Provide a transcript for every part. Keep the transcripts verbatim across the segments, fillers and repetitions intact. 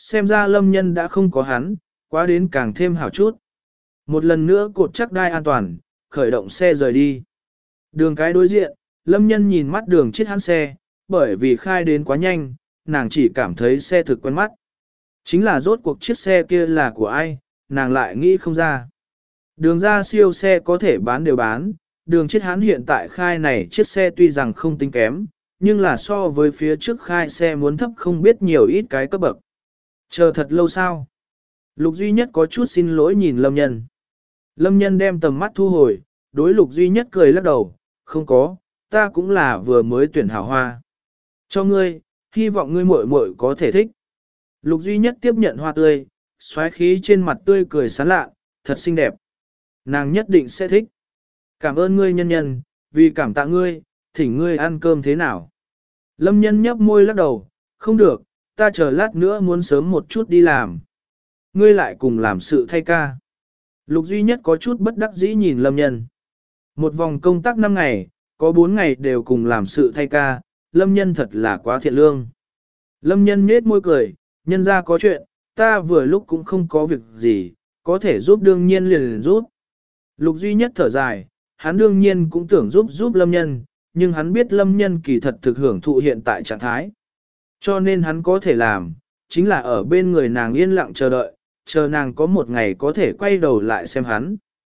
Xem ra lâm nhân đã không có hắn, quá đến càng thêm hảo chút. Một lần nữa cột chắc đai an toàn, khởi động xe rời đi. Đường cái đối diện, lâm nhân nhìn mắt đường chết hắn xe, bởi vì khai đến quá nhanh, nàng chỉ cảm thấy xe thực quen mắt. Chính là rốt cuộc chiếc xe kia là của ai, nàng lại nghĩ không ra. Đường ra siêu xe có thể bán đều bán, đường chết hắn hiện tại khai này chiếc xe tuy rằng không tính kém, nhưng là so với phía trước khai xe muốn thấp không biết nhiều ít cái cấp bậc. Chờ thật lâu sao? Lục duy nhất có chút xin lỗi nhìn lâm nhân. Lâm nhân đem tầm mắt thu hồi, đối lục duy nhất cười lắc đầu, không có, ta cũng là vừa mới tuyển hảo hoa. Cho ngươi, hy vọng ngươi muội muội có thể thích. Lục duy nhất tiếp nhận hoa tươi, xoáy khí trên mặt tươi cười sán lạ, thật xinh đẹp. Nàng nhất định sẽ thích. Cảm ơn ngươi nhân nhân, vì cảm tạ ngươi, thỉnh ngươi ăn cơm thế nào. Lâm nhân nhấp môi lắc đầu, không được, ta chờ lát nữa muốn sớm một chút đi làm. Ngươi lại cùng làm sự thay ca. Lục duy nhất có chút bất đắc dĩ nhìn lâm nhân. Một vòng công tác năm ngày, có bốn ngày đều cùng làm sự thay ca, lâm nhân thật là quá thiện lương. Lâm nhân nhết môi cười, nhân ra có chuyện, ta vừa lúc cũng không có việc gì, có thể giúp đương nhiên liền liền giúp. Lục duy nhất thở dài, hắn đương nhiên cũng tưởng giúp giúp lâm nhân, nhưng hắn biết lâm nhân kỳ thật thực hưởng thụ hiện tại trạng thái. Cho nên hắn có thể làm, chính là ở bên người nàng yên lặng chờ đợi, chờ nàng có một ngày có thể quay đầu lại xem hắn.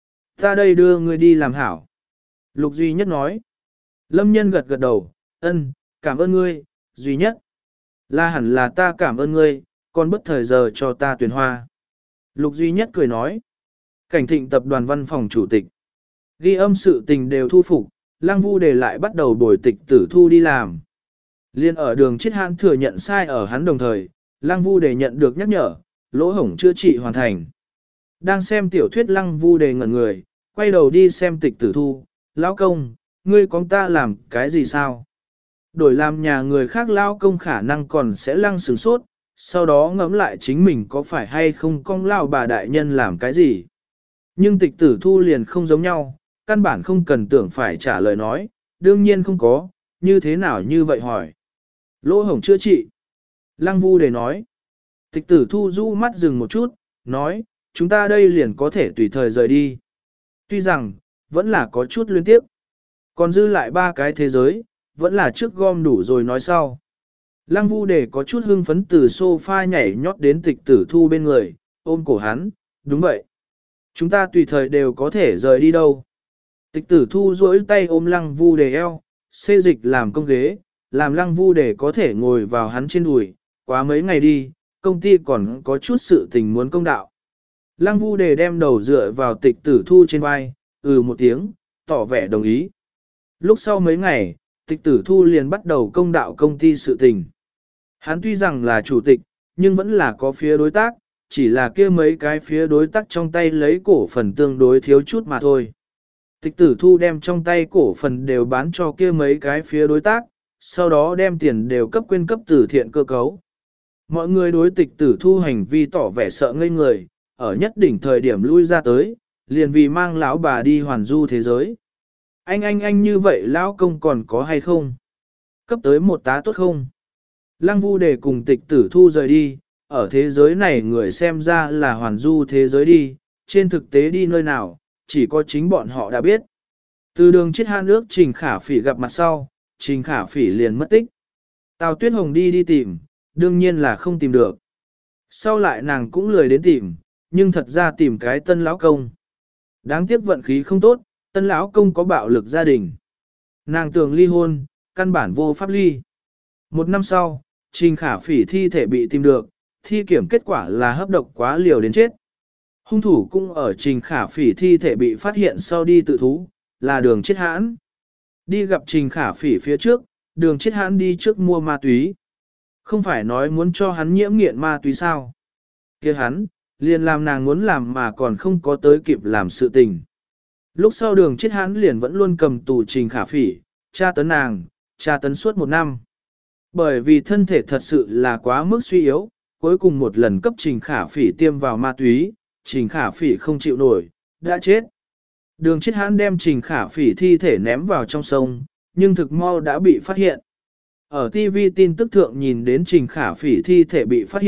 Ta đây đưa ngươi đi làm hảo. Lục duy nhất nói. Lâm nhân gật gật đầu, ân, cảm ơn ngươi, duy nhất. Là hẳn là ta cảm ơn ngươi, còn bất thời giờ cho ta tuyển hoa. Lục duy nhất cười nói. Cảnh thịnh tập đoàn văn phòng chủ tịch. Ghi âm sự tình đều thu phục, Lăng Vu Đề lại bắt đầu bồi tịch tử thu đi làm. Liên ở đường chết hãn thừa nhận sai ở hắn đồng thời, Lăng Vu Đề nhận được nhắc nhở, lỗ hổng chữa trị hoàn thành. Đang xem tiểu thuyết Lăng Vu Đề ngẩn người, quay đầu đi xem tịch tử thu, lão công, ngươi con ta làm cái gì sao? Đổi làm nhà người khác lão công khả năng còn sẽ lăng sửng sốt, sau đó ngẫm lại chính mình có phải hay không con lão bà đại nhân làm cái gì. Nhưng tịch tử thu liền không giống nhau, căn bản không cần tưởng phải trả lời nói, đương nhiên không có, như thế nào như vậy hỏi. Lỗ hổng chữa trị. Lăng Vu Đề nói. Tịch tử thu rũ mắt dừng một chút, nói, chúng ta đây liền có thể tùy thời rời đi. Tuy rằng, vẫn là có chút luyến tiếp. Còn dư lại ba cái thế giới, vẫn là trước gom đủ rồi nói sau. Lăng Vu Đề có chút hưng phấn từ sofa nhảy nhót đến tịch tử thu bên người, ôm cổ hắn, đúng vậy. Chúng ta tùy thời đều có thể rời đi đâu. Tịch tử thu duỗi tay ôm Lăng Vu Đề eo, xê dịch làm công ghế, làm Lăng Vu Đề có thể ngồi vào hắn trên đùi, quá mấy ngày đi, công ty còn có chút sự tình muốn công đạo. Lăng Vu Đề đem đầu dựa vào tịch tử thu trên vai, ừ một tiếng, tỏ vẻ đồng ý. Lúc sau mấy ngày, tịch tử thu liền bắt đầu công đạo công ty sự tình. Hắn tuy rằng là chủ tịch, nhưng vẫn là có phía đối tác, chỉ là kia mấy cái phía đối tác trong tay lấy cổ phần tương đối thiếu chút mà thôi. Tịch tử thu đem trong tay cổ phần đều bán cho kia mấy cái phía đối tác, sau đó đem tiền đều cấp quyên cấp từ thiện cơ cấu. Mọi người đối tịch tử thu hành vi tỏ vẻ sợ ngây người, ở nhất đỉnh thời điểm lui ra tới, liền vì mang lão bà đi hoàn du thế giới. Anh anh anh như vậy lão công còn có hay không? Cấp tới một tá tốt không? Lăng Vu Đề cùng tịch tử thu rời đi, ở thế giới này người xem ra là hoàn du thế giới đi, trên thực tế đi nơi nào, chỉ có chính bọn họ đã biết. Từ đường chết han ước Trình Khả Phỉ gặp mặt sau, Trình Khả Phỉ liền mất tích. Tào Tuyết Hồng đi đi tìm, đương nhiên là không tìm được. Sau lại nàng cũng lười đến tìm, nhưng thật ra tìm cái tân lão công. Đáng tiếc vận khí không tốt, tân lão công có bạo lực gia đình. Nàng tưởng ly hôn, căn bản vô pháp ly. Một năm sau, Trình Khả Phỉ thi thể bị tìm được, thi kiểm kết quả là hấp độc quá liều đến chết. Hung thủ cũng ở Trình Khả Phỉ thi thể bị phát hiện sau đi tự thú, là đường chết hãn. Đi gặp Trình Khả Phỉ phía trước, đường chết hãn đi trước mua ma túy. Không phải nói muốn cho hắn nhiễm nghiện ma túy sao. Kia hắn, liền làm nàng muốn làm mà còn không có tới kịp làm sự tình. Lúc sau đường chết hãn liền vẫn luôn cầm tù Trình Khả Phỉ, tra tấn nàng, tra tấn suốt một năm. Bởi vì thân thể thật sự là quá mức suy yếu, cuối cùng một lần cấp Trình Khả Phỉ tiêm vào ma túy, Trình Khả Phỉ không chịu nổi, đã chết. Đường chết hãn đem Trình Khả Phỉ thi thể ném vào trong sông, nhưng thực mau đã bị phát hiện. Ở ti vi tin tức thượng nhìn đến Trình Khả Phỉ thi thể bị phát hiện,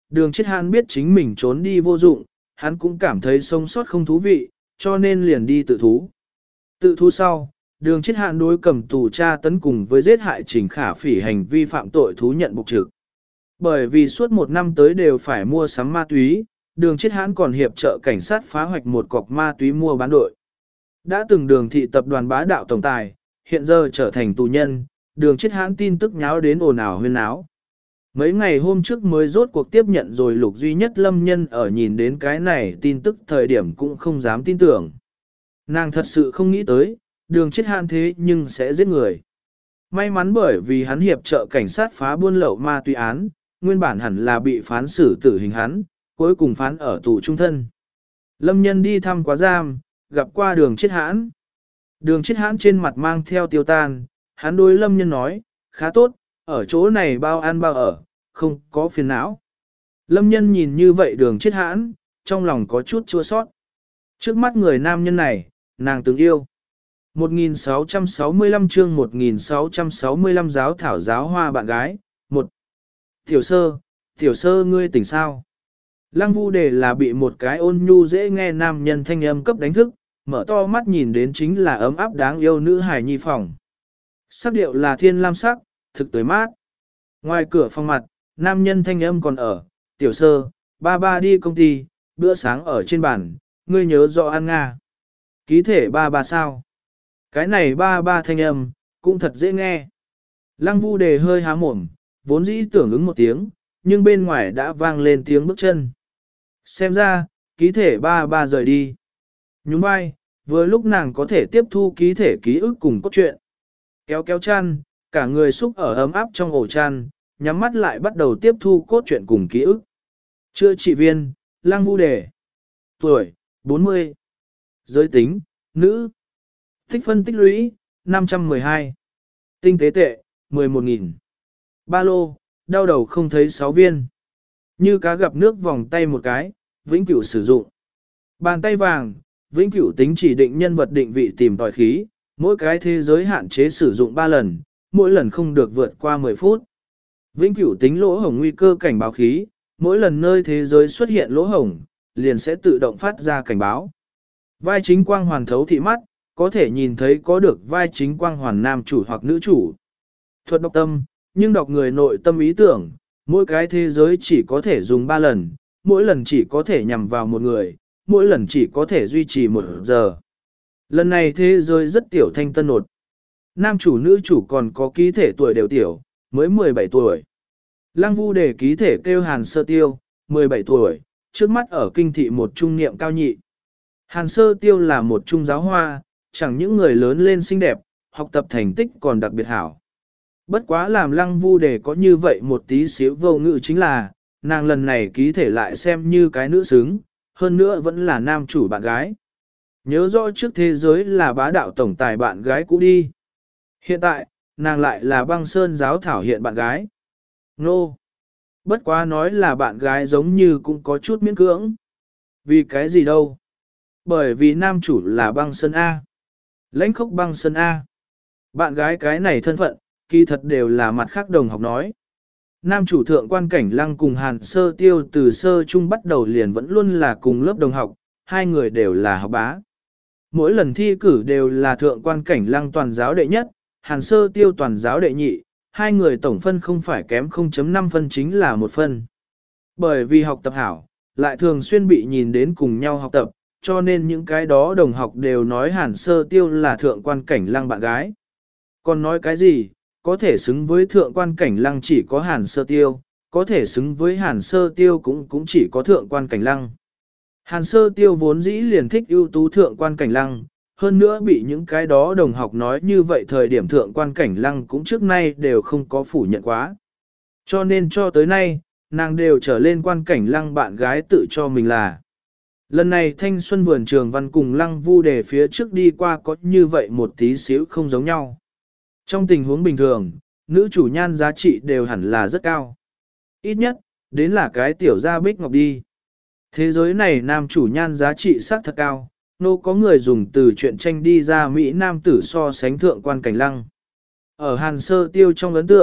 đường chết hắn biết chính mình trốn đi vô dụng, hắn cũng cảm thấy sống sót không thú vị, cho nên liền đi tự thú. Tự thú sau, đường chết hạn đối cầm tù tra tấn cùng với giết hại Trình Khả Phỉ hành vi phạm tội thú nhận bục trực. Bởi vì suốt một năm tới đều phải mua sắm ma túy, đường chết hãn còn hiệp trợ cảnh sát phá hoạch một cọc ma túy mua bán đội. Đã từng đường thị tập đoàn bá đạo tổng tài, hiện giờ trở thành tù nhân, đường chết hãn tin tức nháo đến ồn ào huyên náo. Mấy ngày hôm trước mới rốt cuộc tiếp nhận rồi Lục Duy Nhất Lâm Nhân ở nhìn đến cái này tin tức thời điểm cũng không dám tin tưởng. Nàng thật sự không nghĩ tới, đường chết hãn thế nhưng sẽ giết người. May mắn bởi vì hắn hiệp trợ cảnh sát phá buôn lậu ma túy án, nguyên bản hẳn là bị phán xử tử hình hắn, cuối cùng phán ở tù trung thân. Lâm Nhân đi thăm quá giam, gặp qua đường chết hãn. Đường chết hãn trên mặt mang theo tiêu tan, hắn đối Lâm Nhân nói, khá tốt, ở chỗ này bao ăn bao ở, không có phiền não. Lâm Nhân nhìn như vậy đường chết hãn, trong lòng có chút chua sót. Trước mắt người nam nhân này, nàng từng yêu. một nghìn sáu trăm sáu mươi lăm chương một nghìn sáu trăm sáu mươi lăm giáo thảo giáo hoa bạn gái, một. Tiểu sơ, tiểu sơ ngươi tỉnh sao? Lăng Vu Đề là bị một cái ôn nhu dễ nghe nam nhân thanh âm cấp đánh thức, mở to mắt nhìn đến chính là ấm áp đáng yêu nữ hài nhi phòng. Sắc điệu là thiên lam sắc, thực tới mát. Ngoài cửa phòng mặt, nam nhân thanh âm còn ở, tiểu sơ, ba ba đi công ty, bữa sáng ở trên bàn, ngươi nhớ rõ ăn Nga. Ký thể ba ba sao? Cái này ba ba thanh âm, cũng thật dễ nghe. Lăng Vu Đề hơi há mồm, vốn dĩ tưởng ứng một tiếng, nhưng bên ngoài đã vang lên tiếng bước chân. Xem ra, ký thể ba ba rời đi. Nhún vai, vừa lúc nàng có thể tiếp thu ký thể ký ức cùng cốt truyện. Kéo kéo chăn, cả người xúc ở ấm áp trong ổ chăn, nhắm mắt lại bắt đầu tiếp thu cốt truyện cùng ký ức. Chữa trị viên, Lăng Vu Đề. Tuổi, bốn mươi. Giới tính, nữ. Tích phân tích lũy, năm trăm mười hai. Tinh tế tệ, mười một nghìn. Ba lô, đau đầu không thấy sáu viên. Như cá gặp nước vòng tay một cái, vĩnh cửu sử dụng. Bàn tay vàng, vĩnh cửu tính chỉ định nhân vật định vị tìm tòi khí, mỗi cái thế giới hạn chế sử dụng ba lần, mỗi lần không được vượt qua mười phút. Vĩnh cửu tính lỗ hổng nguy cơ cảnh báo khí, mỗi lần nơi thế giới xuất hiện lỗ hổng, liền sẽ tự động phát ra cảnh báo. Vai chính quang hoàn thấu thị mắt, có thể nhìn thấy có được vai chính quang hoàn nam chủ hoặc nữ chủ. Thuật đọc tâm, nhưng đọc người nội tâm ý tưởng, mỗi cái thế giới chỉ có thể dùng ba lần, mỗi lần chỉ có thể nhằm vào một người, mỗi lần chỉ có thể duy trì một giờ. Lần này thế giới rất tiểu thanh tân nột. Nam chủ nữ chủ còn có ký thể tuổi đều tiểu, mới mười bảy tuổi. Lăng Vu Đề ký thể kêu Hàn Sơ Tiêu, mười bảy tuổi, trước mắt ở kinh thị một trung niệm cao nhị. Hàn Sơ Tiêu là một trung giáo hoa, chẳng những người lớn lên xinh đẹp, học tập thành tích còn đặc biệt hảo. Bất quá làm Lăng Vu Đề có như vậy một tí xíu vô ngữ chính là, nàng lần này ký thể lại xem như cái nữ xứng, hơn nữa vẫn là nam chủ bạn gái. Nhớ rõ trước thế giới là bá đạo tổng tài bạn gái cũ đi. Hiện tại, nàng lại là băng sơn giáo thảo hiện bạn gái. Nô! No. Bất quá nói là bạn gái giống như cũng có chút miễn cưỡng. Vì cái gì đâu? Bởi vì nam chủ là băng sơn A. Lãnh khốc băng sơn A. Bạn gái cái này thân phận, kỳ thật đều là mặt khác đồng học nói. Nam chủ thượng quan cảnh lăng cùng Hàn Sơ Tiêu từ sơ trung bắt đầu liền vẫn luôn là cùng lớp đồng học, hai người đều là học bá. Mỗi lần thi cử đều là thượng quan cảnh lăng toàn giáo đệ nhất, Hàn Sơ Tiêu toàn giáo đệ nhị, hai người tổng phân không phải kém không chấm năm phân chính là một phân. Bởi vì học tập hảo, lại thường xuyên bị nhìn đến cùng nhau học tập, cho nên những cái đó đồng học đều nói Hàn Sơ Tiêu là thượng quan cảnh lăng bạn gái. Còn nói cái gì, có thể xứng với thượng quan cảnh lăng chỉ có Hàn Sơ Tiêu, có thể xứng với Hàn Sơ Tiêu cũng cũng chỉ có thượng quan cảnh lăng. Hàn Sơ Tiêu vốn dĩ liền thích ưu tú thượng quan cảnh lăng, hơn nữa bị những cái đó đồng học nói như vậy thời điểm thượng quan cảnh lăng cũng trước nay đều không có phủ nhận quá. Cho nên cho tới nay, nàng đều trở lên quan cảnh lăng bạn gái tự cho mình là. Lần này thanh xuân vườn trường văn cùng Lăng Vu Đề phía trước đi qua có như vậy một tí xíu không giống nhau. Trong tình huống bình thường, nữ chủ nhan giá trị đều hẳn là rất cao. Ít nhất, đến là cái tiểu gia bích ngọc đi. Thế giới này nam chủ nhan giá trị sắc thật cao, nô có người dùng từ chuyện tranh đi ra Mỹ nam tử so sánh thượng quan cảnh lăng. Ở Hàn Sơ Tiêu trong ấn tượng,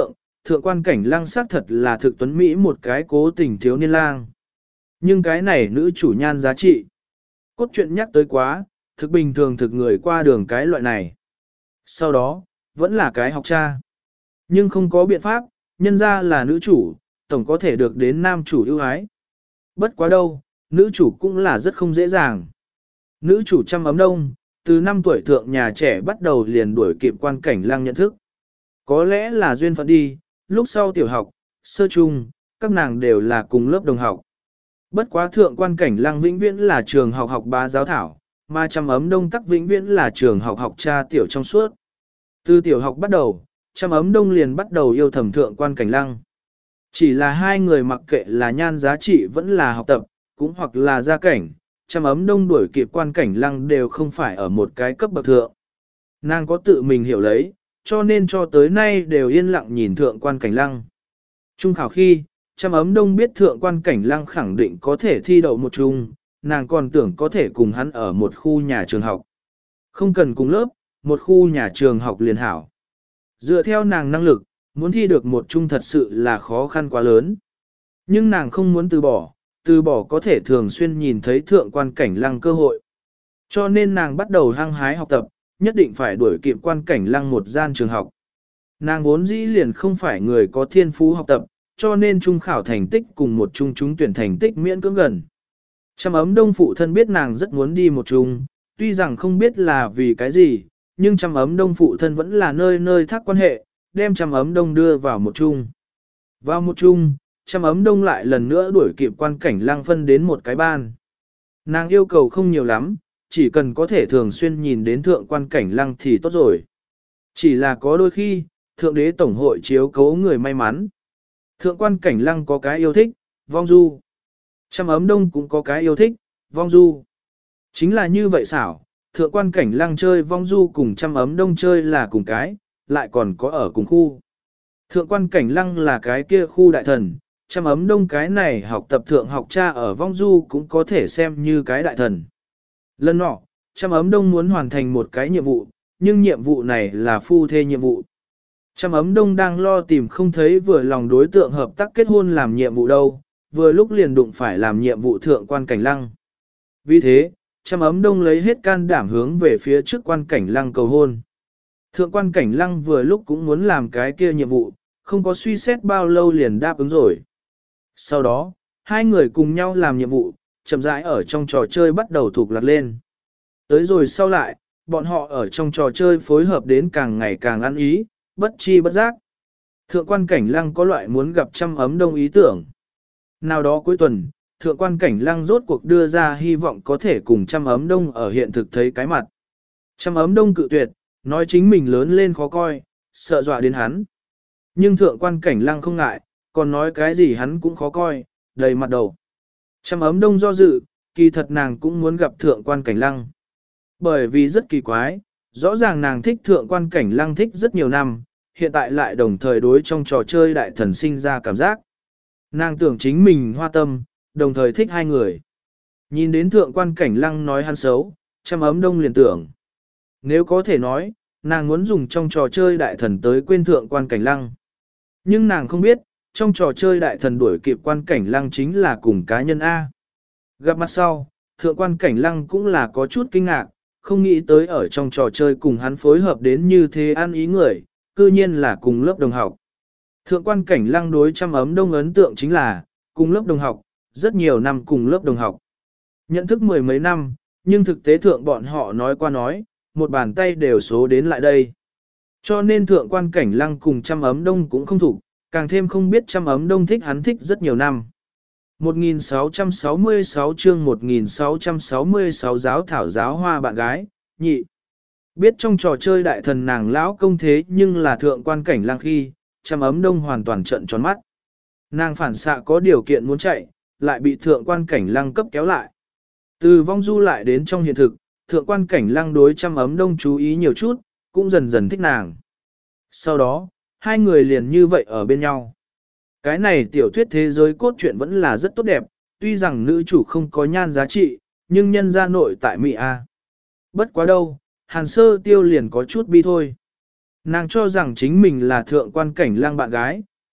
thượng quan cảnh lăng xác thật là thực tuấn Mỹ một cái cố tình thiếu niên lang. Nhưng cái này nữ chủ nhan giá trị. Cốt truyện nhắc tới quá, thực bình thường thực người qua đường cái loại này. Sau đó, vẫn là cái học cha. Nhưng không có biện pháp, nhân ra là nữ chủ, tổng có thể được đến nam chủ ưu ái. Bất quá đâu, nữ chủ cũng là rất không dễ dàng. Nữ chủ trăm ấm đông, từ năm tuổi thượng nhà trẻ bắt đầu liền đuổi kịp quan cảnh lăng nhận thức. Có lẽ là duyên phận đi, lúc sau tiểu học, sơ trung, các nàng đều là cùng lớp đồng học. Bất quá thượng quan cảnh lăng vĩnh viễn là trường học học bá giáo thảo, mà trăm ấm đông tắc vĩnh viễn là trường học học cha tiểu trong suốt. Từ tiểu học bắt đầu, trăm ấm đông liền bắt đầu yêu thầm thượng quan cảnh lăng. Chỉ là hai người mặc kệ là nhan giá trị vẫn là học tập, cũng hoặc là gia cảnh, trăm ấm đông đuổi kịp quan cảnh lăng đều không phải ở một cái cấp bậc thượng. Nàng có tự mình hiểu lấy, cho nên cho tới nay đều yên lặng nhìn thượng quan cảnh lăng. Trung khảo khi, trăm ấm đông biết thượng quan cảnh lăng khẳng định có thể thi đậu một trung, nàng còn tưởng có thể cùng hắn ở một khu nhà trường học. Không cần cùng lớp, một khu nhà trường học liền hảo. Dựa theo nàng năng lực, muốn thi được một trung thật sự là khó khăn quá lớn. Nhưng nàng không muốn từ bỏ, từ bỏ có thể thường xuyên nhìn thấy thượng quan cảnh lăng cơ hội. Cho nên nàng bắt đầu hăng hái học tập, nhất định phải đuổi kịp quan cảnh lăng một gian trường học. Nàng vốn dĩ liền không phải người có thiên phú học tập, cho nên trung khảo thành tích cùng một trung trúng tuyển thành tích miễn cưỡng gần. Trăm ấm đông phụ thân biết nàng rất muốn đi một trung, tuy rằng không biết là vì cái gì, nhưng trăm ấm đông phụ thân vẫn là nơi nơi thác quan hệ, đem trăm ấm đông đưa vào một trung. Vào một trung, trăm ấm đông lại lần nữa đuổi kịp quan cảnh lăng phân đến một cái ban. Nàng yêu cầu không nhiều lắm, chỉ cần có thể thường xuyên nhìn đến thượng quan cảnh lăng thì tốt rồi. Chỉ là có đôi khi, thượng đế tổng hội chiếu cố người may mắn. Thượng quan cảnh lăng có cái yêu thích, vong du. Trăm ấm đông cũng có cái yêu thích, vong du. Chính là như vậy xảo, thượng quan cảnh lăng chơi vong du cùng trăm ấm đông chơi là cùng cái, lại còn có ở cùng khu. Thượng quan cảnh lăng là cái kia khu đại thần, trăm ấm đông cái này học tập thượng học cha ở vong du cũng có thể xem như cái đại thần. Lần nọ, trăm ấm đông muốn hoàn thành một cái nhiệm vụ, nhưng nhiệm vụ này là phu thê nhiệm vụ. Trăm ấm đông đang lo tìm không thấy vừa lòng đối tượng hợp tác kết hôn làm nhiệm vụ đâu, vừa lúc liền đụng phải làm nhiệm vụ thượng quan cảnh lăng. Vì thế, trăm ấm đông lấy hết can đảm hướng về phía trước quan cảnh lăng cầu hôn. Thượng quan cảnh lăng vừa lúc cũng muốn làm cái kia nhiệm vụ, không có suy xét bao lâu liền đáp ứng rồi. Sau đó, hai người cùng nhau làm nhiệm vụ, chậm rãi ở trong trò chơi bắt đầu thuộc lạc lên. Tới rồi sau lại, bọn họ ở trong trò chơi phối hợp đến càng ngày càng ăn ý, bất chi bất giác. Thượng quan cảnh lăng có loại muốn gặp trăm ấm đông ý tưởng. Nào đó cuối tuần, thượng quan cảnh lăng rốt cuộc đưa ra hy vọng có thể cùng trăm ấm đông ở hiện thực thấy cái mặt. Trăm ấm đông cự tuyệt, nói chính mình lớn lên khó coi, sợ dọa đến hắn. Nhưng thượng quan cảnh lăng không ngại, còn nói cái gì hắn cũng khó coi, đầy mặt đầu. Trăm ấm đông do dự, kỳ thật nàng cũng muốn gặp thượng quan cảnh lăng. Bởi vì rất kỳ quái, rõ ràng nàng thích thượng quan cảnh lăng thích rất nhiều năm, hiện tại lại đồng thời đối trong trò chơi đại thần sinh ra cảm giác. Nàng tưởng chính mình hoa tâm, đồng thời thích hai người. Nhìn đến thượng quan cảnh lăng nói hắn xấu, trăm ấm đông liền tưởng. Nếu có thể nói, nàng muốn dùng trong trò chơi đại thần tới quên thượng quan cảnh lăng. Nhưng nàng không biết, trong trò chơi đại thần đuổi kịp quan cảnh lăng chính là cùng cá nhân A. Gặp mặt sau, thượng quan cảnh lăng cũng là có chút kinh ngạc, không nghĩ tới ở trong trò chơi cùng hắn phối hợp đến như thế ăn ý người, cư nhiên là cùng lớp đồng học. Thượng quan cảnh lăng đối trăm ấm đông ấn tượng chính là, cùng lớp đồng học, rất nhiều năm cùng lớp đồng học. Nhận thức mười mấy năm, nhưng thực tế thượng bọn họ nói qua nói, một bàn tay đều số đến lại đây. Cho nên thượng quan cảnh lăng cùng trăm ấm đông cũng không thủ, càng thêm không biết trăm ấm đông thích hắn thích rất nhiều năm. một nghìn sáu trăm sáu mươi sáu chương một nghìn sáu trăm sáu mươi sáu giáo thảo giáo hoa bạn gái, nhị. Biết trong trò chơi đại thần nàng lão công thế nhưng là thượng quan cảnh lăng khi, trăm ấm đông hoàn toàn trận tròn mắt. Nàng phản xạ có điều kiện muốn chạy, lại bị thượng quan cảnh lăng cấp kéo lại. Từ vong du lại đến trong hiện thực, thượng quan cảnh lăng đối trăm ấm đông chú ý nhiều chút, cũng dần dần thích nàng. Sau đó, hai người liền như vậy ở bên nhau. Cái này tiểu thuyết thế giới cốt truyện vẫn là rất tốt đẹp, tuy rằng nữ chủ không có nhan giá trị, nhưng nhân gia nội tại Mỹ A. Bất quá đâu, Hàn Sơ Tiêu liền có chút bi thôi. Nàng cho rằng chính mình là thượng quan cảnh lăng bạn gái,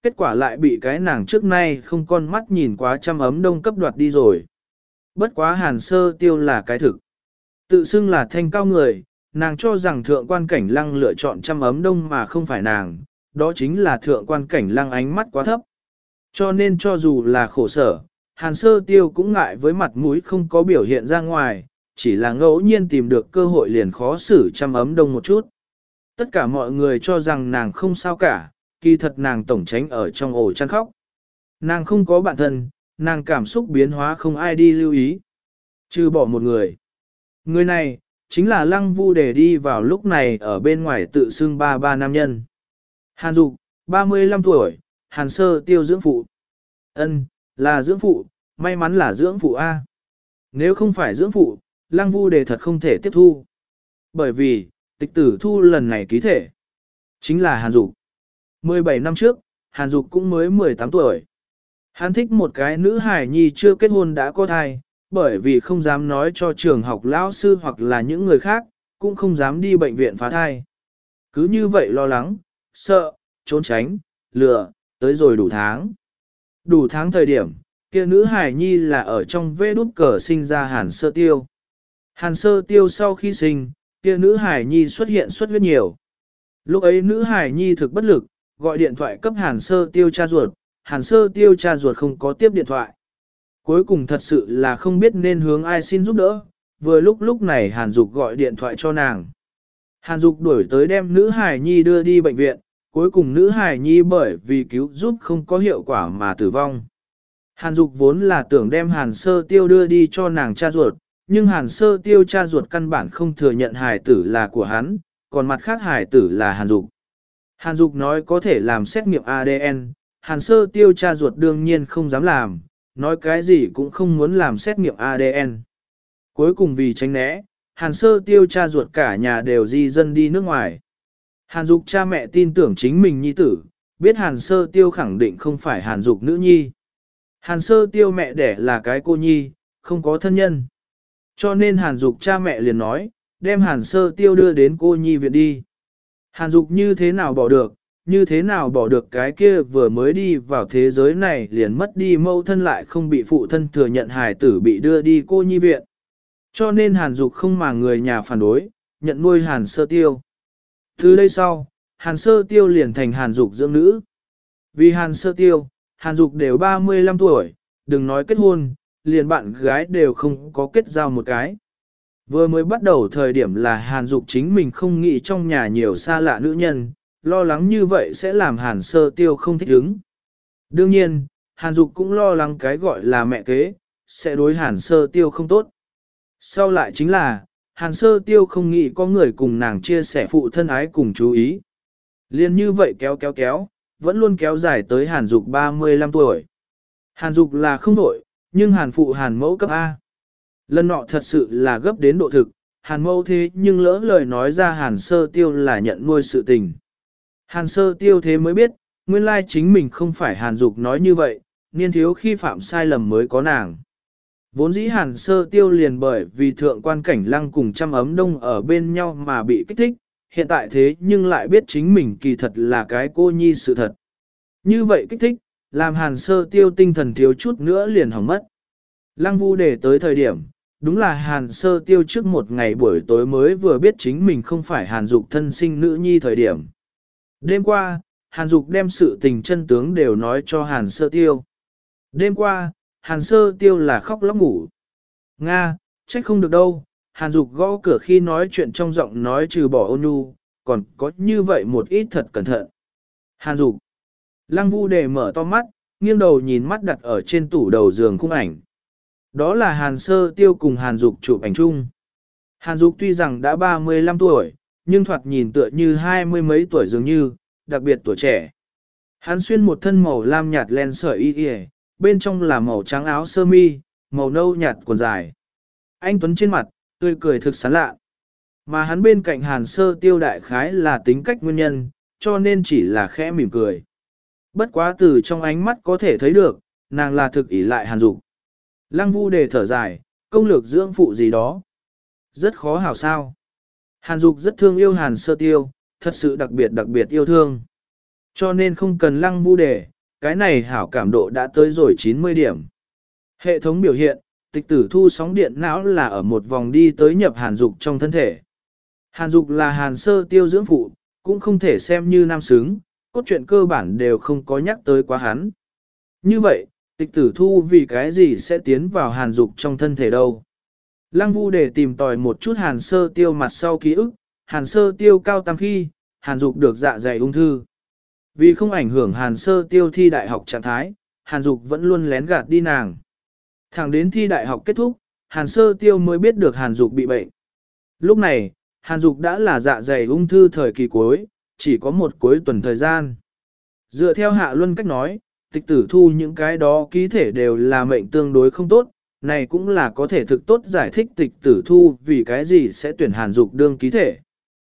kết quả lại bị cái nàng trước nay không con mắt nhìn quá trăm ấm đông cấp đoạt đi rồi. Bất quá Hàn Sơ Tiêu là cái thực. Tự xưng là thanh cao người, nàng cho rằng thượng quan cảnh lăng lựa chọn trăm ấm đông mà không phải nàng, đó chính là thượng quan cảnh lăng ánh mắt quá thấp. Cho nên cho dù là khổ sở, Hàn Sơ Tiêu cũng ngại với mặt mũi không có biểu hiện ra ngoài, chỉ là ngẫu nhiên tìm được cơ hội liền khó xử trăm ấm đông một chút. Tất cả mọi người cho rằng nàng không sao cả, kỳ thật nàng tổng tránh ở trong ổ chăn khóc. Nàng không có bạn thân, nàng cảm xúc biến hóa không ai đi lưu ý. Trừ bỏ một người. Người này, chính là Lăng Vu Đề đi vào lúc này ở bên ngoài tự xưng ba ba nam nhân. Hàn Dục, ba mươi lăm tuổi, Hàn Sơ Tiêu dưỡng phụ. Ân, là dưỡng phụ, may mắn là dưỡng phụ A. Nếu không phải dưỡng phụ, Lăng Vu Đề thật không thể tiếp thu. Bởi vì, tịch tử thu lần này ký thể. Chính là Hàn Dục. mười bảy năm trước, Hàn Dục cũng mới mười tám tuổi. Hắn thích một cái nữ hài nhi chưa kết hôn đã có thai, bởi vì không dám nói cho trường học lão sư hoặc là những người khác, cũng không dám đi bệnh viện phá thai. Cứ như vậy lo lắng, sợ, trốn tránh, lừa, tới rồi đủ tháng. Đủ tháng thời điểm, kia nữ hài nhi là ở trong vê đút cờ sinh ra Hàn Sơ Tiêu. Hàn Sơ Tiêu sau khi sinh, kia nữ hài nhi xuất hiện xuất huyết nhiều. Lúc ấy nữ hài nhi thực bất lực, gọi điện thoại cấp Hàn Sơ Tiêu cha ruột, Hàn Sơ Tiêu cha ruột không có tiếp điện thoại. Cuối cùng thật sự là không biết nên hướng ai xin giúp đỡ, vừa lúc lúc này Hàn Dục gọi điện thoại cho nàng. Hàn Dục đuổi tới đem nữ hài nhi đưa đi bệnh viện, cuối cùng nữ hài nhi bởi vì cứu giúp không có hiệu quả mà tử vong. Hàn Dục vốn là tưởng đem Hàn Sơ Tiêu đưa đi cho nàng cha ruột, nhưng Hàn Sơ Tiêu cha ruột căn bản không thừa nhận hài tử là của hắn, còn mặt khác hài tử là Hàn Dục. Hàn Dục nói có thể làm xét nghiệm a đê en, Hàn Sơ Tiêu cha ruột đương nhiên không dám làm, nói cái gì cũng không muốn làm xét nghiệm a đê en. Cuối cùng vì tránh né, Hàn Sơ Tiêu cha ruột cả nhà đều di dân đi nước ngoài. Hàn Dục cha mẹ tin tưởng chính mình nhi tử, biết Hàn Sơ Tiêu khẳng định không phải Hàn Dục nữ nhi. Hàn Sơ Tiêu mẹ đẻ là cái cô nhi, không có thân nhân. Cho nên Hàn Dục cha mẹ liền nói, đem Hàn Sơ Tiêu đưa đến cô nhi viện đi. Hàn Dục như thế nào bỏ được, như thế nào bỏ được cái kia vừa mới đi vào thế giới này liền mất đi mâu thân lại không bị phụ thân thừa nhận hài tử bị đưa đi cô nhi viện. Cho nên Hàn Dục không mà người nhà phản đối, nhận nuôi Hàn Sơ Tiêu. Từ đây sau, Hàn Sơ Tiêu liền thành Hàn Dục dưỡng nữ. Vì Hàn Sơ Tiêu, Hàn Dục đều ba mươi lăm tuổi, đừng nói kết hôn, liền bạn gái đều không có kết giao một cái. Vừa mới bắt đầu thời điểm là Hàn Dục chính mình không nghĩ trong nhà nhiều xa lạ nữ nhân, lo lắng như vậy sẽ làm Hàn Sơ Tiêu không thích ứng. Đương nhiên, Hàn Dục cũng lo lắng cái gọi là mẹ kế, sẽ đối Hàn Sơ Tiêu không tốt. Sau lại chính là, Hàn Sơ Tiêu không nghĩ có người cùng nàng chia sẻ phụ thân ái cùng chú ý. Liên như vậy kéo kéo kéo, vẫn luôn kéo dài tới Hàn Dục ba mươi lăm tuổi. Hàn Dục là không đổi, nhưng Hàn phụ Hàn mẫu cấp A. Lần nọ thật sự là gấp đến độ thực, Hàn mẫu thế nhưng lỡ lời nói ra Hàn Sơ Tiêu là nhận nuôi sự tình. Hàn Sơ Tiêu thế mới biết, nguyên lai chính mình không phải Hàn Dục nói như vậy, niên thiếu khi phạm sai lầm mới có nàng. Vốn dĩ Hàn Sơ Tiêu liền bởi vì thượng quan cảnh lăng cùng trăm ấm đông ở bên nhau mà bị kích thích, hiện tại thế nhưng lại biết chính mình kỳ thật là cái cô nhi sự thật. Như vậy kích thích, làm Hàn Sơ Tiêu tinh thần thiếu chút nữa liền hỏng mất. Lăng Vu Đề tới thời điểm, đúng là Hàn Sơ Tiêu trước một ngày buổi tối mới vừa biết chính mình không phải Hàn Dục thân sinh nữ nhi thời điểm. Đêm qua, Hàn Dục đem sự tình chân tướng đều nói cho Hàn Sơ Tiêu. Đêm qua, Hàn Sơ Tiêu là khóc lóc ngủ. Nga, trách không được đâu, Hàn Dục gõ cửa khi nói chuyện trong giọng nói trừ bỏ ôn nhu, còn có như vậy một ít thật cẩn thận. Hàn Dục. Lăng Vu Đề mở to mắt, nghiêng đầu nhìn mắt đặt ở trên tủ đầu giường khung ảnh. Đó là Hàn Sơ Tiêu cùng Hàn Dục chụp ảnh chung. Hàn Dục tuy rằng đã ba mươi lăm tuổi, nhưng thoạt nhìn tựa như hai mươi mấy tuổi dường như, đặc biệt tuổi trẻ. Hắn xuyên một thân màu lam nhạt len sợi y y, bên trong là màu trắng áo sơ mi, màu nâu nhạt quần dài. Anh Tuấn trên mặt, tươi cười thực sán lạ. Mà hắn bên cạnh Hàn Sơ Tiêu đại khái là tính cách nguyên nhân, cho nên chỉ là khẽ mỉm cười. Bất quá từ trong ánh mắt có thể thấy được, nàng là thực ỷ lại Hàn Dục. Lăng Vu Đề thở dài, công lược dưỡng phụ gì đó. Rất khó hảo sao. Hàn Dục rất thương yêu Hàn Sơ Tiêu, thật sự đặc biệt đặc biệt yêu thương. Cho nên không cần Lăng Vu Đề, cái này hảo cảm độ đã tới rồi chín mươi điểm. Hệ thống biểu hiện, tịch tử thu sóng điện não là ở một vòng đi tới nhập hàn dục trong thân thể. Hàn dục là hàn sơ tiêu dưỡng phụ, cũng không thể xem như nam xứng, cốt truyện cơ bản đều không có nhắc tới quá hắn. Như vậy, tịch tử thu vì cái gì sẽ tiến vào hàn dục trong thân thể đâu? Lăng Vu để tìm tòi một chút hàn sơ tiêu mặt sau ký ức, hàn sơ tiêu cao tam khi, hàn dục được dạ dày ung thư. Vì không ảnh hưởng hàn sơ tiêu thi đại học trạng thái, hàn dục vẫn luôn lén gạt đi nàng. Thẳng đến thi đại học kết thúc, hàn sơ tiêu mới biết được hàn dục bị bệnh. Lúc này, hàn dục đã là dạ dày ung thư thời kỳ cuối, chỉ có một cuối tuần thời gian. Dựa theo hạ luân cách nói, tịch tử thu những cái đó ký thể đều là mệnh tương đối không tốt, này cũng là có thể thực tốt giải thích tịch tử thu vì cái gì sẽ tuyển hàn dục đương ký thể.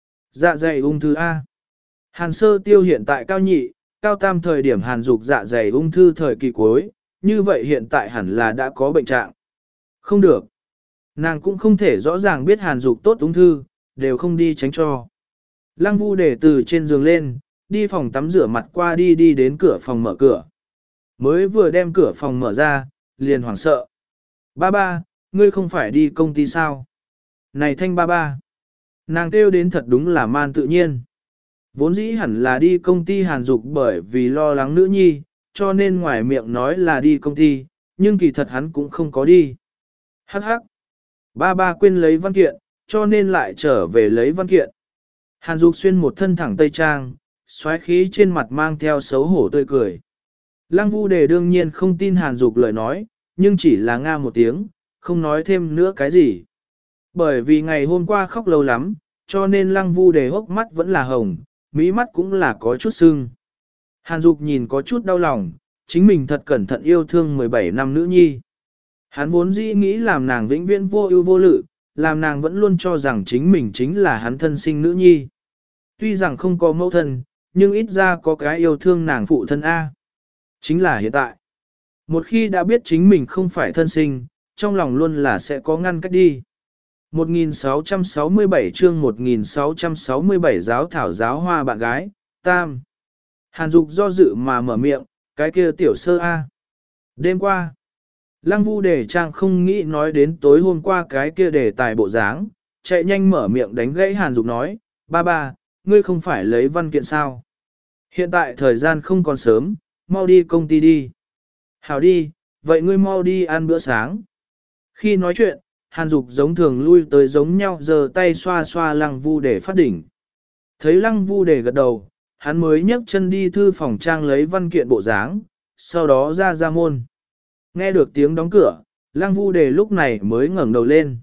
Dạ dày ung thư A. Hàn sơ tiêu hiện tại cao nhị, cao tam thời điểm hàn dục dạ dày ung thư thời kỳ cuối, như vậy hiện tại hẳn là đã có bệnh trạng. Không được. Nàng cũng không thể rõ ràng biết hàn dục tốt ung thư, đều không đi tránh cho. Lăng Vu để từ trên giường lên, đi phòng tắm rửa mặt qua đi đi đến cửa phòng mở cửa. Mới vừa đem cửa phòng mở ra, liền hoảng sợ. Ba ba, ngươi không phải đi công ty sao? Này thanh ba ba. Nàng kêu đến thật đúng là man tự nhiên. Vốn dĩ hẳn là đi công ty hàn dục bởi vì lo lắng nữ nhi, cho nên ngoài miệng nói là đi công ty, nhưng kỳ thật hắn cũng không có đi. Hắc hắc. Ba ba quên lấy văn kiện, cho nên lại trở về lấy văn kiện. Hàn dục xuyên một thân thẳng tây trang, xoáy khí trên mặt mang theo xấu hổ tươi cười. Lăng Vu Đề đương nhiên không tin hàn dục lời nói, nhưng chỉ là nga một tiếng, không nói thêm nữa cái gì. Bởi vì ngày hôm qua khóc lâu lắm, cho nên Lăng Vu Đề hốc mắt vẫn là hồng, mí mắt cũng là có chút sưng. Hàn dục nhìn có chút đau lòng, chính mình thật cẩn thận yêu thương mười bảy năm nữ nhi. Hắn vốn dĩ nghĩ làm nàng vĩnh viễn vô ưu vô lự, làm nàng vẫn luôn cho rằng chính mình chính là hắn thân sinh nữ nhi. Tuy rằng không có mẫu thân, nhưng ít ra có cái yêu thương nàng phụ thân A. Chính là hiện tại. Một khi đã biết chính mình không phải thân sinh, trong lòng luôn là sẽ có ngăn cách đi. một nghìn sáu trăm sáu mươi bảy chương một nghìn sáu trăm sáu mươi bảy giáo thảo giáo hoa bạn gái, tam. Hàn dục do dự mà mở miệng, cái kia tiểu sơ A. Đêm qua, Lăng Vu Đề Trang không nghĩ nói đến tối hôm qua cái kia đề tài bộ dáng, chạy nhanh mở miệng đánh gãy Hàn dục nói, ba ba, ngươi không phải lấy văn kiện sao? Hiện tại thời gian không còn sớm, mau đi công ty đi. Hảo đi, vậy ngươi mau đi ăn bữa sáng. Khi nói chuyện, Hàn dục giống thường lui tới giống nhau giơ tay xoa xoa Lăng Vu Đề phát đỉnh. Thấy Lăng Vu Đề gật đầu, hắn mới nhấc chân đi thư phòng trang lấy văn kiện bộ dáng, sau đó ra ra môn. Nghe được tiếng đóng cửa, Lăng Vu Đề lúc này mới ngẩng đầu lên.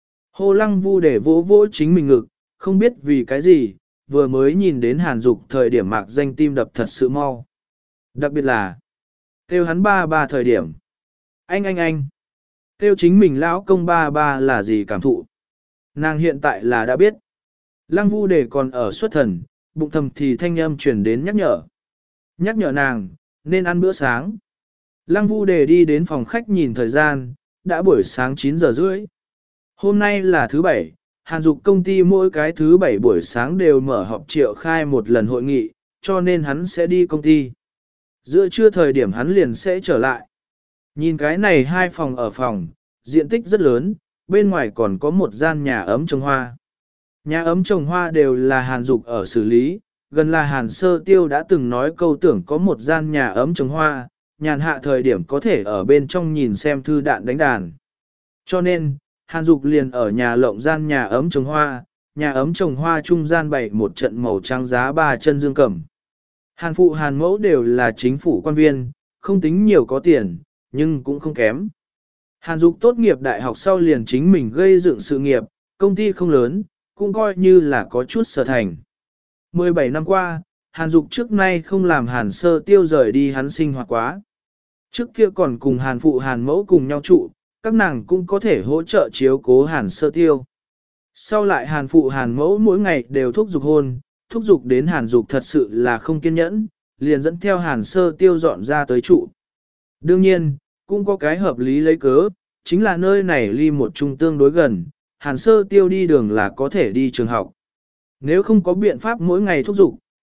Hô Lăng Vu Đề vỗ vỗ chính mình ngực, không biết vì cái gì, vừa mới nhìn đến Hàn dục thời điểm mạc danh tim đập thật sự mau. Đặc biệt là, kêu hắn ba ba thời điểm. Anh anh anh, kêu chính mình lão công ba ba là gì cảm thụ. Nàng hiện tại là đã biết. Lăng Vu Đề còn ở xuất thần, bụng thầm thì thanh âm truyền đến nhắc nhở. Nhắc nhở nàng, nên ăn bữa sáng. Lăng Vu Đề đi đến phòng khách nhìn thời gian, đã buổi sáng chín giờ rưỡi. Hôm nay là thứ bảy, Hàn dục công ty mỗi cái thứ bảy buổi sáng đều mở họp triệu khai một lần hội nghị, cho nên hắn sẽ đi công ty. Giữa trưa thời điểm hắn liền sẽ trở lại. Nhìn cái này hai phòng ở phòng, diện tích rất lớn, bên ngoài còn có một gian nhà ấm trồng hoa. Nhà ấm trồng hoa đều là Hàn dục ở xử lý, gần là Hàn sơ tiêu đã từng nói câu tưởng có một gian nhà ấm trồng hoa, nhàn hạ thời điểm có thể ở bên trong nhìn xem thư đạn đánh đàn. Cho nên, Hàn dục liền ở nhà lộng gian nhà ấm trồng hoa, nhà ấm trồng hoa trung gian bày một trận màu trắng giá ba chân dương cầm. Hàn phụ Hàn mẫu đều là chính phủ quan viên, không tính nhiều có tiền, nhưng cũng không kém. Hàn dục tốt nghiệp đại học sau liền chính mình gây dựng sự nghiệp, công ty không lớn, cũng coi như là có chút sở thành. mười bảy năm qua, Hàn dục trước nay không làm Hàn sơ tiêu rời đi hắn sinh hoạt quá. Trước kia còn cùng Hàn phụ Hàn mẫu cùng nhau trụ, các nàng cũng có thể hỗ trợ chiếu cố Hàn sơ tiêu. Sau lại Hàn phụ Hàn mẫu mỗi ngày đều thúc giục hôn, thúc giục đến Hàn dục thật sự là không kiên nhẫn, liền dẫn theo Hàn sơ tiêu dọn ra tới trụ. Đương nhiên, cũng có cái hợp lý lấy cớ, chính là nơi này ly một trung tương đối gần, Hàn sơ tiêu đi đường là có thể đi trường học. Nếu không có biện pháp mỗi ngày thúc giục,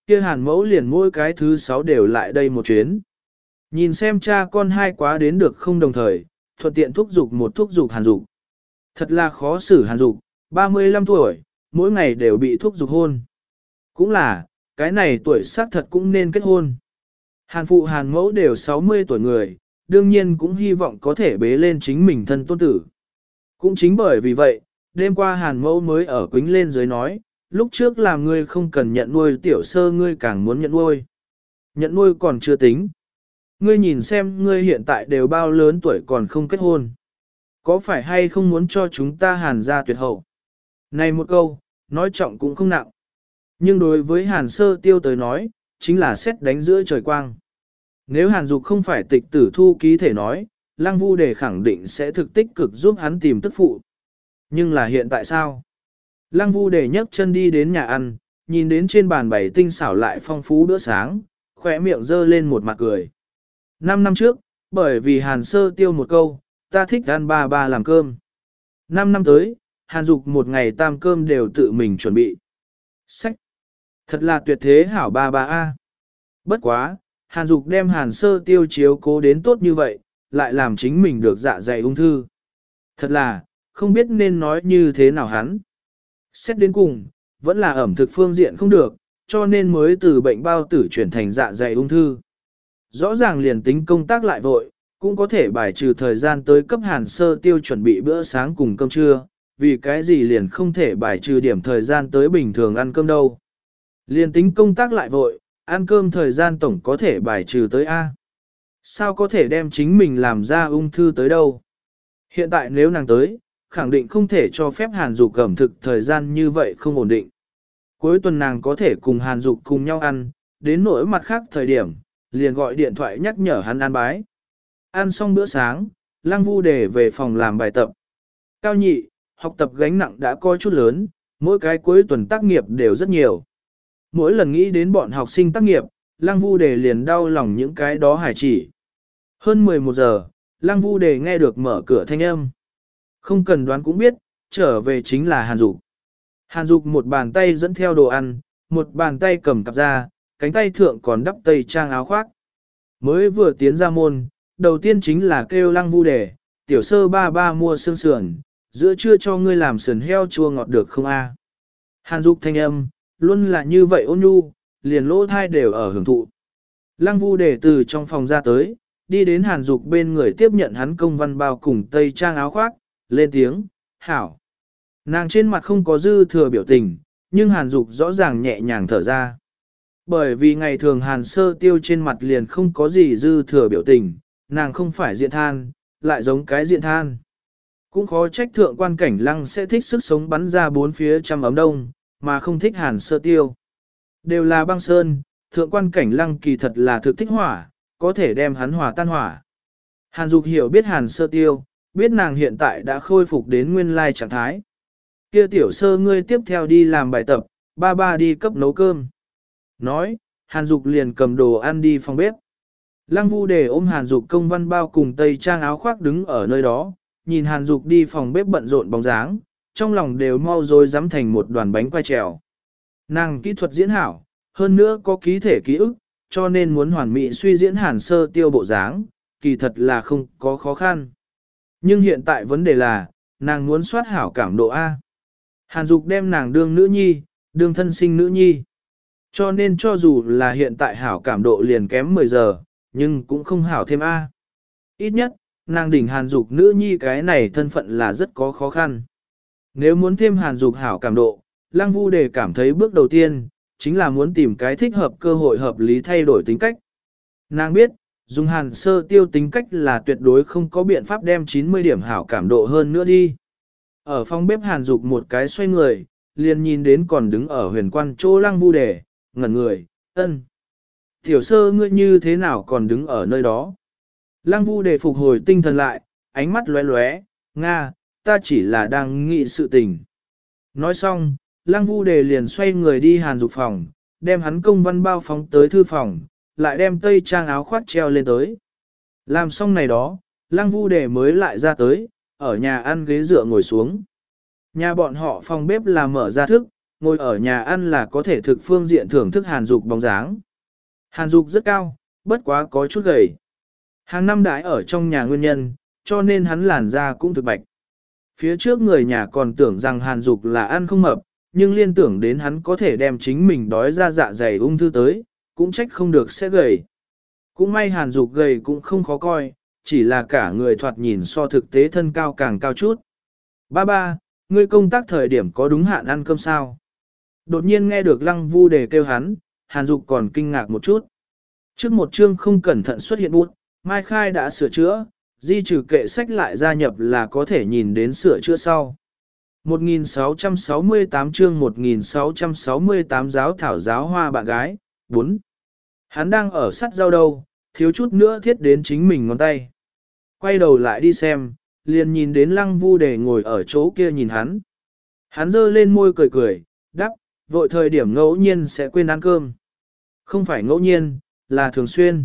kia hàn mẫu liền mỗi cái thứ sáu đều lại đây một chuyến. Nhìn xem cha con hai quá đến được không đồng thời, thuận tiện thúc giục một thúc giục hàn dục. Thật là khó xử hàn dục, ba mươi lăm tuổi, mỗi ngày đều bị thúc giục hôn. Cũng là, cái này tuổi xác thật cũng nên kết hôn. Hàn phụ hàn mẫu đều sáu mươi tuổi người, đương nhiên cũng hy vọng có thể bế lên chính mình thân tôn tử. Cũng chính bởi vì vậy, đêm qua hàn mẫu mới ở quính lên dưới nói, lúc trước làm ngươi không cần nhận nuôi tiểu sơ ngươi càng muốn nhận nuôi. Nhận nuôi còn chưa tính. Ngươi nhìn xem ngươi hiện tại đều bao lớn tuổi còn không kết hôn. Có phải hay không muốn cho chúng ta hàn ra tuyệt hậu? Này một câu, nói trọng cũng không nặng. Nhưng đối với hàn sơ tiêu tới nói, chính là xét đánh giữa trời quang. Nếu hàn dục không phải tịch tử thu ký thể nói, lăng vu đề khẳng định sẽ thực tích cực giúp hắn tìm tức phụ. Nhưng là hiện tại sao? Lăng vu đề nhấc chân đi đến nhà ăn, nhìn đến trên bàn bày tinh xảo lại phong phú bữa sáng, khỏe miệng dơ lên một mặt cười. Năm năm trước, bởi vì hàn sơ tiêu một câu, ta thích ăn ba ba làm cơm. Năm năm tới, hàn dục một ngày tam cơm đều tự mình chuẩn bị. Sách! Thật là tuyệt thế hảo ba ba A. Bất quá, hàn dục đem hàn sơ tiêu chiếu cố đến tốt như vậy, lại làm chính mình được dạ dày ung thư. Thật là, không biết nên nói như thế nào hắn. Xét đến cùng, vẫn là ẩm thực phương diện không được, cho nên mới từ bệnh bao tử chuyển thành dạ dày ung thư. Rõ ràng liền tính công tác lại vội, cũng có thể bài trừ thời gian tới cấp hàn sơ tiêu chuẩn bị bữa sáng cùng cơm trưa, vì cái gì liền không thể bài trừ điểm thời gian tới bình thường ăn cơm đâu. Liền tính công tác lại vội, ăn cơm thời gian tổng có thể bài trừ tới A. Sao có thể đem chính mình làm ra ung thư tới đâu? Hiện tại nếu nàng tới, khẳng định không thể cho phép hàn dục ẩm thực thời gian như vậy không ổn định. Cuối tuần nàng có thể cùng hàn dục cùng nhau ăn, đến nỗi mặt khác thời điểm, liền gọi điện thoại nhắc nhở hắn ăn bái. Ăn xong bữa sáng, Lăng Vu để về phòng làm bài tập. Cao nhị, học tập gánh nặng đã coi chút lớn, mỗi cái cuối tuần tác nghiệp đều rất nhiều. Mỗi lần nghĩ đến bọn học sinh tác nghiệp, Lăng Vu Đề liền đau lòng những cái đó hải chỉ. Hơn mười một giờ, Lăng Vu Đề nghe được mở cửa thanh âm. Không cần đoán cũng biết, trở về chính là Hàn Dục. Hàn Dục một bàn tay dẫn theo đồ ăn, một bàn tay cầm cặp ra, cánh tay thượng còn đắp tây trang áo khoác. Mới vừa tiến ra môn, đầu tiên chính là kêu Lăng Vu Đề, tiểu sơ ba ba mua xương sườn, giữa trưa cho ngươi làm sườn heo chua ngọt được không a? Hàn Dục thanh âm, luôn là như vậy ôn nhu, liền lỗ thai đều ở hưởng thụ. Lăng Vu Đề từ trong phòng ra tới, đi đến Hàn Dục bên người tiếp nhận hắn công văn bao cùng tây trang áo khoác, lên tiếng, hảo. Nàng trên mặt không có dư thừa biểu tình, nhưng Hàn Dục rõ ràng nhẹ nhàng thở ra. Bởi vì ngày thường Hàn Sơ Tiêu trên mặt liền không có gì dư thừa biểu tình, nàng không phải diện than, lại giống cái diện than. Cũng khó trách thượng quan cảnh lăng sẽ thích sức sống bắn ra bốn phía trăm ấm đông, mà không thích Hàn Sơ Tiêu. Đều là băng sơn, thượng quan cảnh lăng kỳ thật là thực thích hỏa, có thể đem hắn hỏa tan hỏa. Hàn Dục hiểu biết Hàn Sơ Tiêu, biết nàng hiện tại đã khôi phục đến nguyên lai trạng thái. Kia tiểu sơ ngươi tiếp theo đi làm bài tập, ba ba đi cấp nấu cơm. Nói, Hàn Dục liền cầm đồ ăn đi phòng bếp. Lăng Vu Đề ôm Hàn Dục công văn bao cùng tây trang áo khoác đứng ở nơi đó, nhìn Hàn Dục đi phòng bếp bận rộn bóng dáng, trong lòng đều mau rồi dám thành một đoàn bánh quai trèo. Nàng kỹ thuật diễn hảo, hơn nữa có ký thể ký ức, cho nên muốn hoàn mỹ suy diễn Hàn Sơ Tiêu bộ dáng, kỳ thật là không có khó khăn. Nhưng hiện tại vấn đề là, nàng muốn soát hảo cảm độ A. Hàn Dục đem nàng đương nữ nhi, đương thân sinh nữ nhi. Cho nên cho dù là hiện tại hảo cảm độ liền kém mười giờ, nhưng cũng không hảo thêm A. Ít nhất, nàng đỉnh Hàn Dục nữ nhi cái này thân phận là rất có khó khăn. Nếu muốn thêm Hàn Dục hảo cảm độ, Lăng Vu Đề cảm thấy bước đầu tiên, chính là muốn tìm cái thích hợp cơ hội hợp lý thay đổi tính cách. Nàng biết, dùng Hàn Sơ Tiêu tính cách là tuyệt đối không có biện pháp đem chín mươi điểm hảo cảm độ hơn nữa đi. Ở phòng bếp Hàn Dục một cái xoay người, liền nhìn đến còn đứng ở huyền quan chỗ Lăng Vu Đề, ngẩn người, ân. Tiểu sơ ngươi như thế nào còn đứng ở nơi đó? Lăng Vu Đề phục hồi tinh thần lại, ánh mắt lóe lóe, Nga, ta chỉ là đang nghĩ sự tình. Nói xong, Lăng Vu Đề liền xoay người đi Hàn Dục phòng, đem hắn công văn bao phóng tới thư phòng, lại đem tây trang áo khoác treo lên tới. Làm xong này đó, Lăng Vu Đề mới lại ra tới, ở nhà ăn ghế dựa ngồi xuống. Nhà bọn họ phòng bếp là mở ra thức, ngồi ở nhà ăn là có thể thực phương diện thưởng thức Hàn Dục bóng dáng. Hàn Dục rất cao, bất quá có chút gầy. Hàng năm đãi ở trong nhà nguyên nhân, cho nên hắn làn da cũng thực bạch. Phía trước người nhà còn tưởng rằng Hàn Dục là ăn không mập, nhưng liên tưởng đến hắn có thể đem chính mình đói ra dạ dày ung thư tới, cũng trách không được sẽ gầy. Cũng may Hàn Dục gầy cũng không khó coi, chỉ là cả người thoạt nhìn so thực tế thân cao càng cao chút. Ba ba, ngươi công tác thời điểm có đúng hạn ăn cơm sao? Đột nhiên nghe được Lăng Vu Đề kêu hắn, Hàn Dục còn kinh ngạc một chút. Trước một chương không cẩn thận xuất hiện bút, Mai Khai đã sửa chữa, di trừ kệ sách lại gia nhập là có thể nhìn đến sửa chữa sau. một nghìn sáu trăm sáu mươi tám chương một nghìn sáu trăm sáu mươi tám giáo thảo giáo hoa bạn gái, bốn. Hắn đang ở sắt rau đâu, thiếu chút nữa thiết đến chính mình ngón tay. Quay đầu lại đi xem, liền nhìn đến Lăng Vu Đề ngồi ở chỗ kia nhìn hắn. Hắn giơ lên môi cười cười, đáp, vội thời điểm ngẫu nhiên sẽ quên ăn cơm. Không phải ngẫu nhiên, là thường xuyên.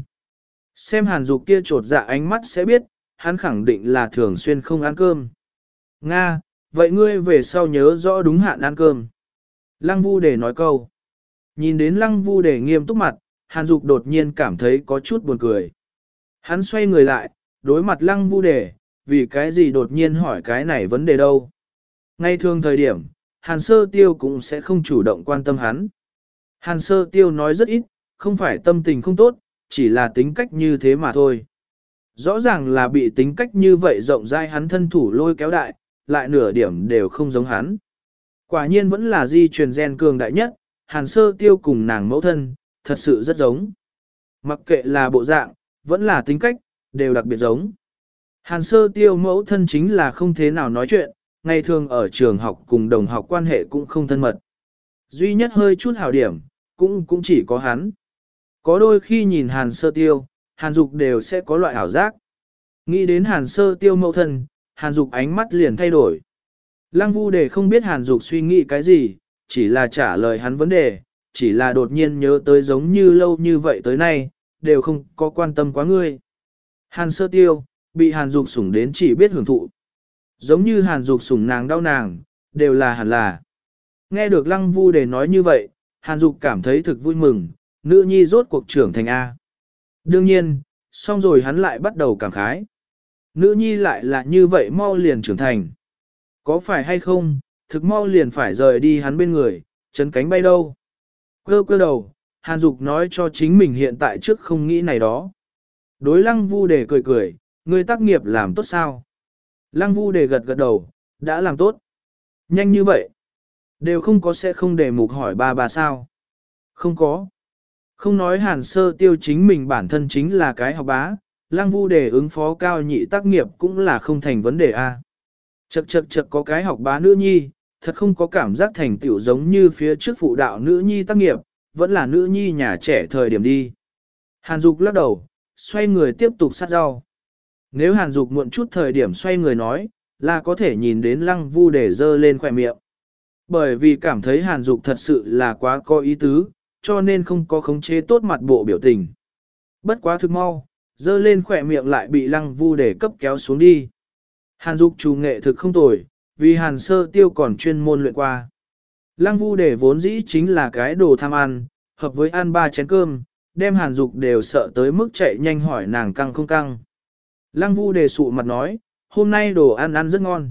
Xem Hàn Dục kia trột dạ ánh mắt sẽ biết, hắn khẳng định là thường xuyên không ăn cơm. Nga, vậy ngươi về sau nhớ rõ đúng hạn ăn cơm. Lăng Vu Đề nói câu. Nhìn đến Lăng Vu Đề nghiêm túc mặt, Hàn Dục đột nhiên cảm thấy có chút buồn cười. Hắn xoay người lại, đối mặt Lăng Vu Đề, vì cái gì đột nhiên hỏi cái này vấn đề đâu. Ngay thường thời điểm, Hàn Sơ Tiêu cũng sẽ không chủ động quan tâm hắn. Hàn Sơ Tiêu nói rất ít, không phải tâm tình không tốt, chỉ là tính cách như thế mà thôi. Rõ ràng là bị tính cách như vậy rộng rãi hắn thân thủ lôi kéo đại, lại nửa điểm đều không giống hắn. Quả nhiên vẫn là di truyền gen cường đại nhất, Hàn Sơ Tiêu cùng nàng mẫu thân, thật sự rất giống. Mặc kệ là bộ dạng, vẫn là tính cách, đều đặc biệt giống. Hàn Sơ Tiêu mẫu thân chính là không thế nào nói chuyện, ngày thường ở trường học cùng đồng học quan hệ cũng không thân mật. Duy nhất hơi chút hảo điểm, cũng cũng chỉ có hắn. Có đôi khi nhìn Hàn Sơ Tiêu, Hàn Dục đều sẽ có loại ảo giác. Nghĩ đến Hàn Sơ Tiêu mẫu thân, Hàn Dục ánh mắt liền thay đổi. Lăng Vu Đề không biết Hàn Dục suy nghĩ cái gì, chỉ là trả lời hắn vấn đề, chỉ là đột nhiên nhớ tới giống như lâu như vậy tới nay, đều không có quan tâm quá ngươi. Hàn Sơ Tiêu, bị Hàn Dục sủng đến chỉ biết hưởng thụ. Giống như Hàn Dục sủng nàng đau nàng, đều là hẳn là. Nghe được Lăng Vu Đề nói như vậy, Hàn Dục cảm thấy thực vui mừng, nữ nhi rốt cuộc trưởng thành A. Đương nhiên, xong rồi hắn lại bắt đầu cảm khái. Nữ nhi lại là như vậy mau liền trưởng thành. Có phải hay không, thực mau liền phải rời đi hắn bên người, chấn cánh bay đâu. Cơ cơ đầu, Hàn Dục nói cho chính mình hiện tại trước không nghĩ này đó. Đối Lăng Vu Đề cười cười, ngươi tác nghiệp làm tốt sao? Lăng Vu Đề gật gật đầu, đã làm tốt. Nhanh như vậy. Đều không có sẽ không để mục hỏi ba bà sao. Không có. Không nói Hàn Sơ Tiêu chính mình bản thân chính là cái học bá, Lăng Vu Đề ứng phó cao nhị tác nghiệp cũng là không thành vấn đề a. Chậc chậc chậc có cái học bá nữ nhi, thật không có cảm giác thành tựu giống như phía trước phụ đạo nữ nhi tác nghiệp, vẫn là nữ nhi nhà trẻ thời điểm đi. Hàn Dục lắc đầu, xoay người tiếp tục sát rau. Nếu Hàn Dục muộn chút thời điểm xoay người nói, là có thể nhìn đến Lăng Vu Đề dơ lên khỏe miệng. Bởi vì cảm thấy Hàn Dục thật sự là quá có ý tứ, cho nên không có khống chế tốt mặt bộ biểu tình. Bất quá thực mau, dơ lên khỏe miệng lại bị Lăng Vu Đề cấp kéo xuống đi. Hàn Dục chủ nghệ thực không tồi, vì Hàn Sơ Tiêu còn chuyên môn luyện qua. Lăng Vu Đề vốn dĩ chính là cái đồ tham ăn, hợp với ăn ba chén cơm, đem Hàn Dục đều sợ tới mức chạy nhanh hỏi nàng căng không căng. Lăng Vu Đề sụ mặt nói, hôm nay đồ ăn ăn rất ngon.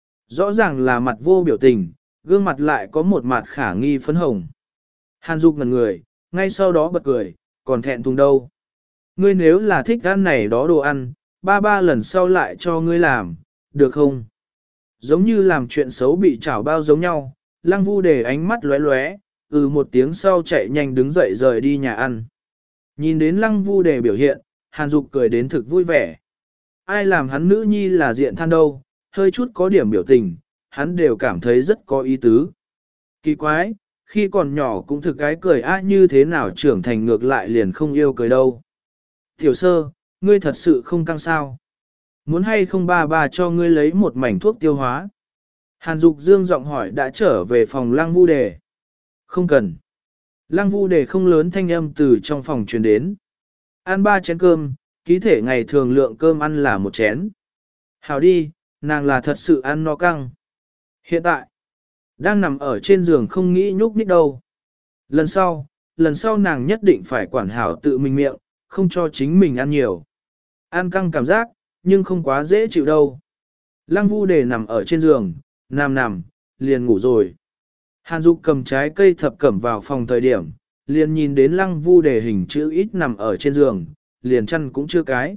Rõ ràng là mặt vô biểu tình, gương mặt lại có một mặt khả nghi phấn hồng. Hàn Dục ngẩn người, ngay sau đó bật cười, còn thẹn thùng đâu. Ngươi nếu là thích ăn này đó đồ ăn, ba ba lần sau lại cho ngươi làm, được không? Giống như làm chuyện xấu bị chảo bao giống nhau, Lăng Vu Đề ánh mắt lóe lóe, ừ một tiếng sau chạy nhanh đứng dậy rời đi nhà ăn. Nhìn đến Lăng Vu Đề biểu hiện, Hàn Dục cười đến thực vui vẻ. Ai làm hắn nữ nhi là diện than đâu, hơi chút có điểm biểu tình, hắn đều cảm thấy rất có ý tứ. Kỳ quái, khi còn nhỏ cũng thực cái cười á như thế nào trưởng thành ngược lại liền không yêu cười đâu. Tiểu sơ, ngươi thật sự không căng sao. Muốn hay không ba ba cho ngươi lấy một mảnh thuốc tiêu hóa. Hàn Dục dương giọng hỏi đã trở về phòng Lăng Vu Đề. Không cần. Lăng Vu Đề không lớn thanh âm từ trong phòng truyền đến. Ăn ba chén cơm, ký thể ngày thường lượng cơm ăn là một chén. Hảo đi, nàng là thật sự ăn no căng. Hiện tại, Đang nằm ở trên giường không nghĩ nhúc nhích đâu. Lần sau, lần sau nàng nhất định phải quản hảo tự mình miệng, không cho chính mình ăn nhiều. Ăn căng cảm giác, nhưng không quá dễ chịu đâu. Lăng Vu Đề nằm ở trên giường, nằm nằm, liền ngủ rồi. Hàn Dục cầm trái cây thập cẩm vào phòng thời điểm, liền nhìn đến Lăng Vu Đề hình chữ ít nằm ở trên giường, liền chăn cũng chưa cái.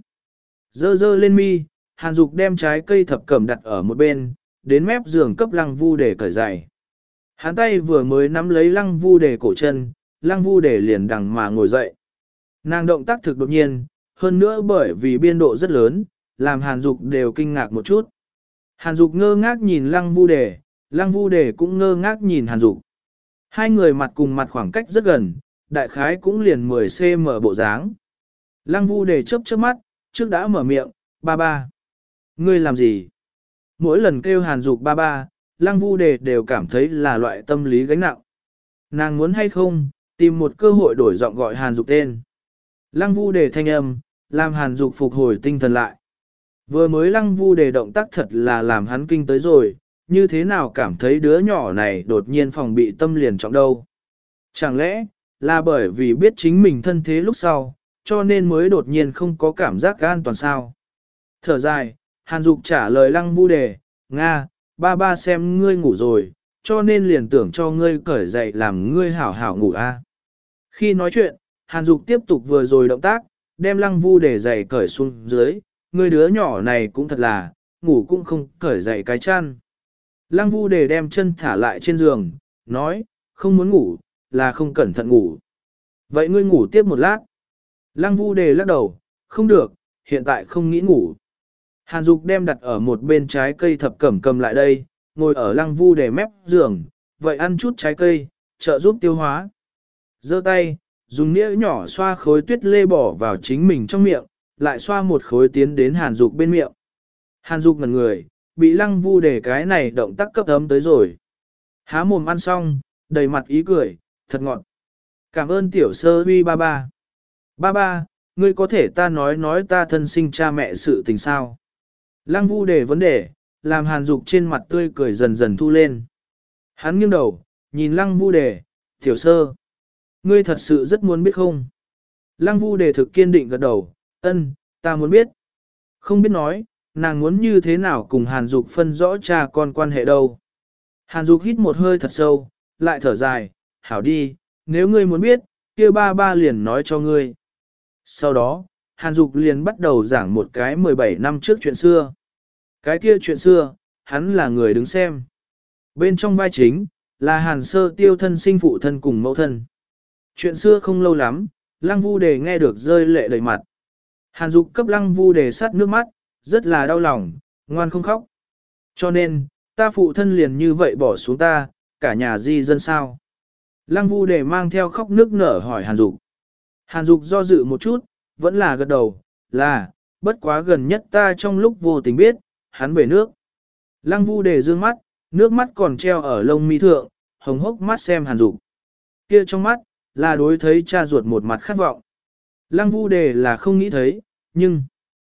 Dơ dơ lên mi, Hàn Dục đem trái cây thập cẩm đặt ở một bên, đến mép giường cấp Lăng Vu Đề cởi giày. Hắn tay vừa mới nắm lấy Lăng Vu Đề cổ chân, Lăng Vu Đề liền đằng mà ngồi dậy. Nàng động tác thực đột nhiên, hơn nữa bởi vì biên độ rất lớn, làm Hàn Dục đều kinh ngạc một chút. Hàn Dục ngơ ngác nhìn Lăng Vu Đề, Lăng Vu Đề cũng ngơ ngác nhìn Hàn Dục. Hai người mặt cùng mặt khoảng cách rất gần, đại khái cũng liền mười xăng ti mét bộ dáng. Lăng Vu Đề chớp chớp mắt, trước đã mở miệng, ba ba. Ngươi làm gì? Mỗi lần kêu Hàn Dục ba ba, Lăng Vu Đề đều cảm thấy là loại tâm lý gánh nặng. Nàng muốn hay không, tìm một cơ hội đổi giọng gọi Hàn Dục tên. Lăng Vu Đề thanh âm, làm Hàn Dục phục hồi tinh thần lại. Vừa mới Lăng Vu Đề động tác thật là làm hắn kinh tới rồi, như thế nào cảm thấy đứa nhỏ này đột nhiên phòng bị tâm liền trọng đâu. Chẳng lẽ, là bởi vì biết chính mình thân thế lúc sau, cho nên mới đột nhiên không có cảm giác an toàn sao. Thở dài, Hàn Dục trả lời Lăng Vu Đề, Nga, ba ba xem ngươi ngủ rồi, cho nên liền tưởng cho ngươi cởi dậy làm ngươi hảo hảo ngủ a. Khi nói chuyện, Hàn Dục tiếp tục vừa rồi động tác, đem Lăng Vu Đề giày cởi xuống dưới, ngươi đứa nhỏ này cũng thật là, ngủ cũng không cởi dậy cái chăn. Lăng Vu Đề đem chân thả lại trên giường, nói, không muốn ngủ, là không cẩn thận ngủ. Vậy ngươi ngủ tiếp một lát. Lăng Vu Đề lắc đầu, không được, hiện tại không nghĩ ngủ. Hàn Dục đem đặt ở một bên trái cây thập cẩm cầm lại đây, ngồi ở Lăng Vu Đề mép giường, vậy ăn chút trái cây, trợ giúp tiêu hóa. Giơ tay, dùng nĩa nhỏ xoa khối tuyết lê bỏ vào chính mình trong miệng, lại xoa một khối tiến đến Hàn Dục bên miệng. Hàn Dục ngẩn người, bị Lăng Vu Đề cái này động tác cấp ấm tới rồi. Há mồm ăn xong, đầy mặt ý cười, thật ngọt. Cảm ơn tiểu sơ huy ba ba. Ba ba, ngươi có thể ta nói nói ta thân sinh cha mẹ sự tình sao? Lăng Vu Đề vấn đề, làm Hàn Dục trên mặt tươi cười dần dần thu lên. Hắn nghiêng đầu, nhìn Lăng Vu Đề, tiểu sơ. Ngươi thật sự rất muốn biết không? Lăng Vu Đề thực kiên định gật đầu, ân, ta muốn biết. Không biết nói, nàng muốn như thế nào cùng Hàn Dục phân rõ cha con quan hệ đâu. Hàn Dục hít một hơi thật sâu, lại thở dài, hảo đi, nếu ngươi muốn biết, kia ba ba liền nói cho ngươi. Sau đó, Hàn Dục liền bắt đầu giảng một cái mười bảy năm trước chuyện xưa. Cái kia chuyện xưa, hắn là người đứng xem. Bên trong vai chính, là Hàn Sơ Tiêu thân sinh phụ thân cùng mẫu thân. Chuyện xưa không lâu lắm, Lăng Vu Đề nghe được rơi lệ đầy mặt. Hàn Dục cấp Lăng Vu Đề sát nước mắt, rất là đau lòng, ngoan không khóc. Cho nên, ta phụ thân liền như vậy bỏ xuống ta, cả nhà di dân sao. Lăng Vu Đề mang theo khóc nước nở hỏi Hàn Dục. Hàn Dục do dự một chút, vẫn là gật đầu, là, bất quá gần nhất ta trong lúc vô tình biết, hắn về nước. Lăng Vu Đề dương mắt, nước mắt còn treo ở lông mi thượng, hồng hốc mắt xem Hàn Dục. Kia trong mắt, là đối thấy cha ruột một mặt khát vọng. Lăng Vu Đề là không nghĩ thấy, nhưng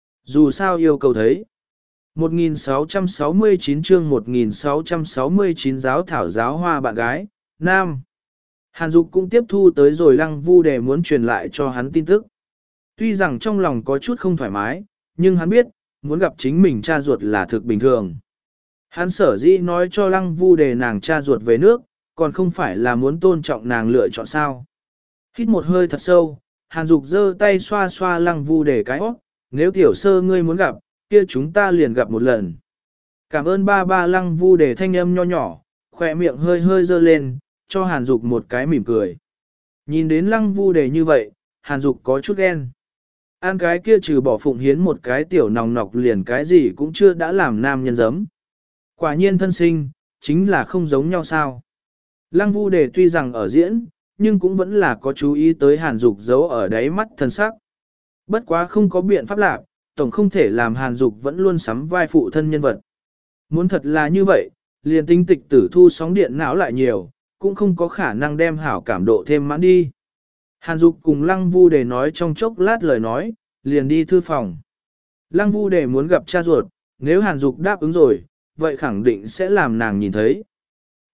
dù sao yêu cầu thấy. một nghìn sáu trăm sáu mươi chín chương một nghìn sáu trăm sáu mươi chín giáo thảo giáo hoa bạn gái, Nam. Hàn Dục cũng tiếp thu tới rồi Lăng Vu Đề muốn truyền lại cho hắn tin tức. Tuy rằng trong lòng có chút không thoải mái, nhưng hắn biết, muốn gặp chính mình cha ruột là thực bình thường. Hắn sở dĩ nói cho Lăng Vu Đề nàng cha ruột về nước, còn không phải là muốn tôn trọng nàng lựa chọn sao. Hít một hơi thật sâu, Hàn Dục giơ tay xoa xoa Lăng Vu Đề cái óc, nếu tiểu sơ ngươi muốn gặp, kia chúng ta liền gặp một lần. Cảm ơn ba ba. Lăng Vu Đề thanh âm nho nhỏ, khỏe miệng hơi hơi dơ lên, cho Hàn Dục một cái mỉm cười. Nhìn đến Lăng Vu Đề như vậy, Hàn Dục có chút ghen. Ăn cái kia trừ bỏ phụng hiến một cái tiểu nòng nọc liền cái gì cũng chưa đã làm nam nhân giấm. Quả nhiên thân sinh, chính là không giống nhau sao. Lăng Vu Đề tuy rằng ở diễn, nhưng cũng vẫn là có chú ý tới Hàn Dục giấu ở đáy mắt thân sắc. Bất quá không có biện pháp lạc, tổng không thể làm Hàn Dục vẫn luôn sắm vai phụ thân nhân vật. Muốn thật là như vậy, liền tinh tịch tử thu sóng điện não lại nhiều, cũng không có khả năng đem hảo cảm độ thêm mãn đi. Hàn Dục cùng Lăng Vu Đề nói trong chốc lát lời nói, liền đi thư phòng. Lăng Vu Đề muốn gặp cha ruột, nếu Hàn Dục đáp ứng rồi, vậy khẳng định sẽ làm nàng nhìn thấy.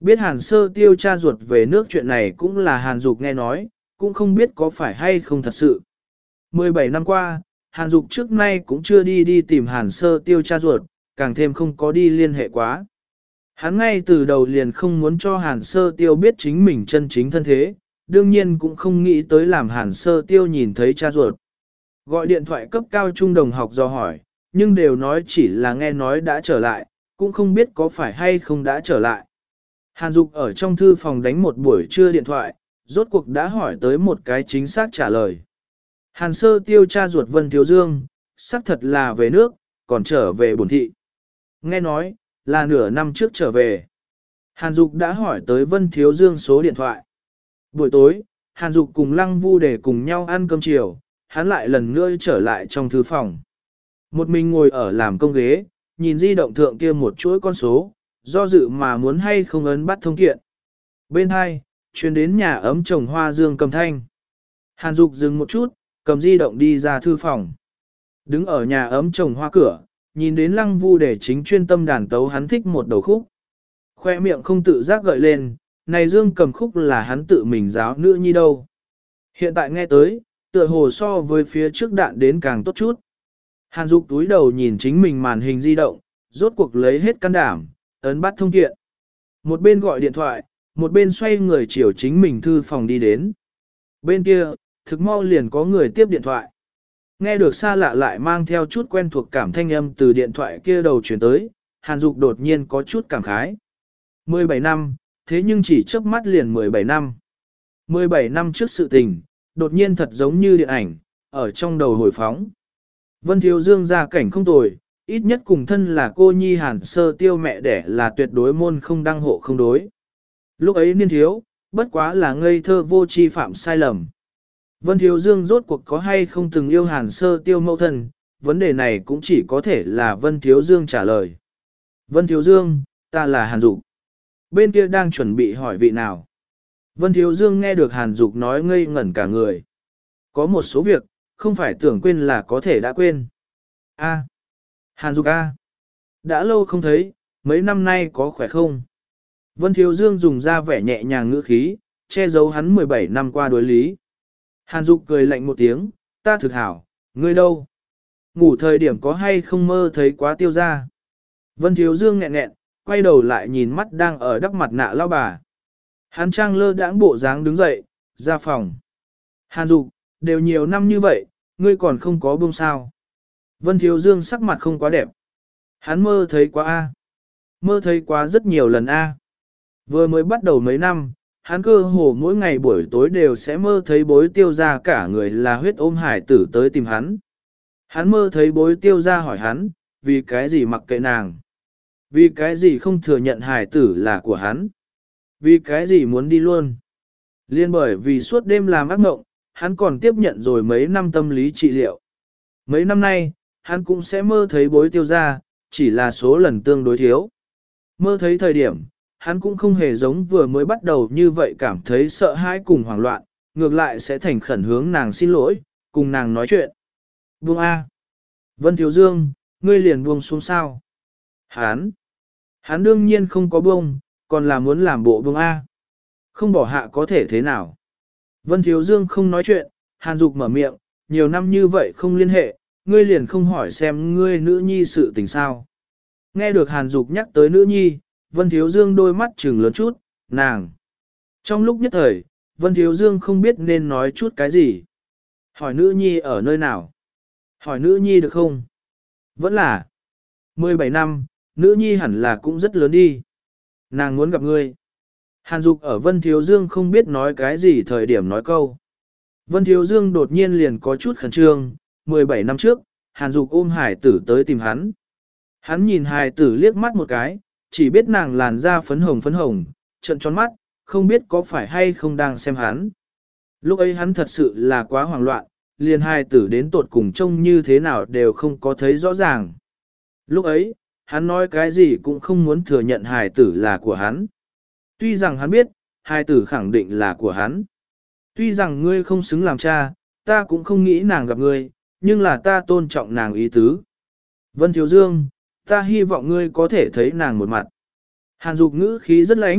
Biết Hàn Sơ Tiêu cha ruột về nước chuyện này cũng là Hàn Dục nghe nói, cũng không biết có phải hay không thật sự. mười bảy năm qua, Hàn Dục trước nay cũng chưa đi đi tìm Hàn Sơ Tiêu cha ruột, càng thêm không có đi liên hệ quá. Hắn ngay từ đầu liền không muốn cho Hàn Sơ Tiêu biết chính mình chân chính thân thế, đương nhiên cũng không nghĩ tới làm Hàn Sơ Tiêu nhìn thấy cha ruột. Gọi điện thoại cấp cao trung đồng học do hỏi, nhưng đều nói chỉ là nghe nói đã trở lại, cũng không biết có phải hay không đã trở lại. Hàn Dục ở trong thư phòng đánh một buổi trưa điện thoại, rốt cuộc đã hỏi tới một cái chính xác trả lời. Hàn Sơ Tiêu cha ruột Vân Thiếu Dương, xác thật là về nước, còn trở về bổn thị. Nghe nói, là nửa năm trước trở về. Hàn Dục đã hỏi tới Vân Thiếu Dương số điện thoại. Buổi tối, Hàn Dục cùng Lăng Vu để cùng nhau ăn cơm chiều, hắn lại lần nữa trở lại trong thư phòng. Một mình ngồi ở làm công ghế, nhìn di động thượng kia một chuỗi con số, do dự mà muốn hay không ấn bắt thông kiện. Bên hai, chuyến đến nhà ấm trồng hoa dương cầm thanh. Hàn Dục dừng một chút, cầm di động đi ra thư phòng. Đứng ở nhà ấm trồng hoa cửa, nhìn đến Lăng Vu để chính chuyên tâm đàn tấu hắn thích một đầu khúc. Khoe miệng không tự giác gợi lên, này dương cầm khúc là hắn tự mình giáo nữ nhi đâu. Hiện tại nghe tới, tựa hồ so với phía trước đạn đến càng tốt chút. Hàn Dục túi đầu nhìn chính mình màn hình di động, rốt cuộc lấy hết can đảm, ấn bắt thông kiện. Một bên gọi điện thoại, một bên xoay người chiều chính mình thư phòng đi đến. Bên kia, thực mau liền có người tiếp điện thoại. Nghe được xa lạ lại mang theo chút quen thuộc cảm thanh âm từ điện thoại kia đầu chuyển tới, Hàn Dục đột nhiên có chút cảm khái. mười bảy năm, thế nhưng chỉ trước mắt liền mười bảy năm. mười bảy năm trước sự tình, đột nhiên thật giống như điện ảnh, ở trong đầu hồi phóng. Vân Thiếu Dương gia cảnh không tồi, ít nhất cùng thân là cô nhi Hàn Sơ Tiêu mẹ đẻ là tuyệt đối môn không đăng hộ không đối. Lúc ấy niên thiếu, bất quá là ngây thơ vô tri phạm sai lầm. Vân Thiếu Dương rốt cuộc có hay không từng yêu Hàn Sơ Tiêu mẫu thân, vấn đề này cũng chỉ có thể là Vân Thiếu Dương trả lời. Vân Thiếu Dương, ta là Hàn Dục. Bên kia đang chuẩn bị hỏi vị nào. Vân Thiếu Dương nghe được Hàn Dục nói ngây ngẩn cả người. Có một số việc, không phải tưởng quên là có thể đã quên. A. Hàn Dục A. Đã lâu không thấy, mấy năm nay có khỏe không? Vân Thiếu Dương dùng ra vẻ nhẹ nhàng ngữ khí, che giấu hắn mười bảy năm qua đối lý. Hàn Dục cười lạnh một tiếng, ta thực hảo, ngươi đâu? Ngủ thời điểm có hay không mơ thấy quá tiêu ra? Vân Thiếu Dương nghẹn nghẹn, quay đầu lại nhìn mắt đang ở đắp mặt nạ lao bà. Hắn trang lơ đãng bộ dáng đứng dậy, ra phòng. Hàn Dục, đều nhiều năm như vậy, ngươi còn không có buông sao. Vân Thiếu Dương sắc mặt không quá đẹp. Hắn mơ thấy quá A. Mơ thấy quá rất nhiều lần A. Vừa mới bắt đầu mấy năm, hắn cơ hồ mỗi ngày buổi tối đều sẽ mơ thấy bối tiêu ra cả người là huyết ôm hải tử tới tìm hắn. Hắn mơ thấy bối tiêu ra hỏi hắn, vì cái gì mặc kệ nàng. Vì cái gì không thừa nhận hải tử là của hắn. Vì cái gì muốn đi luôn. Liên bởi vì suốt đêm làm ác mộng, hắn còn tiếp nhận rồi mấy năm tâm lý trị liệu. Mấy năm nay, hắn cũng sẽ mơ thấy bối tiêu ra, chỉ là số lần tương đối thiếu. Mơ thấy thời điểm, hắn cũng không hề giống vừa mới bắt đầu như vậy cảm thấy sợ hãi cùng hoảng loạn, ngược lại sẽ thành khẩn hướng nàng xin lỗi, cùng nàng nói chuyện. Buông A. Vân Thiếu Dương, ngươi liền buông xuống sao. Hắn. Hắn đương nhiên không có buông, còn là muốn làm bộ buông A. Không bỏ hạ có thể thế nào. Vân Thiếu Dương không nói chuyện, Hàn Dục mở miệng, nhiều năm như vậy không liên hệ, ngươi liền không hỏi xem ngươi nữ nhi sự tình sao. Nghe được Hàn Dục nhắc tới nữ nhi, Vân Thiếu Dương đôi mắt trừng lớn chút, nàng. Trong lúc nhất thời, Vân Thiếu Dương không biết nên nói chút cái gì. Hỏi nữ nhi ở nơi nào? Hỏi nữ nhi được không? Vẫn là mười bảy năm, nữ nhi hẳn là cũng rất lớn đi. Nàng muốn gặp ngươi. Hàn Dục ở Vân Thiếu Dương không biết nói cái gì thời điểm nói câu. Vân Thiếu Dương đột nhiên liền có chút khẩn trương, mười bảy năm trước, Hàn Dục ôm hải tử tới tìm hắn. Hắn nhìn hải tử liếc mắt một cái, chỉ biết nàng làn da phấn hồng phấn hồng, trợn tròn mắt, không biết có phải hay không đang xem hắn. Lúc ấy hắn thật sự là quá hoảng loạn, liền hải tử đến tột cùng trông như thế nào đều không có thấy rõ ràng. Lúc ấy, hắn nói cái gì cũng không muốn thừa nhận hải tử là của hắn. Tuy rằng hắn biết, hải tử khẳng định là của hắn. Tuy rằng ngươi không xứng làm cha, ta cũng không nghĩ nàng gặp ngươi, nhưng là ta tôn trọng nàng ý tứ. Vân Thiếu Dương, ta hy vọng ngươi có thể thấy nàng một mặt. Hàn Dục ngữ khí rất lãnh,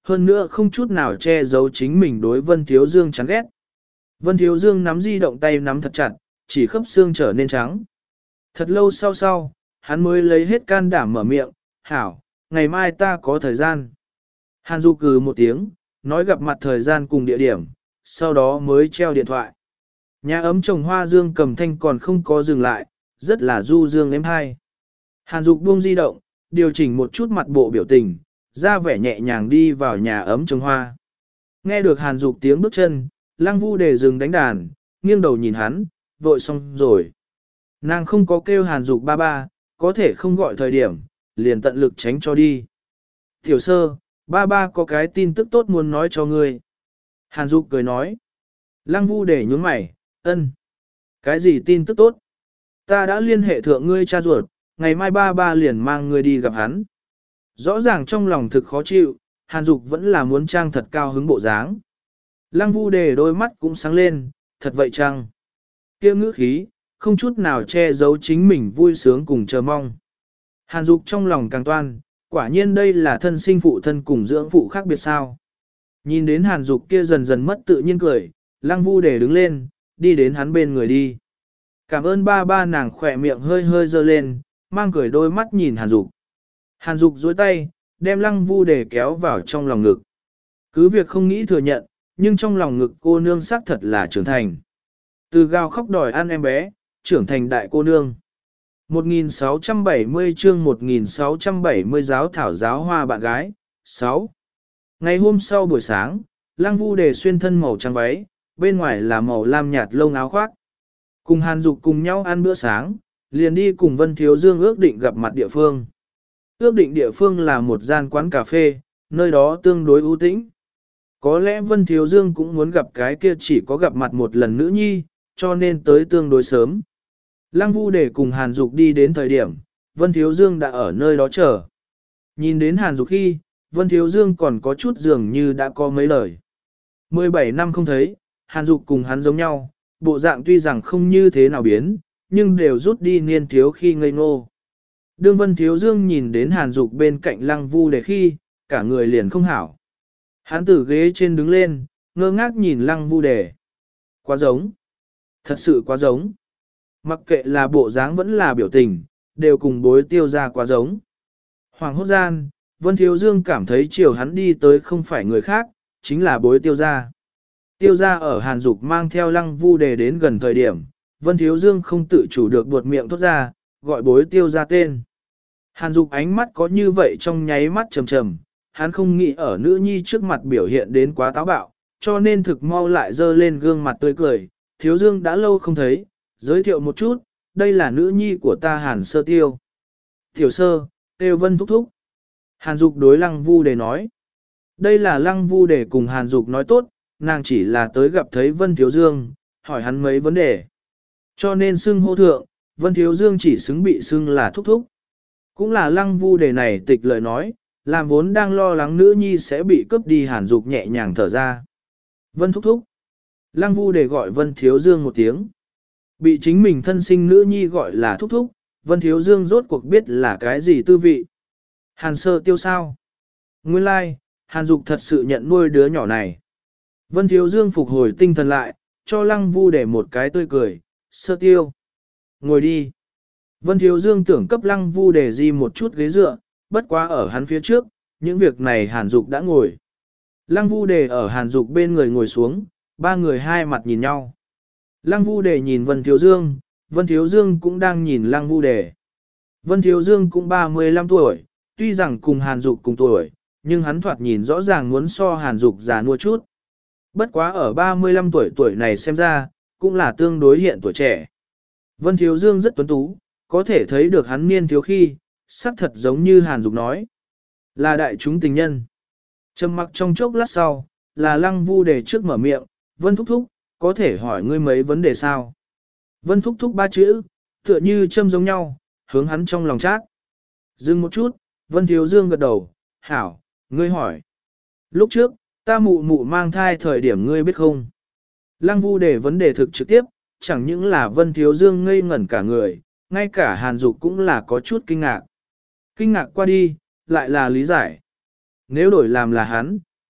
hơn nữa không chút nào che giấu chính mình đối Vân Thiếu Dương chán ghét. Vân Thiếu Dương nắm di động tay nắm thật chặt, chỉ khớp xương trở nên trắng. Thật lâu sau sau, hắn mới lấy hết can đảm mở miệng, hảo, ngày mai ta có thời gian. Hàn Du cừ một tiếng, nói gặp mặt thời gian cùng địa điểm, sau đó mới treo điện thoại. Nhà ấm trồng hoa dương cầm thanh còn không có dừng lại, rất là du dương êm hai. Hàn Dục buông di động, điều chỉnh một chút mặt bộ biểu tình, ra vẻ nhẹ nhàng đi vào nhà ấm trồng hoa. Nghe được Hàn Dục tiếng bước chân, Lăng Vu Đề dừng đánh đàn, nghiêng đầu nhìn hắn, vội xong rồi. Nàng không có kêu Hàn Dục ba ba, có thể không gọi thời điểm, liền tận lực tránh cho đi. Tiểu sơ, ba ba có cái tin tức tốt muốn nói cho ngươi. Hàn Dục cười nói. Lăng Vu Đề nhướng mày, ân. Cái gì tin tức tốt? Ta đã liên hệ thượng ngươi cha ruột, ngày mai ba ba liền mang ngươi đi gặp hắn. Rõ ràng trong lòng thực khó chịu, Hàn Dục vẫn là muốn trang thật cao hứng bộ dáng. Lăng Vu Đề đôi mắt cũng sáng lên, thật vậy chăng? Kia ngữ khí, không chút nào che giấu chính mình vui sướng cùng chờ mong. Hàn Dục trong lòng càng toan, quả nhiên đây là thân sinh phụ thân cùng dưỡng phụ khác biệt sao. Nhìn đến Hàn Dục kia dần dần mất tự nhiên cười, Lăng Vu Đề đứng lên, đi đến hắn bên người đi. Cảm ơn ba ba, nàng khỏe miệng hơi hơi dơ lên, mang cười đôi mắt nhìn Hàn Dục. Hàn Dục duỗi tay, đem Lăng Vu Đề kéo vào trong lòng ngực. Cứ việc không nghĩ thừa nhận, nhưng trong lòng ngực cô nương xác thật là trưởng thành. Từ gào khóc đòi ăn em bé, trưởng thành đại cô nương. một nghìn sáu trăm bảy mươi chương một nghìn sáu trăm bảy mươi giáo thảo giáo hoa bạn gái. sáu. Ngày hôm sau buổi sáng, Lăng Vu Đề xuyên thân màu trắng váy, bên ngoài là màu lam nhạt lông áo khoác. Cùng Hàn Dục cùng nhau ăn bữa sáng, liền đi cùng Vân Thiếu Dương ước định gặp mặt địa phương. Ước định địa phương là một gian quán cà phê, nơi đó tương đối ưu tĩnh. Có lẽ Vân Thiếu Dương cũng muốn gặp cái kia chỉ có gặp mặt một lần nữ nhi, cho nên tới tương đối sớm. Lăng Vu Đề cùng Hàn Dục đi đến thời điểm, Vân Thiếu Dương đã ở nơi đó chờ. Nhìn đến Hàn Dục khi, Vân Thiếu Dương còn có chút dường như đã có mấy lời. mười bảy năm không thấy, Hàn Dục cùng hắn giống nhau, bộ dạng tuy rằng không như thế nào biến, nhưng đều rút đi niên thiếu khi ngây ngô. Đương Vân Thiếu Dương nhìn đến Hàn Dục bên cạnh Lăng Vu Đề khi, cả người liền không hảo. Hắn từ ghế trên đứng lên, ngơ ngác nhìn Lăng Vu Đề. Quá giống. Thật sự quá giống. Mặc kệ là bộ dáng vẫn là biểu tình, đều cùng Bối Tiêu Gia quá giống. Hoàng hốt gian, Vân Thiếu Dương cảm thấy chiều hắn đi tới không phải người khác, chính là Bối Tiêu Gia. Tiêu Gia ở Hàn Dục mang theo Lăng Vu Đề đến gần thời điểm, Vân Thiếu Dương không tự chủ được buột miệng thốt ra, gọi Bối Tiêu Gia tên. Hàn Dục ánh mắt có như vậy trong nháy mắt trầm trầm, hắn không nghĩ ở nữ nhi trước mặt biểu hiện đến quá táo bạo, cho nên thực mau lại dơ lên gương mặt tươi cười. Thiếu Dương đã lâu không thấy, giới thiệu một chút, đây là nữ nhi của ta Hàn Sơ Tiêu. Tiểu sơ, Tiêu Vân thúc thúc. Hàn Dục đối Lăng Vu Đề nói. Đây là Lăng Vu Đề cùng Hàn Dục nói tốt, nàng chỉ là tới gặp thấy Vân Thiếu Dương, hỏi hắn mấy vấn đề. Cho nên xưng hô thượng, Vân Thiếu Dương chỉ xứng bị xưng là thúc thúc. Cũng là Lăng Vu Đề này tịch lời nói, làm vốn đang lo lắng nữ nhi sẽ bị cướp đi Hàn Dục nhẹ nhàng thở ra. Vân thúc thúc. Lăng Vu Đề gọi Vân Thiếu Dương một tiếng. Bị chính mình thân sinh nữ nhi gọi là thúc thúc, Vân Thiếu Dương rốt cuộc biết là cái gì tư vị. Hàn Sơ Tiêu sao? Nguyên lai, like, Hàn Dục thật sự nhận nuôi đứa nhỏ này. Vân Thiếu Dương phục hồi tinh thần lại, cho Lăng Vu Đề một cái tươi cười, Sơ Tiêu. Ngồi đi. Vân Thiếu Dương tưởng cấp Lăng Vu Đề di một chút ghế dựa, bất quá ở hắn phía trước, những việc này Hàn Dục đã ngồi. Lăng Vu Đề ở Hàn Dục bên người ngồi xuống, ba người hai mặt nhìn nhau. Lăng Vu Đề nhìn Vân Thiếu Dương, Vân Thiếu Dương cũng đang nhìn Lăng Vu Đề. Vân Thiếu Dương cũng ba mươi lăm tuổi, tuy rằng cùng Hàn Dục cùng tuổi, nhưng hắn thoạt nhìn rõ ràng muốn so Hàn Dục già nua chút. Bất quá ở ba mươi lăm tuổi tuổi này xem ra, cũng là tương đối hiện tuổi trẻ. Vân Thiếu Dương rất tuấn tú, có thể thấy được hắn niên thiếu khi, sắc thật giống như Hàn Dục nói. Là đại chúng tình nhân. Trầm mặc trong chốc lát sau, là Lăng Vu Đề trước mở miệng, Vân Thúc Thúc, có thể hỏi ngươi mấy vấn đề sao? Vân Thúc Thúc ba chữ, tựa như châm giống nhau, hướng hắn trong lòng chát. Dừng một chút, Vân Thiếu Dương gật đầu, hảo, ngươi hỏi. Lúc trước, ta mụ mụ mang thai thời điểm ngươi biết không? Lăng Vu Đề vấn đề thực trực tiếp, chẳng những là Vân Thiếu Dương ngây ngẩn cả người, ngay cả Hàn Dục cũng là có chút kinh ngạc. Kinh ngạc qua đi, lại là lý giải. Nếu đổi làm là hắn,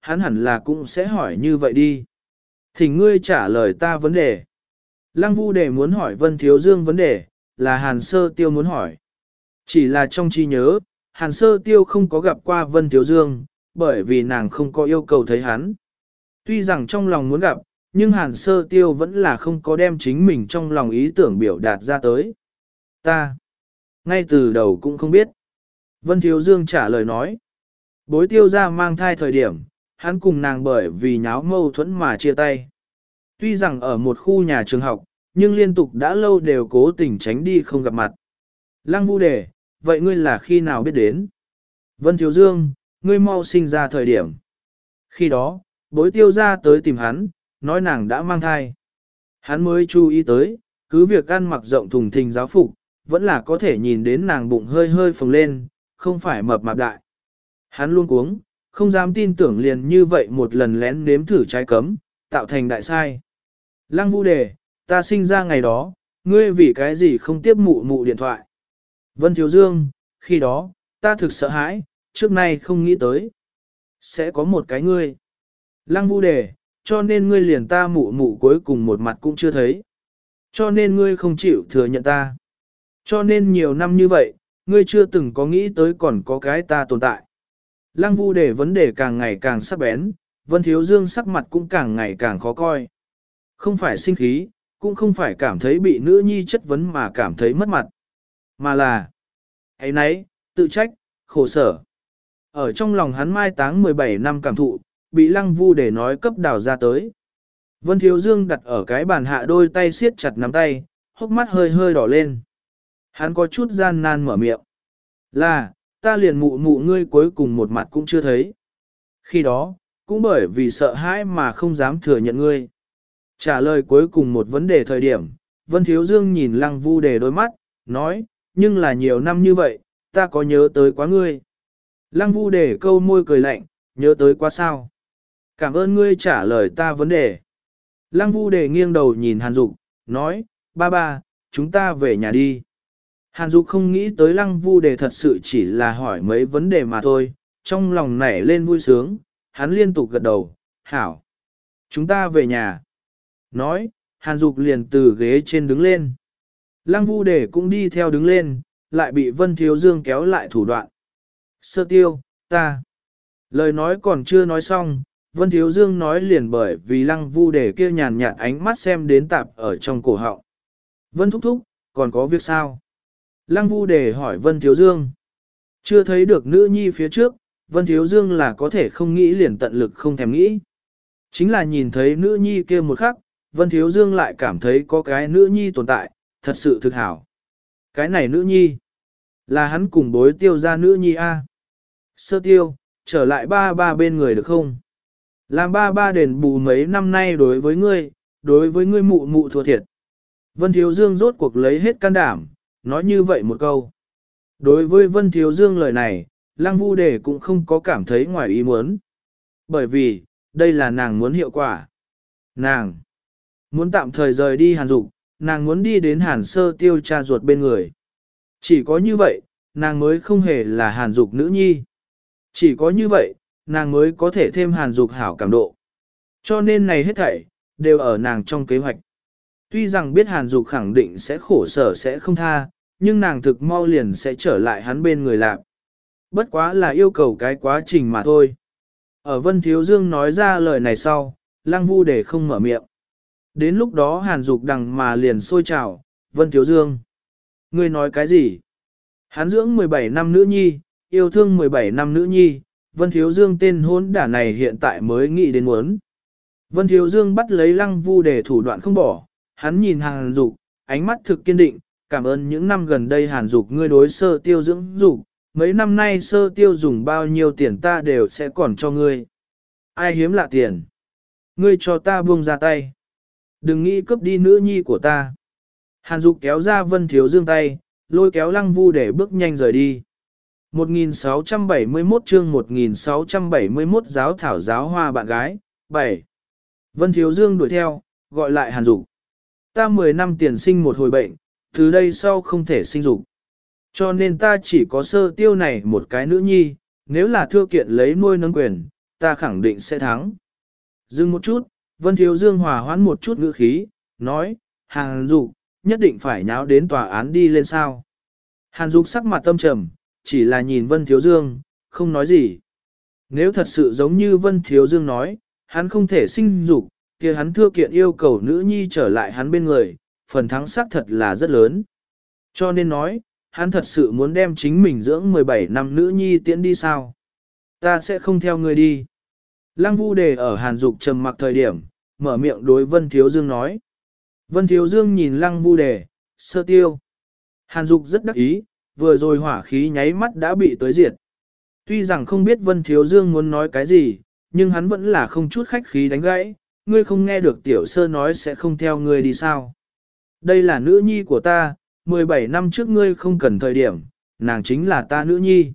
hắn hẳn là cũng sẽ hỏi như vậy đi. Thỉnh ngươi trả lời ta vấn đề. Lăng Vu Đề muốn hỏi Vân Thiếu Dương vấn đề, là Hàn Sơ Tiêu muốn hỏi. Chỉ là trong trí nhớ, Hàn Sơ Tiêu không có gặp qua Vân Thiếu Dương, bởi vì nàng không có yêu cầu thấy hắn. Tuy rằng trong lòng muốn gặp, nhưng Hàn Sơ Tiêu vẫn là không có đem chính mình trong lòng ý tưởng biểu đạt ra tới. Ta, ngay từ đầu cũng không biết. Vân Thiếu Dương trả lời nói. Bối tiêu ra mang thai thời điểm, hắn cùng nàng bởi vì nháo mâu thuẫn mà chia tay. Tuy rằng ở một khu nhà trường học, nhưng liên tục đã lâu đều cố tình tránh đi không gặp mặt. Lăng Vu Đề, vậy ngươi là khi nào biết đến? Vân Thiếu Dương, ngươi mau sinh ra thời điểm. Khi đó, bối tiêu ra tới tìm hắn, nói nàng đã mang thai. Hắn mới chú ý tới, cứ việc ăn mặc rộng thùng thình giáo phục, vẫn là có thể nhìn đến nàng bụng hơi hơi phồng lên, không phải mập mạp đại. Hắn luôn cuống, không dám tin tưởng liền như vậy một lần lén nếm thử trái cấm, tạo thành đại sai. Lăng Vu Đề, ta sinh ra ngày đó, ngươi vì cái gì không tiếp mụ mụ điện thoại. Vân Thiếu Dương, khi đó, ta thực sợ hãi, trước nay không nghĩ tới. Sẽ có một cái ngươi. Lăng Vu Đề, cho nên ngươi liền ta mụ mụ cuối cùng một mặt cũng chưa thấy. Cho nên ngươi không chịu thừa nhận ta. Cho nên nhiều năm như vậy, ngươi chưa từng có nghĩ tới còn có cái ta tồn tại. Lăng Vu Đề vấn đề càng ngày càng sắc bén, Vân Thiếu Dương sắc mặt cũng càng ngày càng khó coi. Không phải sinh khí, cũng không phải cảm thấy bị nữ nhi chất vấn mà cảm thấy mất mặt. Mà là, ấy nấy, tự trách, khổ sở. Ở trong lòng hắn mai táng mười bảy năm cảm thụ, bị Lăng Vu Đề nói cấp đào ra tới. Vân Thiếu Dương đặt ở cái bàn hạ đôi tay siết chặt nắm tay, hốc mắt hơi hơi đỏ lên. Hắn có chút gian nan mở miệng. Là, ta liền mụ mụ ngươi cuối cùng một mặt cũng chưa thấy. Khi đó, cũng bởi vì sợ hãi mà không dám thừa nhận ngươi. Trả lời cuối cùng một vấn đề thời điểm, Vân Thiếu Dương nhìn Lăng Vu Đề đôi mắt, nói, nhưng là nhiều năm như vậy, ta có nhớ tới quá ngươi. Lăng Vu Đề câu môi cười lạnh, nhớ tới quá sao. Cảm ơn ngươi trả lời ta vấn đề. Lăng Vu Đề nghiêng đầu nhìn Hàn Dục, nói, ba ba, chúng ta về nhà đi. Hàn Dục không nghĩ tới Lăng Vu Đề thật sự chỉ là hỏi mấy vấn đề mà thôi, trong lòng nảy lên vui sướng, hắn liên tục gật đầu, hảo. Chúng ta về nhà. Nói, Hàn Dục liền từ ghế trên đứng lên. Lăng Vu Đề cũng đi theo đứng lên, lại bị Vân Thiếu Dương kéo lại thủ đoạn. Sơ Tiêu, ta. Lời nói còn chưa nói xong, Vân Thiếu Dương nói liền bởi vì Lăng Vu Đề kia nhàn nhạt ánh mắt xem đến tạp ở trong cổ họng. Vân thúc thúc, còn có việc sao? Lăng Vu Đề hỏi Vân Thiếu Dương. Chưa thấy được nữ nhi phía trước, Vân Thiếu Dương là có thể không nghĩ liền tận lực không thèm nghĩ. Chính là nhìn thấy nữ nhi kia một khắc, Vân Thiếu Dương lại cảm thấy có cái nữ nhi tồn tại, thật sự thực hảo. Cái này nữ nhi, là hắn cùng bối tiêu ra nữ nhi A. Sơ Tiêu, trở lại ba ba bên người được không? Làm ba ba đền bù mấy năm nay đối với ngươi, đối với ngươi mụ mụ thua thiệt. Vân Thiếu Dương rốt cuộc lấy hết can đảm, nói như vậy một câu. Đối với Vân Thiếu Dương lời này, Lăng Vu Đề cũng không có cảm thấy ngoài ý muốn. Bởi vì, đây là nàng muốn hiệu quả. Nàng muốn tạm thời rời đi Hàn Dục, nàng muốn đi đến Hàn Sơ Tiêu cha ruột bên người. Chỉ có như vậy, nàng mới không hề là Hàn Dục nữ nhi. Chỉ có như vậy, nàng mới có thể thêm Hàn Dục hảo cảm độ. Cho nên này hết thảy, đều ở nàng trong kế hoạch. Tuy rằng biết Hàn Dục khẳng định sẽ khổ sở sẽ không tha, nhưng nàng thực mau liền sẽ trở lại hắn bên người lạc. Bất quá là yêu cầu cái quá trình mà thôi. Ở Vân Thiếu Dương nói ra lời này sau, Lăng Vu Đề không mở miệng. Đến lúc đó Hàn Dục đằng mà liền sôi trào, Vân Thiếu Dương. Ngươi nói cái gì? Hắn dưỡng mười bảy năm nữ nhi, yêu thương mười bảy năm nữ nhi, Vân Thiếu Dương tên hôn đả này hiện tại mới nghĩ đến muốn. Vân Thiếu Dương bắt lấy Lăng Vu Đề thủ đoạn không bỏ, hắn nhìn Hàn Dục, ánh mắt thực kiên định, cảm ơn những năm gần đây Hàn Dục ngươi đối Sơ Tiêu dưỡng dục, mấy năm nay Sơ Tiêu dùng bao nhiêu tiền ta đều sẽ còn cho ngươi. Ai hiếm lạ tiền? Ngươi cho ta buông ra tay. Đừng nghĩ cướp đi nữ nhi của ta. Hàn Dục kéo ra Vân Thiếu Dương tay, lôi kéo Lăng Vu để bước nhanh rời đi. một nghìn sáu trăm bảy mươi mốt chương một nghìn sáu trăm bảy mươi mốt giáo thảo giáo hoa bạn gái, bảy. Vân Thiếu Dương đuổi theo, gọi lại Hàn Dục. Ta mười năm tiền sinh một hồi bệnh, từ đây sau không thể sinh dục. Cho nên ta chỉ có Sơ Tiêu này một cái nữ nhi, nếu là thưa kiện lấy nuôi nấng quyền, ta khẳng định sẽ thắng. Dừng một chút, Vân Thiếu Dương hòa hoãn một chút ngữ khí, nói, Hàn Dục, nhất định phải nháo đến tòa án đi lên sao. Hàn Dục sắc mặt tâm trầm, chỉ là nhìn Vân Thiếu Dương, không nói gì. Nếu thật sự giống như Vân Thiếu Dương nói, hắn không thể sinh dục, kia hắn thưa kiện yêu cầu nữ nhi trở lại hắn bên người, phần thắng xác thật là rất lớn. Cho nên nói, hắn thật sự muốn đem chính mình dưỡng mười bảy năm nữ nhi tiễn đi sao? Ta sẽ không theo người đi. Lăng Vu Đề ở Hàn Dục trầm mặc thời điểm, mở miệng đối Vân Thiếu Dương nói. Vân Thiếu Dương nhìn Lăng Vu Đề, sơ tiêu. Hàn Dục rất đắc ý, vừa rồi hỏa khí nháy mắt đã bị tới diệt. Tuy rằng không biết Vân Thiếu Dương muốn nói cái gì, nhưng hắn vẫn là không chút khách khí đánh gãy, ngươi không nghe được tiểu sơ nói sẽ không theo ngươi đi sao. Đây là nữ nhi của ta, mười bảy năm trước ngươi không cần thời điểm, nàng chính là ta nữ nhi.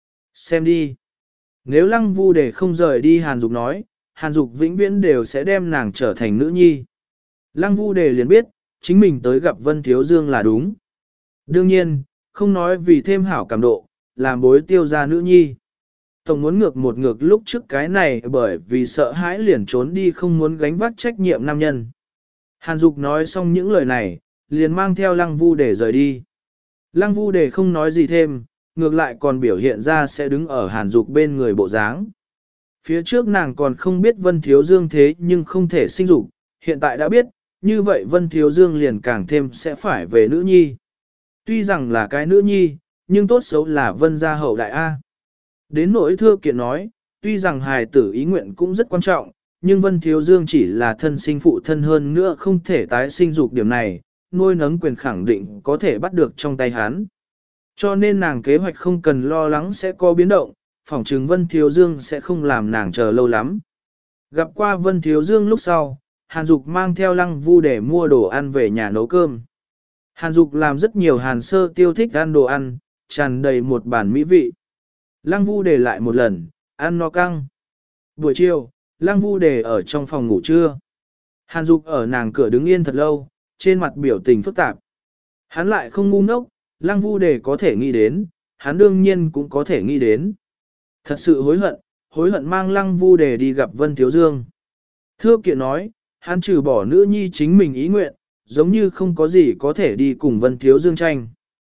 Xem đi. Nếu Lăng Vu Đề không rời đi Hàn Dục nói, Hàn Dục vĩnh viễn đều sẽ đem nàng trở thành nữ nhi. Lăng Vu Đề liền biết, chính mình tới gặp Vân Thiếu Dương là đúng. Đương nhiên, không nói vì thêm hảo cảm độ, làm bối tiêu ra nữ nhi. Tổng muốn ngược một ngược lúc trước cái này bởi vì sợ hãi liền trốn đi không muốn gánh vác trách nhiệm nam nhân. Hàn Dục nói xong những lời này, liền mang theo Lăng Vu Đề rời đi. Lăng Vu Đề không nói gì thêm, ngược lại còn biểu hiện ra sẽ đứng ở Hàn Dục bên người bộ dáng. Phía trước nàng còn không biết Vân Thiếu Dương thế nhưng không thể sinh dục, hiện tại đã biết, như vậy Vân Thiếu Dương liền càng thêm sẽ phải về nữ nhi. Tuy rằng là cái nữ nhi, nhưng tốt xấu là Vân gia hậu đại A. Đến nỗi thưa kiện nói, tuy rằng hài tử ý nguyện cũng rất quan trọng, nhưng Vân Thiếu Dương chỉ là thân sinh phụ thân hơn nữa không thể tái sinh dục điểm này, nuôi nấng quyền khẳng định có thể bắt được trong tay hắn. Cho nên nàng kế hoạch không cần lo lắng sẽ có biến động, phỏng chừng Vân Thiếu Dương sẽ không làm nàng chờ lâu lắm. Gặp qua Vân Thiếu Dương lúc sau, Hàn Dục mang theo Lăng Vu để mua đồ ăn về nhà nấu cơm. Hàn Dục làm rất nhiều Hàn Sơ Tiêu thích ăn đồ ăn, tràn đầy một bàn mỹ vị. Lăng Vu để lại một lần, ăn no căng. Buổi chiều, Lăng Vu để ở trong phòng ngủ trưa. Hàn Dục ở nàng cửa đứng yên thật lâu, trên mặt biểu tình phức tạp. Hắn lại không ngu ngốc, Lăng Vu để có thể nghĩ đến, hắn đương nhiên cũng có thể nghĩ đến. Thật sự hối hận, hối hận mang Lăng Vu để đi gặp Vân Thiếu Dương. Thưa kiện nói, hắn trừ bỏ nữ nhi chính mình ý nguyện, giống như không có gì có thể đi cùng Vân Thiếu Dương tranh.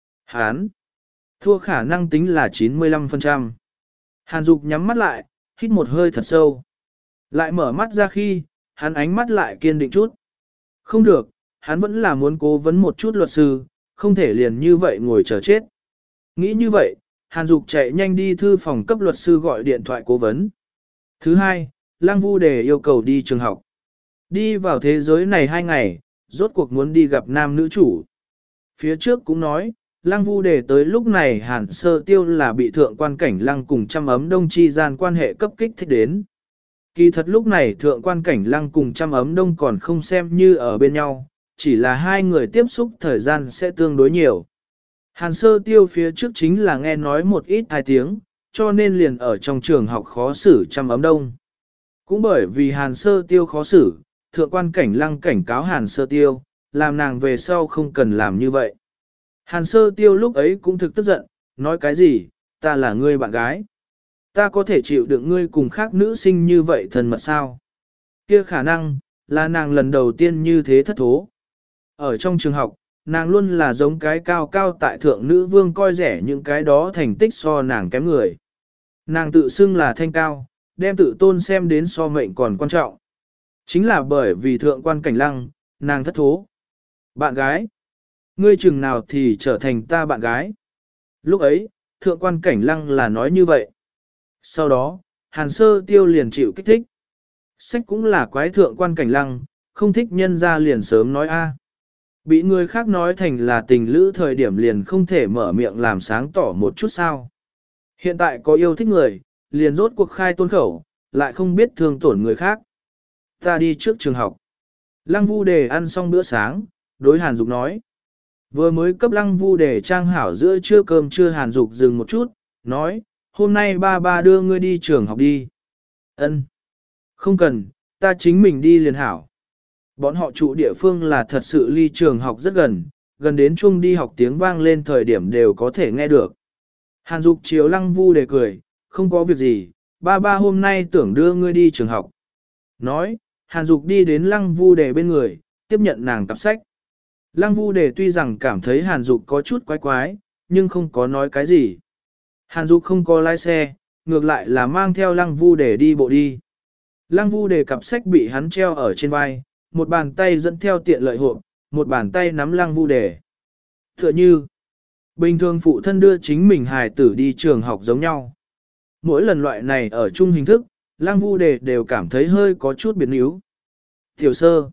Hắn thua khả năng tính là chín mươi lăm phần trăm. Hàn Dục nhắm mắt lại, hít một hơi thật sâu. Lại mở mắt ra khi, hắn ánh mắt lại kiên định chút. Không được, hắn vẫn là muốn cố vấn một chút luật sư, không thể liền như vậy ngồi chờ chết. Nghĩ như vậy, Hàn Dục chạy nhanh đi thư phòng cấp luật sư gọi điện thoại cố vấn. Thứ hai, Lăng Vu Đề yêu cầu đi trường học. Đi vào thế giới này hai ngày, rốt cuộc muốn đi gặp nam nữ chủ. Phía trước cũng nói, Lăng Vu Đề tới lúc này Hàn Sơ Tiêu là bị thượng quan cảnh Lăng cùng trăm ấm đông chi gian quan hệ cấp kích thích đến. Kỳ thật lúc này thượng quan cảnh Lăng cùng trăm ấm đông còn không xem như ở bên nhau, chỉ là hai người tiếp xúc thời gian sẽ tương đối nhiều. Hàn Sơ Tiêu phía trước chính là nghe nói một ít hai tiếng, cho nên liền ở trong trường học khó xử trăm ấm đông. Cũng bởi vì Hàn Sơ Tiêu khó xử, thượng quan cảnh Lăng cảnh cáo Hàn Sơ Tiêu, làm nàng về sau không cần làm như vậy. Hàn Sơ Tiêu lúc ấy cũng thực tức giận, nói cái gì, ta là ngươi bạn gái. Ta có thể chịu đựng ngươi cùng khác nữ sinh như vậy thân mật sao? Kia khả năng, là nàng lần đầu tiên như thế thất thố. Ở trong trường học, nàng luôn là giống cái cao cao tại thượng nữ vương coi rẻ những cái đó thành tích so nàng kém người. Nàng tự xưng là thanh cao, đem tự tôn xem đến so mệnh còn quan trọng. Chính là bởi vì thượng quan cảnh Lăng, nàng thất thố. Bạn gái, ngươi chừng nào thì trở thành ta bạn gái. Lúc ấy, thượng quan cảnh Lăng là nói như vậy. Sau đó, Hàn Sơ Tiêu liền chịu kích thích. Sách cũng là quái thượng quan cảnh Lăng, không thích nhân ra liền sớm nói a. Bị người khác nói thành là tình lữ thời điểm liền không thể mở miệng làm sáng tỏ một chút sao. Hiện tại có yêu thích người, liền rốt cuộc khai tôn khẩu, lại không biết thương tổn người khác. Ta đi trước trường học. Lăng Vu Đề ăn xong bữa sáng, đối Hàn Dục nói. Vừa mới cấp Lăng Vu Đề trang hảo giữa trưa cơm trưa Hàn Dục dừng một chút, nói, hôm nay ba ba đưa ngươi đi trường học đi. Ân, không cần, ta chính mình đi liền hảo. Bọn họ trụ địa phương là thật sự ly trường học rất gần, gần đến chung đi học tiếng vang lên thời điểm đều có thể nghe được. Hàn Dục chiều Lăng Vu Đề cười, không có việc gì, ba ba hôm nay tưởng đưa ngươi đi trường học. Nói, Hàn Dục đi đến Lăng Vu Đề bên người, tiếp nhận nàng cặp sách. Lăng Vu Đề tuy rằng cảm thấy Hàn Dục có chút quái quái, nhưng không có nói cái gì. Hàn Dục không có lái xe, ngược lại là mang theo Lăng Vu Đề đi bộ đi. Lăng Vu Đề cặp sách bị hắn treo ở trên vai, một bàn tay dẫn theo tiện lợi hộp, một bàn tay nắm Lăng Vu Đề. Tựa như, bình thường phụ thân đưa chính mình hài tử đi trường học giống nhau. Mỗi lần loại này ở chung hình thức, Lăng Vu Đề đều cảm thấy hơi có chút biệt níu. Tiểu sơ.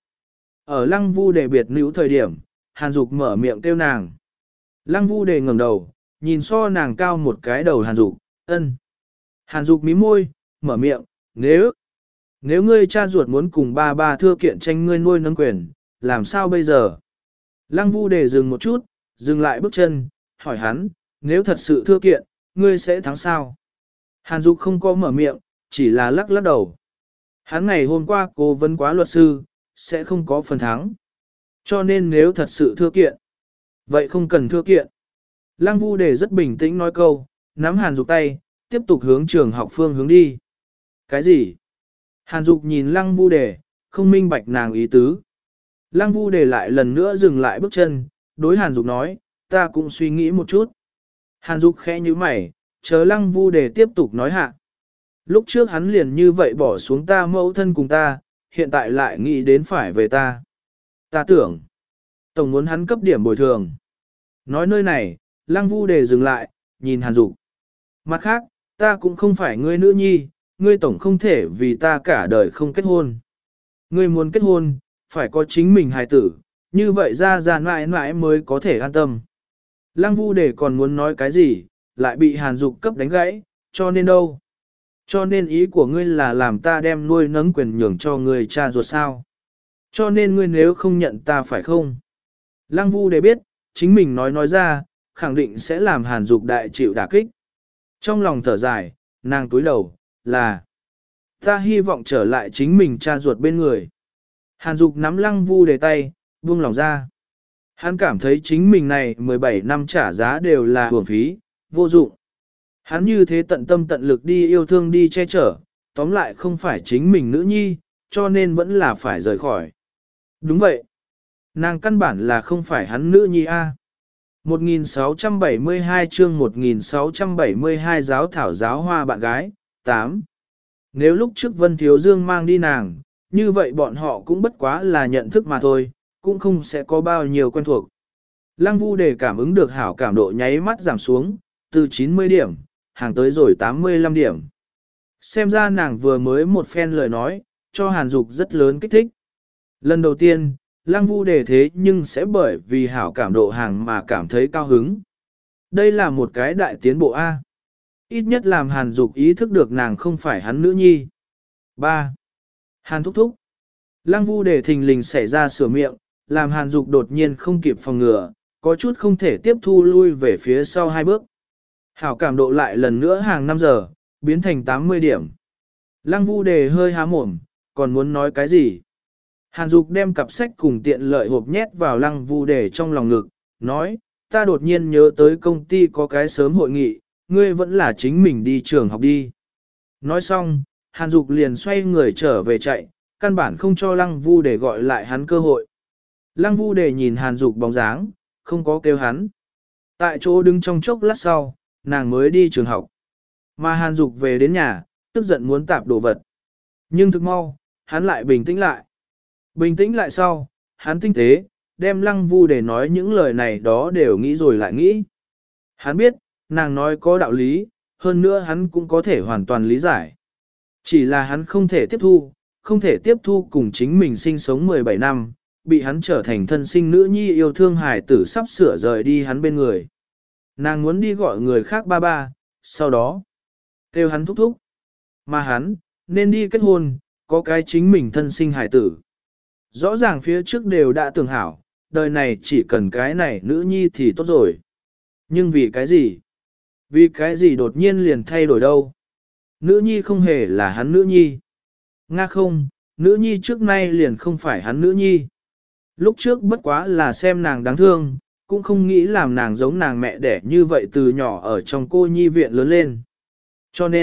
Ở Lăng Vu Đề biệt níu thời điểm, Hàn Dục mở miệng kêu nàng. Lăng Vu Đề ngẩng đầu, nhìn so nàng cao một cái đầu Hàn Dục, ân. Hàn Dục mím môi, mở miệng, nếu, nếu ngươi cha ruột muốn cùng ba ba thưa kiện tranh ngươi nuôi nấng quyền, làm sao bây giờ? Lăng Vu Đề dừng một chút, dừng lại bước chân, hỏi hắn, nếu thật sự thưa kiện, ngươi sẽ thắng sao? Hàn Dục không có mở miệng, chỉ là lắc lắc đầu. Hắn ngày hôm qua cố vấn quá luật sư, sẽ không có phần thắng. Cho nên nếu thật sự thưa kiện, vậy không cần thưa kiện. Lăng Vu Đề rất bình tĩnh nói câu, nắm Hàn Dục tay, tiếp tục hướng trường học phương hướng đi. Cái gì? Hàn Dục nhìn Lăng Vu Đề, không minh bạch nàng ý tứ. Lăng Vu Đề lại lần nữa dừng lại bước chân, đối Hàn Dục nói, ta cũng suy nghĩ một chút. Hàn Dục khẽ như mày, chờ Lăng Vu Đề tiếp tục nói hạ. Lúc trước hắn liền như vậy bỏ xuống ta mẫu thân cùng ta, hiện tại lại nghĩ đến phải về ta. Ta tưởng, tổng muốn hắn cấp điểm bồi thường. Nói nơi này, Lăng Vu Đề dừng lại, nhìn Hàn Dục. Mặt khác, ta cũng không phải ngươi nữ nhi, ngươi tổng không thể vì ta cả đời không kết hôn. Ngươi muốn kết hôn, phải có chính mình hài tử, như vậy ra ra mãi mãi mới có thể an tâm. Lăng Vu Đề còn muốn nói cái gì, lại bị Hàn Dục cấp đánh gãy, cho nên đâu? Cho nên ý của ngươi là làm ta đem nuôi nấng quyền nhường cho ngươi cha ruột sao? Cho nên ngươi nếu không nhận ta phải không? Lăng Vu Đề biết, chính mình nói nói ra, khẳng định sẽ làm Hàn Dục đại chịu đả kích. Trong lòng thở dài, nàng túi đầu, là ta hy vọng trở lại chính mình cha ruột bên người. Hàn Dục nắm Lăng Vu Đề tay, buông lòng ra. Hắn cảm thấy chính mình này mười bảy năm trả giá đều là uổng phí, vô dụng. Hắn như thế tận tâm tận lực đi yêu thương đi che chở, tóm lại không phải chính mình nữ nhi, cho nên vẫn là phải rời khỏi. Đúng vậy. Nàng căn bản là không phải hắn nữ nhi a. một nghìn sáu trăm bảy mươi hai chương một nghìn sáu trăm bảy mươi hai giáo thảo giáo hoa bạn gái, tám. Nếu lúc trước Vân Thiếu Dương mang đi nàng, như vậy bọn họ cũng bất quá là nhận thức mà thôi, cũng không sẽ có bao nhiêu quen thuộc. Lăng Vu Đề cảm ứng được hảo cảm độ nháy mắt giảm xuống, từ chín mươi điểm, hàng tới rồi tám mươi lăm điểm. Xem ra nàng vừa mới một phen lời nói, cho Hàn Dục rất lớn kích thích. Lần đầu tiên, Lăng Vu Đề thế nhưng sẽ bởi vì hảo cảm độ hàng mà cảm thấy cao hứng. Đây là một cái đại tiến bộ A. Ít nhất làm Hàn Dục ý thức được nàng không phải hắn nữ nhi. ba. Hàn thúc thúc. Lăng Vu Đề thình lình xảy ra sửa miệng, làm Hàn Dục đột nhiên không kịp phòng ngừa, có chút không thể tiếp thu lui về phía sau hai bước. Hảo cảm độ lại lần nữa hàng năm giờ, biến thành tám mươi điểm. Lăng Vu Đề hơi há mồm, còn muốn nói cái gì? Hàn Dục đem cặp sách cùng tiện lợi hộp nhét vào Lăng Vu Đề trong lòng ngực, nói, ta đột nhiên nhớ tới công ty có cái sớm hội nghị, ngươi vẫn là chính mình đi trường học đi. Nói xong, Hàn Dục liền xoay người trở về chạy, căn bản không cho Lăng Vu Đề gọi lại hắn cơ hội. Lăng Vu Đề nhìn Hàn Dục bóng dáng, không có kêu hắn. Tại chỗ đứng trong chốc lát sau, nàng mới đi trường học. Mà Hàn Dục về đến nhà, tức giận muốn tạp đồ vật. Nhưng thực mau, hắn lại bình tĩnh lại. Bình tĩnh lại sau, hắn tinh tế, đem Lăng Vu Đề nói những lời này đó đều nghĩ rồi lại nghĩ. Hắn biết, nàng nói có đạo lý, hơn nữa hắn cũng có thể hoàn toàn lý giải. Chỉ là hắn không thể tiếp thu, không thể tiếp thu cùng chính mình sinh sống mười bảy năm, bị hắn trở thành thân sinh nữ nhi yêu thương hài tử sắp sửa rời đi hắn bên người. Nàng muốn đi gọi người khác ba ba, sau đó kêu hắn thúc thúc. Mà hắn, nên đi kết hôn, có cái chính mình thân sinh hài tử. Rõ ràng phía trước đều đã tưởng hảo, đời này chỉ cần cái này nữ nhi thì tốt rồi. Nhưng vì cái gì? Vì cái gì đột nhiên liền thay đổi đâu? Nữ nhi không hề là hắn nữ nhi. Nga không, nữ nhi trước nay liền không phải hắn nữ nhi. Lúc trước bất quá là xem nàng đáng thương, cũng không nghĩ làm nàng giống nàng mẹ đẻ như vậy từ nhỏ ở trong cô nhi viện lớn lên. Cho nên,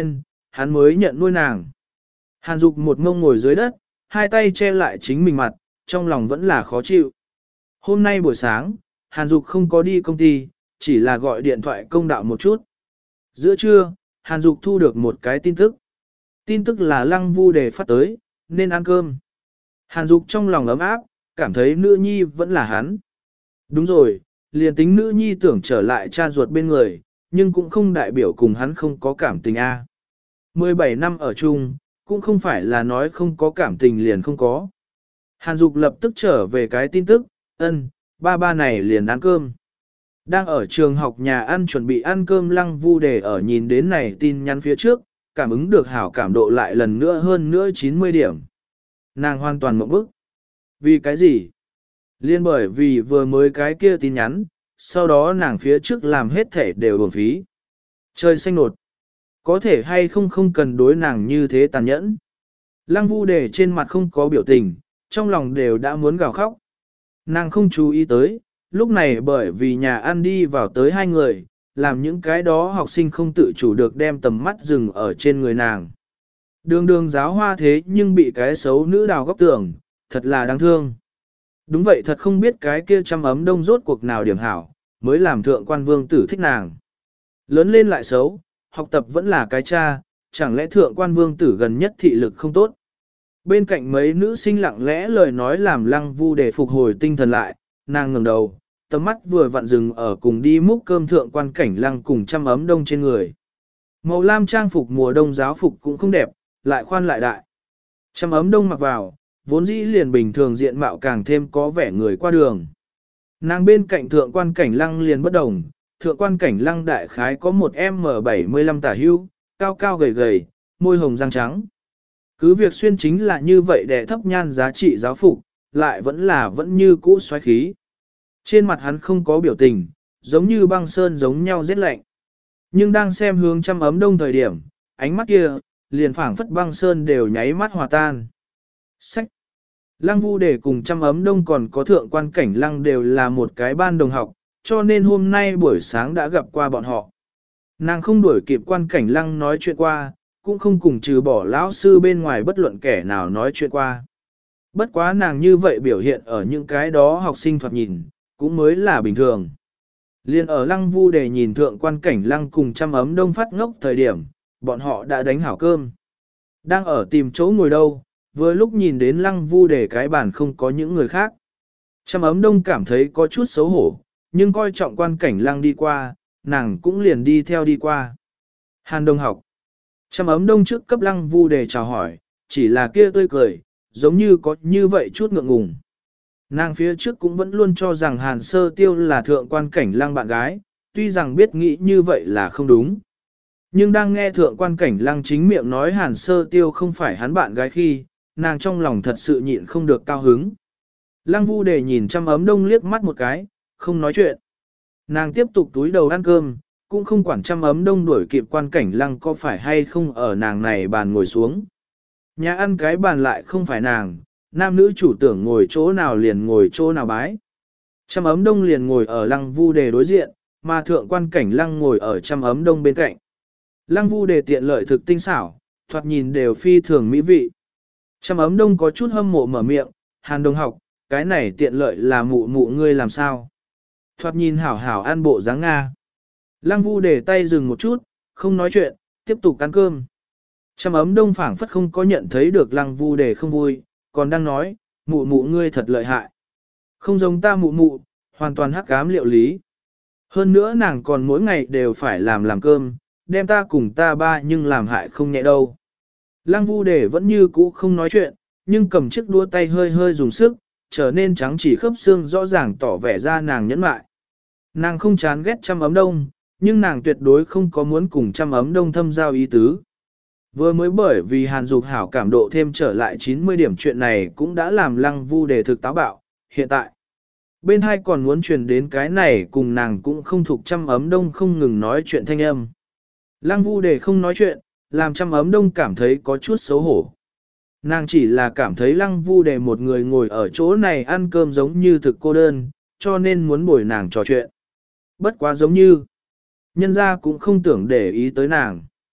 hắn mới nhận nuôi nàng. Hàn Dục một ngông ngồi dưới đất, hai tay che lại chính mình mặt, trong lòng vẫn là khó chịu. Hôm nay buổi sáng, Hàn Dục không có đi công ty, chỉ là gọi điện thoại công đạo một chút. Giữa trưa, Hàn Dục thu được một cái tin tức. Tin tức là Lăng Vu Đề phát tới, nên ăn cơm. Hàn Dục trong lòng ấm áp, cảm thấy nữ nhi vẫn là hắn. Đúng rồi, liền tính nữ nhi tưởng trở lại cha ruột bên người, nhưng cũng không đại biểu cùng hắn không có cảm tình a. mười bảy năm ở chung, cũng không phải là nói không có cảm tình liền không có. Hàn Dục lập tức trở về cái tin tức, ân, ba ba này liền ăn cơm. Đang ở trường học nhà ăn chuẩn bị ăn cơm Lăng Vu Đề ở nhìn đến này tin nhắn phía trước, cảm ứng được hảo cảm độ lại lần nữa hơn nữa chín mươi điểm. Nàng hoàn toàn mộng bức. Vì cái gì? Liên bởi vì vừa mới cái kia tin nhắn, sau đó nàng phía trước làm hết thể đều uổng phí. Trời xanh nột. Có thể hay không không cần đối nàng như thế tàn nhẫn. Lăng Vu Đề trên mặt không có biểu tình, trong lòng đều đã muốn gào khóc. Nàng không chú ý tới, lúc này bởi vì nhà ăn đi vào tới hai người, làm những cái đó học sinh không tự chủ được đem tầm mắt dừng ở trên người nàng. Đường đường giáo hoa thế nhưng bị cái xấu nữ đào góc tường, thật là đáng thương. Đúng vậy, thật không biết cái kia trăm ấm đông rốt cuộc nào điểm hảo, mới làm thượng quan vương tử thích nàng. Lớn lên lại xấu, học tập vẫn là cái cha, chẳng lẽ thượng quan vương tử gần nhất thị lực không tốt. Bên cạnh mấy nữ sinh lặng lẽ lời nói làm Lăng Vu để phục hồi tinh thần lại, nàng ngẩng đầu, tầm mắt vừa vặn dừng ở cùng đi múc cơm thượng quan cảnh Lăng cùng trăm ấm đông trên người. Màu lam trang phục mùa đông giáo phục cũng không đẹp, lại khoan lại đại. Trăm ấm đông mặc vào, vốn dĩ liền bình thường diện mạo càng thêm có vẻ người qua đường. Nàng bên cạnh thượng quan cảnh Lăng liền bất đồng, thượng quan cảnh Lăng đại khái có một em bảy mươi lăm tả hưu, cao cao gầy gầy, môi hồng răng trắng. Cứ việc xuyên chính là như vậy để thấp nhan giá trị giáo phục, lại vẫn là vẫn như cũ xoáy khí. Trên mặt hắn không có biểu tình, giống như băng sơn giống nhau rét lạnh. Nhưng đang xem hướng trăm ấm đông thời điểm, ánh mắt kia, liền phảng phất băng sơn đều nháy mắt hòa tan. Sách! Lăng Vu Đề cùng trăm ấm đông còn có thượng quan cảnh Lăng đều là một cái ban đồng học, cho nên hôm nay buổi sáng đã gặp qua bọn họ. Nàng không đuổi kịp quan cảnh Lăng nói chuyện qua, cũng không cùng trừ bỏ lão sư bên ngoài bất luận kẻ nào nói chuyện qua. Bất quá nàng như vậy biểu hiện ở những cái đó học sinh thoạt nhìn, cũng mới là bình thường. Liên ở Lăng Vu Đề nhìn thượng quan cảnh Lăng cùng trăm ấm đông phát ngốc thời điểm, bọn họ đã đánh hảo cơm. Đang ở tìm chỗ ngồi đâu, vừa lúc nhìn đến Lăng Vu Đề cái bàn không có những người khác. Trăm ấm đông cảm thấy có chút xấu hổ, nhưng coi trọng quan cảnh Lăng đi qua, nàng cũng liền đi theo đi qua. Hàn Đông học. Trăm ấm đông trước cấp Lăng Vu Đề chào hỏi, chỉ là kia tươi cười, giống như có như vậy chút ngượng ngùng. Nàng phía trước cũng vẫn luôn cho rằng Hàn Sơ Tiêu là thượng quan cảnh Lăng bạn gái, tuy rằng biết nghĩ như vậy là không đúng. Nhưng đang nghe thượng quan cảnh Lăng chính miệng nói Hàn Sơ Tiêu không phải hắn bạn gái khi, nàng trong lòng thật sự nhịn không được cao hứng. Lăng Vu Đề nhìn trăm ấm đông liếc mắt một cái, không nói chuyện. Nàng tiếp tục túi đầu ăn cơm, cũng không quản trăm ấm đông đuổi kịp quan cảnh Lăng có phải hay không ở nàng này bàn ngồi xuống. Nhà ăn cái bàn lại không phải nàng, nam nữ chủ tưởng ngồi chỗ nào liền ngồi chỗ nào bái. Trăm ấm đông liền ngồi ở Lăng Vu Đề đối diện, mà thượng quan cảnh Lăng ngồi ở trăm ấm đông bên cạnh. Lăng Vu Đề tiện lợi thực tinh xảo, thoạt nhìn đều phi thường mỹ vị. Trăm ấm đông có chút hâm mộ mở miệng, Hàn Đồng học, cái này tiện lợi là mụ mụ ngươi làm sao? Thoạt nhìn hảo hảo ăn bộ dáng Nga. Lăng Vu Đề tay dừng một chút, không nói chuyện, tiếp tục ăn cơm. Trăm ấm đông phảng phất không có nhận thấy được Lăng Vu Đề không vui, còn đang nói, mụ mụ ngươi thật lợi hại. Không giống ta mụ mụ, hoàn toàn hắc ám liệu lý. Hơn nữa nàng còn mỗi ngày đều phải làm làm cơm, đem ta cùng ta ba nhưng làm hại không nhẹ đâu. Lăng Vu Đề vẫn như cũ không nói chuyện, nhưng cầm chiếc đũa tay hơi hơi dùng sức, trở nên trắng chỉ khớp xương rõ ràng tỏ vẻ ra nàng nhẫn mại. Nàng không chán ghét trăm ấm đông, nhưng nàng tuyệt đối không có muốn cùng trăm ấm đông thâm giao ý tứ. Vừa mới bởi vì Hàn Dục hảo cảm độ thêm trở lại chín mươi điểm chuyện này cũng đã làm Lăng Vu Đề thực táo bạo, hiện tại. Bên hai còn muốn truyền đến cái này cùng nàng cũng không thuộc trăm ấm đông không ngừng nói chuyện thanh âm. Lăng Vu Đề không nói chuyện, làm trăm ấm đông cảm thấy có chút xấu hổ. Nàng chỉ là cảm thấy Lăng Vu Đề một người ngồi ở chỗ này ăn cơm giống như thực cô đơn, cho nên muốn bồi nàng trò chuyện. Bất quá giống như, nhân gia cũng không tưởng để ý tới nàng.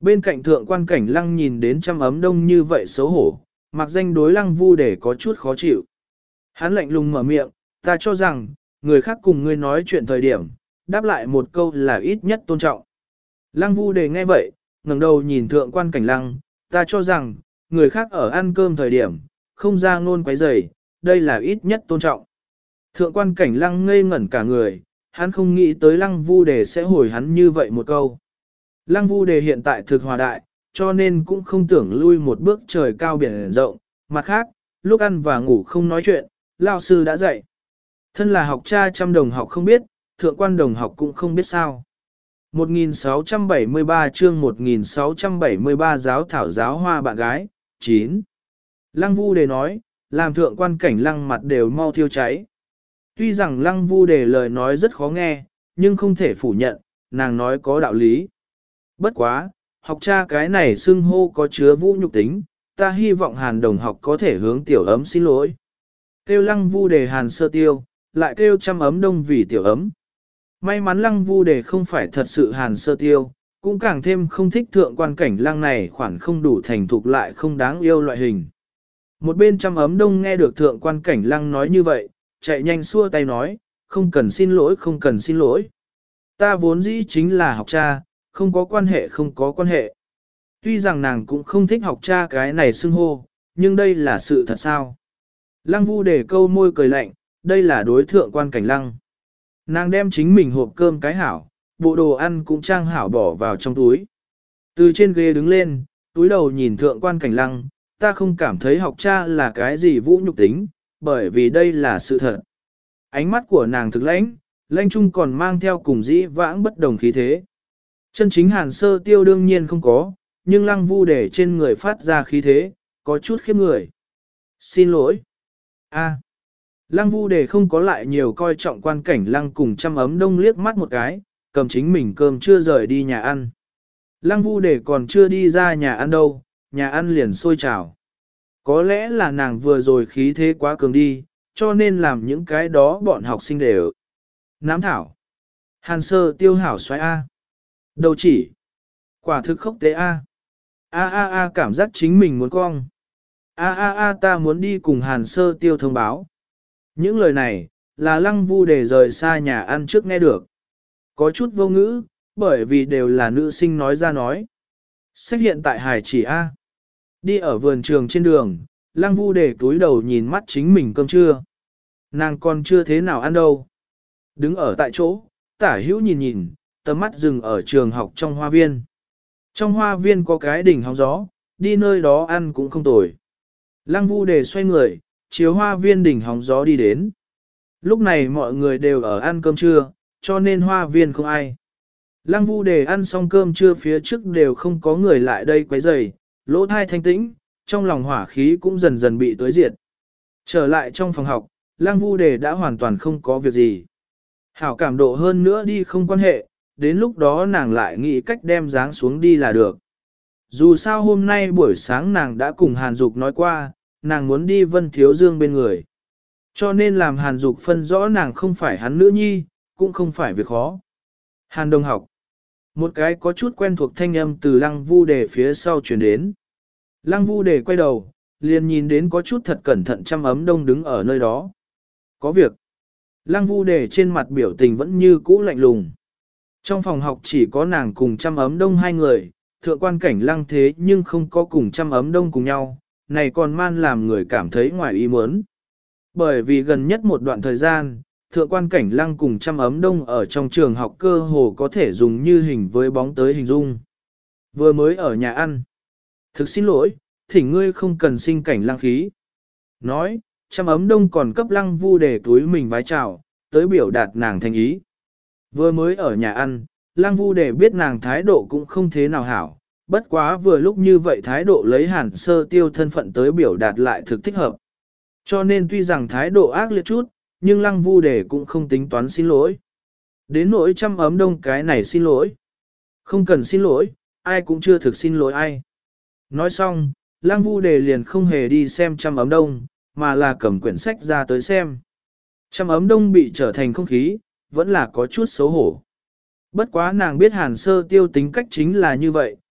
Bên cạnh thượng quan cảnh lăng nhìn đến trăm ấm đông như vậy xấu hổ, mặc danh đối lăng vu để có chút khó chịu. Hắn lạnh lùng mở miệng, ta cho rằng, người khác cùng ngươi nói chuyện thời điểm, đáp lại một câu là ít nhất tôn trọng. Lăng vu đề nghe vậy, ngẩng đầu nhìn thượng quan cảnh lăng, ta cho rằng, người khác ở ăn cơm thời điểm, không ra ngôn quấy rầy, đây là ít nhất tôn trọng. Thượng quan cảnh lăng ngây ngẩn cả người, hắn không nghĩ tới lăng vu đề sẽ hồi hắn như vậy một câu. Lăng vu đề hiện tại thực hòa đại, cho nên cũng không tưởng lui một bước trời cao biển rộng. Mặt khác, lúc ăn và ngủ không nói chuyện, lão sư đã dạy. Thân là học cha trăm đồng học không biết, thượng quan đồng học cũng không biết sao. một nghìn sáu trăm bảy mươi ba chương một nghìn sáu trăm bảy mươi ba giáo thảo giáo hoa bạn gái, chín. Lăng vu đề nói, làm thượng quan cảnh lăng mặt đều mau thiêu cháy. Tuy rằng lăng vu đề lời nói rất khó nghe, nhưng không thể phủ nhận, nàng nói có đạo lý. Bất quá, học cha cái này xưng hô có chứa vũ nhục tính, ta hy vọng hàn đồng học có thể hướng tiểu ấm xin lỗi. Kêu lăng vu đề hàn sơ tiêu, lại kêu trăm ấm đông vì tiểu ấm. May mắn lăng vu đề không phải thật sự hàn sơ tiêu, cũng càng thêm không thích thượng quan cảnh lăng này khoản không đủ thành thục lại không đáng yêu loại hình. Một bên trăm ấm đông nghe được thượng quan cảnh lăng nói như vậy, chạy nhanh xua tay nói, không cần xin lỗi không cần xin lỗi. Ta vốn dĩ chính là học cha, không có quan hệ không có quan hệ. Tuy rằng nàng cũng không thích học cha cái này xưng hô, nhưng đây là sự thật sao. Lăng vu để câu môi cười lạnh, đây là đối thượng quan cảnh lăng. Nàng đem chính mình hộp cơm cái hảo, bộ đồ ăn cũng trang hảo bỏ vào trong túi. Từ trên ghế đứng lên, túi đầu nhìn thượng quan cảnh lăng, ta không cảm thấy học cha là cái gì vũ nhục tính, bởi vì đây là sự thật. Ánh mắt của nàng thực lãnh, lãnh trung còn mang theo cùng dĩ vãng bất đồng khí thế. Chân chính hàn sơ tiêu đương nhiên không có, nhưng lăng vu để trên người phát ra khí thế, có chút khiếp người. Xin lỗi. A. Lăng vu để không có lại nhiều coi trọng quan cảnh lăng cùng trăm ấm đông liếc mắt một cái, cầm chính mình cơm chưa rời đi nhà ăn. Lăng vu để còn chưa đi ra nhà ăn đâu, nhà ăn liền sôi trào. Có lẽ là nàng vừa rồi khí thế quá cường đi, cho nên làm những cái đó bọn học sinh đều. Nám thảo. Hàn sơ tiêu hảo xoáy A. Đầu chỉ. Quả thực khốc tế A. A a a cảm giác chính mình muốn cong. A a a ta muốn đi cùng hàn sơ tiêu thông báo. Những lời này, là lăng vu để rời xa nhà ăn trước nghe được. Có chút vô ngữ, bởi vì đều là nữ sinh nói ra nói. Sách hiện tại hải chỉ A. Đi ở vườn trường trên đường, lăng vu để túi đầu nhìn mắt chính mình cơm trưa. Nàng còn chưa thế nào ăn đâu. Đứng ở tại chỗ, tả hữu nhìn nhìn, tầm mắt dừng ở trường học trong hoa viên. Trong hoa viên có cái đỉnh hóng gió, đi nơi đó ăn cũng không tồi. Lăng vu để xoay người, chiếu hoa viên đỉnh hóng gió đi đến. Lúc này mọi người đều ở ăn cơm trưa, cho nên hoa viên không ai. Lăng vu để ăn xong cơm trưa phía trước đều không có người lại đây quấy rầy, lỗ thai thanh tĩnh, trong lòng hỏa khí cũng dần dần bị tối diệt. Trở lại trong phòng học, Lăng vu đề đã hoàn toàn không có việc gì. Hảo cảm độ hơn nữa đi không quan hệ, đến lúc đó nàng lại nghĩ cách đem dáng xuống đi là được. Dù sao hôm nay buổi sáng nàng đã cùng Hàn Dục nói qua, nàng muốn đi Vân Thiếu Dương bên người. Cho nên làm Hàn Dục phân rõ nàng không phải hắn nữ nhi, cũng không phải việc khó. Hàn Đông học. Một cái có chút quen thuộc thanh âm từ Lăng vu đề phía sau chuyển đến. Lăng vu đề quay đầu, liền nhìn đến có chút thật cẩn thận trăm ấm đông đứng ở nơi đó. Có việc. Lăng vu đề trên mặt biểu tình vẫn như cũ lạnh lùng. Trong phòng học chỉ có nàng cùng trăm ấm đông hai người, thượng quan cảnh lăng thế nhưng không có cùng trăm ấm đông cùng nhau, này còn man làm người cảm thấy ngoài ý muốn. Bởi vì gần nhất một đoạn thời gian, thượng quan cảnh lăng cùng trăm ấm đông ở trong trường học cơ hồ có thể dùng như hình với bóng tới hình dung. Vừa mới ở nhà ăn. Thực xin lỗi, thỉnh ngươi không cần sinh cảnh lăng khí. Nói, trăm ấm đông còn cấp lăng vu để túi mình vái chào, tới biểu đạt nàng thành ý. Vừa mới ở nhà ăn, lăng vu để biết nàng thái độ cũng không thế nào hảo, bất quá vừa lúc như vậy thái độ lấy hàn sơ tiêu thân phận tới biểu đạt lại thực thích hợp. Cho nên tuy rằng thái độ ác liệt chút, nhưng lăng vu để cũng không tính toán xin lỗi. Đến nỗi trăm ấm đông cái này xin lỗi. Không cần xin lỗi, ai cũng chưa thực xin lỗi ai. Nói xong, lăng vu đề liền không hề đi xem trăm ấm đông, mà là cầm quyển sách ra tới xem. Trăm ấm đông bị trở thành không khí, vẫn là có chút xấu hổ. Bất quá nàng biết hàn sơ tiêu tính cách chính là như vậy,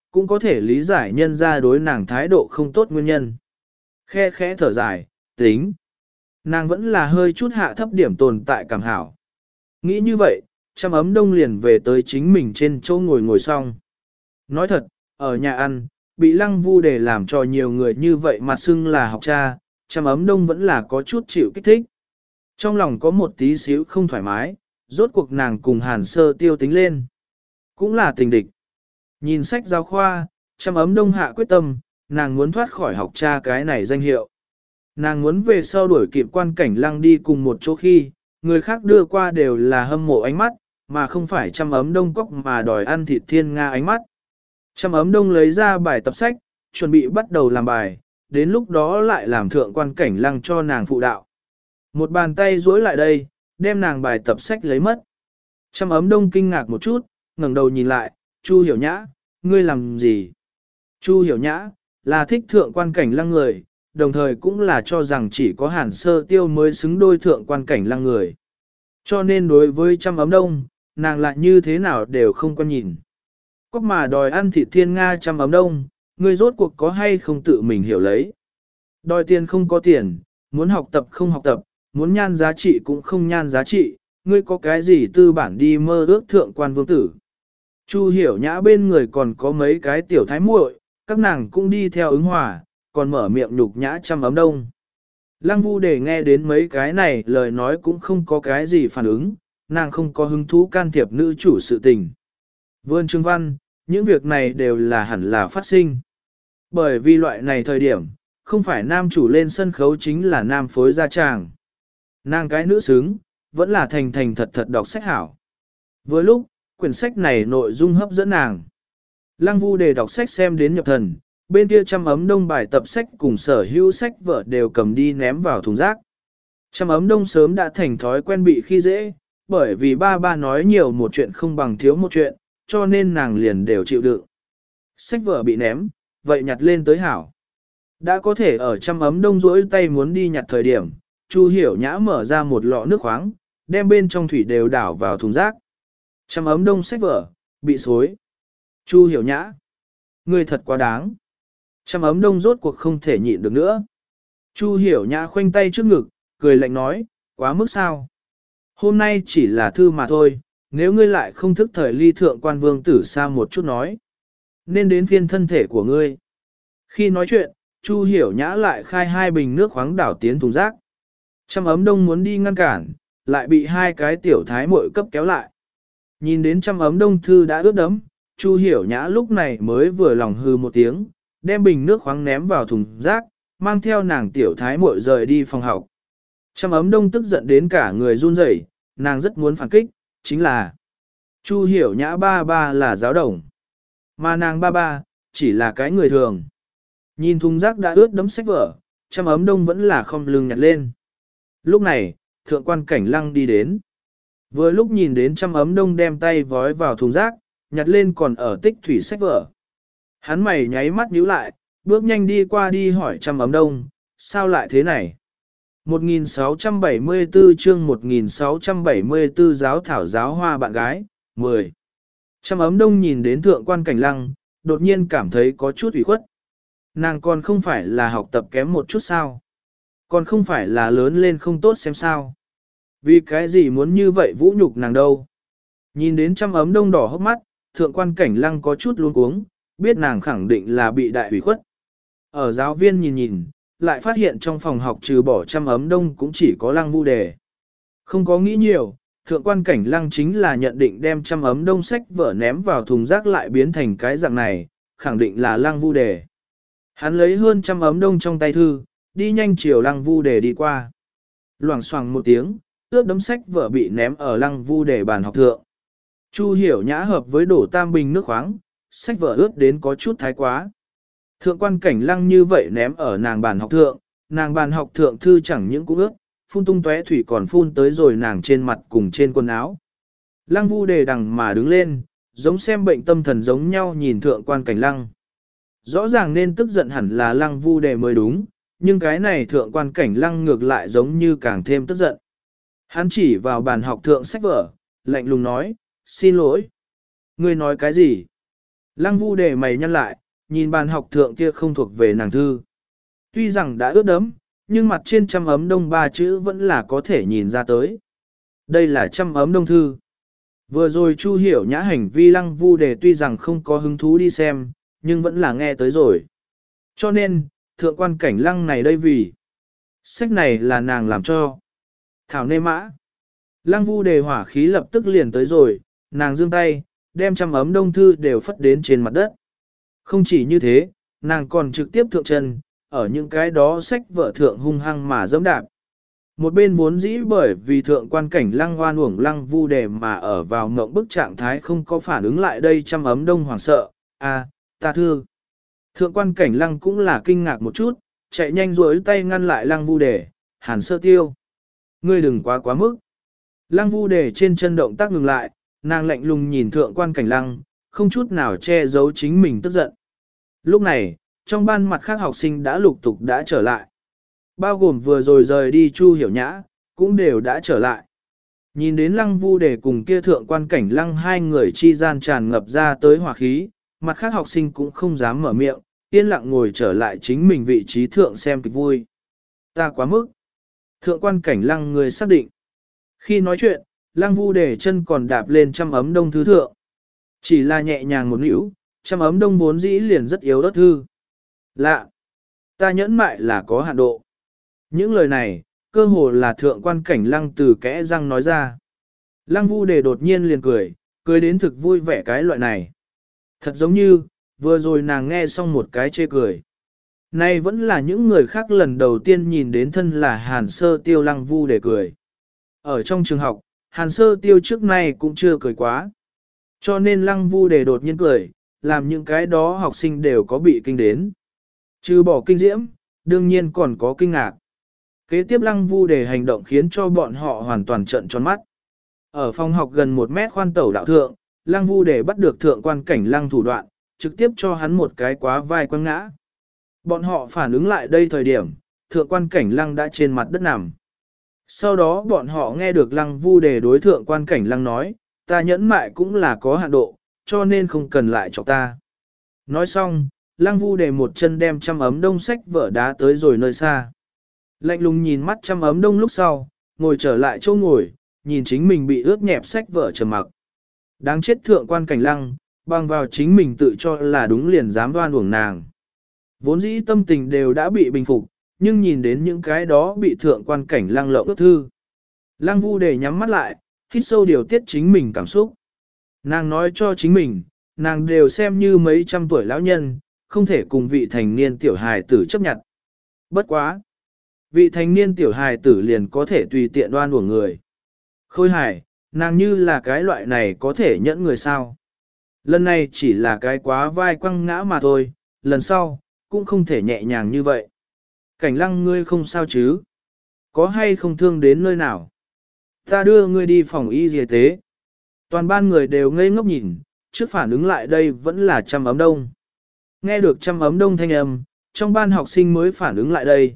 cũng có thể lý giải nhân ra đối nàng thái độ không tốt nguyên nhân. Khe khẽ thở dài, tính. Nàng vẫn là hơi chút hạ thấp điểm tồn tại cảm hảo. Nghĩ như vậy, trăm ấm đông liền về tới chính mình trên chỗ ngồi ngồi xong. Nói thật, ở nhà ăn, bị lăng vu để làm cho nhiều người như vậy mà xưng là học cha, trăm ấm đông vẫn là có chút chịu kích thích. Trong lòng có một tí xíu không thoải mái, rốt cuộc nàng cùng hàn sơ tiêu tính lên. Cũng là tình địch. Nhìn sách giáo khoa, trăm ấm đông hạ quyết tâm, nàng muốn thoát khỏi học cha cái này danh hiệu. Nàng muốn về sau đuổi kịp quan cảnh lăng đi cùng một chỗ khi, người khác đưa qua đều là hâm mộ ánh mắt, mà không phải trăm ấm đông cóc mà đòi ăn thịt thiên nga ánh mắt. Trăm ấm đông lấy ra bài tập sách, chuẩn bị bắt đầu làm bài, đến lúc đó lại làm thượng quan cảnh lăng cho nàng phụ đạo. Một bàn tay duỗi lại đây, đem nàng bài tập sách lấy mất. Trăm ấm đông kinh ngạc một chút, ngẩng đầu nhìn lại, Chu Hiểu Nhã, ngươi làm gì? Chu Hiểu Nhã, là thích thượng quan cảnh lăng người, đồng thời cũng là cho rằng chỉ có hàn sơ tiêu mới xứng đôi thượng quan cảnh lăng người. Cho nên đối với trăm ấm đông, nàng lại như thế nào đều không quan nhìn. Có mà đòi ăn thịt thiên nga trăm ấm đông, ngươi rốt cuộc có hay không tự mình hiểu lấy. Đòi tiền không có tiền, muốn học tập không học tập, muốn nhan giá trị cũng không nhan giá trị, ngươi có cái gì tư bản đi mơ ước thượng quan vương tử. Chu Hiểu Nhã bên người còn có mấy cái tiểu thái muội, các nàng cũng đi theo ứng hòa, còn mở miệng nhục nhã trăm ấm đông. Lăng Vu để nghe đến mấy cái này lời nói cũng không có cái gì phản ứng, nàng không có hứng thú can thiệp nữ chủ sự tình. Vươn Trương Văn, những việc này đều là hẳn là phát sinh. Bởi vì loại này thời điểm, không phải nam chủ lên sân khấu chính là nam phối gia tràng. Nàng cái nữ xứng, vẫn là thành thành thật thật đọc sách hảo. Với lúc, quyển sách này nội dung hấp dẫn nàng. Lăng Vu để đọc sách xem đến nhập thần, bên kia trăm ấm đông bài tập sách cùng sở hữu sách vở đều cầm đi ném vào thùng rác. Trăm ấm đông sớm đã thành thói quen bị khi dễ, bởi vì ba ba nói nhiều một chuyện không bằng thiếu một chuyện, cho nên nàng liền đều chịu đựng. Sách vở bị ném, vậy nhặt lên tới hảo. Đã có thể ở trăm ấm đông rỗi tay muốn đi nhặt thời điểm, Chu Hiểu Nhã mở ra một lọ nước khoáng, đem bên trong thủy đều đảo vào thùng rác. Trăm ấm đông sách vở, bị xối. Chu Hiểu Nhã, ngươi thật quá đáng. Trăm ấm đông rốt cuộc không thể nhịn được nữa. Chu Hiểu Nhã khoanh tay trước ngực, cười lạnh nói, quá mức sao. Hôm nay chỉ là thư mà thôi, nếu ngươi lại không thức thời ly thượng quan vương tử xa một chút nói. Nên đến phiên thân thể của ngươi. Khi nói chuyện, Chu Hiểu Nhã lại khai hai bình nước khoáng đảo tiến thùng rác. Trăm ấm đông muốn đi ngăn cản, lại bị hai cái tiểu thái muội cấp kéo lại. Nhìn đến trăm ấm đông thư đã ướt đẫm, Chu Hiểu Nhã lúc này mới vừa lòng hư một tiếng, đem bình nước khoáng ném vào thùng rác, mang theo nàng tiểu thái muội rời đi phòng học. Trăm ấm đông tức giận đến cả người run rẩy, nàng rất muốn phản kích, chính là Chu Hiểu Nhã ba ba là giáo đồng, mà nàng ba ba chỉ là cái người thường. Nhìn thùng rác đã ướt đẫm sách vở, trăm ấm đông vẫn là không lưng nhặt lên. Lúc này, thượng quan cảnh lăng đi đến. Vừa lúc nhìn đến trăm ấm đông đem tay vói vào thùng rác, nhặt lên còn ở tích thủy sách vở. Hắn mày nháy mắt nhíu lại, bước nhanh đi qua đi hỏi trăm ấm đông, sao lại thế này? một nghìn sáu trăm bảy mươi tư chương một nghìn sáu trăm bảy mươi tư giáo thảo giáo hoa bạn gái, mười. Trăm ấm đông nhìn đến thượng quan cảnh lăng, đột nhiên cảm thấy có chút ủy khuất. Nàng còn không phải là học tập kém một chút sao? Còn không phải là lớn lên không tốt xem sao? Vì cái gì muốn như vậy vũ nhục nàng đâu? Nhìn đến trăm ấm đông đỏ hốc mắt, thượng quan cảnh lăng có chút luống cuống, biết nàng khẳng định là bị đại ủy khuất. Ở giáo viên nhìn nhìn, lại phát hiện trong phòng học trừ bỏ trăm ấm đông cũng chỉ có lăng vu đề. Không có nghĩ nhiều, thượng quan cảnh lăng chính là nhận định đem trăm ấm đông sách vở ném vào thùng rác lại biến thành cái dạng này, khẳng định là lăng vu đề. Hắn lấy hơn trăm ấm đông trong tay thư, đi nhanh chiều lăng vu đề đi qua. Loảng xoảng một tiếng, ướt đấm sách vở bị ném ở lăng vu đề bàn học thượng. Chu Hiểu Nhã hợp với đổ tam bình nước khoáng, sách vở ướt đến có chút thái quá. Thượng quan cảnh lăng như vậy ném ở nàng bàn học thượng, nàng bàn học thượng thư chẳng những cũng ướt, phun tung tóe thủy còn phun tới rồi nàng trên mặt cùng trên quần áo. Lăng vu đề đằng mà đứng lên, giống xem bệnh tâm thần giống nhau nhìn thượng quan cảnh lăng. Rõ ràng nên tức giận hẳn là lăng vu đề mới đúng, nhưng cái này thượng quan cảnh lăng ngược lại giống như càng thêm tức giận. Hắn chỉ vào bàn học thượng sách vở, lạnh lùng nói, xin lỗi. Ngươi nói cái gì? Lăng Vu Đề mày nhăn lại, nhìn bàn học thượng kia không thuộc về nàng thư. Tuy rằng đã ướt đẫm, nhưng mặt trên trăm ấm đông ba chữ vẫn là có thể nhìn ra tới. Đây là trăm ấm đông thư. Vừa rồi Chu Hiểu Nhã hành vi Lăng Vu Đề tuy rằng không có hứng thú đi xem, nhưng vẫn là nghe tới rồi. Cho nên, thượng quan cảnh Lăng này đây vì sách này là nàng làm cho. Thảo nê mã. Lăng Vu Đề hỏa khí lập tức liền tới rồi, nàng giương tay, đem trăm ấm đông thư đều phất đến trên mặt đất. Không chỉ như thế, nàng còn trực tiếp thượng chân, ở những cái đó sách vở thượng hung hăng mà dẫm đạp. Một bên vốn dĩ bởi vì thượng quan cảnh Lăng hoan uổng Lăng Vu Đề mà ở vào ngộng bức trạng thái không có phản ứng lại đây trăm ấm đông hoảng sợ, à, ta thương. Thượng quan cảnh Lăng cũng là kinh ngạc một chút, chạy nhanh rối tay ngăn lại Lăng Vu Đề, Hàn Sơ Tiêu. Ngươi đừng quá quá mức. Lăng Vu Đề trên chân động tác ngừng lại, nàng lạnh lùng nhìn thượng quan cảnh Lăng, không chút nào che giấu chính mình tức giận. Lúc này, trong ban mặt khác học sinh đã lục tục đã trở lại. Bao gồm vừa rồi rời đi Chu Hiểu Nhã, cũng đều đã trở lại. Nhìn đến Lăng Vu Đề cùng kia thượng quan cảnh Lăng hai người chi gian tràn ngập ra tới hỏa khí, mặt khác học sinh cũng không dám mở miệng, yên lặng ngồi trở lại chính mình vị trí thượng xem kịch vui. Ta quá mức. Thượng quan cảnh Lăng người xác định. Khi nói chuyện, Lăng Vu Đề chân còn đạp lên trăm ấm đông thứ thượng. Chỉ là nhẹ nhàng một nữu, trăm ấm đông vốn dĩ liền rất yếu đất thư. Lạ. Ta nhẫn mại là có hạn độ. Những lời này, cơ hồ là thượng quan cảnh Lăng từ kẽ răng nói ra. Lăng Vu Đề đột nhiên liền cười, cười đến thực vui vẻ cái loại này. Thật giống như, vừa rồi nàng nghe xong một cái chê cười. Nay vẫn là những người khác lần đầu tiên nhìn đến thân là Hàn Sơ Tiêu Lăng Vu Đề cười. Ở trong trường học, Hàn Sơ Tiêu trước nay cũng chưa cười quá. Cho nên Lăng Vu Đề đột nhiên cười, làm những cái đó học sinh đều có bị kinh đến. Trừ bỏ kinh diễm, đương nhiên còn có kinh ngạc. Kế tiếp Lăng Vu Đề hành động khiến cho bọn họ hoàn toàn trợn tròn mắt. Ở phòng học gần một mét khoan tẩu đạo thượng, Lăng Vu Đề bắt được thượng quan cảnh Lăng thủ đoạn, trực tiếp cho hắn một cái quá vai quăng ngã. Bọn họ phản ứng lại đây thời điểm, thượng quan cảnh Lăng đã trên mặt đất nằm. Sau đó bọn họ nghe được Lăng Vu Đề đối thượng quan cảnh Lăng nói, ta nhẫn mại cũng là có hạn độ, cho nên không cần lại cho ta. Nói xong, Lăng Vu Đề một chân đem trăm ấm đông sách vở đá tới rồi nơi xa. Lạnh lùng nhìn mắt trăm ấm đông lúc sau, ngồi trở lại chỗ ngồi, nhìn chính mình bị ướt nhẹp sách vở trầm mặc. Đáng chết thượng quan cảnh Lăng, bằng vào chính mình tự cho là đúng liền dám đoan uổng nàng. Vốn dĩ tâm tình đều đã bị bình phục, nhưng nhìn đến những cái đó bị thượng quan cảnh Lăng lộng ước thư. Lăng Vu Đề nhắm mắt lại, hít sâu điều tiết chính mình cảm xúc. Nàng nói cho chính mình, nàng đều xem như mấy trăm tuổi lão nhân, không thể cùng vị thành niên tiểu hài tử chấp nhận. Bất quá. Vị thành niên tiểu hài tử liền có thể tùy tiện đoan uổng người. Khôi hài, nàng như là cái loại này có thể nhẫn người sao. Lần này chỉ là cái quá vai quăng ngã mà thôi, lần sau, cũng không thể nhẹ nhàng như vậy. Cảnh Lăng ngươi không sao chứ? Có hay không thương đến nơi nào? Ta đưa ngươi đi phòng y y tế. Toàn ban người đều ngây ngốc nhìn, trước phản ứng lại đây vẫn là trăm ấm đông. Nghe được trăm ấm đông thanh âm, trong ban học sinh mới phản ứng lại đây.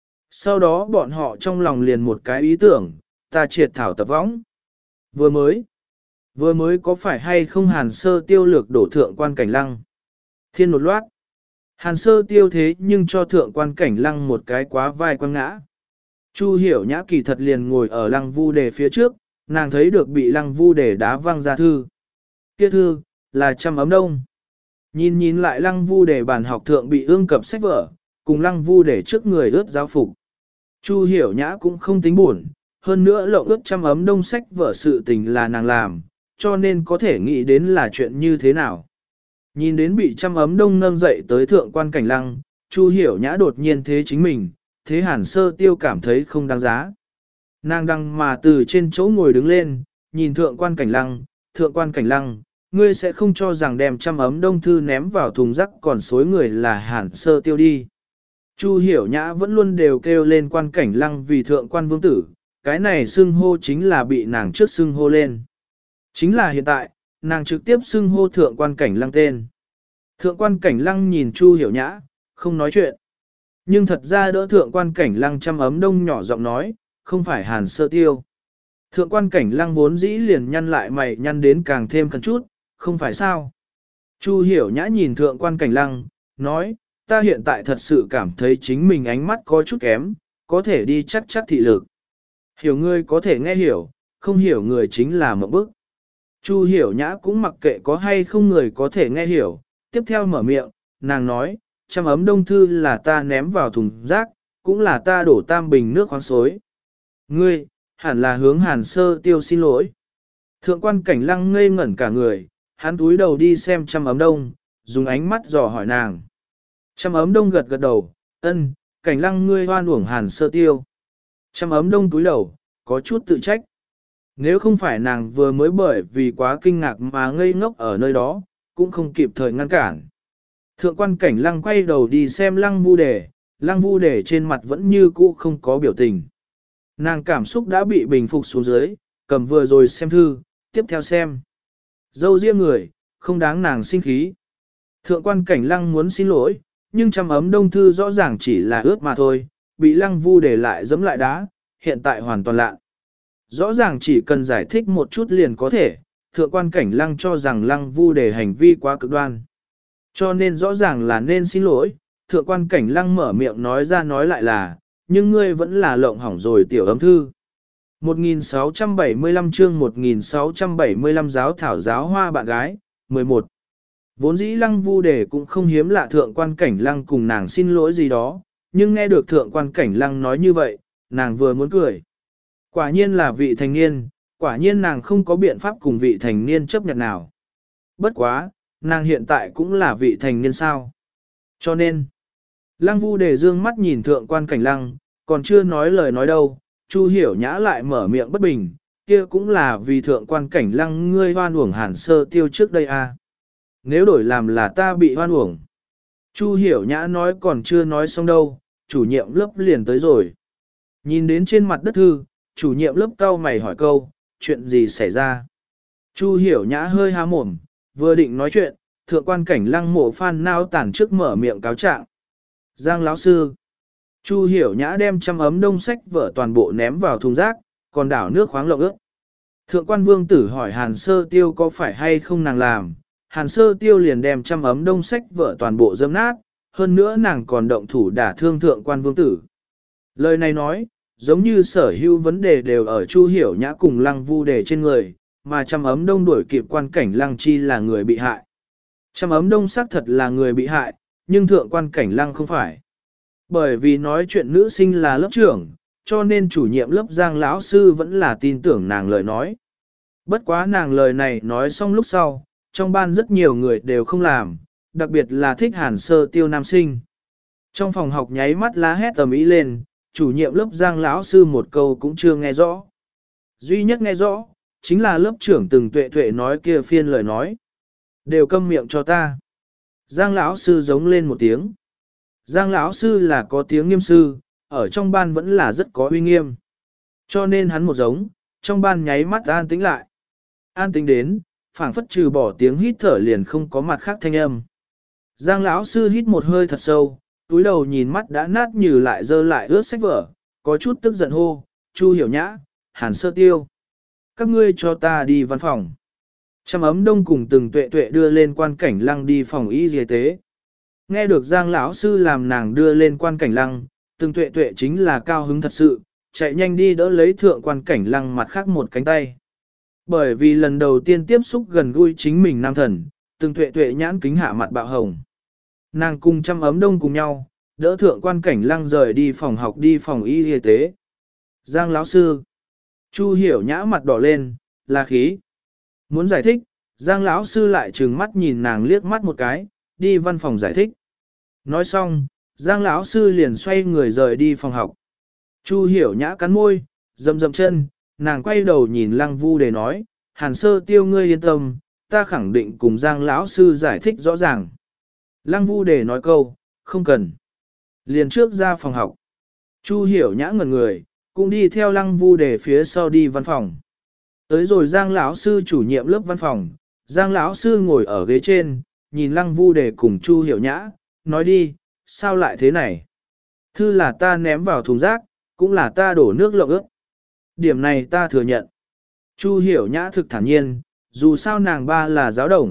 Sau đó bọn họ trong lòng liền một cái ý tưởng, ta triệt thảo tập võng. Vừa mới, vừa mới có phải hay không Hàn Sơ Tiêu lược đổ thượng quan cảnh Lăng? Thiên một loát. Hàn Sơ Tiêu thế nhưng cho thượng quan cảnh Lăng một cái quá vai quăng ngã. Chu Hiểu Nhã kỳ thật liền ngồi ở Lăng Vu Đề phía trước, nàng thấy được bị Lăng Vu Đề đá văng ra thư. Kia thư, là trăm ấm đông. Nhìn nhìn lại Lăng Vu Đề bàn học thượng bị ương cập sách vở, cùng Lăng Vu Đề trước người ướt giáo phục. Chu Hiểu Nhã cũng không tính buồn, hơn nữa lộng ướt trăm ấm đông sách vở sự tình là nàng làm, cho nên có thể nghĩ đến là chuyện như thế nào. Nhìn đến bị trăm ấm đông nâng dậy tới thượng quan cảnh Lăng, Chu Hiểu Nhã đột nhiên thế chính mình, thế Hàn Sơ Tiêu cảm thấy không đáng giá. Nàng đăng mà từ trên chỗ ngồi đứng lên, nhìn thượng quan cảnh Lăng, thượng quan cảnh Lăng, ngươi sẽ không cho rằng đem trăm ấm đông thư ném vào thùng rác còn xối người là Hàn Sơ Tiêu đi. Chu Hiểu Nhã vẫn luôn đều kêu lên quan cảnh Lăng vì thượng quan vương tử, cái này xưng hô chính là bị nàng trước xưng hô lên. Chính là hiện tại, nàng trực tiếp xưng hô thượng quan cảnh Lăng tên. Thượng quan cảnh Lăng nhìn Chu Hiểu Nhã, không nói chuyện. Nhưng thật ra đỡ thượng quan cảnh Lăng trăm ấm đông nhỏ giọng nói, không phải Hàn Sơ Tiêu. Thượng quan cảnh Lăng vốn dĩ liền nhăn lại mày nhăn đến càng thêm khẩn chút, không phải sao. Chu Hiểu Nhã nhìn thượng quan cảnh lăng, nói, ta hiện tại thật sự cảm thấy chính mình ánh mắt có chút kém, có thể đi chắc chắc thị lực. Hiểu người có thể nghe hiểu, không hiểu người chính là một bức. Chu Hiểu Nhã cũng mặc kệ có hay không người có thể nghe hiểu, tiếp theo mở miệng, nàng nói, trăm ấm đông thư là ta ném vào thùng rác, cũng là ta đổ tam bình nước khoáng xối. Ngươi, hẳn là hướng Hàn Sơ Tiêu xin lỗi. Thượng quan cảnh lăng ngây ngẩn cả người, hắn túi đầu đi xem trăm ấm đông, dùng ánh mắt dò hỏi nàng. Trăm ấm đông gật gật đầu, ân, cảnh lăng ngươi hoan uổng Hàn Sơ Tiêu. Trăm ấm đông túi đầu, có chút tự trách. Nếu không phải nàng vừa mới bởi vì quá kinh ngạc mà ngây ngốc ở nơi đó, cũng không kịp thời ngăn cản. Thượng quan cảnh lăng quay đầu đi xem lăng vu đề, lăng vu đề trên mặt vẫn như cũ không có biểu tình. Nàng cảm xúc đã bị bình phục xuống dưới, cầm vừa rồi xem thư, tiếp theo xem. Dâu riêng người, không đáng nàng sinh khí. Thượng quan cảnh lăng muốn xin lỗi, nhưng trăm ấm đông thư rõ ràng chỉ là ướt mà thôi, bị lăng vu để lại giẫm lại đá, hiện tại hoàn toàn lạ. Rõ ràng chỉ cần giải thích một chút liền có thể, thượng quan cảnh lăng cho rằng lăng vu để hành vi quá cực đoan. Cho nên rõ ràng là nên xin lỗi, thượng quan cảnh lăng mở miệng nói ra nói lại là, nhưng ngươi vẫn là lộng hỏng rồi tiểu ấm thư. một nghìn sáu trăm bảy mươi lăm chương một nghìn sáu trăm bảy mươi lăm giáo thảo giáo hoa bạn gái, mười một. Vốn dĩ lăng vu đề cũng không hiếm lạ thượng quan cảnh lăng cùng nàng xin lỗi gì đó, nhưng nghe được thượng quan cảnh lăng nói như vậy, nàng vừa muốn cười. Quả nhiên là vị thành niên, quả nhiên nàng không có biện pháp cùng vị thành niên chấp nhận nào. Bất quá, nàng hiện tại cũng là vị thành niên sao. Cho nên, lăng vu đề dương mắt nhìn thượng quan cảnh lăng, còn chưa nói lời nói đâu, Chu Hiểu Nhã lại mở miệng bất bình, kia cũng là vì thượng quan cảnh lăng ngươi hoan uổng Hàn Sơ Tiêu trước đây à. Nếu đổi làm là ta bị hoan uổng. Chu Hiểu Nhã nói còn chưa nói xong đâu, chủ nhiệm lớp liền tới rồi. Nhìn đến trên mặt đất thư, chủ nhiệm lớp cau mày hỏi câu, chuyện gì xảy ra? Chu Hiểu Nhã hơi há mồm, vừa định nói chuyện, thượng quan cảnh lăng mộ phan nao tản trước mở miệng cáo trạng. Giang lão sư. Chu Hiểu Nhã đem trăm ấm đông sách vở toàn bộ ném vào thùng rác, còn đảo nước khoáng lộng ướt. Thượng quan vương tử hỏi Hàn Sơ Tiêu có phải hay không nàng làm, Hàn Sơ Tiêu liền đem trăm ấm đông sách vở toàn bộ dâm nát, hơn nữa nàng còn động thủ đả thương thượng quan vương tử. Lời này nói, giống như sở hữu vấn đề đều ở Chu Hiểu Nhã cùng lăng vu đề trên người, mà trăm ấm đông đuổi kịp quan cảnh lăng chi là người bị hại. Trăm ấm đông xác thật là người bị hại, nhưng thượng quan cảnh lăng không phải. Bởi vì nói chuyện nữ sinh là lớp trưởng, cho nên chủ nhiệm lớp Giang lão sư vẫn là tin tưởng nàng lời nói. Bất quá nàng lời này nói xong lúc sau, trong ban rất nhiều người đều không làm, đặc biệt là thích Hàn Sơ Tiêu nam sinh. Trong phòng học nháy mắt lá hét ầm ĩ lên, chủ nhiệm lớp Giang lão sư một câu cũng chưa nghe rõ. Duy nhất nghe rõ, chính là lớp trưởng từng tuệ tuệ nói kia phiên lời nói. Đều câm miệng cho ta. Giang lão sư giống lên một tiếng. Giang lão sư là có tiếng nghiêm sư, ở trong ban vẫn là rất có uy nghiêm. Cho nên hắn một giống, trong ban nháy mắt an tĩnh lại. An tĩnh đến, phảng phất trừ bỏ tiếng hít thở liền không có mặt khác thanh âm. Giang lão sư hít một hơi thật sâu, túi đầu nhìn mắt đã nát như lại dơ lại ướt sách vở, có chút tức giận hô, Chu Hiểu Nhã, Hàn Sơ Tiêu. Các ngươi cho ta đi văn phòng. Trăm ấm đông cùng từng tuệ tuệ đưa lên quan cảnh lăng đi phòng y y tế. Nghe được Giang lão sư làm nàng đưa lên quan cảnh lăng, từng tuệ tuệ chính là cao hứng thật sự, chạy nhanh đi đỡ lấy thượng quan cảnh lăng mặt khác một cánh tay. Bởi vì lần đầu tiên tiếp xúc gần gũi chính mình nam thần, từng tuệ tuệ nhãn kính hạ mặt bạo hồng. Nàng cùng trăm ấm đông cùng nhau, đỡ thượng quan cảnh lăng rời đi phòng học đi phòng y y tế. Giang lão sư. Chu Hiểu Nhã mặt đỏ lên, là khí. Muốn giải thích, Giang lão sư lại trừng mắt nhìn nàng liếc mắt một cái, đi văn phòng giải thích. Nói xong, Giang lão sư liền xoay người rời đi phòng học. Chu Hiểu Nhã cắn môi, dậm dậm chân, nàng quay đầu nhìn Lăng Vu để nói, Hàn Sơ Tiêu ngươi yên tâm, ta khẳng định cùng Giang lão sư giải thích rõ ràng. Lăng Vu để nói câu, không cần. Liền trước ra phòng học. Chu Hiểu Nhã ngẩn người, cũng đi theo Lăng Vu để phía sau đi văn phòng. Tới rồi Giang lão sư chủ nhiệm lớp văn phòng, Giang lão sư ngồi ở ghế trên, nhìn Lăng Vu để cùng Chu Hiểu Nhã, nói đi, sao lại thế này? Thư là ta ném vào thùng rác, cũng là ta đổ nước lộng ướt. Điểm này ta thừa nhận. Chu Hiểu Nhã thực thản nhiên, dù sao nàng ba là giáo đồng,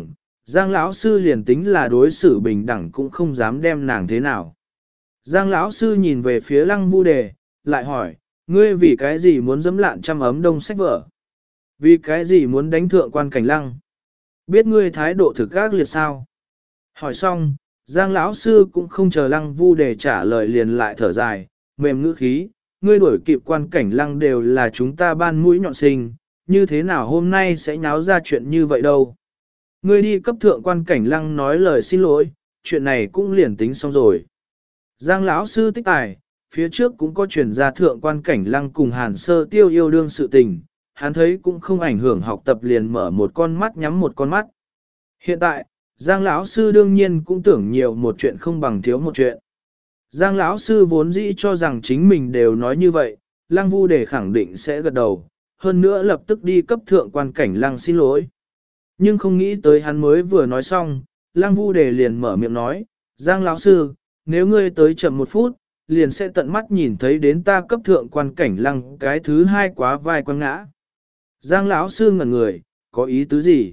Giang lão sư liền tính là đối xử bình đẳng cũng không dám đem nàng thế nào. Giang lão sư nhìn về phía Lăng Vu Đề, lại hỏi, ngươi vì cái gì muốn dẫm lạn trăm ấm đông sách vở? Vì cái gì muốn đánh thượng quan cảnh Lăng? Biết ngươi thái độ thực ác liệt sao? Hỏi xong, Giang lão sư cũng không chờ Lăng Vu Đề trả lời liền lại thở dài, mềm ngữ khí, ngươi đuổi kịp quan cảnh Lăng đều là chúng ta ban mũi nhọn sinh, như thế nào hôm nay sẽ nháo ra chuyện như vậy đâu? Ngươi đi cấp thượng quan cảnh Lăng nói lời xin lỗi, chuyện này cũng liền tính xong rồi. Giang lão sư tích tài, phía trước cũng có truyền ra thượng quan cảnh Lăng cùng Hàn Sơ Tiêu yêu đương sự tình, hắn thấy cũng không ảnh hưởng học tập liền mở một con mắt nhắm một con mắt. Hiện tại, Giang lão sư đương nhiên cũng tưởng nhiều một chuyện không bằng thiếu một chuyện. Giang lão sư vốn dĩ cho rằng chính mình đều nói như vậy, Lăng Vu Đề khẳng định sẽ gật đầu, hơn nữa lập tức đi cấp thượng quan cảnh Lăng xin lỗi. Nhưng không nghĩ tới hắn mới vừa nói xong, Lăng Vu Đề liền mở miệng nói, Giang lão sư, nếu ngươi tới chậm một phút, liền sẽ tận mắt nhìn thấy đến ta cấp thượng quan cảnh Lăng cái thứ hai quá vai quăng ngã. Giang lão sư ngẩn người, có ý tứ gì?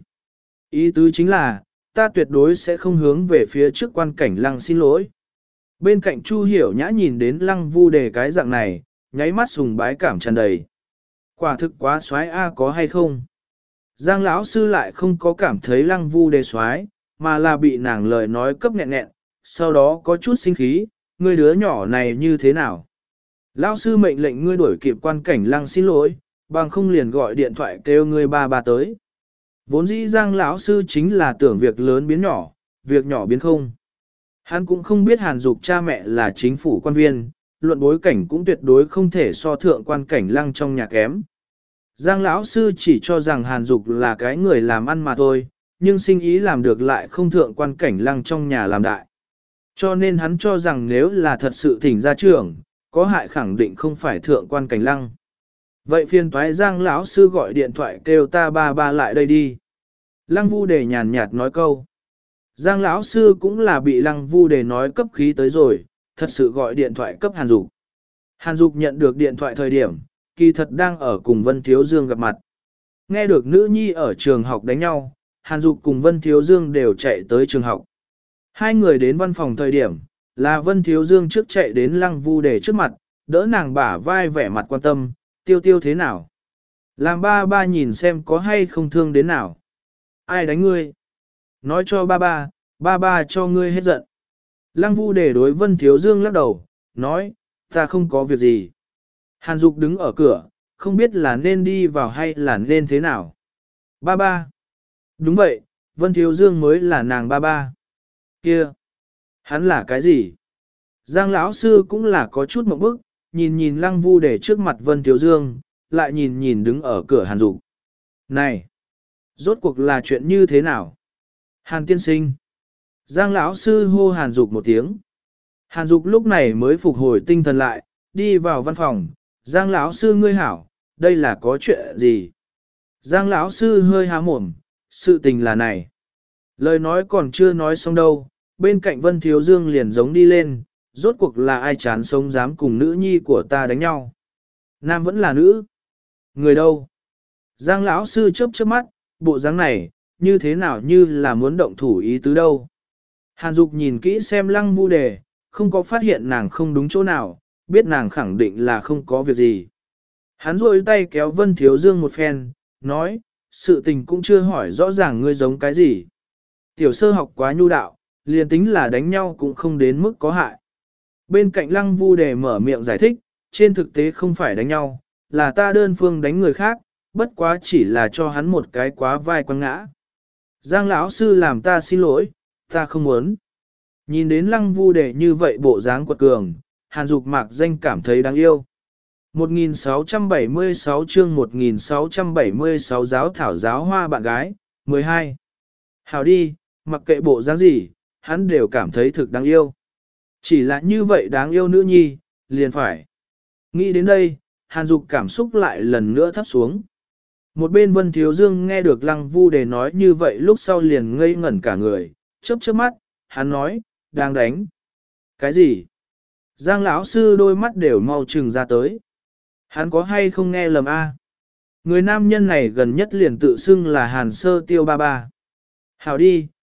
Ý tứ chính là, ta tuyệt đối sẽ không hướng về phía trước quan cảnh Lăng xin lỗi. Bên cạnh Chu Hiểu Nhã nhìn đến Lăng Vu Đề cái dạng này, nháy mắt sùng bái cảm tràn đầy. Quả thực quá xoái a có hay không? Giang lão sư lại không có cảm thấy Lăng Vu Đề xoái, mà là bị nàng lời nói cấp nghẹn nghẹn, sau đó có chút sinh khí, ngươi đứa nhỏ này như thế nào? Lão sư mệnh lệnh ngươi đuổi kịp quan cảnh Lăng xin lỗi, bằng không liền gọi điện thoại kêu ngươi ba ba tới. Vốn dĩ Giang lão sư chính là tưởng việc lớn biến nhỏ, việc nhỏ biến không. Hắn cũng không biết Hàn Dục cha mẹ là chính phủ quan viên, luận bối cảnh cũng tuyệt đối không thể so thượng quan cảnh Lăng trong nhà kém. Giang lão sư chỉ cho rằng Hàn Dục là cái người làm ăn mà thôi, nhưng sinh ý làm được lại không thượng quan cảnh Lăng trong nhà làm đại. Cho nên hắn cho rằng nếu là thật sự thỉnh ra trưởng, có hại khẳng định không phải thượng quan cảnh Lăng. Vậy phiền toái Giang lão sư gọi điện thoại kêu ta ba ba lại đây đi. Lăng Vu Đề nhàn nhạt nói câu. Giang lão sư cũng là bị Lăng Vu Đề nói cấp khí tới rồi, thật sự gọi điện thoại cấp Hàn Dục. Hàn Dục nhận được điện thoại thời điểm, kỳ thật đang ở cùng Vân Thiếu Dương gặp mặt. Nghe được nữ nhi ở trường học đánh nhau, Hàn Dục cùng Vân Thiếu Dương đều chạy tới trường học. Hai người đến văn phòng thời điểm, là Vân Thiếu Dương trước chạy đến Lăng Vu Đề trước mặt, đỡ nàng bả vai vẻ mặt quan tâm, tiêu tiêu thế nào? Làm ba ba nhìn xem có hay không thương đến nào. Ai đánh ngươi? Nói cho ba ba, ba ba cho ngươi hết giận. Lăng Vu Đề đối Vân Thiếu Dương lắc đầu, nói, ta không có việc gì. Hàn Dục đứng ở cửa, không biết là nên đi vào hay là nên thế nào. Ba ba. Đúng vậy, Vân Thiếu Dương mới là nàng ba ba. Kia. Hắn là cái gì? Giang lão sư cũng là có chút một bức, nhìn nhìn Lăng Vu Đề trước mặt Vân Thiếu Dương, lại nhìn nhìn đứng ở cửa Hàn Dục. Này! Rốt cuộc là chuyện như thế nào? Hàn tiên sinh. Giang lão sư hô Hàn Dục một tiếng. Hàn Dục lúc này mới phục hồi tinh thần lại, đi vào văn phòng. Giang lão sư ngươi hảo, đây là có chuyện gì? Giang lão sư hơi há mồm, sự tình là này. Lời nói còn chưa nói xong đâu, bên cạnh Vân Thiếu Dương liền giống đi lên, rốt cuộc là ai chán sống dám cùng nữ nhi của ta đánh nhau. Nam vẫn là nữ. Người đâu? Giang lão sư chớp chớp mắt, bộ dáng này, như thế nào như là muốn động thủ ý tứ đâu. Hàn Dục nhìn kỹ xem Lăng Vu Đề, không có phát hiện nàng không đúng chỗ nào, biết nàng khẳng định là không có việc gì. Hắn rôi tay kéo Vân Thiếu Dương một phen, nói, sự tình cũng chưa hỏi rõ ràng ngươi giống cái gì. Tiểu sơ học quá nhu đạo, liền tính là đánh nhau cũng không đến mức có hại. Bên cạnh Lăng Vu Đề mở miệng giải thích, trên thực tế không phải đánh nhau, là ta đơn phương đánh người khác, bất quá chỉ là cho hắn một cái quá vai quăng ngã. Giang lão sư làm ta xin lỗi, ta không muốn. Nhìn đến Lăng Vu Đề như vậy bộ dáng quật cường, Hàn Dục mạc danh cảm thấy đáng yêu. một nghìn sáu trăm bảy mươi sáu chương một nghìn sáu trăm bảy mươi sáu giáo thảo giáo hoa bạn gái, mười hai. Hảo đi, mặc kệ bộ dáng gì, hắn đều cảm thấy thực đáng yêu. Chỉ là như vậy đáng yêu nữ nhi, liền phải. Nghĩ đến đây, Hàn Dục cảm xúc lại lần nữa thấp xuống. Một bên Vân Thiếu Dương nghe được Lăng Vu Đề nói như vậy lúc sau liền ngây ngẩn cả người, chớp chớp mắt, hắn nói, đang đánh. Cái gì? Giang lão sư đôi mắt đều mau trừng ra tới. Hắn có hay không nghe lầm a? Người nam nhân này gần nhất liền tự xưng là Hàn Sơ Tiêu ba ba. Hảo đi,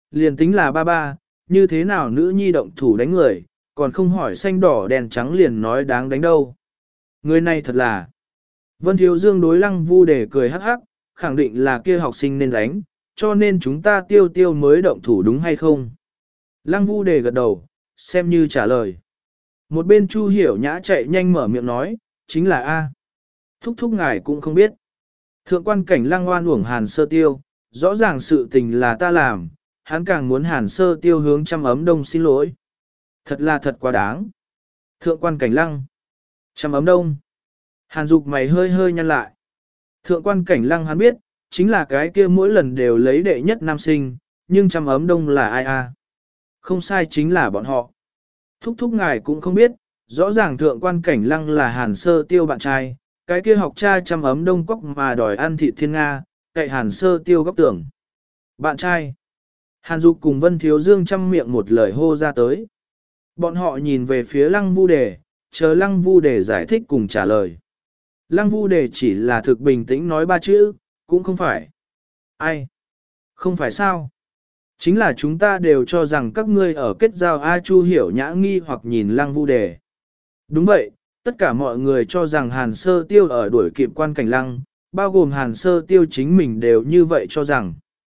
liền tính là ba ba, như thế nào nữ nhi động thủ đánh người, còn không hỏi xanh đỏ đèn trắng liền nói đáng đánh đâu. Người này thật là... Vân Thiếu Dương đối Lăng Vu Đề cười hắc hắc, khẳng định là kia học sinh nên đánh, cho nên chúng ta tiêu tiêu mới động thủ đúng hay không? Lăng Vu Đề gật đầu, xem như trả lời. Một bên Chu Hiểu Nhã chạy nhanh mở miệng nói, chính là A. Thúc thúc ngài cũng không biết. Thượng quan cảnh Lăng oan uổng Hàn Sơ Tiêu, rõ ràng sự tình là ta làm, hắn càng muốn Hàn Sơ Tiêu hướng trăm ấm đông xin lỗi. Thật là thật quá đáng. Thượng quan cảnh Lăng. Trăm ấm đông. Hàn Dục mày hơi hơi nhăn lại. Thượng quan cảnh Lăng hắn biết, chính là cái kia mỗi lần đều lấy đệ nhất nam sinh, nhưng trăm ấm đông là ai a? Không sai, chính là bọn họ. Thúc thúc ngài cũng không biết, rõ ràng thượng quan cảnh Lăng là Hàn Sơ Tiêu bạn trai, cái kia học cha trăm ấm đông cóc mà đòi ăn thịt thiên Nga, cậy Hàn Sơ Tiêu góc tưởng. Bạn trai. Hàn Dục cùng Vân Thiếu Dương chăm miệng một lời hô ra tới. Bọn họ nhìn về phía Lăng Vu Đề, chờ Lăng Vu Đề giải thích cùng trả lời. Lăng Vu Đề chỉ là thực bình tĩnh nói ba chữ, cũng không phải. Ai? Không phải sao? Chính là chúng ta đều cho rằng các ngươi ở kết giao A. Chu Hiểu Nhã nghi hoặc nhìn Lăng Vu Đề. Đúng vậy, tất cả mọi người cho rằng Hàn Sơ Tiêu ở đuổi kịp quan cảnh Lăng, bao gồm Hàn Sơ Tiêu chính mình đều như vậy cho rằng.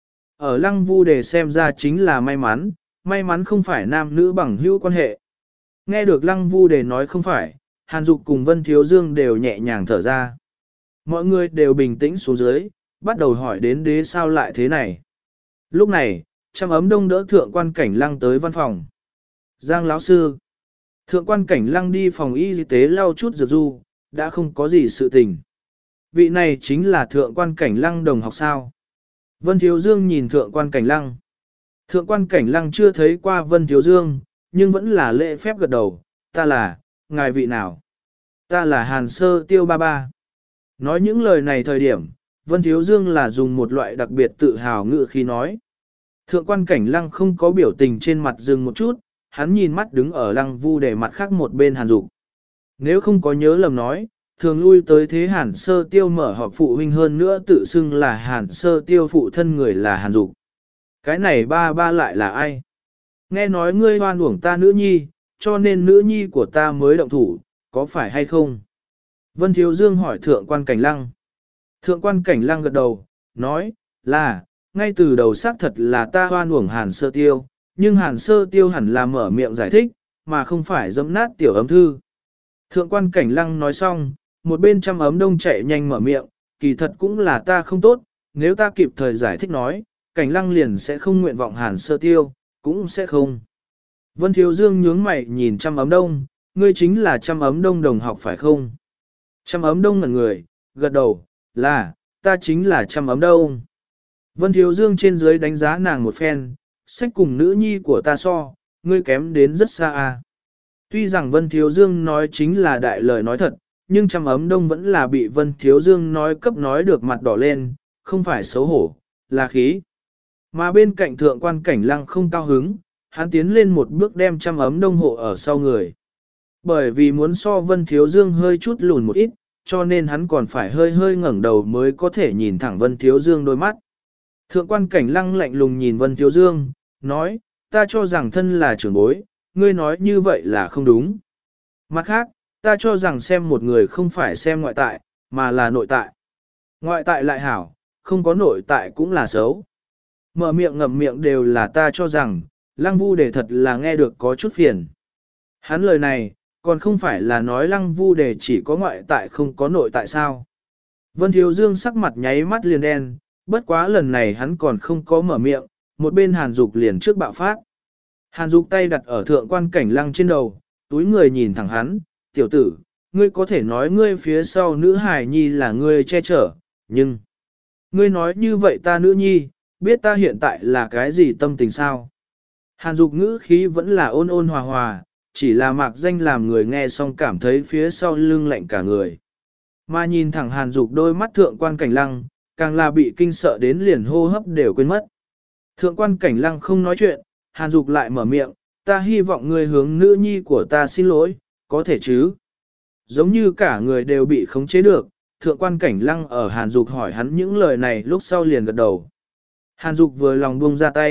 Ở Lăng Vu Đề xem ra chính là may mắn, may mắn không phải nam nữ bằng hữu quan hệ. Nghe được Lăng Vu Đề nói không phải, Hàn Dục cùng Vân Thiếu Dương đều nhẹ nhàng thở ra. Mọi người đều bình tĩnh xuống dưới, bắt đầu hỏi đến đế sao lại thế này. Lúc này, trăm ấm đông đỡ thượng quan cảnh Lăng tới văn phòng. Giang lão sư. Thượng quan cảnh Lăng đi phòng y tế lau chút dược du, đã không có gì sự tình. Vị này chính là thượng quan cảnh Lăng đồng học sao. Vân Thiếu Dương nhìn thượng quan cảnh Lăng. Thượng quan cảnh Lăng chưa thấy qua Vân Thiếu Dương, nhưng vẫn là lễ phép gật đầu, ta là, ngài vị nào? Ta là Hàn Sơ Tiêu ba ba. Nói những lời này thời điểm, Vân Thiếu Dương là dùng một loại đặc biệt tự hào ngữ khi nói. Thượng quan cảnh Lăng không có biểu tình trên mặt dừng một chút, hắn nhìn mắt đứng ở Lăng Vu Đề mặt khác một bên Hàn Dục. Nếu không có nhớ lầm nói, thường lui tới thế Hàn Sơ Tiêu mở họp phụ huynh hơn nữa tự xưng là Hàn Sơ Tiêu phụ thân người là Hàn Dục. Cái này ba ba lại là ai? Nghe nói ngươi hoan uổng ta nữ nhi, cho nên nữ nhi của ta mới động thủ, có phải hay không? Vân Thiếu Dương hỏi thượng quan cảnh Lăng. Thượng quan cảnh Lăng gật đầu, nói, là, ngay từ đầu xác thật là ta hoan uổng Hàn Sơ Tiêu, nhưng Hàn Sơ Tiêu hẳn là mở miệng giải thích, mà không phải dẫm nát tiểu ấm thư. Thượng quan cảnh Lăng nói xong, một bên trăm ấm đông chạy nhanh mở miệng, kỳ thật cũng là ta không tốt, nếu ta kịp thời giải thích nói, cảnh Lăng liền sẽ không nguyện vọng Hàn Sơ Tiêu, cũng sẽ không. Vân Thiếu Dương nhướng mày nhìn trăm ấm đông, ngươi chính là trăm ấm đông đồng học phải không? Trăm ấm đông ngẩn người, gật đầu, là, ta chính là trăm ấm đông. Vân Thiếu Dương trên dưới đánh giá nàng một phen, sách cùng nữ nhi của ta so, ngươi kém đến rất xa à. Tuy rằng Vân Thiếu Dương nói chính là đại lời nói thật, nhưng trăm ấm đông vẫn là bị Vân Thiếu Dương nói cấp nói được mặt đỏ lên, không phải xấu hổ, là khí. Mà bên cạnh thượng quan cảnh Lăng không cao hứng, hắn tiến lên một bước đem trăm ấm đông hộ ở sau người. Bởi vì muốn so Vân Thiếu Dương hơi chút lùn một ít, cho nên hắn còn phải hơi hơi ngẩng đầu mới có thể nhìn thẳng Vân Thiếu Dương đôi mắt. Thượng quan cảnh Lăng lạnh lùng nhìn Vân Thiếu Dương, nói, ta cho rằng thân là trưởng bối, ngươi nói như vậy là không đúng. Mặt khác, ta cho rằng xem một người không phải xem ngoại tại, mà là nội tại. Ngoại tại lại hảo, không có nội tại cũng là xấu. Mở miệng ngậm miệng đều là ta cho rằng, Lăng Vu Đề thật là nghe được có chút phiền. Hắn lời này, còn không phải là nói Lăng Vu Đề chỉ có ngoại tại không có nội tại sao. Vân Thiếu Dương sắc mặt nháy mắt liền đen, bất quá lần này hắn còn không có mở miệng, một bên Hàn Dục liền trước bạo phát. Hàn Dục tay đặt ở thượng quan cảnh Lăng trên đầu, túi người nhìn thẳng hắn, tiểu tử, ngươi có thể nói ngươi phía sau nữ hài nhi là ngươi che chở, nhưng ngươi nói như vậy ta nữ nhi, biết ta hiện tại là cái gì tâm tình sao? Hàn Dục ngữ khí vẫn là ôn ôn hòa hòa, chỉ là mạc danh làm người nghe xong cảm thấy phía sau lưng lạnh cả người. Mà nhìn thẳng Hàn Dục đôi mắt thượng quan cảnh Lăng, càng là bị kinh sợ đến liền hô hấp đều quên mất. Thượng quan cảnh Lăng không nói chuyện, Hàn Dục lại mở miệng, ta hy vọng ngươi hướng nữ nhi của ta xin lỗi, có thể chứ? Giống như cả người đều bị khống chế được, thượng quan cảnh Lăng ở Hàn Dục hỏi hắn những lời này lúc sau liền gật đầu. Hàn Dục vừa lòng buông ra tay,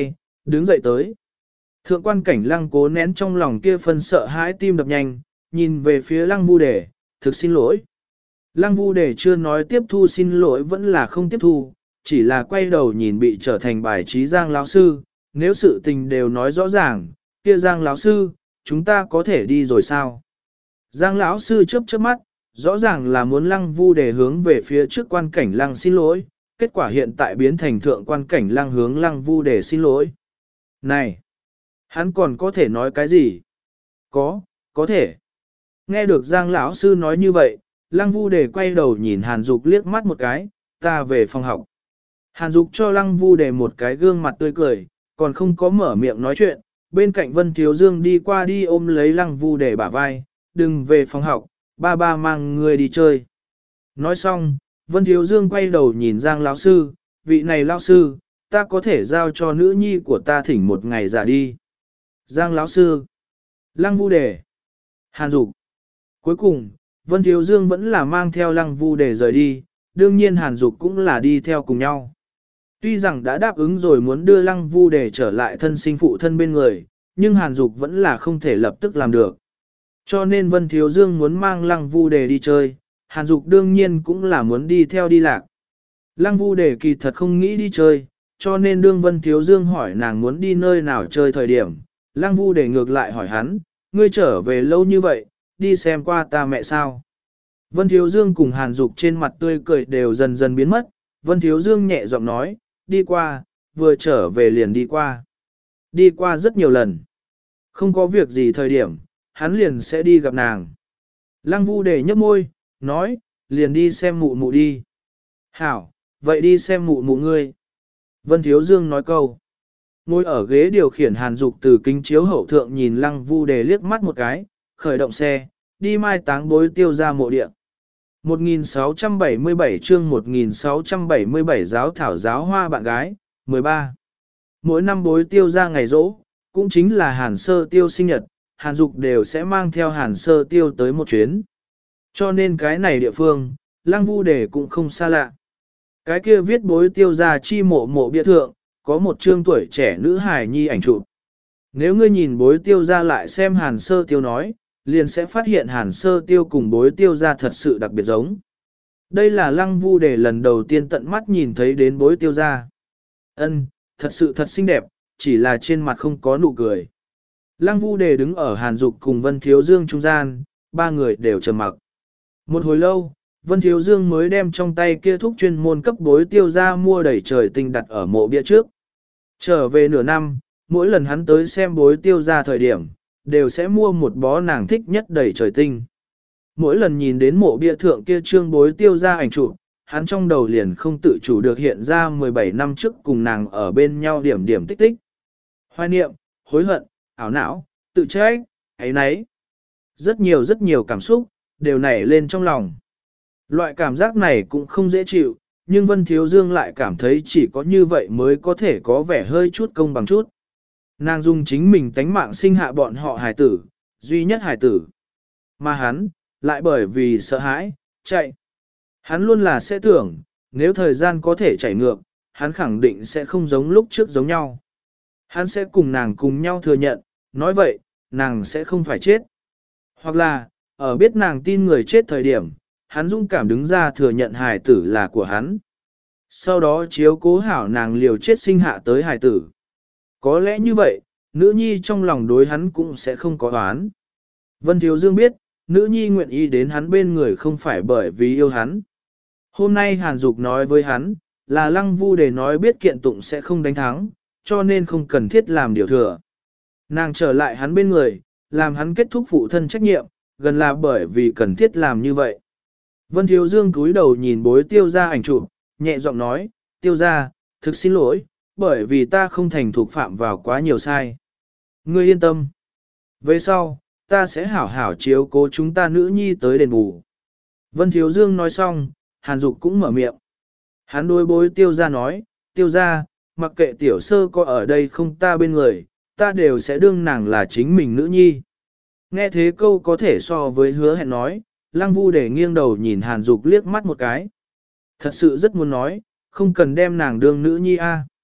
đứng dậy tới. Thượng quan cảnh lăng cố nén trong lòng kia phân sợ hãi tim đập nhanh, nhìn về phía lăng vu đề, thực xin lỗi. Lăng vu đề chưa nói tiếp thu xin lỗi vẫn là không tiếp thu, chỉ là quay đầu nhìn bị trở thành bài trí Giang lão sư, nếu sự tình đều nói rõ ràng, kia Giang lão sư, chúng ta có thể đi rồi sao? Giang lão sư chớp chớp mắt, rõ ràng là muốn lăng vu đề hướng về phía trước quan cảnh lăng xin lỗi, kết quả hiện tại biến thành thượng quan cảnh lăng hướng lăng vu đề xin lỗi. Này! Hắn còn có thể nói cái gì? Có, có thể. Nghe được Giang lão sư nói như vậy, lăng vu đề quay đầu nhìn Hàn Dục liếc mắt một cái, ta về phòng học. Hàn Dục cho lăng vu đề một cái gương mặt tươi cười, còn không có mở miệng nói chuyện, bên cạnh Vân Thiếu Dương đi qua đi ôm lấy lăng vu đề bả vai, đừng về phòng học, ba ba mang người đi chơi. Nói xong, Vân Thiếu Dương quay đầu nhìn Giang lão sư, vị này lão sư, ta có thể giao cho nữ nhi của ta thỉnh một ngày giả đi. Giang lão sư, lăng vu đề, Hàn Dục. Cuối cùng, Vân Thiếu Dương vẫn là mang theo lăng vu đề rời đi, đương nhiên Hàn Dục cũng là đi theo cùng nhau. Tuy rằng đã đáp ứng rồi muốn đưa lăng vu đề trở lại thân sinh phụ thân bên người, nhưng Hàn Dục vẫn là không thể lập tức làm được. Cho nên Vân Thiếu Dương muốn mang lăng vu đề đi chơi, Hàn Dục đương nhiên cũng là muốn đi theo đi lạc. Lăng vu đề kỳ thật không nghĩ đi chơi, cho nên đương Vân Thiếu Dương hỏi nàng muốn đi nơi nào chơi thời điểm, lăng vu đề ngược lại hỏi hắn, ngươi trở về lâu như vậy, đi xem qua ta mẹ sao. Vân Thiếu Dương cùng Hàn Dục trên mặt tươi cười đều dần dần biến mất, Vân Thiếu Dương nhẹ giọng nói, đi qua, vừa trở về liền đi qua. Đi qua rất nhiều lần. Không có việc gì thời điểm, hắn liền sẽ đi gặp nàng. Lăng vu đề nhấp môi, nói, liền đi xem mụ mụ đi. Hảo, vậy đi xem mụ mụ ngươi. Vân Thiếu Dương nói câu. Ngồi ở ghế điều khiển Hàn Dục từ kính chiếu hậu thượng nhìn lăng vu đề liếc mắt một cái, khởi động xe, đi mai táng bối tiêu ra mộ địa. một nghìn sáu trăm bảy mươi bảy chương một nghìn sáu trăm bảy mươi bảy giáo thảo giáo hoa bạn gái, mười ba. Mỗi năm bối tiêu ra ngày rỗ, cũng chính là Hàn Sơ Tiêu sinh nhật, Hàn Dục đều sẽ mang theo Hàn Sơ Tiêu tới một chuyến. Cho nên cái này địa phương, lăng vu đề cũng không xa lạ. Cái kia viết bối tiêu ra chi mộ mộ bia thượng, có một chương tuổi trẻ nữ hài nhi ảnh chụp. Nếu ngươi nhìn bối tiêu ra lại xem Hàn Sơ Tiêu nói, liền sẽ phát hiện Hàn Sơ Tiêu cùng bối tiêu ra thật sự đặc biệt giống. Đây là lăng vu đề lần đầu tiên tận mắt nhìn thấy đến bối tiêu ra. Ân, thật sự thật xinh đẹp, chỉ là trên mặt không có nụ cười. Lăng vu đề đứng ở Hàn Dục cùng Vân Thiếu Dương trung gian, ba người đều trầm mặc. Một hồi lâu, Vân Thiếu Dương mới đem trong tay kia thuốc chuyên môn cấp bối tiêu ra mua đẩy trời tinh đặt ở mộ bia trước. Trở về nửa năm, mỗi lần hắn tới xem bối tiêu ra thời điểm, đều sẽ mua một bó nàng thích nhất đẩy trời tinh. Mỗi lần nhìn đến mộ bia thượng kia trương bối tiêu ra ảnh chụp, hắn trong đầu liền không tự chủ được hiện ra mười bảy năm trước cùng nàng ở bên nhau điểm điểm tích tích. Hoài niệm, hối hận, ảo não, tự trách, ấy nấy. Rất nhiều rất nhiều cảm xúc, đều nảy lên trong lòng. Loại cảm giác này cũng không dễ chịu, nhưng Vân Thiếu Dương lại cảm thấy chỉ có như vậy mới có thể có vẻ hơi chút công bằng chút. Nàng dùng chính mình tánh mạng sinh hạ bọn họ hài tử, duy nhất hài tử. Mà hắn, lại bởi vì sợ hãi, chạy. Hắn luôn là sẽ tưởng, nếu thời gian có thể chạy ngược, hắn khẳng định sẽ không giống lúc trước giống nhau. Hắn sẽ cùng nàng cùng nhau thừa nhận, nói vậy, nàng sẽ không phải chết. Hoặc là, ở biết nàng tin người chết thời điểm, hắn dũng cảm đứng ra thừa nhận hài tử là của hắn. Sau đó chiếu cố hảo nàng liều chết sinh hạ tới hài tử. Có lẽ như vậy, nữ nhi trong lòng đối hắn cũng sẽ không có oán. Vân Thiếu Dương biết, nữ nhi nguyện ý đến hắn bên người không phải bởi vì yêu hắn. Hôm nay Hàn Dục nói với hắn, là lăng vu để nói biết kiện tụng sẽ không đánh thắng, cho nên không cần thiết làm điều thừa. Nàng trở lại hắn bên người, làm hắn kết thúc phụ thân trách nhiệm, gần là bởi vì cần thiết làm như vậy. Vân Thiếu Dương cúi đầu nhìn bối tiêu ra ảnh chụp, nhẹ giọng nói, tiêu ra, thực xin lỗi, bởi vì ta không thành thuộc phạm vào quá nhiều sai. Ngươi yên tâm. Về sau, ta sẽ hảo hảo chiếu cố chúng ta nữ nhi tới đền bù. Vân Thiếu Dương nói xong, Hàn Dục cũng mở miệng. Hắn đối bối tiêu ra nói, tiêu ra, mặc kệ tiểu sơ có ở đây không ta bên người, ta đều sẽ đương nàng là chính mình nữ nhi. Nghe thế câu có thể so với hứa hẹn nói, Lăng Vu để nghiêng đầu nhìn Hàn Dục liếc mắt một cái. Thật sự rất muốn nói, không cần đem nàng đương nữ nhi a.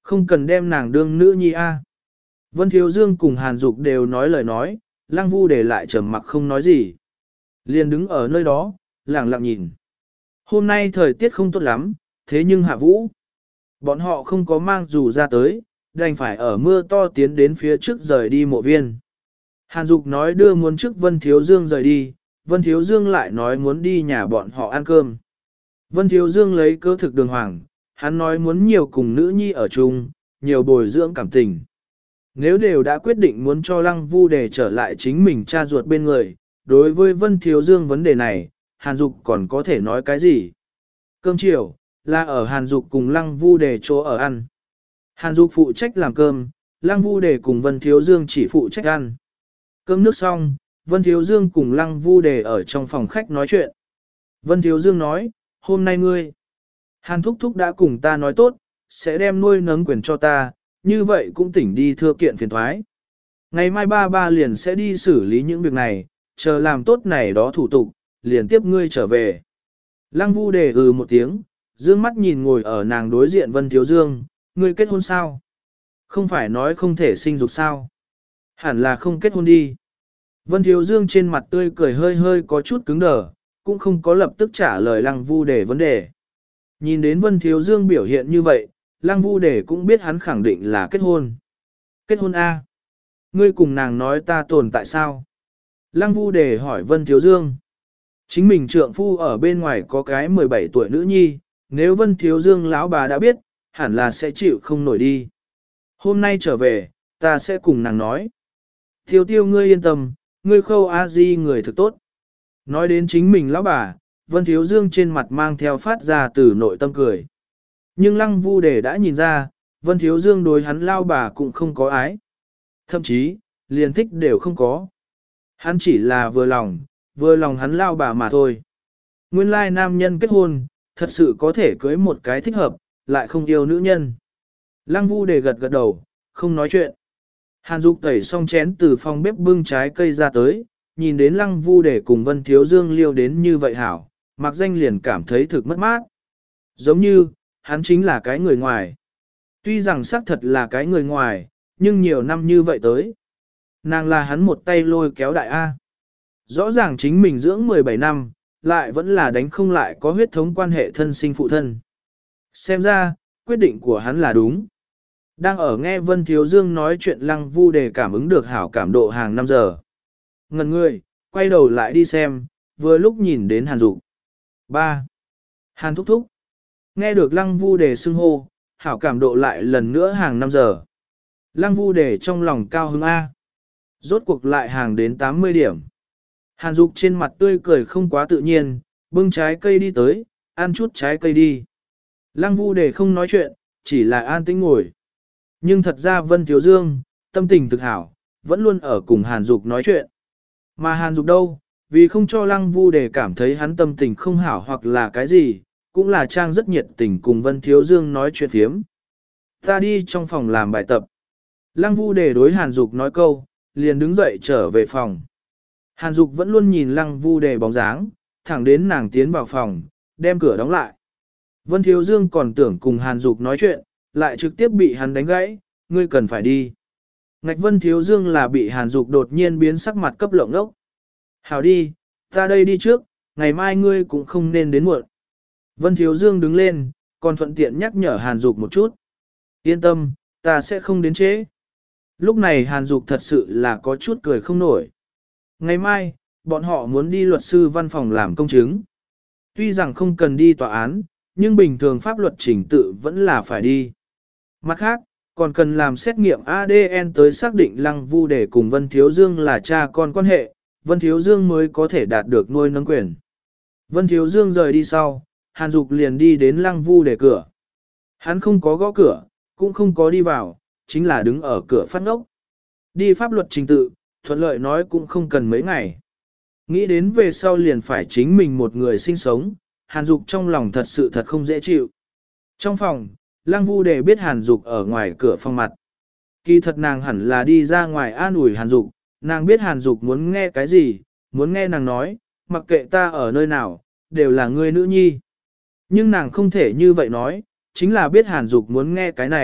Không cần đem nàng đương nữ nhi a. Vân Thiếu Dương cùng Hàn Dục đều nói lời nói, Lăng Vu để lại trầm mặc không nói gì. Liền đứng ở nơi đó, lặng lặng nhìn. Hôm nay thời tiết không tốt lắm, thế nhưng hạ vũ. Bọn họ không có mang dù ra tới, đành phải ở mưa to tiến đến phía trước rời đi mộ viên. Hàn Dục nói đưa muốn trước Vân Thiếu Dương rời đi, Vân Thiếu Dương lại nói muốn đi nhà bọn họ ăn cơm. Vân Thiếu Dương lấy cơ thực đường hoàng, hắn nói muốn nhiều cùng nữ nhi ở chung, nhiều bồi dưỡng cảm tình. Nếu đều đã quyết định muốn cho Lăng Vu để trở lại chính mình cha ruột bên người, đối với Vân Thiếu Dương vấn đề này, Hàn Dục còn có thể nói cái gì? Cơm chiều, là ở Hàn Dục cùng Lăng Vu để chỗ ở ăn. Hàn Dục phụ trách làm cơm, Lăng Vu để cùng Vân Thiếu Dương chỉ phụ trách ăn. Cơm nước xong, Vân Thiếu Dương cùng Lăng Vu để ở trong phòng khách nói chuyện. Vân Thiếu Dương nói, hôm nay ngươi, Hàn Thúc Thúc đã cùng ta nói tốt, sẽ đem nuôi nấng quyền cho ta, như vậy cũng tỉnh đi thưa kiện phiền thoái. Ngày mai ba ba liền sẽ đi xử lý những việc này, chờ làm tốt này đó thủ tục, liền tiếp ngươi trở về. Lăng Vu đề ừ một tiếng, dương mắt nhìn ngồi ở nàng đối diện Vân Thiếu Dương, ngươi kết hôn sao? Không phải nói không thể sinh dục sao? Hẳn là không kết hôn đi. Vân Thiếu Dương trên mặt tươi cười hơi hơi có chút cứng đờ, cũng không có lập tức trả lời Lăng Vu đề vấn đề. Nhìn đến Vân Thiếu Dương biểu hiện như vậy, Lăng Vu đề cũng biết hắn khẳng định là kết hôn. Kết hôn A. Ngươi cùng nàng nói ta tồn tại sao? Lăng Vu đề hỏi Vân Thiếu Dương. Chính mình trượng phu ở bên ngoài có cái mười bảy tuổi nữ nhi, nếu Vân Thiếu Dương lão bà đã biết, hẳn là sẽ chịu không nổi đi. Hôm nay trở về, ta sẽ cùng nàng nói. Tiêu tiêu ngươi yên tâm, ngươi khâu a di người thực tốt. Nói đến chính mình lão bà, Vân Thiếu Dương trên mặt mang theo phát ra từ nội tâm cười. Nhưng Lăng Vu đề đã nhìn ra, Vân Thiếu Dương đối hắn lao bà cũng không có ái. Thậm chí, liền thích đều không có. Hắn chỉ là vừa lòng, vừa lòng hắn lao bà mà thôi. Nguyên lai nam nhân kết hôn, thật sự có thể cưới một cái thích hợp, lại không yêu nữ nhân. Lăng Vu đề gật gật đầu, không nói chuyện. Hàn Dục tẩy xong chén từ phòng bếp bưng trái cây ra tới, nhìn đến Lăng Vu đề cùng Vân Thiếu Dương liêu đến như vậy hảo, mặc danh liền cảm thấy thực mất mát. Giống như, hắn chính là cái người ngoài. Tuy rằng xác thật là cái người ngoài, nhưng nhiều năm như vậy tới. Nàng là hắn một tay lôi kéo đại A. Rõ ràng chính mình dưỡng mười bảy năm, lại vẫn là đánh không lại có huyết thống quan hệ thân sinh phụ thân. Xem ra, quyết định của hắn là đúng. Đang ở nghe Vân Thiếu Dương nói chuyện Lăng Vu đề cảm ứng được hảo cảm độ hàng năm giờ. Ngần người, quay đầu lại đi xem, vừa lúc nhìn đến Hàn Dục. ba. Hàn Thúc Thúc. Nghe được Lăng Vu đề xưng hô, hảo cảm độ lại lần nữa hàng năm giờ. Lăng Vu đề trong lòng cao hứng A. Rốt cuộc lại hàng đến tám mươi điểm. Hàn Dục trên mặt tươi cười không quá tự nhiên, bưng trái cây đi tới, ăn chút trái cây đi. Lăng Vu đề không nói chuyện, chỉ là an tĩnh ngồi. Nhưng thật ra Vân Thiếu Dương, tâm tình thực hảo, vẫn luôn ở cùng Hàn Dục nói chuyện. Mà Hàn Dục đâu, vì không cho Lăng Vu đề cảm thấy hắn tâm tình không hảo hoặc là cái gì, cũng là trang rất nhiệt tình cùng Vân Thiếu Dương nói chuyện phiếm. Ta đi trong phòng làm bài tập. Lăng Vu đề đối Hàn Dục nói câu, liền đứng dậy trở về phòng. Hàn Dục vẫn luôn nhìn Lăng Vu đề bóng dáng, thẳng đến nàng tiến vào phòng, đem cửa đóng lại. Vân Thiếu Dương còn tưởng cùng Hàn Dục nói chuyện, lại trực tiếp bị hắn đánh gãy, ngươi cần phải đi. Ngạch Vân Thiếu Dương là bị Hàn Dục đột nhiên biến sắc mặt cấp lộng ốc. Hảo đi, ta đây đi trước, ngày mai ngươi cũng không nên đến muộn. Vân Thiếu Dương đứng lên, còn thuận tiện nhắc nhở Hàn Dục một chút. Yên tâm, ta sẽ không đến trễ. Lúc này Hàn Dục thật sự là có chút cười không nổi. Ngày mai, bọn họ muốn đi luật sư văn phòng làm công chứng. Tuy rằng không cần đi tòa án, nhưng bình thường pháp luật trình tự vẫn là phải đi. Mặt khác, còn cần làm xét nghiệm a đê en tới xác định Lăng Vu để cùng Vân Thiếu Dương là cha con quan hệ, Vân Thiếu Dương mới có thể đạt được nuôi nấng quyền. Vân Thiếu Dương rời đi sau, Hàn Dục liền đi đến Lăng Vu để cửa. Hắn không có gõ cửa, cũng không có đi vào, chính là đứng ở cửa phát ngốc. Đi pháp luật trình tự, thuận lợi nói cũng không cần mấy ngày. Nghĩ đến về sau liền phải chính mình một người sinh sống, Hàn Dục trong lòng thật sự thật không dễ chịu. Trong phòng, Lăng Vu để biết Hàn Dục ở ngoài cửa phòng mặt. Kỳ thật nàng hẳn là đi ra ngoài an ủi Hàn Dục, nàng biết Hàn Dục muốn nghe cái gì, muốn nghe nàng nói, mặc kệ ta ở nơi nào, đều là người nữ nhi. Nhưng nàng không thể như vậy nói, chính là biết Hàn Dục muốn nghe cái này,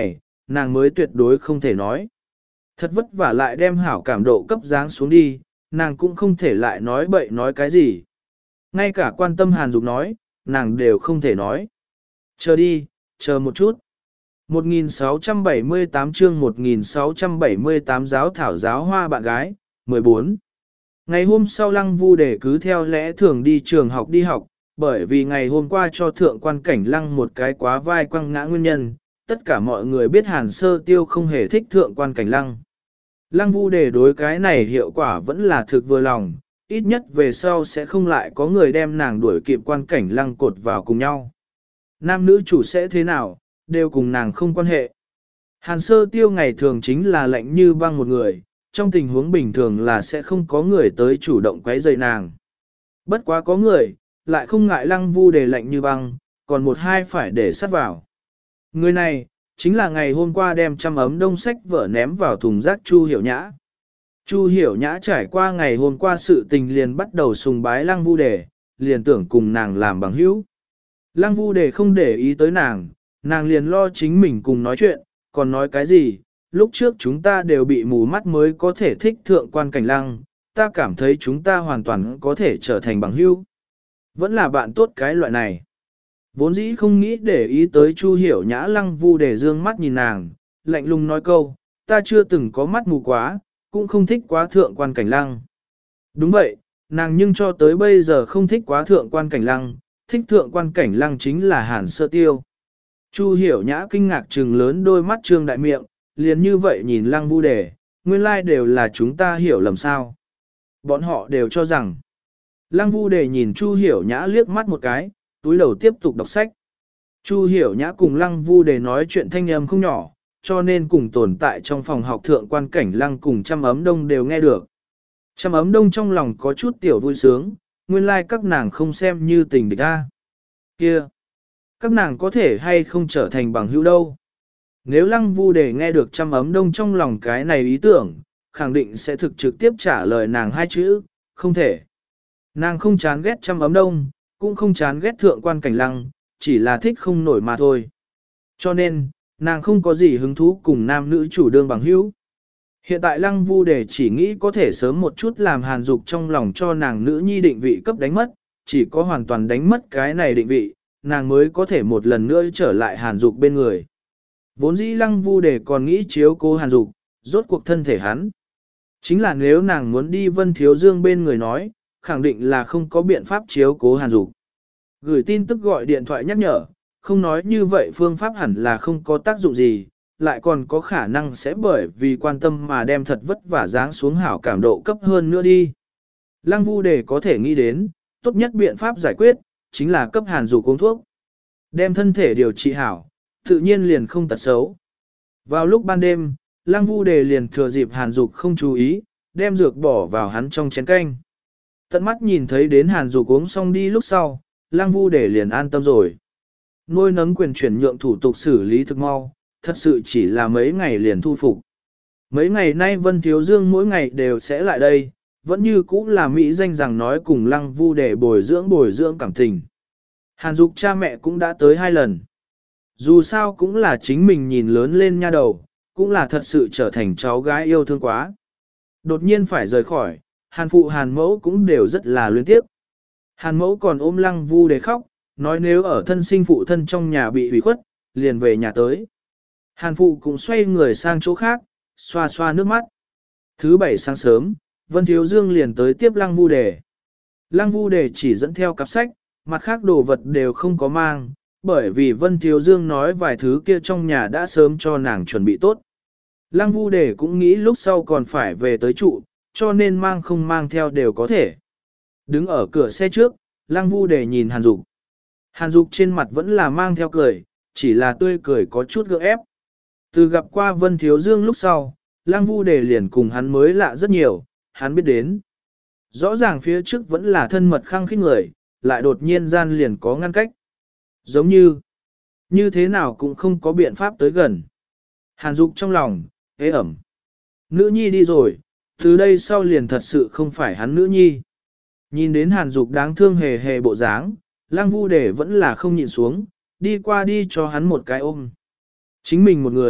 nàng mới tuyệt đối không thể nói. Thật vất vả lại đem hảo cảm độ cấp dáng xuống đi, nàng cũng không thể lại nói bậy nói cái gì. Ngay cả quan tâm Hàn Dục nói, nàng đều không thể nói. Chờ đi, chờ một chút. một nghìn sáu trăm bảy mươi tám chương một nghìn sáu trăm bảy mươi tám giáo thảo giáo hoa bạn gái, mười bốn. Ngày hôm sau Lăng Vu Đề cứ theo lẽ thường đi trường học đi học, bởi vì ngày hôm qua cho thượng quan cảnh Lăng một cái quá vai quăng ngã nguyên nhân, tất cả mọi người biết Hàn Sơ Tiêu không hề thích thượng quan cảnh Lăng. Lăng Vu Đề đối cái này hiệu quả vẫn là thực vừa lòng, ít nhất về sau sẽ không lại có người đem nàng đuổi kịp quan cảnh Lăng cột vào cùng nhau. Nam nữ chủ sẽ thế nào, đều cùng nàng không quan hệ. Hàn Sơ Tiêu ngày thường chính là lạnh như băng một người, trong tình huống bình thường là sẽ không có người tới chủ động quấy rầy nàng. Bất quá có người, lại không ngại Lăng Vu Đề lạnh như băng, còn một hai phải để sát vào. Người này, chính là ngày hôm qua đem trăm ấm đông sách vở ném vào thùng rác Chu Hiểu Nhã. Chu Hiểu Nhã trải qua ngày hôm qua sự tình liền bắt đầu sùng bái Lăng Vu Đề, liền tưởng cùng nàng làm bằng hữu. Lăng Vu Đề không để ý tới nàng, nàng liền lo chính mình cùng nói chuyện, còn nói cái gì, lúc trước chúng ta đều bị mù mắt mới có thể thích thượng quan cảnh Lăng, ta cảm thấy chúng ta hoàn toàn có thể trở thành bằng hữu. Vẫn là bạn tốt cái loại này. Vốn dĩ không nghĩ để ý tới Chu Hiểu Nhã. Lăng Vu Đề dương mắt nhìn nàng, lạnh lùng nói câu, ta chưa từng có mắt mù quá, cũng không thích quá thượng quan cảnh Lăng. Đúng vậy, nàng nhưng cho tới bây giờ không thích quá thượng quan cảnh Lăng, thích thượng quan cảnh Lăng chính là Hàn Sơ Tiêu. Chu Hiểu Nhã kinh ngạc trừng lớn đôi mắt trương đại miệng, liền như vậy nhìn Lăng Vu Đề, nguyên lai đều là chúng ta hiểu lầm sao. Bọn họ đều cho rằng, Lăng Vu Đề nhìn Chu Hiểu Nhã liếc mắt một cái, túi đầu tiếp tục đọc sách. Chu Hiểu Nhã cùng Lăng Vu Đề nói chuyện thanh âm không nhỏ, cho nên cùng tồn tại trong phòng học thượng quan cảnh Lăng cùng trăm ấm đông đều nghe được. Trăm ấm đông trong lòng có chút tiểu vui sướng, nguyên lai like các nàng không xem như tình địch a. Kia, các nàng có thể hay không trở thành bằng hữu đâu. Nếu Lăng Vu Đề nghe được trăm ấm đông trong lòng cái này ý tưởng, khẳng định sẽ thực trực tiếp trả lời nàng hai chữ, không thể. Nàng không chán ghét trăm ấm đông, cũng không chán ghét thượng quan cảnh Lăng, chỉ là thích không nổi mà thôi. Cho nên, nàng không có gì hứng thú cùng nam nữ chủ đương bằng hữu. Hiện tại Lăng Vu Đề chỉ nghĩ có thể sớm một chút làm Hàn Dục trong lòng cho nàng nữ nhi định vị cấp đánh mất, chỉ có hoàn toàn đánh mất cái này định vị, nàng mới có thể một lần nữa trở lại Hàn Dục bên người. Vốn dĩ Lăng Vu Đề còn nghĩ chiếu cố Hàn Dục, rốt cuộc thân thể hắn. Chính là nếu nàng muốn đi Vân Thiếu Dương bên người nói, khẳng định là không có biện pháp chiếu cố Hàn Dục. Gửi tin tức gọi điện thoại nhắc nhở, không nói như vậy phương pháp hẳn là không có tác dụng gì, lại còn có khả năng sẽ bởi vì quan tâm mà đem thật vất vả dáng xuống hảo cảm độ cấp hơn nữa đi. Lăng Vu Đề có thể nghĩ đến, tốt nhất biện pháp giải quyết, chính là cấp Hàn Dục uống thuốc. Đem thân thể điều trị hảo, tự nhiên liền không tật xấu. Vào lúc ban đêm, Lăng Vu Đề liền thừa dịp Hàn Dục không chú ý, đem dược bỏ vào hắn trong chén canh. Tận mắt nhìn thấy đến Hàn Dục uống xong đi lúc sau, Lăng Vu Đề liền an tâm rồi. Nuôi nấng quyền chuyển nhượng thủ tục xử lý thực mau, thật sự chỉ là mấy ngày liền thu phục. Mấy ngày nay Vân Thiếu Dương mỗi ngày đều sẽ lại đây, vẫn như cũ là mỹ danh rằng nói cùng Lăng Vu Đề bồi dưỡng bồi dưỡng cảm tình. Hàn Dục cha mẹ cũng đã tới hai lần. Dù sao cũng là chính mình nhìn lớn lên nha đầu, cũng là thật sự trở thành cháu gái yêu thương quá. Đột nhiên phải rời khỏi, Hàn Phụ Hàn Mẫu cũng đều rất là luyến tiếc. Hàn Mẫu còn ôm Lăng Vu Đề khóc, nói nếu ở thân sinh phụ thân trong nhà bị hủy khuất, liền về nhà tới. Hàn Phụ cũng xoay người sang chỗ khác, xoa xoa nước mắt. Thứ bảy sáng sớm, Vân Thiếu Dương liền tới tiếp Lăng Vu Đề. Lăng Vu Đề chỉ dẫn theo cặp sách, mặt khác đồ vật đều không có mang, bởi vì Vân Thiếu Dương nói vài thứ kia trong nhà đã sớm cho nàng chuẩn bị tốt. Lăng Vu Đề cũng nghĩ lúc sau còn phải về tới trụ, cho nên mang không mang theo đều có thể. Đứng ở cửa xe trước, Lăng Vu Đề nhìn Hàn Dục. Hàn Dục trên mặt vẫn là mang theo cười, chỉ là tươi cười có chút gượng ép. Từ gặp qua Vân Thiếu Dương lúc sau, Lăng Vu Đề liền cùng hắn mới lạ rất nhiều, hắn biết đến. Rõ ràng phía trước vẫn là thân mật khăng khít người, lại đột nhiên gian liền có ngăn cách. Giống như, như thế nào cũng không có biện pháp tới gần. Hàn Dục trong lòng, ế ẩm. Nữ nhi đi rồi, từ đây sau liền thật sự không phải hắn nữ nhi. Nhìn đến Hàn Dục đáng thương hề hề bộ dáng, Lăng Vu Đề vẫn là không nhịn xuống, đi qua đi cho hắn một cái ôm. Chính mình một người,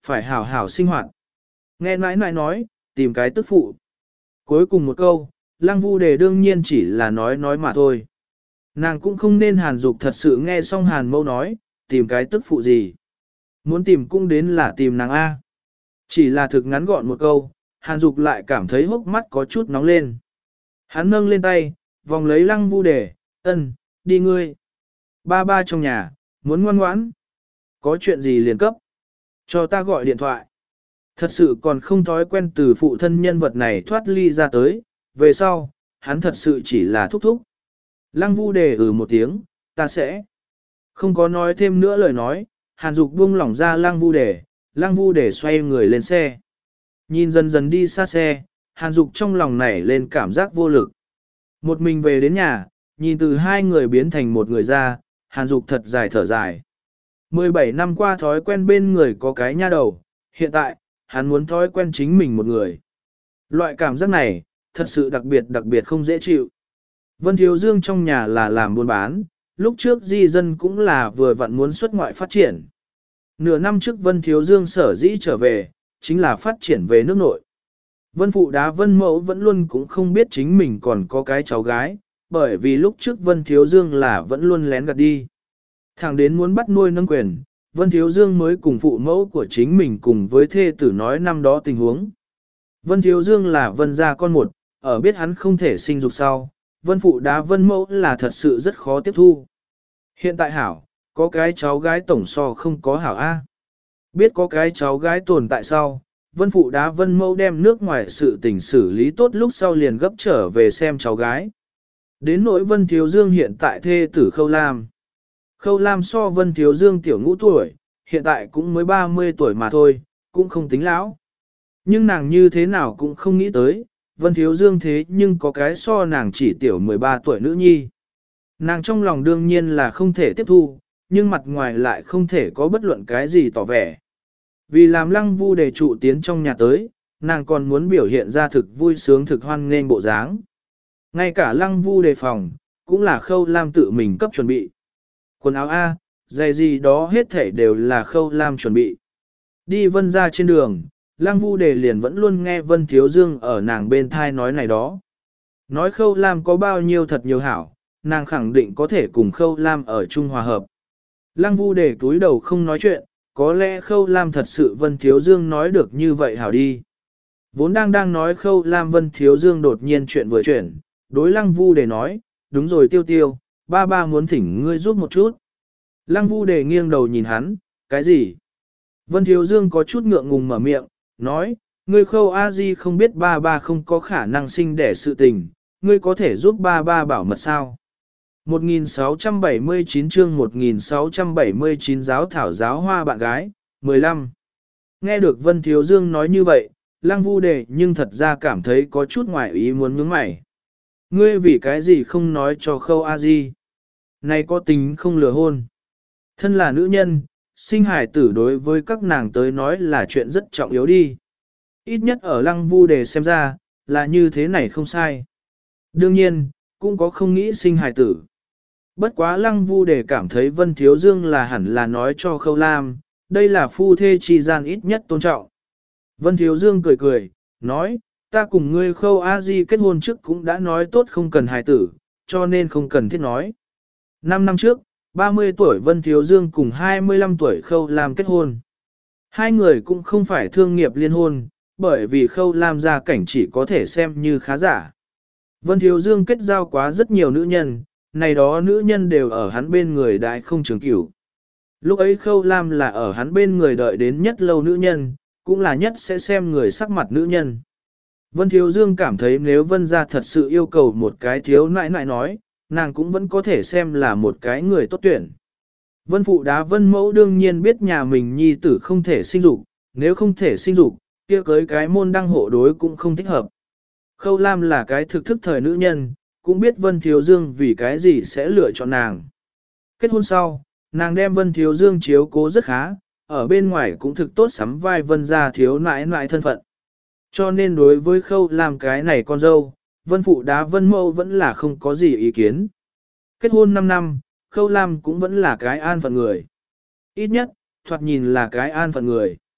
phải hảo hảo sinh hoạt. Nghe nãi nãi nói, tìm cái tức phụ. Cuối cùng một câu, Lăng Vu Đề đương nhiên chỉ là nói nói mà thôi. Nàng cũng không nên Hàn Dục thật sự nghe xong Hàn Mâu nói, tìm cái tức phụ gì. Muốn tìm cũng đến là tìm nàng A. Chỉ là thực ngắn gọn một câu, Hàn Dục lại cảm thấy hốc mắt có chút nóng lên. Hắn nâng lên tay, vòng lấy Lăng Vu Đề, ân, đi ngươi. Ba ba trong nhà, muốn ngoan ngoãn. Có chuyện gì liền cấp. Cho ta gọi điện thoại. Thật sự còn không thói quen từ phụ thân nhân vật này thoát ly ra tới, về sau, hắn thật sự chỉ là thúc thúc. Lăng Vu Đề ừ một tiếng, ta sẽ. Không có nói thêm nữa lời nói, Hàn Dục buông lỏng ra Lăng Vu Đề, Lăng Vu Đề xoay người lên xe. Nhìn dần dần đi xa xe, Hàn Dục trong lòng nảy lên cảm giác vô lực. Một mình về đến nhà, nhìn từ hai người biến thành một người ra, Hàn Dục thật dài thở dài. mười bảy năm qua thói quen bên người có cái nha đầu, hiện tại, hắn muốn thói quen chính mình một người. Loại cảm giác này, thật sự đặc biệt đặc biệt không dễ chịu. Vân Thiếu Dương trong nhà là làm buôn bán, lúc trước di dân cũng là vừa vặn muốn xuất ngoại phát triển. Nửa năm trước Vân Thiếu Dương sở dĩ trở về, chính là phát triển về nước nội. Vân Phụ Đá Vân Mẫu vẫn luôn cũng không biết chính mình còn có cái cháu gái, bởi vì lúc trước Vân Thiếu Dương là vẫn luôn lén gạt đi. Thẳng đến muốn bắt nuôi nâng quyền, Vân Thiếu Dương mới cùng phụ mẫu của chính mình cùng với thê tử nói năm đó tình huống. Vân Thiếu Dương là Vân gia con một, ở biết hắn không thể sinh dục sau, Vân Phụ Đá Vân Mẫu là thật sự rất khó tiếp thu. Hiện tại hảo, có cái cháu gái tổng so không có hảo A. Biết có cái cháu gái tồn tại sau, Vân Phụ Đá Vân Mẫu đem nước ngoài sự tình xử lý tốt lúc sau liền gấp trở về xem cháu gái. Đến nỗi Vân Thiếu Dương hiện tại thê tử Khâu Lam. Khâu Lam so Vân Thiếu Dương tiểu ngũ tuổi, hiện tại cũng mới ba mươi tuổi mà thôi, cũng không tính lão. Nhưng nàng như thế nào cũng không nghĩ tới, Vân Thiếu Dương thế nhưng có cái so nàng chỉ tiểu mười ba tuổi nữ nhi. Nàng trong lòng đương nhiên là không thể tiếp thu, nhưng mặt ngoài lại không thể có bất luận cái gì tỏ vẻ. Vì làm Lăng Vu Đề trụ tiến trong nhà tới, nàng còn muốn biểu hiện ra thực vui sướng thực hoan nghênh bộ dáng. Ngay cả Lăng Vu Đề phòng, cũng là Khâu Lam tự mình cấp chuẩn bị. Quần áo A, giày gì đó hết thể đều là Khâu Lam chuẩn bị. Đi Vân ra trên đường, Lăng Vu Đề liền vẫn luôn nghe Vân Thiếu Dương ở nàng bên thai nói này đó. Nói Khâu Lam có bao nhiêu thật nhiều hảo, nàng khẳng định có thể cùng Khâu Lam ở chung hòa hợp. Lăng Vu Đề túi đầu không nói chuyện, có lẽ Khâu Lam thật sự Vân Thiếu Dương nói được như vậy hảo đi. Vốn đang đang nói Khâu Lam Vân Thiếu Dương đột nhiên chuyện vừa chuyển, đối Lăng Vu Đề nói, đúng rồi Tiêu Tiêu, ba ba muốn thỉnh ngươi giúp một chút. Lăng Vu Đề nghiêng đầu nhìn hắn, cái gì? Vân Thiếu Dương có chút ngượng ngùng mở miệng, nói, ngươi Khâu A Di không biết ba ba không có khả năng sinh đẻ sự tình, ngươi có thể giúp ba ba bảo mật sao? một nghìn sáu trăm bảy mươi chín chương một nghìn sáu trăm bảy mươi chín giáo thảo giáo hoa bạn gái, mười lăm. Nghe được Vân Thiếu Dương nói như vậy, Lăng Vu Đề nhưng thật ra cảm thấy có chút ngoài ý muốn nhướng mày. Ngươi vì cái gì không nói cho Khâu A Di? Này có tính không lừa hôn? Thân là nữ nhân, sinh hài tử đối với các nàng tới nói là chuyện rất trọng yếu đi. Ít nhất ở Lăng Vu Đề xem ra, là như thế này không sai. Đương nhiên, cũng có không nghĩ sinh hài tử. Bất quá Lăng Vu Đề cảm thấy Vân Thiếu Dương là hẳn là nói cho Khâu Lam, đây là phu thê chi gian ít nhất tôn trọng. Vân Thiếu Dương cười cười, nói, ta cùng ngươi Khâu A Di kết hôn trước cũng đã nói tốt không cần hài tử, cho nên không cần thiết nói. Năm năm trước, ba mươi tuổi Vân Thiếu Dương cùng hai mươi lăm tuổi Khâu Lam kết hôn. Hai người cũng không phải thương nghiệp liên hôn, bởi vì Khâu Lam gia cảnh chỉ có thể xem như khá giả. Vân Thiếu Dương kết giao quá rất nhiều nữ nhân, này đó nữ nhân đều ở hắn bên người đại không trường cửu. Lúc ấy Khâu Lam là ở hắn bên người đợi đến nhất lâu nữ nhân, cũng là nhất sẽ xem người sắc mặt nữ nhân. Vân Thiếu Dương cảm thấy nếu Vân gia thật sự yêu cầu một cái thiếu nãi nãi nói, nàng cũng vẫn có thể xem là một cái người tốt tuyển. Vân Phụ Đá Vân Mẫu đương nhiên biết nhà mình nhi tử không thể sinh dục, nếu không thể sinh dục, kia cưới cái môn đăng hộ đối cũng không thích hợp. Khâu Lam là cái thực thức thời nữ nhân, cũng biết Vân Thiếu Dương vì cái gì sẽ lựa chọn nàng. Kết hôn sau, nàng đem Vân Thiếu Dương chiếu cố rất khá, ở bên ngoài cũng thực tốt sắm vai Vân gia thiếu nãi nãi thân phận. Cho nên đối với Khâu Lam cái này con dâu, Vân Phụ Đá Vân Mẫu vẫn là không có gì ý kiến. Kết hôn năm năm, Khâu Lam cũng vẫn là cái an phận người. Ít nhất, thoạt nhìn là cái an phận người.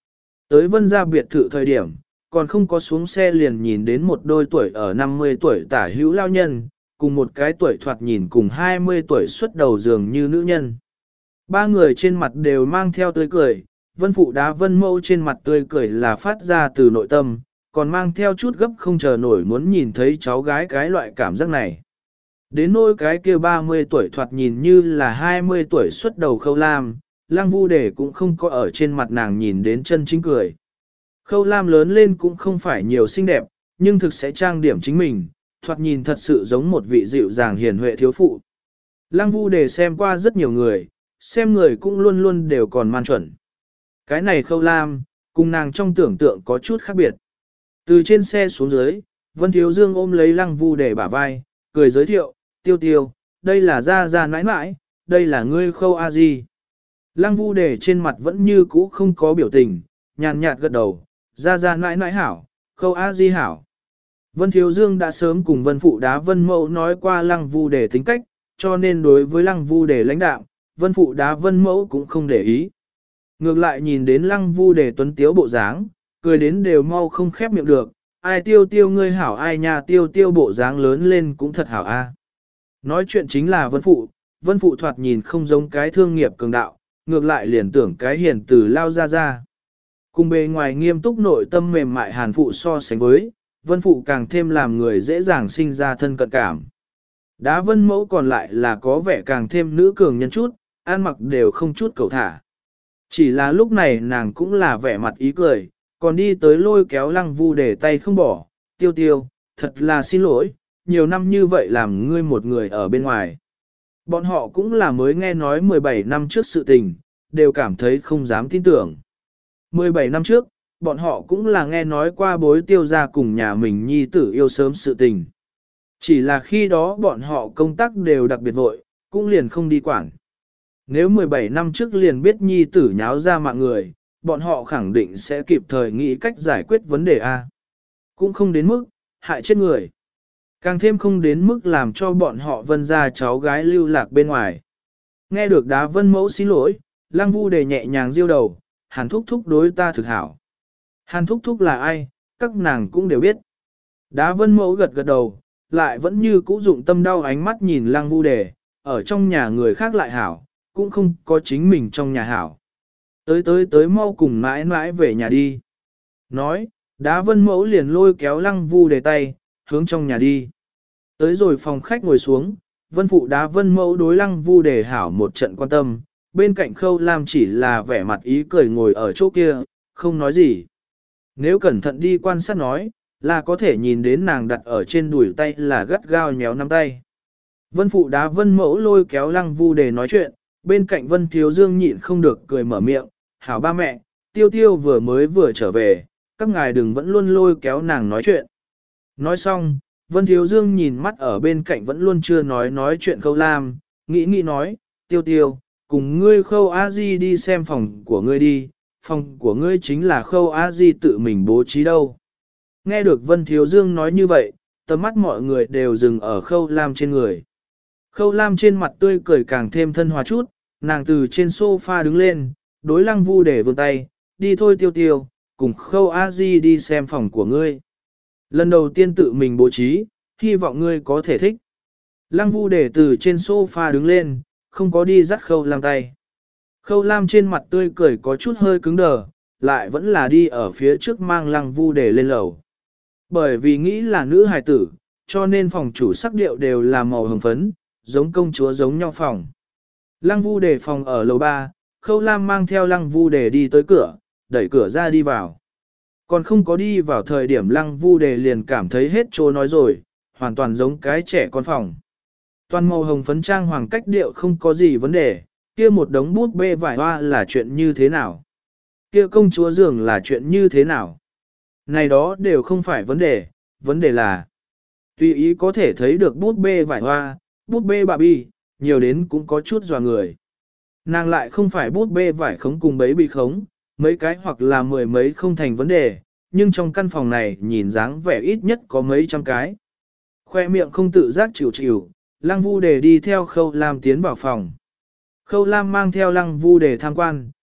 Tới vân gia biệt thự thời điểm, còn không có xuống xe liền nhìn đến một đôi tuổi ở năm mươi tuổi tả hữu lao nhân, cùng một cái tuổi thoạt nhìn cùng hai mươi tuổi xuất đầu dường như nữ nhân. Ba người trên mặt đều mang theo tươi cười, vân phụ đá vân mẫu trên mặt tươi cười là phát ra từ nội tâm, còn mang theo chút gấp không chờ nổi muốn nhìn thấy cháu gái cái loại cảm giác này. Đến nỗi cái kia ba mươi tuổi thoạt nhìn như là hai mươi tuổi xuất đầu Khâu Lam, Lăng Vu Đề cũng không có ở trên mặt nàng nhìn đến chân chính cười. Khâu Lam lớn lên cũng không phải nhiều xinh đẹp, nhưng thực sẽ trang điểm chính mình, thoạt nhìn thật sự giống một vị dịu dàng hiền huệ thiếu phụ. Lăng Vu Đề xem qua rất nhiều người, xem người cũng luôn luôn đều còn man chuẩn. Cái này Khâu Lam, cùng nàng trong tưởng tượng có chút khác biệt. Từ trên xe xuống dưới, Vân Thiếu Dương ôm lấy Lăng Vu Đề bả vai, cười giới thiệu, tiêu tiêu, đây là Gia Gia nãi nãi, đây là ngươi Khâu A Di. Lăng Vu Đề trên mặt vẫn như cũ không có biểu tình, nhàn nhạt gật đầu, Gia Gia nãi nãi hảo, Khâu A Di hảo. Vân Thiếu Dương đã sớm cùng Vân Phụ Đá Vân Mẫu nói qua Lăng Vu Đề tính cách, cho nên đối với Lăng Vu Đề lãnh đạo, Vân Phụ Đá Vân Mẫu cũng không để ý. Ngược lại nhìn đến Lăng Vu Đề tuấn tiếu bộ dáng, cười đến đều mau không khép miệng được, ai tiêu tiêu ngươi hảo ai nhà tiêu tiêu bộ dáng lớn lên cũng thật hảo a. Nói chuyện chính là Vân Phụ, Vân Phụ thoạt nhìn không giống cái thương nghiệp cường đạo, ngược lại liền tưởng cái hiền từ lao ra ra. Cùng bề ngoài nghiêm túc nội tâm mềm mại Hàn Phụ so sánh với, Vân Phụ càng thêm làm người dễ dàng sinh ra thân cận cảm. Đá Vân Mẫu còn lại là có vẻ càng thêm nữ cường nhân chút, ăn mặc đều không chút cầu thả. Chỉ là lúc này nàng cũng là vẻ mặt ý cười, còn đi tới lôi kéo Lăng Vu Đề tay không bỏ, tiêu tiêu, thật là xin lỗi, nhiều năm như vậy làm ngươi một người ở bên ngoài. Bọn họ cũng là mới nghe nói mười bảy năm trước sự tình, đều cảm thấy không dám tin tưởng. mười bảy năm trước, bọn họ cũng là nghe nói qua bối tiêu ra cùng nhà mình nhi tử yêu sớm sự tình. Chỉ là khi đó bọn họ công tác đều đặc biệt vội, cũng liền không đi quản. Nếu mười bảy năm trước liền biết nhi tử nháo ra mạng người, bọn họ khẳng định sẽ kịp thời nghĩ cách giải quyết vấn đề A. Cũng không đến mức, hại chết người. Càng thêm không đến mức làm cho bọn họ Vân ra cháu gái lưu lạc bên ngoài. Nghe được Đá Vân Mẫu xin lỗi, Lăng Vu Đề nhẹ nhàng diêu đầu, Hàn Thúc Thúc đối ta thực hảo. Hàn Thúc Thúc là ai, các nàng cũng đều biết. Đá Vân Mẫu gật gật đầu, lại vẫn như cũ dụng tâm đau ánh mắt nhìn Lăng Vu Đề, ở trong nhà người khác lại hảo, cũng không có chính mình trong nhà hảo. Tới tới tới mau cùng mãi mãi về nhà đi. Nói, Đá Vân Mẫu liền lôi kéo Lăng Vu Đề tay, hướng trong nhà đi. Tới rồi phòng khách ngồi xuống, Vân Phụ Đá Vân Mẫu đối Lăng Vu Đề hảo một trận quan tâm, bên cạnh Khâu Lam chỉ là vẻ mặt ý cười ngồi ở chỗ kia, không nói gì. Nếu cẩn thận đi quan sát nói, là có thể nhìn đến nàng đặt ở trên đùi tay là gắt gao nhéo nắm tay. Vân Phụ Đá Vân Mẫu lôi kéo Lăng Vu Đề nói chuyện, bên cạnh Vân Thiếu Dương nhịn không được cười mở miệng, hảo ba mẹ, tiêu tiêu vừa mới vừa trở về, các ngài đừng vẫn luôn lôi kéo nàng nói chuyện. Nói xong, Vân Thiếu Dương nhìn mắt ở bên cạnh vẫn luôn chưa nói nói chuyện Khâu Lam, nghĩ nghĩ nói, tiêu tiêu, cùng ngươi Khâu A Di đi xem phòng của ngươi đi, phòng của ngươi chính là Khâu A Di tự mình bố trí đâu. Nghe được Vân Thiếu Dương nói như vậy, tầm mắt mọi người đều dừng ở Khâu Lam trên người. Khâu Lam trên mặt tươi cười càng thêm thân hòa chút, nàng từ trên sofa đứng lên, đối Lăng Vu Đề vươn tay, đi thôi tiêu tiêu, cùng Khâu A Di đi xem phòng của ngươi. Lần đầu tiên tự mình bố trí, hy vọng ngươi có thể thích. Lăng Vu Đề từ trên sofa đứng lên, không có đi dắt Khâu Lam tay. Khâu Lam trên mặt tươi cười có chút hơi cứng đờ, lại vẫn là đi ở phía trước mang Lăng Vu Đề lên lầu. Bởi vì nghĩ là nữ hài tử, cho nên phòng chủ sắc điệu đều là màu hồng phấn, giống công chúa giống nhau phòng. Lăng Vu Đề phòng ở lầu ba, Khâu Lam mang theo Lăng Vu Đề đi tới cửa, đẩy cửa ra đi vào. Còn không có đi vào thời điểm Lăng Vu Đề liền cảm thấy hết chỗ nói rồi, hoàn toàn giống cái trẻ con phòng. Toàn màu hồng phấn trang hoàng cách điệu không có gì vấn đề, kia một đống bút bê vải hoa là chuyện như thế nào? Kia công chúa giường là chuyện như thế nào? Này đó đều không phải vấn đề, vấn đề là tùy ý có thể thấy được bút bê vải hoa, bút bê bà bi, nhiều đến cũng có chút dò người. Nàng lại không phải bút bê vải khống cùng bấy bị khống, mấy cái hoặc là mười mấy không thành vấn đề, nhưng trong căn phòng này nhìn dáng vẻ ít nhất có mấy trăm cái. Khoe miệng không tự giác chịu chịu, Lăng Vu Đề đi theo Khâu Lam tiến vào phòng. Khâu Lam mang theo Lăng Vu Đề tham quan,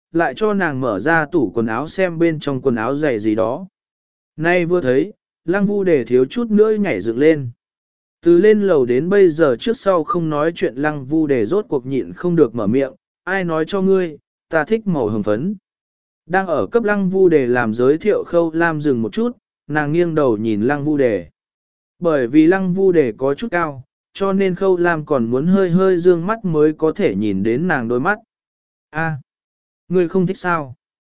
lại cho nàng mở ra tủ quần áo xem bên trong quần áo giày gì đó. Nay vừa thấy, Lăng Vu Đề thiếu chút nữa nhảy dựng lên. Từ lên lầu đến bây giờ trước sau không nói chuyện Lăng Vu Đề rốt cuộc nhịn không được mở miệng, ai nói cho ngươi, ta thích màu hồng phấn. Đang ở cấp Lăng Vu Đề làm giới thiệu Khâu Lam dừng một chút, nàng nghiêng đầu nhìn Lăng Vu Đề. Bởi vì Lăng Vu Đề có chút cao, cho nên Khâu Lam còn muốn hơi hơi dương mắt mới có thể nhìn đến nàng đôi mắt. A, ngươi không thích sao?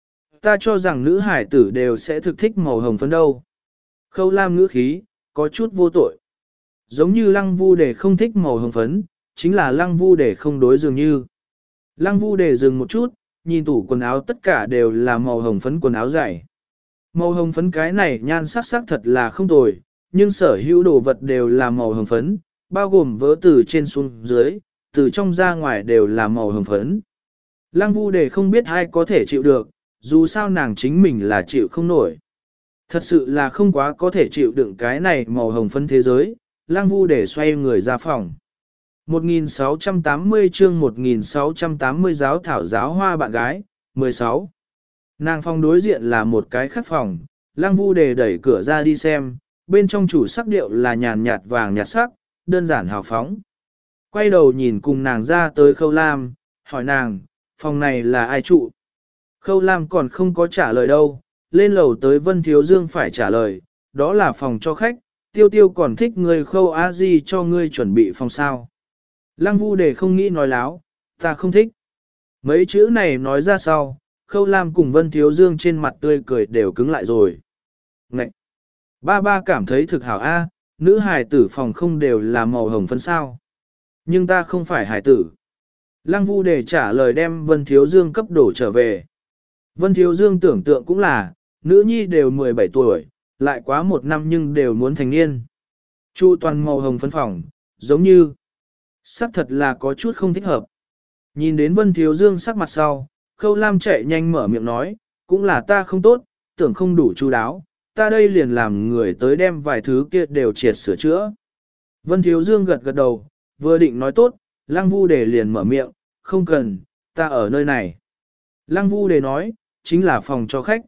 Ta cho rằng nữ hải tử đều sẽ thực thích màu hồng phấn đâu. Khâu Lam ngữ khí, có chút vô tội. Giống như Lăng Vu Đề không thích màu hồng phấn, chính là Lăng Vu Đề không đối dường như. Lăng Vu Đề dừng một chút, nhìn tủ quần áo tất cả đều là màu hồng phấn quần áo dày. Màu hồng phấn cái này nhan sắc sắc thật là không tồi, nhưng sở hữu đồ vật đều là màu hồng phấn, bao gồm vớ từ trên xuống dưới, từ trong ra ngoài đều là màu hồng phấn. Lăng Vu Đề không biết ai có thể chịu được, dù sao nàng chính mình là chịu không nổi. Thật sự là không quá có thể chịu đựng cái này màu hồng phấn thế giới, Lăng Vu Đề xoay người ra phòng. một nghìn sáu trăm tám mươi chương một nghìn sáu trăm tám mươi giáo thảo giáo hoa bạn gái, mười sáu. Nàng phòng đối diện là một cái khắc phòng, Lăng Vu Đề đẩy cửa ra đi xem, bên trong chủ sắc điệu là nhàn nhạt vàng nhạt sắc, đơn giản hào phóng. Quay đầu nhìn cùng nàng ra tới Khâu Lam, hỏi nàng, phòng này là ai trụ? Khâu Lam còn không có trả lời đâu, lên lầu tới Vân Thiếu Dương phải trả lời, đó là phòng cho khách, Tiêu Tiêu còn thích người Khâu A Di cho ngươi chuẩn bị phòng sao. Lăng Vu Đề không nghĩ nói láo, ta không thích. Mấy chữ này nói ra sau, Khâu Lam cùng Vân Thiếu Dương trên mặt tươi cười đều cứng lại rồi. Ngậy! Ba ba cảm thấy thực hảo A, nữ hài tử phòng không đều là màu hồng phấn sao. Nhưng ta không phải hài tử. Lăng Vu Đề trả lời đem Vân Thiếu Dương cấp đổ trở về. Vân Thiếu Dương tưởng tượng cũng là, nữ nhi đều mười bảy tuổi, lại quá một năm nhưng đều muốn thành niên. Chu toàn màu hồng phấn phòng, giống như, sắc thật là có chút không thích hợp. Nhìn đến Vân Thiếu Dương sắc mặt sau, Khâu Lam chạy nhanh mở miệng nói, cũng là ta không tốt, tưởng không đủ chu đáo, ta đây liền làm người tới đem vài thứ kia đều triệt sửa chữa. Vân Thiếu Dương gật gật đầu, vừa định nói tốt, Lăng Vu Đề liền mở miệng, không cần, ta ở nơi này. Lăng Vu Đề nói, chính là phòng cho khách.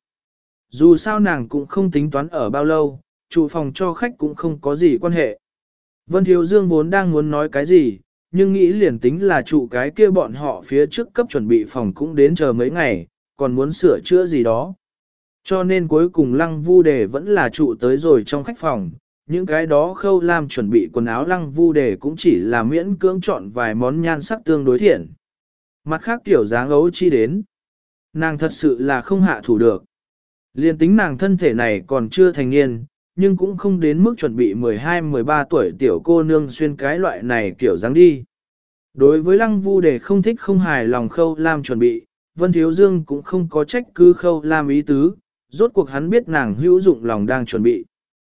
Dù sao nàng cũng không tính toán ở bao lâu, trụ phòng cho khách cũng không có gì quan hệ. Vân Thiếu Dương vốn đang muốn nói cái gì, nhưng nghĩ liền tính là trụ cái kia bọn họ phía trước cấp chuẩn bị phòng cũng đến chờ mấy ngày, còn muốn sửa chữa gì đó. Cho nên cuối cùng Lăng Vu Đề vẫn là trụ tới rồi trong khách phòng, những cái đó Khâu Lam chuẩn bị quần áo Lăng Vu Đề cũng chỉ là miễn cưỡng chọn vài món nhan sắc tương đối thiện. Mặt khác tiểu dáng ấu chi đến. Nàng thật sự là không hạ thủ được. Liên tính nàng thân thể này còn chưa thành niên, nhưng cũng không đến mức chuẩn bị mười hai mười ba tuổi tiểu cô nương xuyên cái loại này kiểu dáng đi. Đối với Lăng Vu Đề không thích không hài lòng Khâu Lam chuẩn bị, Vân Thiếu Dương cũng không có trách cứ Khâu Lam ý tứ, rốt cuộc hắn biết nàng hữu dụng lòng đang chuẩn bị.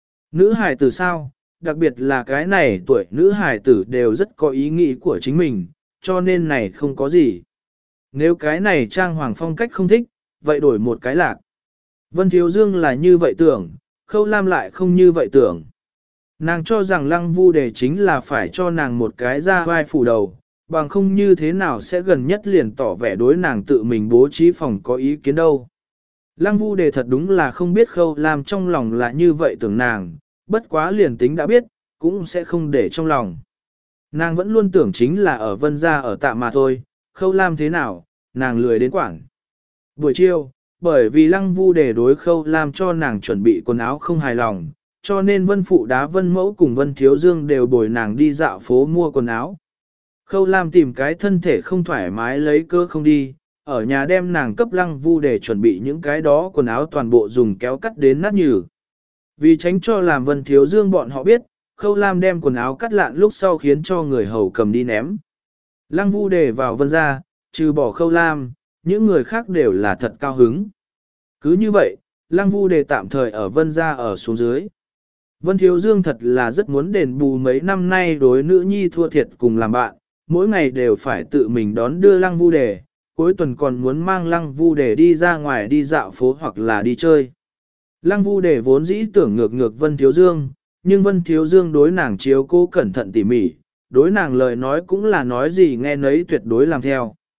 Nữ hài tử sao, đặc biệt là cái này tuổi nữ hài tử đều rất có ý nghĩ của chính mình, cho nên này không có gì. Nếu cái này trang hoàng phong cách không thích, vậy đổi một cái lạc. Vân Thiếu Dương là như vậy tưởng, Khâu Lam lại không như vậy tưởng. Nàng cho rằng Lăng Vu Đề chính là phải cho nàng một cái ra vai phủ đầu, bằng không như thế nào sẽ gần nhất liền tỏ vẻ đối nàng tự mình bố trí phòng có ý kiến đâu. Lăng Vu Đề thật đúng là không biết Khâu Lam trong lòng là như vậy tưởng nàng, bất quá liền tính đã biết, cũng sẽ không để trong lòng. Nàng vẫn luôn tưởng chính là ở Vân gia ở tạm mà thôi, Khâu Lam thế nào, nàng lười đến quảng. Buổi chiều, bởi vì Lăng Vu Đề đối Khâu Lam cho nàng chuẩn bị quần áo không hài lòng, cho nên Vân Phụ Đá Vân Mẫu cùng Vân Thiếu Dương đều bồi nàng đi dạo phố mua quần áo. Khâu Lam tìm cái thân thể không thoải mái lấy cơ không đi, ở nhà đem nàng cấp Lăng Vu Đề chuẩn bị những cái đó quần áo toàn bộ dùng kéo cắt đến nát nhừ. Vì tránh cho làm Vân Thiếu Dương bọn họ biết, Khâu Lam đem quần áo cắt lạn lúc sau khiến cho người hầu cầm đi ném. Lăng Vu Đề vào Vân gia, trừ bỏ Khâu Lam, những người khác đều là thật cao hứng. Cứ như vậy, Lăng Vu Đề tạm thời ở Vân gia ở xuống dưới. Vân Thiếu Dương thật là rất muốn đền bù mấy năm nay đối nữ nhi thua thiệt cùng làm bạn, mỗi ngày đều phải tự mình đón đưa Lăng Vu Đề, cuối tuần còn muốn mang Lăng Vu Đề đi ra ngoài đi dạo phố hoặc là đi chơi. Lăng Vu Đề vốn dĩ tưởng ngược ngược Vân Thiếu Dương, nhưng Vân Thiếu Dương đối nàng chiếu cố cẩn thận tỉ mỉ, đối nàng lời nói cũng là nói gì nghe nấy tuyệt đối làm theo.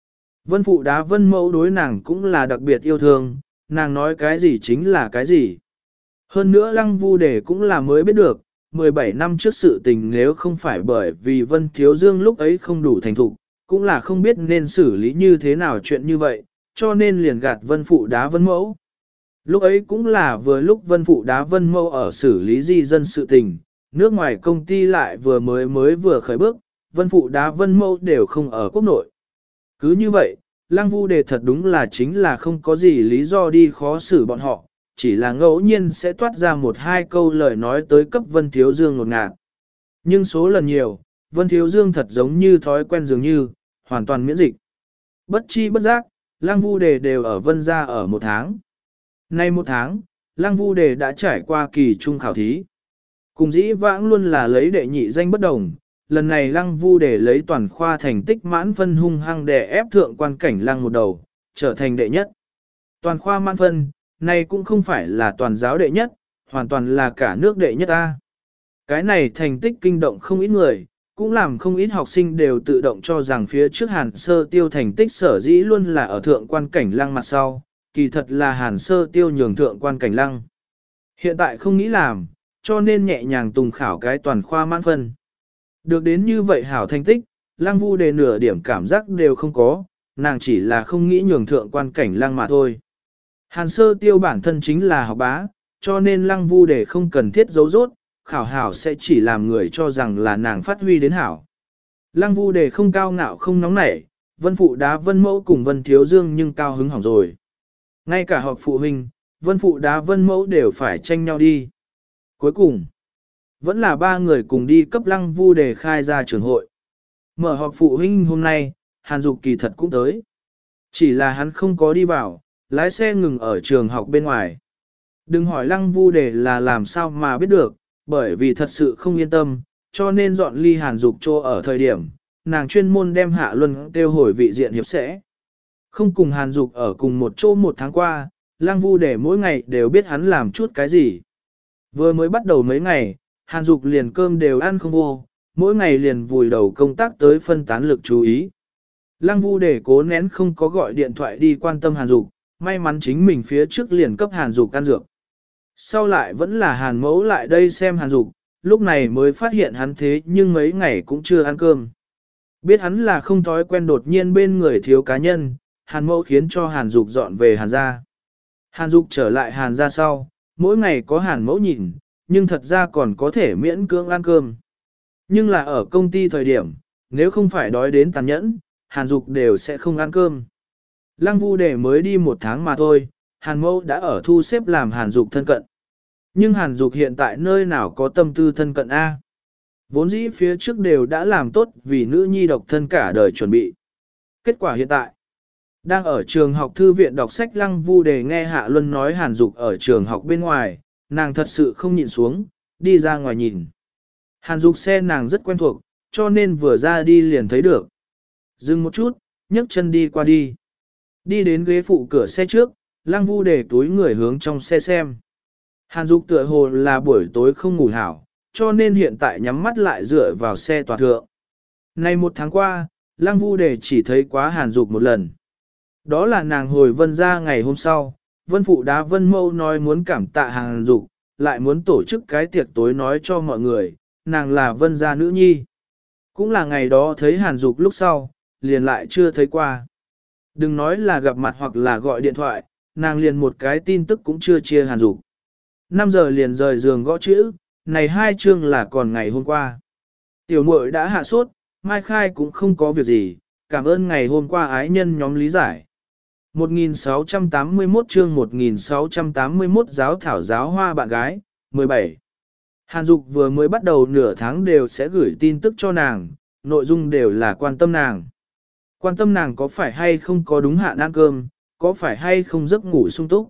Vân phụ đá vân mẫu đối nàng cũng là đặc biệt yêu thương, nàng nói cái gì chính là cái gì. Hơn nữa lăng vu đề cũng là mới biết được, mười bảy năm trước sự tình nếu không phải bởi vì Vân Thiếu Dương lúc ấy không đủ thành thục, cũng là không biết nên xử lý như thế nào chuyện như vậy, cho nên liền gạt Vân phụ đá vân mẫu. Lúc ấy cũng là vừa lúc Vân phụ đá vân mẫu ở xử lý di dân sự tình, nước ngoài công ty lại vừa mới mới vừa khởi bước, Vân phụ đá vân mẫu đều không ở quốc nội. Cứ như vậy, Lăng Vu Đề thật đúng là chính là không có gì lý do đi khó xử bọn họ, chỉ là ngẫu nhiên sẽ toát ra một hai câu lời nói tới cấp Vân Thiếu Dương ngột ngạt. Nhưng số lần nhiều, Vân Thiếu Dương thật giống như thói quen dường như, hoàn toàn miễn dịch. Bất chi bất giác, Lăng Vu Đề đều ở Vân gia ở một tháng. Nay một tháng, Lăng Vu Đề đã trải qua kỳ trung khảo thí. Cùng dĩ vãng luôn là lấy đệ nhị danh bất đồng, lần này Lăng Vu Đề lấy toàn khoa thành tích mãn phân hung hăng đè ép thượng quan cảnh Lăng một đầu, trở thành đệ nhất. Toàn khoa mãn phân, này cũng không phải là toàn giáo đệ nhất, hoàn toàn là cả nước đệ nhất ta. Cái này thành tích kinh động không ít người, cũng làm không ít học sinh đều tự động cho rằng phía trước Hàn Sơ Tiêu thành tích sở dĩ luôn là ở thượng quan cảnh Lăng mặt sau, kỳ thật là Hàn Sơ Tiêu nhường thượng quan cảnh Lăng. Hiện tại không nghĩ làm, cho nên nhẹ nhàng tùng khảo cái toàn khoa mãn phân. Được đến như vậy hảo thành tích, Lăng Vu Đề nửa điểm cảm giác đều không có, nàng chỉ là không nghĩ nhường thượng quan cảnh Lăng mà thôi. Hàn Sơ Tiêu bản thân chính là học bá, cho nên Lăng Vu Đề không cần thiết giấu rốt, khảo hảo sẽ chỉ làm người cho rằng là nàng phát huy đến hảo. Lăng Vu Đề không cao ngạo không nóng nảy, Vân phụ đá Vân mẫu cùng Vân Thiếu Dương nhưng cao hứng hỏng rồi. Ngay cả họp phụ huynh, Vân phụ đá Vân mẫu đều phải tranh nhau đi. Cuối cùng, vẫn là ba người cùng đi cấp Lăng Vu Đề khai ra trường hội. Mở họp phụ huynh hôm nay, Hàn Dục kỳ thật cũng tới. Chỉ là hắn không có đi vào, lái xe ngừng ở trường học bên ngoài. Đừng hỏi Lăng Vu Đề là làm sao mà biết được, bởi vì thật sự không yên tâm, cho nên dọn ly Hàn Dục chỗ ở thời điểm, nàng chuyên môn đem Hạ Luân kêu hồi vị diện hiệp sẽ. Không cùng Hàn Dục ở cùng một chỗ một tháng qua, Lăng Vu Đề mỗi ngày đều biết hắn làm chút cái gì. Vừa mới bắt đầu mấy ngày, Hàn Dục liền cơm đều ăn không vô, mỗi ngày liền vùi đầu công tác tới phân tán lực chú ý. Lăng Vu Đề cố nén không có gọi điện thoại đi quan tâm Hàn Dục, may mắn chính mình phía trước liền cấp Hàn Dục ăn dược. Sau lại vẫn là Hàn Mẫu lại đây xem Hàn Dục, lúc này mới phát hiện hắn thế nhưng mấy ngày cũng chưa ăn cơm. Biết hắn là không thói quen đột nhiên bên người thiếu cá nhân, Hàn Mẫu khiến cho Hàn Dục dọn về Hàn gia. Hàn Dục trở lại Hàn gia sau, mỗi ngày có Hàn Mẫu nhìn, nhưng thật ra còn có thể miễn cưỡng ăn cơm. Nhưng là ở công ty thời điểm, nếu không phải đói đến tàn nhẫn, Hàn Dục đều sẽ không ăn cơm. Lăng Vu Đề mới đi một tháng mà thôi, Hàn Mẫu đã ở thu xếp làm Hàn Dục thân cận. Nhưng Hàn Dục hiện tại nơi nào có tâm tư thân cận A. Vốn dĩ phía trước đều đã làm tốt vì nữ nhi độc thân cả đời chuẩn bị. Kết quả hiện tại, đang ở trường học thư viện đọc sách Lăng Vu Đề nghe Hạ Luân nói Hàn Dục ở trường học bên ngoài, nàng thật sự không nhịn xuống, đi ra ngoài nhìn. Hàn Dục xe nàng rất quen thuộc, cho nên vừa ra đi liền thấy được. Dừng một chút, nhấc chân đi qua đi. Đi đến ghế phụ cửa xe trước, Lăng Vu Đề túi người hướng trong xe xem. Hàn Dục tựa hồ là buổi tối không ngủ hảo, cho nên hiện tại nhắm mắt lại dựa vào xe tòa thượng. Nay một tháng qua, Lăng Vu Đề chỉ thấy quá Hàn Dục một lần. Đó là nàng hồi Vân ra ngày hôm sau, Vân phụ đá Vân mâu nói muốn cảm tạ Hàn Dục, lại muốn tổ chức cái tiệc tối nói cho mọi người, nàng là Vân gia nữ nhi. Cũng là ngày đó thấy Hàn Dục lúc sau, liền lại chưa thấy qua. Đừng nói là gặp mặt hoặc là gọi điện thoại, nàng liền một cái tin tức cũng chưa chia Hàn Dục. năm giờ liền rời giường gõ chữ, này hai chương là còn ngày hôm qua. Tiểu muội đã hạ sốt, Mai Khai cũng không có việc gì, cảm ơn ngày hôm qua ái nhân nhóm lý giải. một nghìn sáu trăm tám mươi mốt chương một nghìn sáu trăm tám mươi mốt giáo thảo giáo hoa bạn gái, mười bảy. Hàn Dục vừa mới bắt đầu nửa tháng đều sẽ gửi tin tức cho nàng, nội dung đều là quan tâm nàng. Quan tâm nàng có phải hay không có đúng hạn ăn cơm, có phải hay không giấc ngủ sung túc.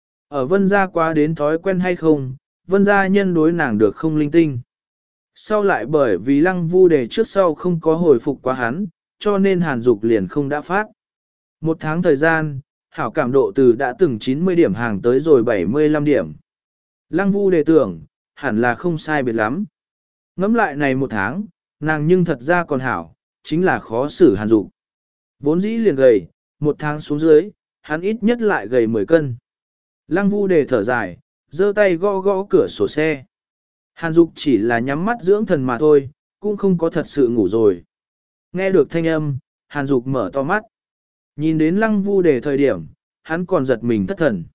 Ở Vân gia quá đến thói quen hay không, Vân gia nhân đối nàng được không linh tinh. Sau lại bởi vì Lăng Vu Đề trước sau không có hồi phục quá hắn, cho nên Hàn Dục liền không đã phát. Một tháng thời gian, hảo cảm độ từ đã từng chín mươi điểm hàng tới rồi bảy mươi lăm điểm. Lăng Vu Đề tưởng, hẳn là không sai biệt lắm. Ngắm lại này một tháng, nàng nhưng thật ra còn hảo, chính là khó xử Hàn Dục. Vốn dĩ liền gầy, một tháng xuống dưới, hắn ít nhất lại gầy mười cân. Lăng Vu Đề thở dài, giơ tay gõ gõ cửa sổ xe. Hàn Dục chỉ là nhắm mắt dưỡng thần mà thôi, cũng không có thật sự ngủ rồi. Nghe được thanh âm, Hàn Dục mở to mắt. Nhìn đến Lăng Vu Đề thời điểm, hắn còn giật mình thất thần.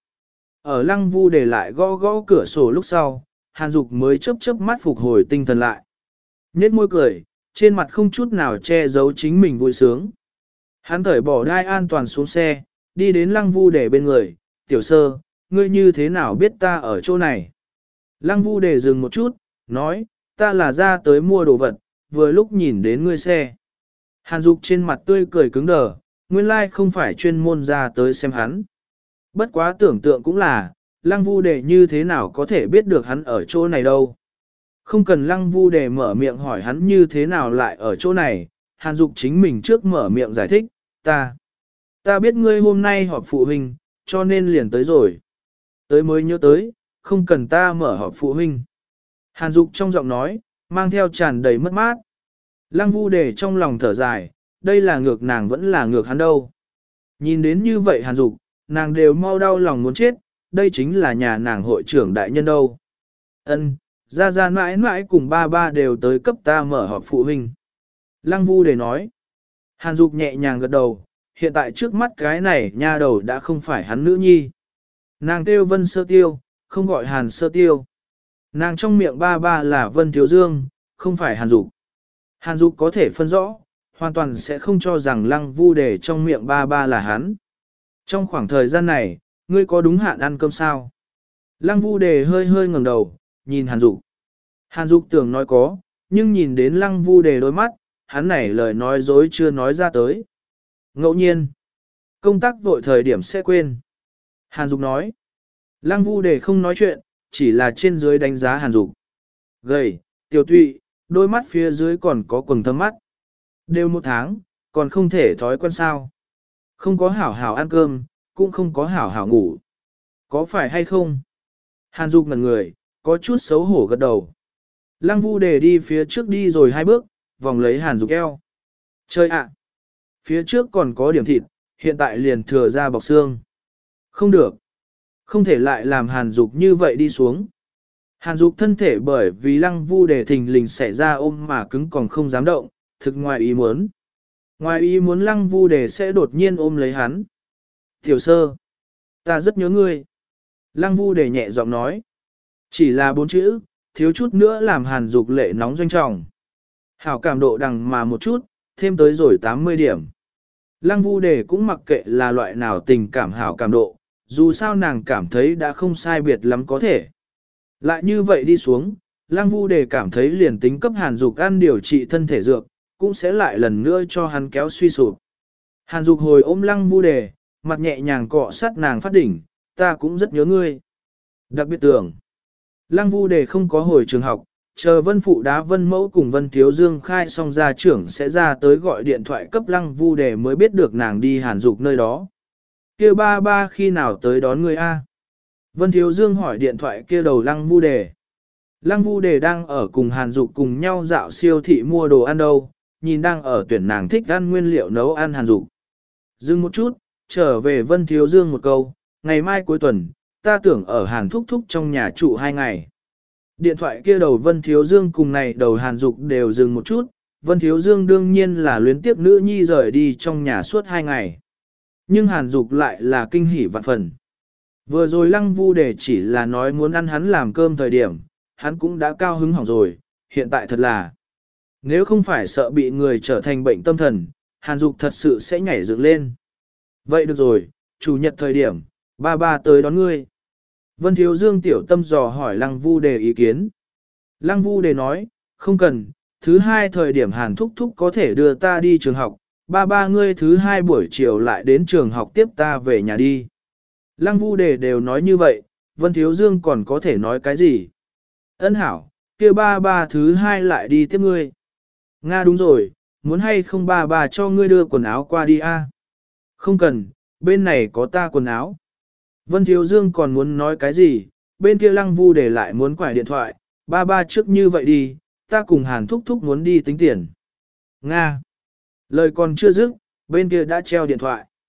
Ở Lăng Vu Đề lại gõ gõ cửa sổ lúc sau, Hàn Dục mới chớp chớp mắt phục hồi tinh thần lại. Nhếch môi cười, trên mặt không chút nào che giấu chính mình vui sướng. Hắn cởi bỏ đai an toàn xuống xe, đi đến Lăng Vu Đề bên người, tiểu sơ, ngươi như thế nào biết ta ở chỗ này? Lăng Vu Đề dừng một chút, nói, ta là ra tới mua đồ vật, vừa lúc nhìn đến ngươi xe. Hàn Dục trên mặt tươi cười cứng đờ, nguyên lai không phải chuyên môn ra tới xem hắn. Bất quá tưởng tượng cũng là, Lăng Vu Đề như thế nào có thể biết được hắn ở chỗ này đâu. Không cần Lăng Vu Đề mở miệng hỏi hắn như thế nào lại ở chỗ này, Hàn Dục chính mình trước mở miệng giải thích, ta. Ta biết ngươi hôm nay họp phụ huynh, cho nên liền tới rồi. Tới mới nhớ tới, không cần ta mở họp phụ huynh. Hàn Dục trong giọng nói, mang theo tràn đầy mất mát. Lăng Vu Đề trong lòng thở dài, đây là ngược nàng vẫn là ngược hắn đâu. Nhìn đến như vậy Hàn Dục, nàng đều mau đau lòng muốn chết, đây chính là nhà nàng hội trưởng đại nhân đâu. Ân, ra ra mãi mãi cùng ba ba đều tới cấp ta mở họp phụ huynh. Lăng Vu Đề nói. Hàn Dục nhẹ nhàng gật đầu, hiện tại trước mắt cái này nha đầu đã không phải hắn nữ nhi. Nàng kêu Vân Sơ Tiêu, không gọi Hàn Sơ Tiêu. Nàng trong miệng ba ba là Vân Thiếu Dương, không phải Hàn Dục. Hàn Dục có thể phân rõ, hoàn toàn sẽ không cho rằng Lăng Vu Đề trong miệng ba ba là hắn. Trong khoảng thời gian này, ngươi có đúng hạn ăn cơm sao? Lăng Vu Đề hơi hơi ngẩng đầu, nhìn Hàn Dục. Hàn Dục tưởng nói có, nhưng nhìn đến Lăng Vu Đề đôi mắt, hắn này lời nói dối chưa nói ra tới. Ngẫu nhiên, công tác vội thời điểm sẽ quên. Hàn Dục nói. Lăng Vu Đề không nói chuyện, chỉ là trên dưới đánh giá Hàn Dục. Gầy, tiểu tụy, đôi mắt phía dưới còn có quầng thâm mắt. Đều một tháng, còn không thể thói quen sao. Không có hảo hảo ăn cơm, cũng không có hảo hảo ngủ. Có phải hay không? Hàn Dục ngẩn người, có chút xấu hổ gật đầu. Lăng Vu Đề đi phía trước đi rồi hai bước, vòng lấy Hàn Dục eo. Chơi ạ! Phía trước còn có điểm thịt, hiện tại liền thừa ra bọc xương. Không được. Không thể lại làm Hàn Dục như vậy đi xuống. Hàn Dục thân thể bởi vì Lăng Vu Đề thình lình xảy ra ôm mà cứng còn không dám động, thực ngoài ý muốn. Ngoài ý muốn Lăng Vu Đề sẽ đột nhiên ôm lấy hắn. Tiểu sơ, ta rất nhớ ngươi. Lăng Vu Đề nhẹ giọng nói. Chỉ là bốn chữ, thiếu chút nữa làm Hàn Dục lệ nóng doanh trọng. Hảo cảm độ đằng mà một chút, thêm tới rồi tám mươi điểm. Lăng Vu Đề cũng mặc kệ là loại nào tình cảm hảo cảm độ, dù sao nàng cảm thấy đã không sai biệt lắm có thể. Lại như vậy đi xuống, Lăng Vu Đề cảm thấy liền tính cấp Hàn Dục ăn điều trị thân thể dược, cũng sẽ lại lần nữa cho hắn kéo suy sụp. Hàn Dục hồi ôm Lăng Vu Đề, mặt nhẹ nhàng cọ sát nàng phát đỉnh, ta cũng rất nhớ ngươi. Đặc biệt tưởng, Lăng Vu Đề không có hồi trường học, chờ Vân Phụ Đá Vân Mẫu cùng Vân Thiếu Dương khai xong ra trưởng sẽ ra tới gọi điện thoại cấp Lăng Vu Đề mới biết được nàng đi Hàn Dục nơi đó. Kia ba ba khi nào tới đón người a? Vân Thiếu Dương hỏi điện thoại kia đầu Lăng Vu Đề. Lăng Vu Đề đang ở cùng Hàn Dục cùng nhau dạo siêu thị mua đồ ăn đâu, nhìn đang ở tuyển nàng thích ăn nguyên liệu nấu ăn Hàn Dục. Dừng một chút, trở về Vân Thiếu Dương một câu, ngày mai cuối tuần, ta tưởng ở Hàn Thúc Thúc trong nhà trụ hai ngày. Điện thoại kia đầu Vân Thiếu Dương cùng này đầu Hàn Dục đều dừng một chút, Vân Thiếu Dương đương nhiên là luyến tiếc nữ nhi rời đi trong nhà suốt hai ngày. Nhưng Hàn Dục lại là kinh hỉ vạn phần. Vừa rồi Lăng Vu Đề chỉ là nói muốn ăn hắn làm cơm thời điểm, hắn cũng đã cao hứng hỏng rồi, hiện tại thật là. Nếu không phải sợ bị người trở thành bệnh tâm thần, Hàn Dục thật sự sẽ nhảy dựng lên. Vậy được rồi, chủ nhật thời điểm, ba ba tới đón ngươi. Vân Thiếu Dương tiểu tâm dò hỏi Lăng Vu Đề ý kiến. Lăng Vu Đề nói, không cần, thứ hai thời điểm Hàn Thúc Thúc có thể đưa ta đi trường học, ba ba ngươi thứ hai buổi chiều lại đến trường học tiếp ta về nhà đi. Lăng Vu Đề đều nói như vậy, Vân Thiếu Dương còn có thể nói cái gì? Ân hảo, kia ba ba thứ hai lại đi tiếp ngươi. Nga đúng rồi, muốn hay không ba ba cho ngươi đưa quần áo qua đi a? Không cần, bên này có ta quần áo. Vân Thiếu Dương còn muốn nói cái gì, bên kia Lăng Vu Đề lại muốn quải điện thoại, ba ba trước như vậy đi, ta cùng Hàn Thúc Thúc muốn đi tính tiền. Nga. Lời còn chưa dứt, bên kia đã treo điện thoại.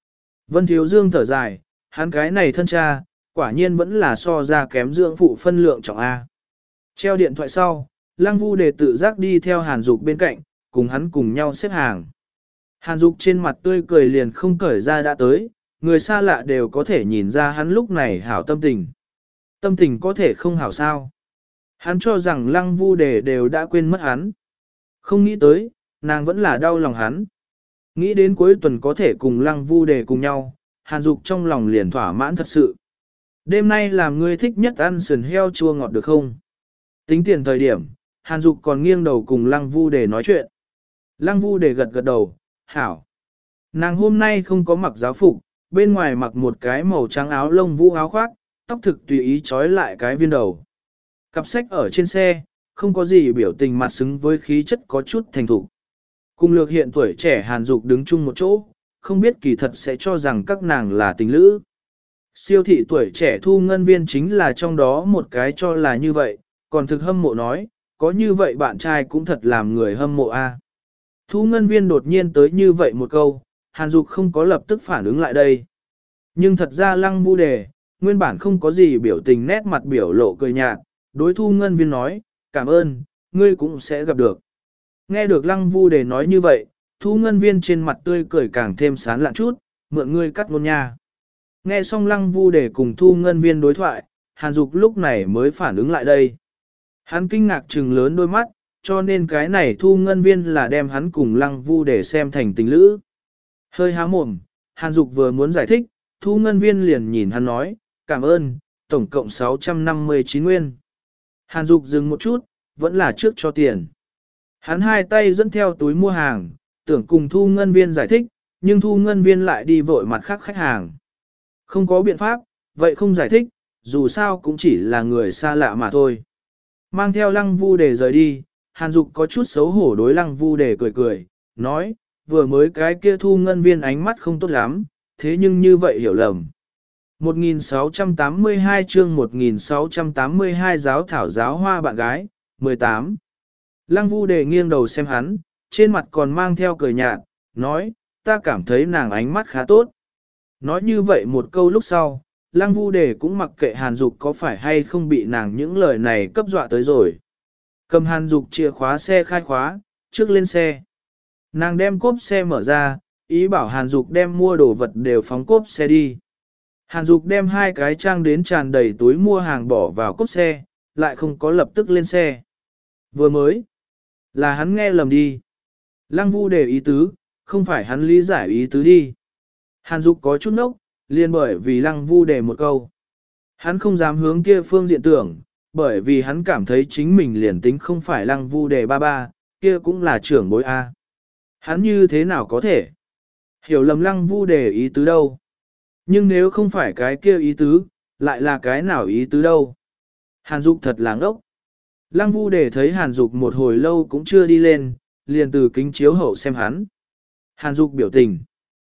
Vân Thiếu Dương thở dài, hắn cái này thân cha, quả nhiên vẫn là so ra kém dưỡng phụ phân lượng trọng A. Treo điện thoại sau, Lăng Vu Đề tự giác đi theo Hàn Dục bên cạnh, cùng hắn cùng nhau xếp hàng. Hàn Dục trên mặt tươi cười liền không cởi ra đã tới, người xa lạ đều có thể nhìn ra hắn lúc này hảo tâm tình. Tâm tình có thể không hảo sao. Hắn cho rằng Lăng Vu Đề đều đã quên mất hắn. Không nghĩ tới, nàng vẫn là đau lòng hắn. Nghĩ đến cuối tuần có thể cùng Lăng Vu Đề cùng nhau, Hàn Dục trong lòng liền thỏa mãn thật sự. Đêm nay làm ngươi thích nhất ăn sườn heo chua ngọt được không? Tính tiền thời điểm, Hàn Dục còn nghiêng đầu cùng Lăng Vu Đề nói chuyện. Lăng Vu Đề gật gật đầu, hảo. Nàng hôm nay không có mặc giáo phục, bên ngoài mặc một cái màu trắng áo lông vũ áo khoác, tóc thực tùy ý trói lại cái viên đầu. Cặp sách ở trên xe, không có gì biểu tình mặt xứng với khí chất có chút thành thục. Cùng lược hiện tuổi trẻ Hàn Dục đứng chung một chỗ, không biết kỳ thật sẽ cho rằng các nàng là tình lữ. Siêu thị tuổi trẻ Thu Ngân Viên chính là trong đó một cái cho là như vậy, còn thực hâm mộ nói, có như vậy bạn trai cũng thật làm người hâm mộ a. Thu Ngân Viên đột nhiên tới như vậy một câu, Hàn Dục không có lập tức phản ứng lại đây. Nhưng thật ra Lăng Vu Đề, nguyên bản không có gì biểu tình nét mặt biểu lộ cười nhạt, đối Thu Ngân Viên nói, cảm ơn, ngươi cũng sẽ gặp được. Nghe được Lăng Vu Đề nói như vậy, Thu Ngân Viên trên mặt tươi cười càng thêm sán lạn chút, mượn ngươi cắt ngôn nha. Nghe xong Lăng Vu Đề cùng Thu Ngân Viên đối thoại, Hàn Dục lúc này mới phản ứng lại đây. Hắn kinh ngạc trừng lớn đôi mắt, cho nên cái này Thu Ngân Viên là đem hắn cùng Lăng Vu Đề xem thành tình lữ. Hơi há mồm, Hàn Dục vừa muốn giải thích, Thu Ngân Viên liền nhìn hắn nói, cảm ơn, tổng cộng sáu trăm năm mươi chín nguyên. Hàn Dục dừng một chút, vẫn là trước cho tiền. Hắn hai tay dẫn theo túi mua hàng, tưởng cùng Thu Ngân Viên giải thích, nhưng Thu Ngân Viên lại đi vội mặt khác khách hàng. Không có biện pháp, vậy không giải thích, dù sao cũng chỉ là người xa lạ mà thôi. Mang theo Lăng Vu Đề rời đi, Hàn Dục có chút xấu hổ đối Lăng Vu Đề cười cười, nói, vừa mới cái kia Thu Ngân Viên ánh mắt không tốt lắm, thế nhưng như vậy hiểu lầm. một nghìn sáu trăm tám mươi hai chương một nghìn sáu trăm tám mươi hai giáo thảo giáo hoa bạn gái, mười tám. Lăng Vu Đề nghiêng đầu xem hắn, trên mặt còn mang theo cười nhạt, nói, ta cảm thấy nàng ánh mắt khá tốt. Nói như vậy một câu lúc sau, Lăng Vu Đề cũng mặc kệ Hàn Dục có phải hay không bị nàng những lời này cấp dọa tới rồi. Cầm Hàn Dục chìa khóa xe khai khóa, trước lên xe. Nàng đem cốp xe mở ra, ý bảo Hàn Dục đem mua đồ vật đều phóng cốp xe đi. Hàn Dục đem hai cái trang đến tràn đầy túi mua hàng bỏ vào cốp xe, lại không có lập tức lên xe. Vừa mới, là hắn nghe lầm đi. Lăng Vu Đề ý tứ, không phải hắn lý giải ý tứ đi. Hàn Dục có chút nốc, liền bởi vì Lăng Vu Đề một câu. Hắn không dám hướng kia phương diện tưởng, bởi vì hắn cảm thấy chính mình liền tính không phải Lăng Vu Đề ba ba, kia cũng là trưởng bối A. Hắn như thế nào có thể hiểu lầm Lăng Vu Đề ý tứ đâu. Nhưng nếu không phải cái kia ý tứ, lại là cái nào ý tứ đâu. Hàn Dục thật là ngốc. Lăng Vu Đề thấy Hàn Dục một hồi lâu cũng chưa đi lên, liền từ kính chiếu hậu xem hắn. Hàn Dục biểu tình.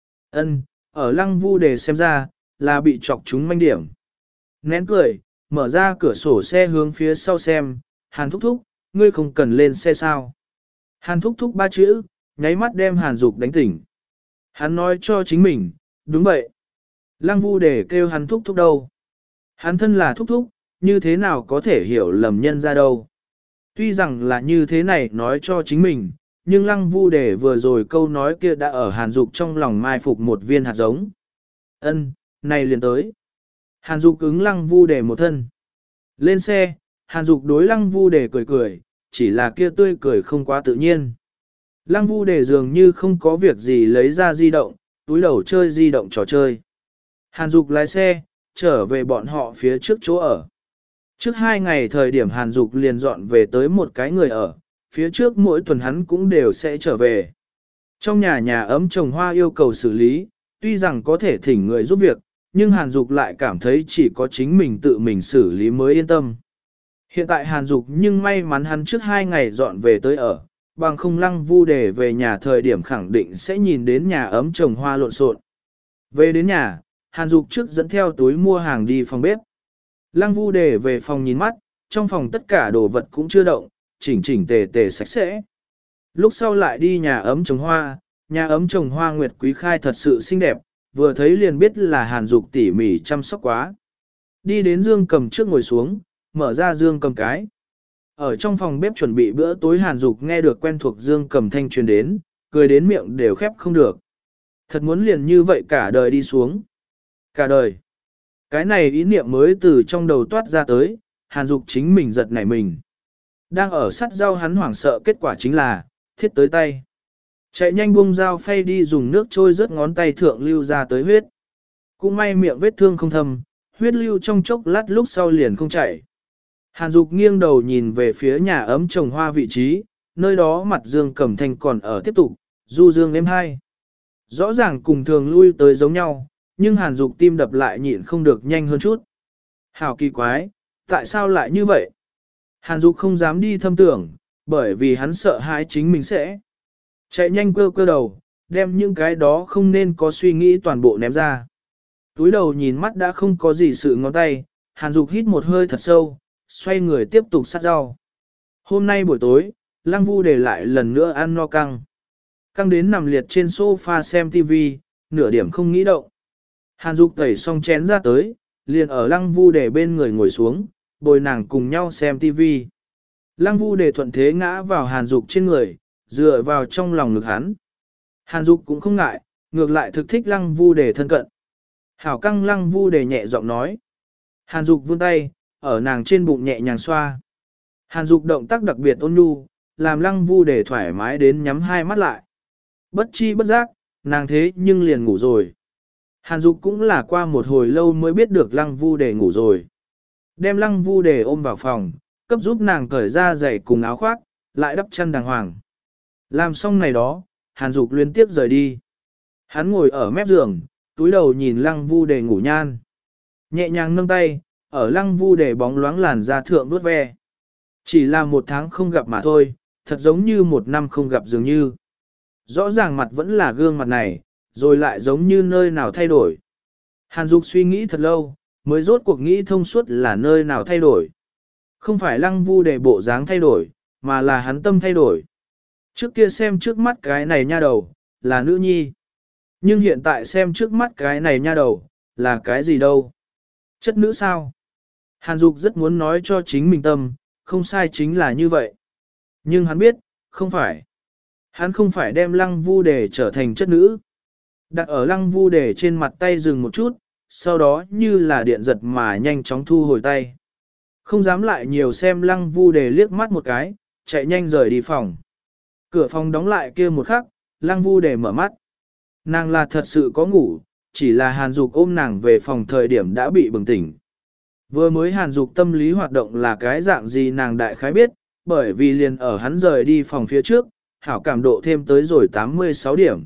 Ân, ở Lăng Vu Đề xem ra, là bị chọc trúng manh điểm. Nén cười, mở ra cửa sổ xe hướng phía sau xem, Hàn thúc thúc, ngươi không cần lên xe sao. Hàn thúc thúc ba chữ, nháy mắt đem Hàn Dục đánh tỉnh. Hắn nói cho chính mình, đúng vậy. Lăng Vu Đề kêu hắn thúc thúc đâu. Hắn thân là thúc thúc, như thế nào có thể hiểu lầm nhân ra đâu. Tuy rằng là như thế này nói cho chính mình, nhưng Lăng Vu Đề vừa rồi câu nói kia đã ở Hàn Dục trong lòng mai phục một viên hạt giống. Ân, này liền tới. Hàn Dục ứng Lăng Vu Đề một thân. Lên xe, Hàn Dục đối Lăng Vu Đề cười cười, chỉ là kia tươi cười không quá tự nhiên. Lăng Vu Đề dường như không có việc gì lấy ra di động, túi đầu chơi di động trò chơi. Hàn Dục lái xe, trở về bọn họ phía trước chỗ ở. Trước hai ngày thời điểm Hàn Dục liền dọn về tới một cái người ở, phía trước mỗi tuần hắn cũng đều sẽ trở về. Trong nhà nhà ấm trồng hoa yêu cầu xử lý, tuy rằng có thể thỉnh người giúp việc, nhưng Hàn Dục lại cảm thấy chỉ có chính mình tự mình xử lý mới yên tâm. Hiện tại Hàn Dục nhưng may mắn hắn trước hai ngày dọn về tới ở, bằng không Lăng Vu Đề về nhà thời điểm khẳng định sẽ nhìn đến nhà ấm trồng hoa lộn xộn. Về đến nhà, Hàn Dục trước dẫn theo túi mua hàng đi phòng bếp. Lăng Vu Đề về phòng nhìn mắt, trong phòng tất cả đồ vật cũng chưa động, chỉnh chỉnh tề tề sạch sẽ. Lúc sau lại đi nhà ấm trồng hoa, nhà ấm trồng hoa nguyệt quý khai thật sự xinh đẹp, vừa thấy liền biết là Hàn Dục tỉ mỉ chăm sóc quá. Đi đến Dương Cầm trước ngồi xuống, mở ra Dương Cầm cái. Ở trong phòng bếp chuẩn bị bữa tối Hàn Dục nghe được quen thuộc Dương Cầm thanh truyền đến, cười đến miệng đều khép không được. Thật muốn liền như vậy cả đời đi xuống. Cả đời. Cái này ý niệm mới từ trong đầu toát ra tới, Hàn Dục chính mình giật nảy mình. Đang ở sắt rau hắn hoảng sợ kết quả chính là, thiết tới tay. Chạy nhanh buông dao phay đi dùng nước trôi rớt ngón tay thượng lưu ra tới huyết. Cũng may miệng vết thương không thâm, huyết lưu trong chốc lát lúc sau liền không chảy. Hàn Dục nghiêng đầu nhìn về phía nhà ấm trồng hoa vị trí, nơi đó mặt Dương Cẩm Thanh còn ở tiếp tục, du dương êm hai. Rõ ràng cùng thường lui tới giống nhau, nhưng Hàn Dục tim đập lại nhịn không được nhanh hơn chút. Hảo kỳ quái, tại sao lại như vậy? Hàn Dục không dám đi thâm tưởng, bởi vì hắn sợ hãi chính mình sẽ chạy nhanh cơ cơ đầu, đem những cái đó không nên có suy nghĩ toàn bộ ném ra. Túi đầu nhìn mắt đã không có gì sự ngón tay, Hàn Dục hít một hơi thật sâu, xoay người tiếp tục sát rau. Hôm nay buổi tối, Lăng Vu để lại lần nữa ăn no căng. Căng đến nằm liệt trên sofa xem tivi, nửa điểm không nghĩ động. Hàn Dục tẩy xong chén ra tới, liền ở Lăng Vu để bên người ngồi xuống, bồi nàng cùng nhau xem tivi. Lăng Vu để thuận thế ngã vào Hàn Dục trên người, dựa vào trong lòng ngực hắn. Hàn Dục cũng không ngại, ngược lại thực thích Lăng Vu để thân cận. Hảo căng Lăng Vu để nhẹ giọng nói. Hàn Dục vươn tay, ở nàng trên bụng nhẹ nhàng xoa. Hàn Dục động tác đặc biệt ôn nhu, làm Lăng Vu để thoải mái đến nhắm hai mắt lại. Bất chi bất giác, nàng thế nhưng liền ngủ rồi. Hàn Dục cũng là qua một hồi lâu mới biết được Lăng Vu để ngủ rồi. Đem Lăng Vu để ôm vào phòng, cấp giúp nàng cởi ra giày cùng áo khoác, lại đắp chăn đàng hoàng. Làm xong này đó, Hàn Dục liên tiếp rời đi. Hắn ngồi ở mép giường, túi đầu nhìn Lăng Vu để ngủ nhan. Nhẹ nhàng nâng tay, ở Lăng Vu để bóng loáng làn da thượng vuốt ve. Chỉ là một tháng không gặp mà thôi, thật giống như một năm không gặp dường như. Rõ ràng mặt vẫn là gương mặt này, rồi lại giống như nơi nào thay đổi. Hàn Dục suy nghĩ thật lâu, mới rốt cuộc nghĩ thông suốt là nơi nào thay đổi. Không phải Lăng Vu để bộ dáng thay đổi, mà là hắn tâm thay đổi. Trước kia xem trước mắt cái này nha đầu, là nữ nhi. Nhưng hiện tại xem trước mắt cái này nha đầu, là cái gì đâu? Chất nữ sao? Hàn Dục rất muốn nói cho chính mình tâm, không sai chính là như vậy. Nhưng hắn biết, không phải. Hắn không phải đem Lăng Vu để trở thành chất nữ. Đặt ở Lăng Vu để trên mặt tay dừng một chút, sau đó như là điện giật mà nhanh chóng thu hồi tay. Không dám lại nhiều xem Lăng Vu để liếc mắt một cái, chạy nhanh rời đi phòng. Cửa phòng đóng lại kia một khắc, Lăng Vu để mở mắt. Nàng là thật sự có ngủ, chỉ là Hàn Dục ôm nàng về phòng thời điểm đã bị bừng tỉnh. Vừa mới Hàn Dục tâm lý hoạt động là cái dạng gì nàng đại khái biết, bởi vì liền ở hắn rời đi phòng phía trước, hảo cảm độ thêm tới rồi tám mươi sáu điểm.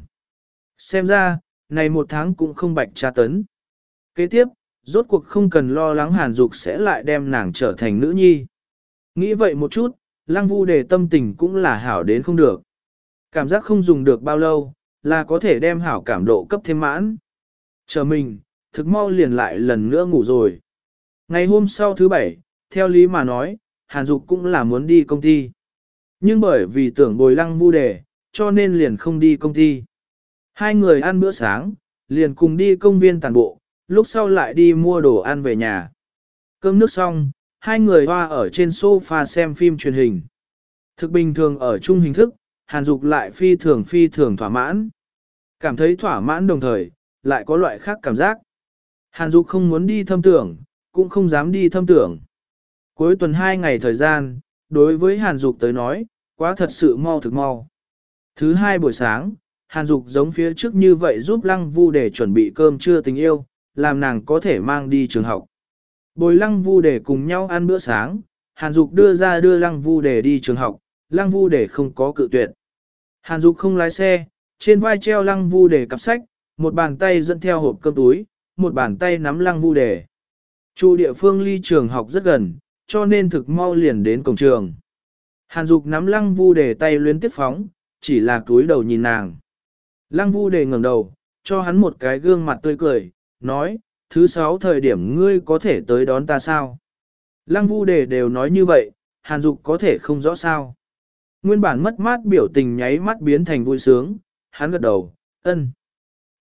Xem ra, này một tháng cũng không bạch tra tấn. Kế tiếp, rốt cuộc không cần lo lắng Hàn Dục sẽ lại đem nàng trở thành nữ nhi. Nghĩ vậy một chút, Lăng Vu để tâm tình cũng là hảo đến không được. Cảm giác không dùng được bao lâu, là có thể đem hảo cảm độ cấp thêm mãn. Chờ mình, thực mau liền lại lần nữa ngủ rồi. Ngày hôm sau thứ bảy, theo lý mà nói, Hàn Dục cũng là muốn đi công ty. Nhưng bởi vì tưởng bồi Lăng Vu đề, cho nên liền không đi công ty. Hai người ăn bữa sáng, liền cùng đi công viên tàn bộ, lúc sau lại đi mua đồ ăn về nhà. Cơm nước xong, hai người hoa ở trên sofa xem phim truyền hình. Thực bình thường ở chung hình thức, Hàn Dục lại phi thường phi thường thỏa mãn. Cảm thấy thỏa mãn đồng thời, lại có loại khác cảm giác. Hàn Dục không muốn đi thâm tưởng, cũng không dám đi thâm tưởng. Cuối tuần hai ngày thời gian, đối với Hàn Dục tới nói, quá thật sự mau thực mau. Thứ hai buổi sáng, Hàn Dục giống phía trước như vậy giúp Lăng Vu để chuẩn bị cơm trưa tình yêu, làm nàng có thể mang đi trường học. Bồi Lăng Vu để cùng nhau ăn bữa sáng, Hàn Dục đưa ra đưa Lăng Vu để đi trường học, Lăng Vu để không có cự tuyệt. Hàn Dục không lái xe, trên vai treo Lăng Vu để cặp sách, một bàn tay dẫn theo hộp cơm túi, một bàn tay nắm Lăng Vu để. Chu địa phương ly trường học rất gần, cho nên thực mau liền đến cổng trường. Hàn Dục nắm Lăng Vu để tay luyến tiếp phóng, chỉ là cúi đầu nhìn nàng. Lăng Vu để ngẩng đầu, cho hắn một cái gương mặt tươi cười, nói, thứ sáu thời điểm ngươi có thể tới đón ta sao? Lăng Vu để đều nói như vậy, Hàn Dục có thể không rõ sao. Nguyên bản mất mát biểu tình nháy mắt biến thành vui sướng, hắn gật đầu, ân.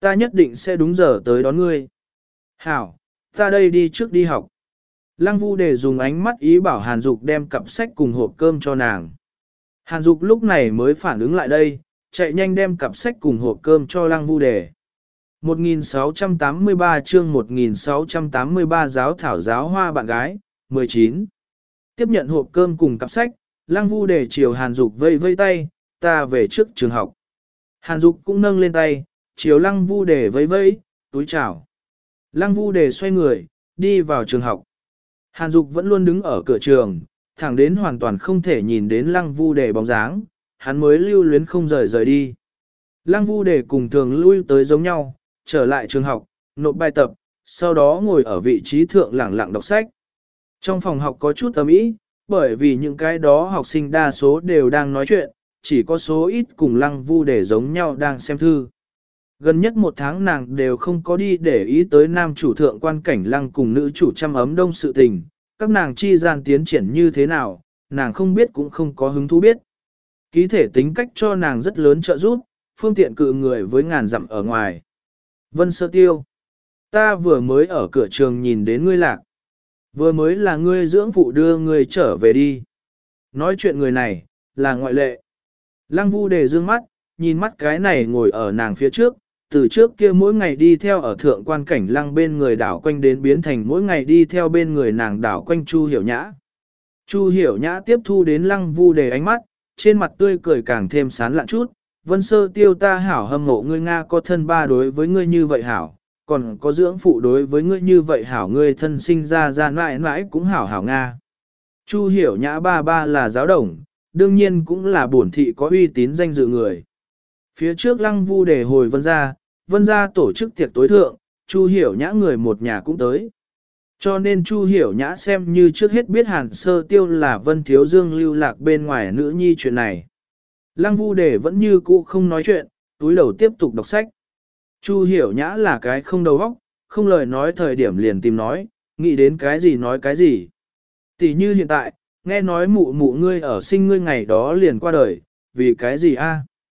Ta nhất định sẽ đúng giờ tới đón ngươi. Hảo, ta đây đi trước đi học. Lăng Vu Đề dùng ánh mắt ý bảo Hàn Dục đem cặp sách cùng hộp cơm cho nàng. Hàn Dục lúc này mới phản ứng lại đây, chạy nhanh đem cặp sách cùng hộp cơm cho Lăng Vu Đề. một nghìn sáu trăm tám mươi ba chương một nghìn sáu trăm tám mươi ba giáo thảo giáo hoa bạn gái, mười chín. Tiếp nhận hộp cơm cùng cặp sách, Lăng Vu Đề chiều Hàn Dục vây vây tay, ta về trước trường học. Hàn Dục cũng nâng lên tay, chiều Lăng Vu Đề vây vây, túi chào. Lăng Vu Đề xoay người, đi vào trường học. Hàn Dục vẫn luôn đứng ở cửa trường, thẳng đến hoàn toàn không thể nhìn đến Lăng Vu Đề bóng dáng, hắn mới lưu luyến không rời rời đi. Lăng Vu Đề cùng thường lui tới giống nhau, trở lại trường học, nộp bài tập, sau đó ngồi ở vị trí thượng lẳng lặng đọc sách. Trong phòng học có chút ầm ĩ, bởi vì những cái đó học sinh đa số đều đang nói chuyện, chỉ có số ít cùng Lăng Vu Đề giống nhau đang xem thư. Gần nhất một tháng nàng đều không có đi để ý tới nam chủ thượng quan cảnh Lăng cùng nữ chủ trăm ấm đông sự tình, các nàng chi gian tiến triển như thế nào, nàng không biết cũng không có hứng thú biết. Ký thể tính cách cho nàng rất lớn trợ giúp, phương tiện cự người với ngàn dặm ở ngoài. Vân Sơ Tiêu, ta vừa mới ở cửa trường nhìn đến ngươi lạc. Vừa mới là ngươi dưỡng phụ đưa ngươi trở về đi. Nói chuyện người này, là ngoại lệ. Lăng Vu Đề dương mắt, nhìn mắt cái này ngồi ở nàng phía trước, từ trước kia mỗi ngày đi theo ở thượng quan cảnh Lăng bên người đảo quanh đến biến thành mỗi ngày đi theo bên người nàng đảo quanh Chu Hiểu Nhã. Chu Hiểu Nhã tiếp thu đến Lăng Vu Đề ánh mắt, trên mặt tươi cười càng thêm sán lạn chút. Vân Sơ Tiêu, ta hảo hâm mộ ngươi Nga, có thân ba đối với ngươi như vậy hảo, còn có dưỡng phụ đối với ngươi như vậy hảo, ngươi thân sinh ra ra mãi mãi cũng hảo hảo Nga. Chu Hiểu Nhã ba ba là giáo đồng, đương nhiên cũng là bổn thị có uy tín danh dự người. Phía trước Lăng Vu Đề hồi Vân gia, Vân gia tổ chức tiệc tối thượng, Chu Hiểu Nhã người một nhà cũng tới. Cho nên Chu Hiểu Nhã xem như trước hết biết Hàn Sơ Tiêu là Vân Thiếu Dương lưu lạc bên ngoài nữ nhi chuyện này. Lăng Vu Đề vẫn như cũ không nói chuyện, túi đầu tiếp tục đọc sách. Chu Hiểu Nhã là cái không đầu óc, không lời nói thời điểm liền tìm nói, nghĩ đến cái gì nói cái gì. Tỷ như hiện tại, nghe nói mụ mụ ngươi ở sinh ngươi ngày đó liền qua đời, vì cái gì a?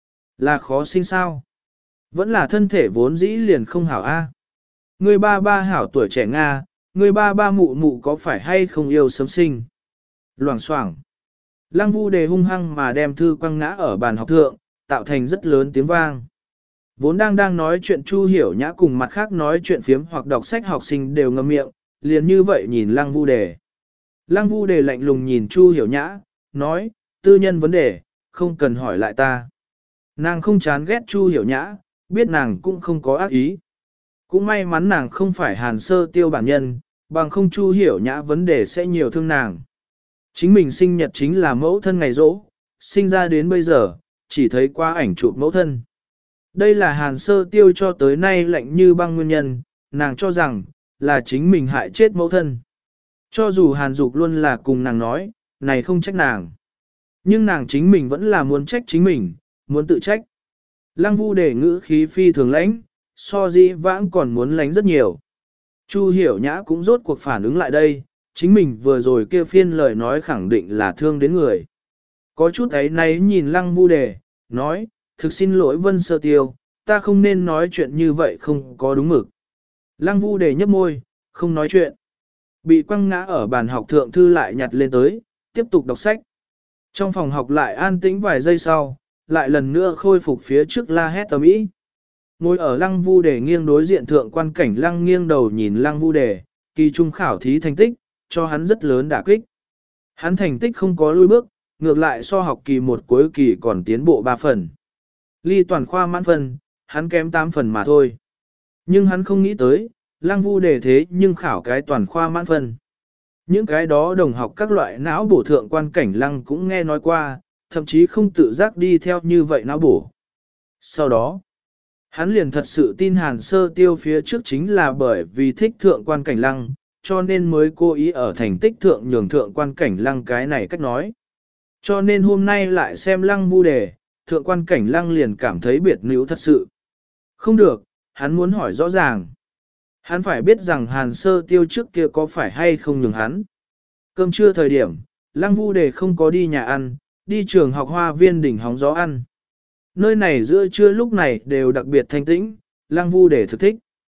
Là khó sinh sao? Vẫn là thân thể vốn dĩ liền không hảo a. Ngươi ba ba hảo tuổi trẻ Nga, ngươi ba ba mụ mụ có phải hay không yêu sớm sinh? Loảng xoảng. Lăng Vu Đề hung hăng mà đem thư quăng ngã ở bàn học thượng, tạo thành rất lớn tiếng vang. Vốn đang đang nói chuyện Chu Hiểu Nhã cùng mặt khác nói chuyện phiếm hoặc đọc sách học sinh đều ngậm miệng, liền như vậy nhìn Lăng Vu Đề. Lăng Vu Đề lạnh lùng nhìn Chu Hiểu Nhã, nói, tư nhân vấn đề, không cần hỏi lại ta. Nàng không chán ghét Chu Hiểu Nhã, biết nàng cũng không có ác ý. Cũng may mắn nàng không phải Hàn Sơ Tiêu bản nhân, bằng không Chu Hiểu Nhã vấn đề sẽ nhiều thương nàng. Chính mình sinh nhật chính là mẫu thân ngày rỗ, sinh ra đến bây giờ, chỉ thấy qua ảnh chụp mẫu thân. Đây là Hàn Sơ Tiêu cho tới nay lạnh như băng nguyên nhân, nàng cho rằng, là chính mình hại chết mẫu thân. Cho dù Hàn Dục luôn là cùng nàng nói, này không trách nàng. Nhưng nàng chính mình vẫn là muốn trách chính mình, muốn tự trách. Lăng Vu Đề ngữ khí phi thường lãnh, so dĩ vãng còn muốn lãnh rất nhiều. Chu Hiểu Nhã cũng rốt cuộc phản ứng lại đây, chính mình vừa rồi kia phiên lời nói khẳng định là thương đến người. Có chút ấy nay nhìn Lăng Vu Đề, nói, thực xin lỗi Vân Sơ Tiêu, ta không nên nói chuyện như vậy không có đúng mực. Lăng Vu Đề nhấp môi, không nói chuyện. Bị quăng ngã ở bàn học thượng thư lại nhặt lên tới, tiếp tục đọc sách. Trong phòng học lại an tĩnh vài giây sau, lại lần nữa khôi phục phía trước la hét tầm ý. Ngồi ở Lăng Vu Đề nghiêng đối diện thượng quan cảnh Lăng nghiêng đầu nhìn Lăng Vu Đề, kỳ trung khảo thí thành tích, cho hắn rất lớn đả kích. Hắn thành tích không có lùi bước, ngược lại so học kỳ một cuối kỳ còn tiến bộ ba phần. Ly toàn khoa mãn phần, hắn kém tám phần mà thôi. Nhưng hắn không nghĩ tới, Lăng Vu Đề thế nhưng khảo cái toàn khoa mãn phần. Những cái đó đồng học các loại não bổ thượng quan cảnh Lăng cũng nghe nói qua, thậm chí không tự giác đi theo như vậy não bổ. Sau đó, hắn liền thật sự tin Hàn Sơ Tiêu phía trước chính là bởi vì thích thượng quan cảnh Lăng, cho nên mới cố ý ở thành tích thượng nhường thượng quan cảnh Lăng cái này cách nói. Cho nên hôm nay lại xem Lăng Vu Đề, thượng quan cảnh Lăng liền cảm thấy biệt níu thật sự. Không được, hắn muốn hỏi rõ ràng. Hắn phải biết rằng Hàn Sơ Tiêu trước kia có phải hay không nhường hắn. Cơm trưa thời điểm, Lăng Vu Đề không có đi nhà ăn, đi trường học Hoa Viên đỉnh hóng gió ăn. Nơi này giữa trưa lúc này đều đặc biệt thanh tĩnh, Lăng Vu Đề thực thích.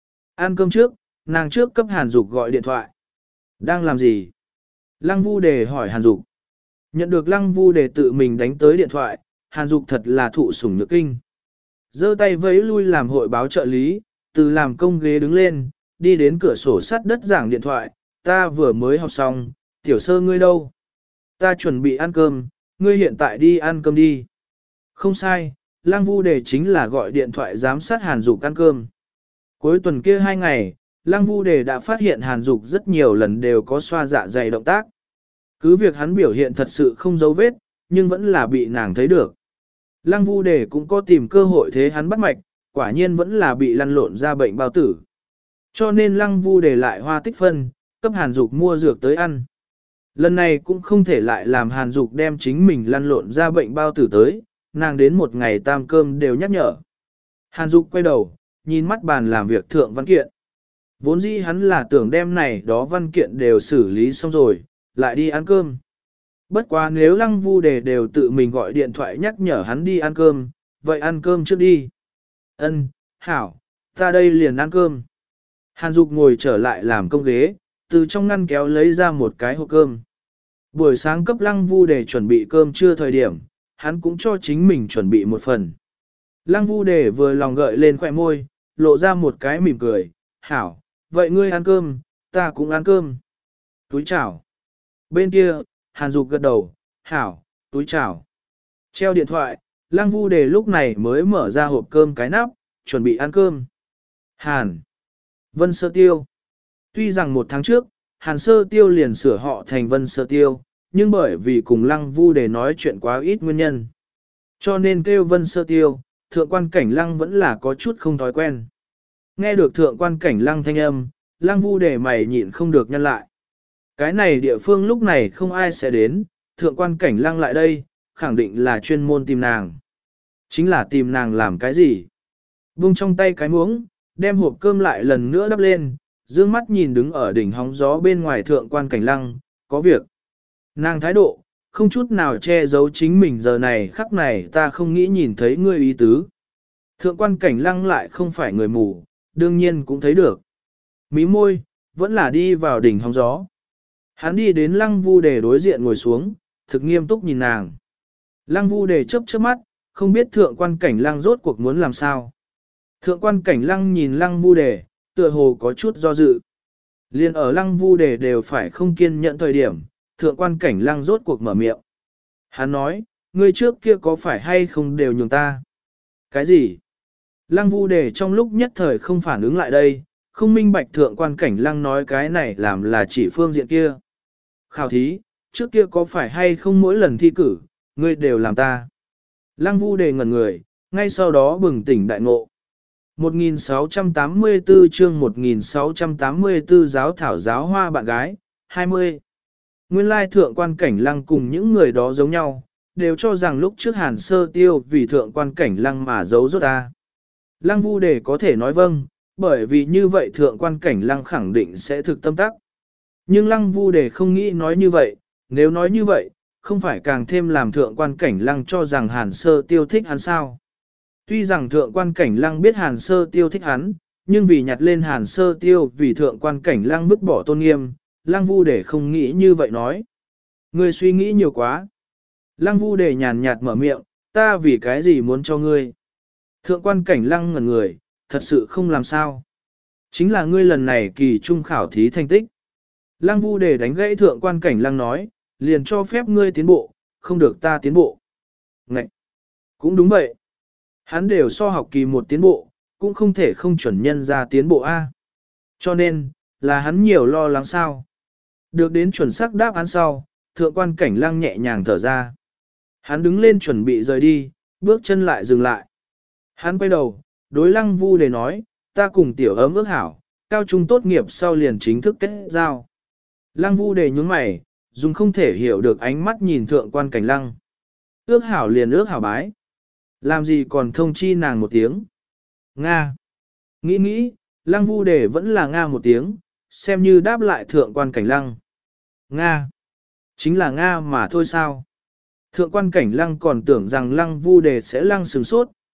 Ăn cơm trước, nàng trước cấp Hàn Dục gọi điện thoại. Đang làm gì? Lăng Vu Đề hỏi Hàn Dục. Nhận được Lăng Vu Đề tự mình đánh tới điện thoại, Hàn Dục thật là thụ sủng nhược kinh. Giơ tay vẫy lui làm hội báo trợ lý, từ làm công ghế đứng lên, đi đến cửa sổ sắt đất giảng điện thoại, ta vừa mới học xong, tiểu sơ ngươi đâu? Ta chuẩn bị ăn cơm, ngươi hiện tại đi ăn cơm đi. Không sai, Lăng Vu Đề chính là gọi điện thoại giám sát Hàn Dục ăn cơm. Cuối tuần kia hai ngày, Lăng Vu Đề đã phát hiện Hàn Dục rất nhiều lần đều có xoa dạ dày động tác. Cứ việc hắn biểu hiện thật sự không dấu vết, nhưng vẫn là bị nàng thấy được. Lăng Vu Đề cũng có tìm cơ hội thế hắn bắt mạch, quả nhiên vẫn là bị lăn lộn ra bệnh bao tử. Cho nên Lăng Vu Đề lại hoa tích phân, cấp Hàn Dục mua dược tới ăn. Lần này cũng không thể lại làm Hàn Dục đem chính mình lăn lộn ra bệnh bao tử tới, nàng đến một ngày tam cơm đều nhắc nhở. Hàn Dục quay đầu, nhìn mắt bàn làm việc thượng văn kiện. Vốn dĩ hắn là tưởng đem này đó văn kiện đều xử lý xong rồi, lại đi ăn cơm. Bất quá nếu Lăng Vu Đề đều tự mình gọi điện thoại nhắc nhở hắn đi ăn cơm, vậy ăn cơm trước đi. Ân, hảo, ta đây liền ăn cơm. Hàn Dục ngồi trở lại làm công ghế, từ trong ngăn kéo lấy ra một cái hộp cơm. Buổi sáng cấp Lăng Vu Đề chuẩn bị cơm trưa thời điểm, hắn cũng cho chính mình chuẩn bị một phần. Lăng Vu Đề vừa lòng gợi lên khỏe môi, lộ ra một cái mỉm cười, hảo, vậy ngươi ăn cơm, ta cũng ăn cơm. Túi chào. Bên kia, Hàn Dục gật đầu, hảo, túi chào. Treo điện thoại, Lăng Vu Đề lúc này mới mở ra hộp cơm cái nắp, chuẩn bị ăn cơm. Hàn. Vân Sơ Tiêu. Tuy rằng một tháng trước, Hàn Sơ Tiêu liền sửa họ thành Vân Sơ Tiêu, nhưng bởi vì cùng Lăng Vu Đề nói chuyện quá ít nguyên nhân. Cho nên kêu Vân Sơ Tiêu, thượng quan cảnh Lăng vẫn là có chút không thói quen. Nghe được thượng quan cảnh Lăng thanh âm, Lăng Vu Đề mày nhịn không được nhăn lại. Cái này địa phương lúc này không ai sẽ đến, thượng quan cảnh Lăng lại đây, khẳng định là chuyên môn tìm nàng. Chính là tìm nàng làm cái gì? Buông trong tay cái muỗng, đem hộp cơm lại lần nữa đắp lên, dương mắt nhìn đứng ở đỉnh hóng gió bên ngoài thượng quan cảnh Lăng, có việc. Nàng thái độ, không chút nào che giấu chính mình giờ này khắc này ta không nghĩ nhìn thấy ngươi ý tứ. Thượng quan cảnh Lăng lại không phải người mù, đương nhiên cũng thấy được. Mí môi, vẫn là đi vào đỉnh hóng gió. Hắn đi đến Lăng Vu Đề đối diện ngồi xuống, thực nghiêm túc nhìn nàng. Lăng Vu Đề chớp chớp mắt, không biết thượng quan cảnh Lăng rốt cuộc muốn làm sao. Thượng quan cảnh Lăng nhìn Lăng Vu Đề, tựa hồ có chút do dự. Liên ở Lăng Vu Đề đều phải không kiên nhẫn thời điểm, thượng quan cảnh Lăng rốt cuộc mở miệng. Hắn nói, ngươi trước kia có phải hay không đều nhường ta? Cái gì? Lăng Vu Đề trong lúc nhất thời không phản ứng lại đây, không minh bạch thượng quan cảnh Lăng nói cái này làm là chỉ phương diện kia. Khảo thí, trước kia có phải hay không mỗi lần thi cử, ngươi đều làm ta. Lăng Vu Đề ngẩn người, ngay sau đó bừng tỉnh đại ngộ. một nghìn sáu trăm tám mươi tư chương một nghìn sáu trăm tám mươi tư giáo thảo giáo hoa bạn gái, hai mươi. Nguyên lai thượng quan cảnh Lăng cùng những người đó giống nhau, đều cho rằng lúc trước Hàn Sơ Tiêu vì thượng quan cảnh Lăng mà giấu rốt ta. Lăng Vu Đề có thể nói vâng, bởi vì như vậy thượng quan cảnh Lăng khẳng định sẽ thực tâm tắc. Nhưng Lăng Vu Đề không nghĩ nói như vậy, nếu nói như vậy, không phải càng thêm làm thượng quan cảnh Lăng cho rằng Hàn Sơ Tiêu thích hắn sao. Tuy rằng thượng quan cảnh Lăng biết Hàn Sơ Tiêu thích hắn, nhưng vì nhặt lên Hàn Sơ Tiêu vì thượng quan cảnh Lăng vứt bỏ tôn nghiêm, Lăng Vu Đề không nghĩ như vậy nói. Ngươi suy nghĩ nhiều quá. Lăng Vu Đề nhàn nhạt mở miệng, ta vì cái gì muốn cho ngươi. Thượng quan cảnh Lăng ngẩn người, thật sự không làm sao. Chính là ngươi lần này kỳ trung khảo thí thành tích. Lăng Vu Đề đánh gãy thượng quan cảnh Lăng nói, liền cho phép ngươi tiến bộ, không được ta tiến bộ. Ngậy! Cũng đúng vậy. Hắn đều so học kỳ một tiến bộ, cũng không thể không chuẩn nhân ra tiến bộ A. Cho nên, là hắn nhiều lo lắng sao. Được đến chuẩn xác đáp án sau, thượng quan cảnh Lăng nhẹ nhàng thở ra. Hắn đứng lên chuẩn bị rời đi, bước chân lại dừng lại. Hắn quay đầu, đối Lăng Vu Đề nói, ta cùng tiểu ấm ước hảo, cao trung tốt nghiệp sau liền chính thức kết giao. Lăng Vu Đề nhướng mày, dùng không thể hiểu được ánh mắt nhìn thượng quan cảnh Lăng. Ước hảo liền ước hảo bái. Làm gì còn thông chi nàng một tiếng. Nga. Nghĩ nghĩ, Lăng Vu Đề vẫn là Nga một tiếng, xem như đáp lại thượng quan cảnh Lăng. Nga. Chính là Nga mà thôi sao. Thượng quan cảnh Lăng còn tưởng rằng Lăng Vu Đề sẽ lăng sừng sốt,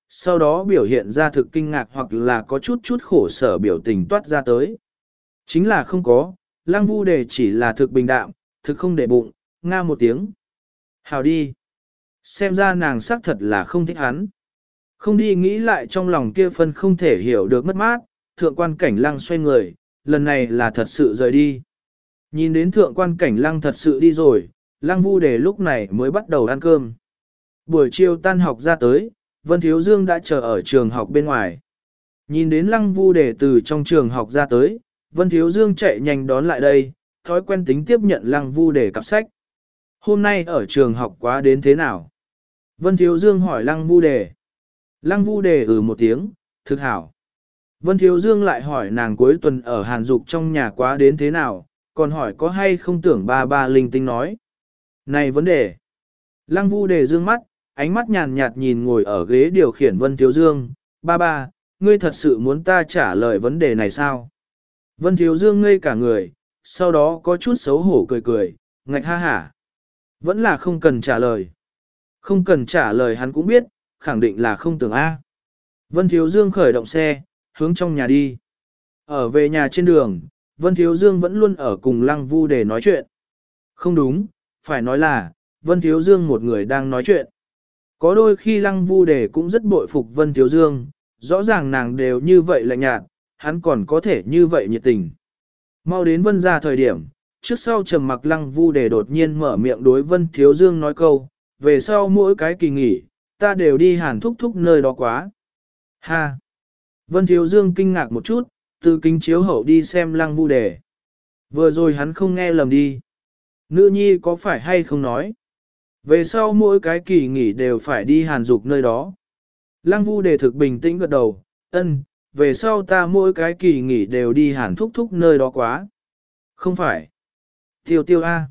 sau đó biểu hiện ra thực kinh ngạc hoặc là có chút chút khổ sở biểu tình toát ra tới. Chính là không có, lăng vu đề chỉ là thực bình đạm, thực không để bụng, nga một tiếng. Hào đi. Xem ra nàng xác thật là không thích hắn. Không đi nghĩ lại trong lòng kia phân không thể hiểu được mất mát, thượng quan cảnh lăng xoay người, lần này là thật sự rời đi. Nhìn đến thượng quan cảnh lăng thật sự đi rồi, lăng vu đề lúc này mới bắt đầu ăn cơm. Buổi chiều tan học ra tới, Vân Thiếu Dương đã chờ ở trường học bên ngoài. Nhìn đến lăng vu đề từ trong trường học ra tới, Vân Thiếu Dương chạy nhanh đón lại đây, thói quen tính tiếp nhận lăng vu đề cặp sách. Hôm nay ở trường học quá đến thế nào? Vân Thiếu Dương hỏi lăng vu đề. Lăng vu đề ừ một tiếng, thực hảo. Vân Thiếu Dương lại hỏi nàng cuối tuần ở Hàn Dục trong nhà quá đến thế nào, còn hỏi có hay không tưởng ba ba linh tinh nói. Này vấn đề. Lăng vu đề dương mắt, ánh mắt nhàn nhạt nhìn ngồi ở ghế điều khiển Vân Thiếu Dương. Ba ba, ngươi thật sự muốn ta trả lời vấn đề này sao? Vân Thiếu Dương ngây cả người, sau đó có chút xấu hổ cười cười, ngạch ha hả. Vẫn là không cần trả lời. Không cần trả lời hắn cũng biết, khẳng định là không tưởng A. Vân Thiếu Dương khởi động xe, hướng trong nhà đi. Ở về nhà trên đường, Vân Thiếu Dương vẫn luôn ở cùng Lăng Vu để nói chuyện. Không đúng, phải nói là, Vân Thiếu Dương một người đang nói chuyện. Có đôi khi Lăng Vu Đề cũng rất bội phục Vân Thiếu Dương, rõ ràng nàng đều như vậy lạnh nhạt, hắn còn có thể như vậy nhiệt tình. Mau đến Vân ra thời điểm, trước sau trầm mặc Lăng Vu Đề đột nhiên mở miệng đối Vân Thiếu Dương nói câu, về sau mỗi cái kỳ nghỉ, ta đều đi Hàn Thúc Thúc nơi đó quá. Ha! Vân Thiếu Dương kinh ngạc một chút, từ kính chiếu hậu đi xem Lăng Vu Đề. Vừa rồi hắn không nghe lầm đi. Nữ nhi có phải hay không nói? Về sau mỗi cái kỳ nghỉ đều phải đi Hàn Dục nơi đó. Lăng Vu Đề thực bình tĩnh gật đầu, ân, về sau ta mỗi cái kỳ nghỉ đều đi Hàn Thúc Thúc nơi đó quá. Không phải. Tiêu tiêu A.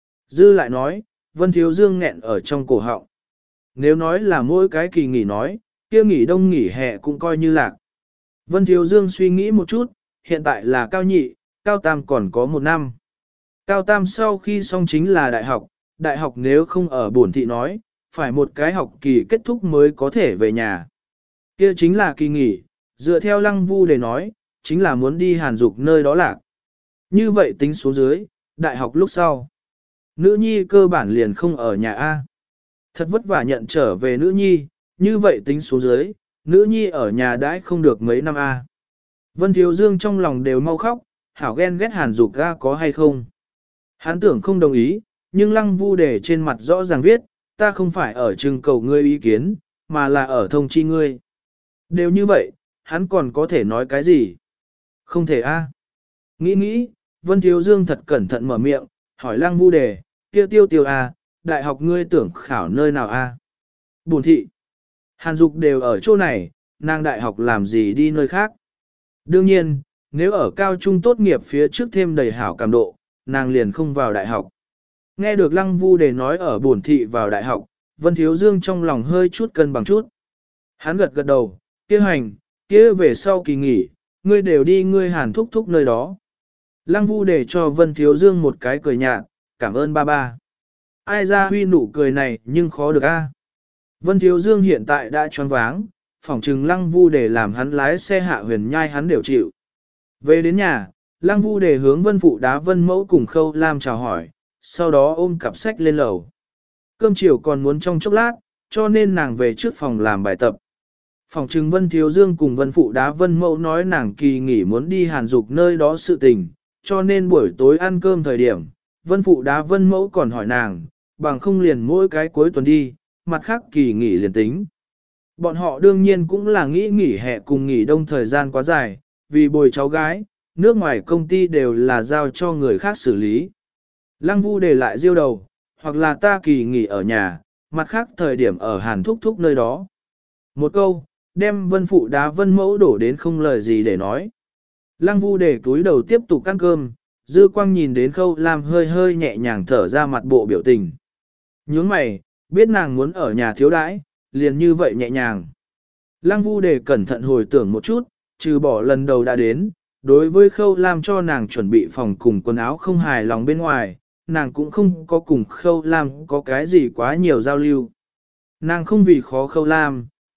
Dư lại nói, Vân Thiếu Dương nghẹn ở trong cổ họng. Nếu nói là mỗi cái kỳ nghỉ nói, kia nghỉ đông nghỉ hè cũng coi như lạc. Vân Thiếu Dương suy nghĩ một chút, hiện tại là cao nhị, cao tam còn có một năm. Cao tam sau khi xong chính là đại học, đại học nếu không ở bổn thị nói, phải một cái học kỳ kết thúc mới có thể về nhà. Kia chính là kỳ nghỉ, dựa theo Lăng Vu để nói, chính là muốn đi Hàn Dục nơi đó lạc. Như vậy tính số dưới, đại học lúc sau. Nữ nhi cơ bản liền không ở nhà A. Thật vất vả nhận trở về nữ nhi, như vậy tính số dưới, nữ nhi ở nhà đãi không được mấy năm A. Vân Thiếu Dương trong lòng đều mau khóc, hảo ghen ghét Hàn Dục ga có hay không. Hắn tưởng không đồng ý, nhưng Lăng Vu để trên mặt rõ ràng viết, ta không phải ở trưng cầu ngươi ý kiến, mà là ở thông chi ngươi. Đều như vậy, hắn còn có thể nói cái gì? Không thể a. Nghĩ nghĩ, Vân Thiếu Dương thật cẩn thận mở miệng, hỏi Lăng Vu đề, kia tiêu tiêu a, đại học ngươi tưởng khảo nơi nào a? Bổn thị. Hàn Dục đều ở chỗ này, nàng đại học làm gì đi nơi khác? Đương nhiên, nếu ở cao trung tốt nghiệp phía trước thêm đầy hảo cảm độ, nàng liền không vào đại học. Nghe được Lăng Vu đề nói ở bổn thị vào đại học, Vân Thiếu Dương trong lòng hơi chút cân bằng chút. Hắn gật gật đầu, kia hành, kia về sau kỳ nghỉ, ngươi đều đi ngươi Hàn Thúc Thúc nơi đó. Lăng Vu đề cho Vân Thiếu Dương một cái cười nhạt, cảm ơn ba ba. Ai ra huy nụ cười này nhưng khó được a. Vân Thiếu Dương hiện tại đã choáng váng, phỏng chừng Lăng Vu đề làm hắn lái xe hạ huyền nhai hắn đều chịu. Về đến nhà, Lăng Vu đề hướng Vân Phụ đá Vân Mẫu cùng Khâu Lam chào hỏi, sau đó ôm cặp sách lên lầu. Cơm chiều còn muốn trong chốc lát, cho nên nàng về trước phòng làm bài tập. Phòng trừng Vân Thiếu Dương cùng Vân Phụ đá Vân Mẫu nói nàng kỳ nghỉ muốn đi Hàn Dục nơi đó sự tình, cho nên buổi tối ăn cơm thời điểm, Vân Phụ đá Vân Mẫu còn hỏi nàng, bằng không liền mỗi cái cuối tuần đi, mặt khác kỳ nghỉ liền tính. Bọn họ đương nhiên cũng là nghĩ nghỉ hè cùng nghỉ đông thời gian quá dài, vì bồi cháu gái, nước ngoài công ty đều là giao cho người khác xử lý. Lăng Vu để lại diêu đầu, hoặc là ta kỳ nghỉ ở nhà, mặt khác thời điểm ở Hàn Thúc Thúc nơi đó. Một câu, đem Vân Phụ đá Vân Mẫu đổ đến không lời gì để nói. Lăng Vu để túi đầu tiếp tục ăn cơm, dư quang nhìn đến Khâu Lam hơi hơi nhẹ nhàng thở ra mặt bộ biểu tình. Nhướng mày, biết nàng muốn ở nhà thiếu đãi, liền như vậy nhẹ nhàng. Lăng Vu để cẩn thận hồi tưởng một chút, trừ bỏ lần đầu đã đến, đối với Khâu Lam cho nàng chuẩn bị phòng cùng quần áo không hài lòng bên ngoài, nàng cũng không có cùng Khâu Lam có cái gì quá nhiều giao lưu. Nàng không vì khó Khâu Lam,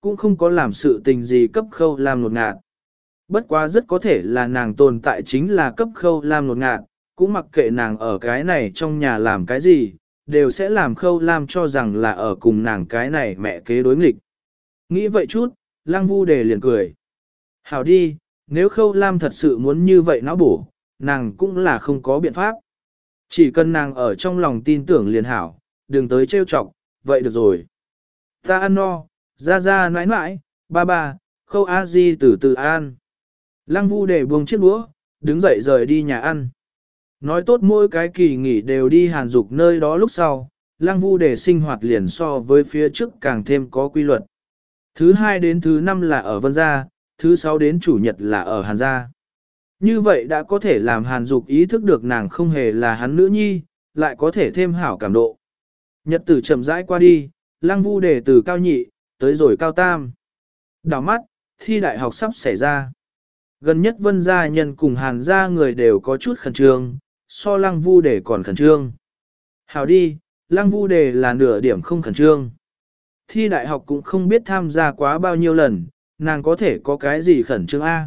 cũng không có làm sự tình gì cấp Khâu Lam nột ngạt. Bất quá rất có thể là nàng tồn tại chính là cấp Khâu Lam nột ngạt, cũng mặc kệ nàng ở cái này trong nhà làm cái gì, đều sẽ làm Khâu Lam cho rằng là ở cùng nàng cái này mẹ kế đối nghịch. Nghĩ vậy chút, Lăng Vu Đề liền cười. Hảo đi, nếu Khâu Lam thật sự muốn như vậy não bổ, nàng cũng là không có biện pháp. Chỉ cần nàng ở trong lòng tin tưởng liền hảo, đừng tới trêu chọc, vậy được rồi. Ta ăn no, ra ra nãi nãi, ba ba, Khâu A Di từ từ ăn. Lăng Vu Đề buông chiếc đũa, đứng dậy rời đi nhà ăn. Nói tốt mỗi cái kỳ nghỉ đều đi Hàn Dục nơi đó lúc sau, Lăng Vu Đề sinh hoạt liền so với phía trước càng thêm có quy luật. Thứ hai đến thứ năm là ở Vân Gia, thứ sáu đến chủ nhật là ở Hàn Gia. Như vậy đã có thể làm Hàn Dục ý thức được nàng không hề là hắn nữ nhi, lại có thể thêm hảo cảm độ. Nhật tử chậm rãi qua đi, Lăng Vu Đề từ cao nhị, tới rồi cao tam. Đảo mắt, thi đại học sắp xảy ra. Gần nhất Vân Gia nhân cùng Hàn Gia người đều có chút khẩn trương, so Lăng Vu Đề còn khẩn trương. Hảo đi, Lăng Vu Đề là nửa điểm không khẩn trương. Thi đại học cũng không biết tham gia quá bao nhiêu lần, nàng có thể có cái gì khẩn trương A.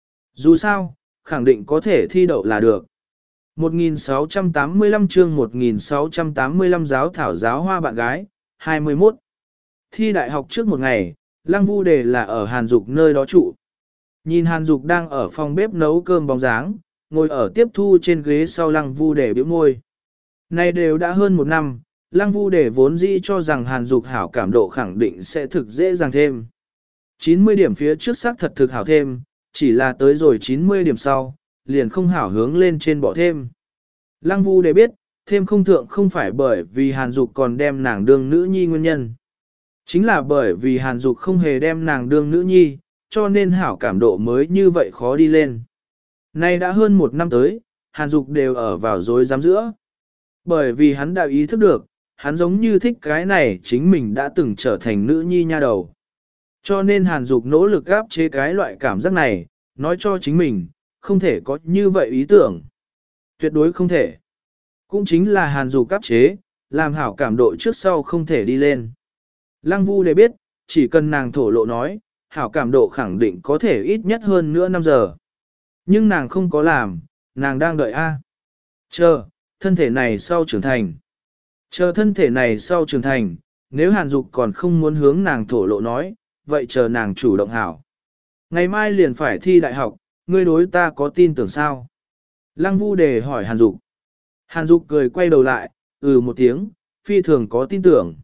Dù sao, khẳng định có thể thi đậu là được. một nghìn sáu trăm tám mươi lăm chương một nghìn sáu trăm tám mươi lăm giáo thảo giáo hoa bạn gái, hai mươi mốt. Thi đại học trước một ngày, Lăng Vu Đề là ở Hàn Dục nơi đó trụ. Nhìn Hàn Dục đang ở phòng bếp nấu cơm bóng dáng, ngồi ở tiếp thu trên ghế sau Lăng Vu Đề bĩu môi. Nay đều đã hơn một năm, Lăng Vu Đề vốn dĩ cho rằng Hàn Dục hảo cảm độ khẳng định sẽ thực dễ dàng thêm. chín mươi điểm phía trước xác thật thực hảo thêm, chỉ là tới rồi chín mươi điểm sau, liền không hảo hướng lên trên bỏ thêm. Lăng Vu Đề biết, thêm không thượng không phải bởi vì Hàn Dục còn đem nàng đương nữ nhi nguyên nhân. Chính là bởi vì Hàn Dục không hề đem nàng đương nữ nhi, cho nên hảo cảm độ mới như vậy khó đi lên. Nay đã hơn một năm tới, Hàn Dục đều ở vào dối giám giữa. Bởi vì hắn đã ý thức được, hắn giống như thích cái này chính mình đã từng trở thành nữ nhi nha đầu. Cho nên Hàn Dục nỗ lực áp chế cái loại cảm giác này, nói cho chính mình, không thể có như vậy ý tưởng. Tuyệt đối không thể. Cũng chính là Hàn Dục áp chế, làm hảo cảm độ trước sau không thể đi lên. Lăng Vu Đề biết, chỉ cần nàng thổ lộ nói, hảo cảm độ khẳng định có thể ít nhất hơn nữa năm giờ. Nhưng nàng không có làm, nàng đang đợi A. Chờ, thân thể này sau trưởng thành. Chờ thân thể này sau trưởng thành, nếu Hàn Dục còn không muốn hướng nàng thổ lộ nói, vậy chờ nàng chủ động hảo. Ngày mai liền phải thi đại học, ngươi đối ta có tin tưởng sao? Lăng Vu Đề hỏi Hàn Dục. Hàn Dục cười quay đầu lại, ừ một tiếng, phi thường có tin tưởng.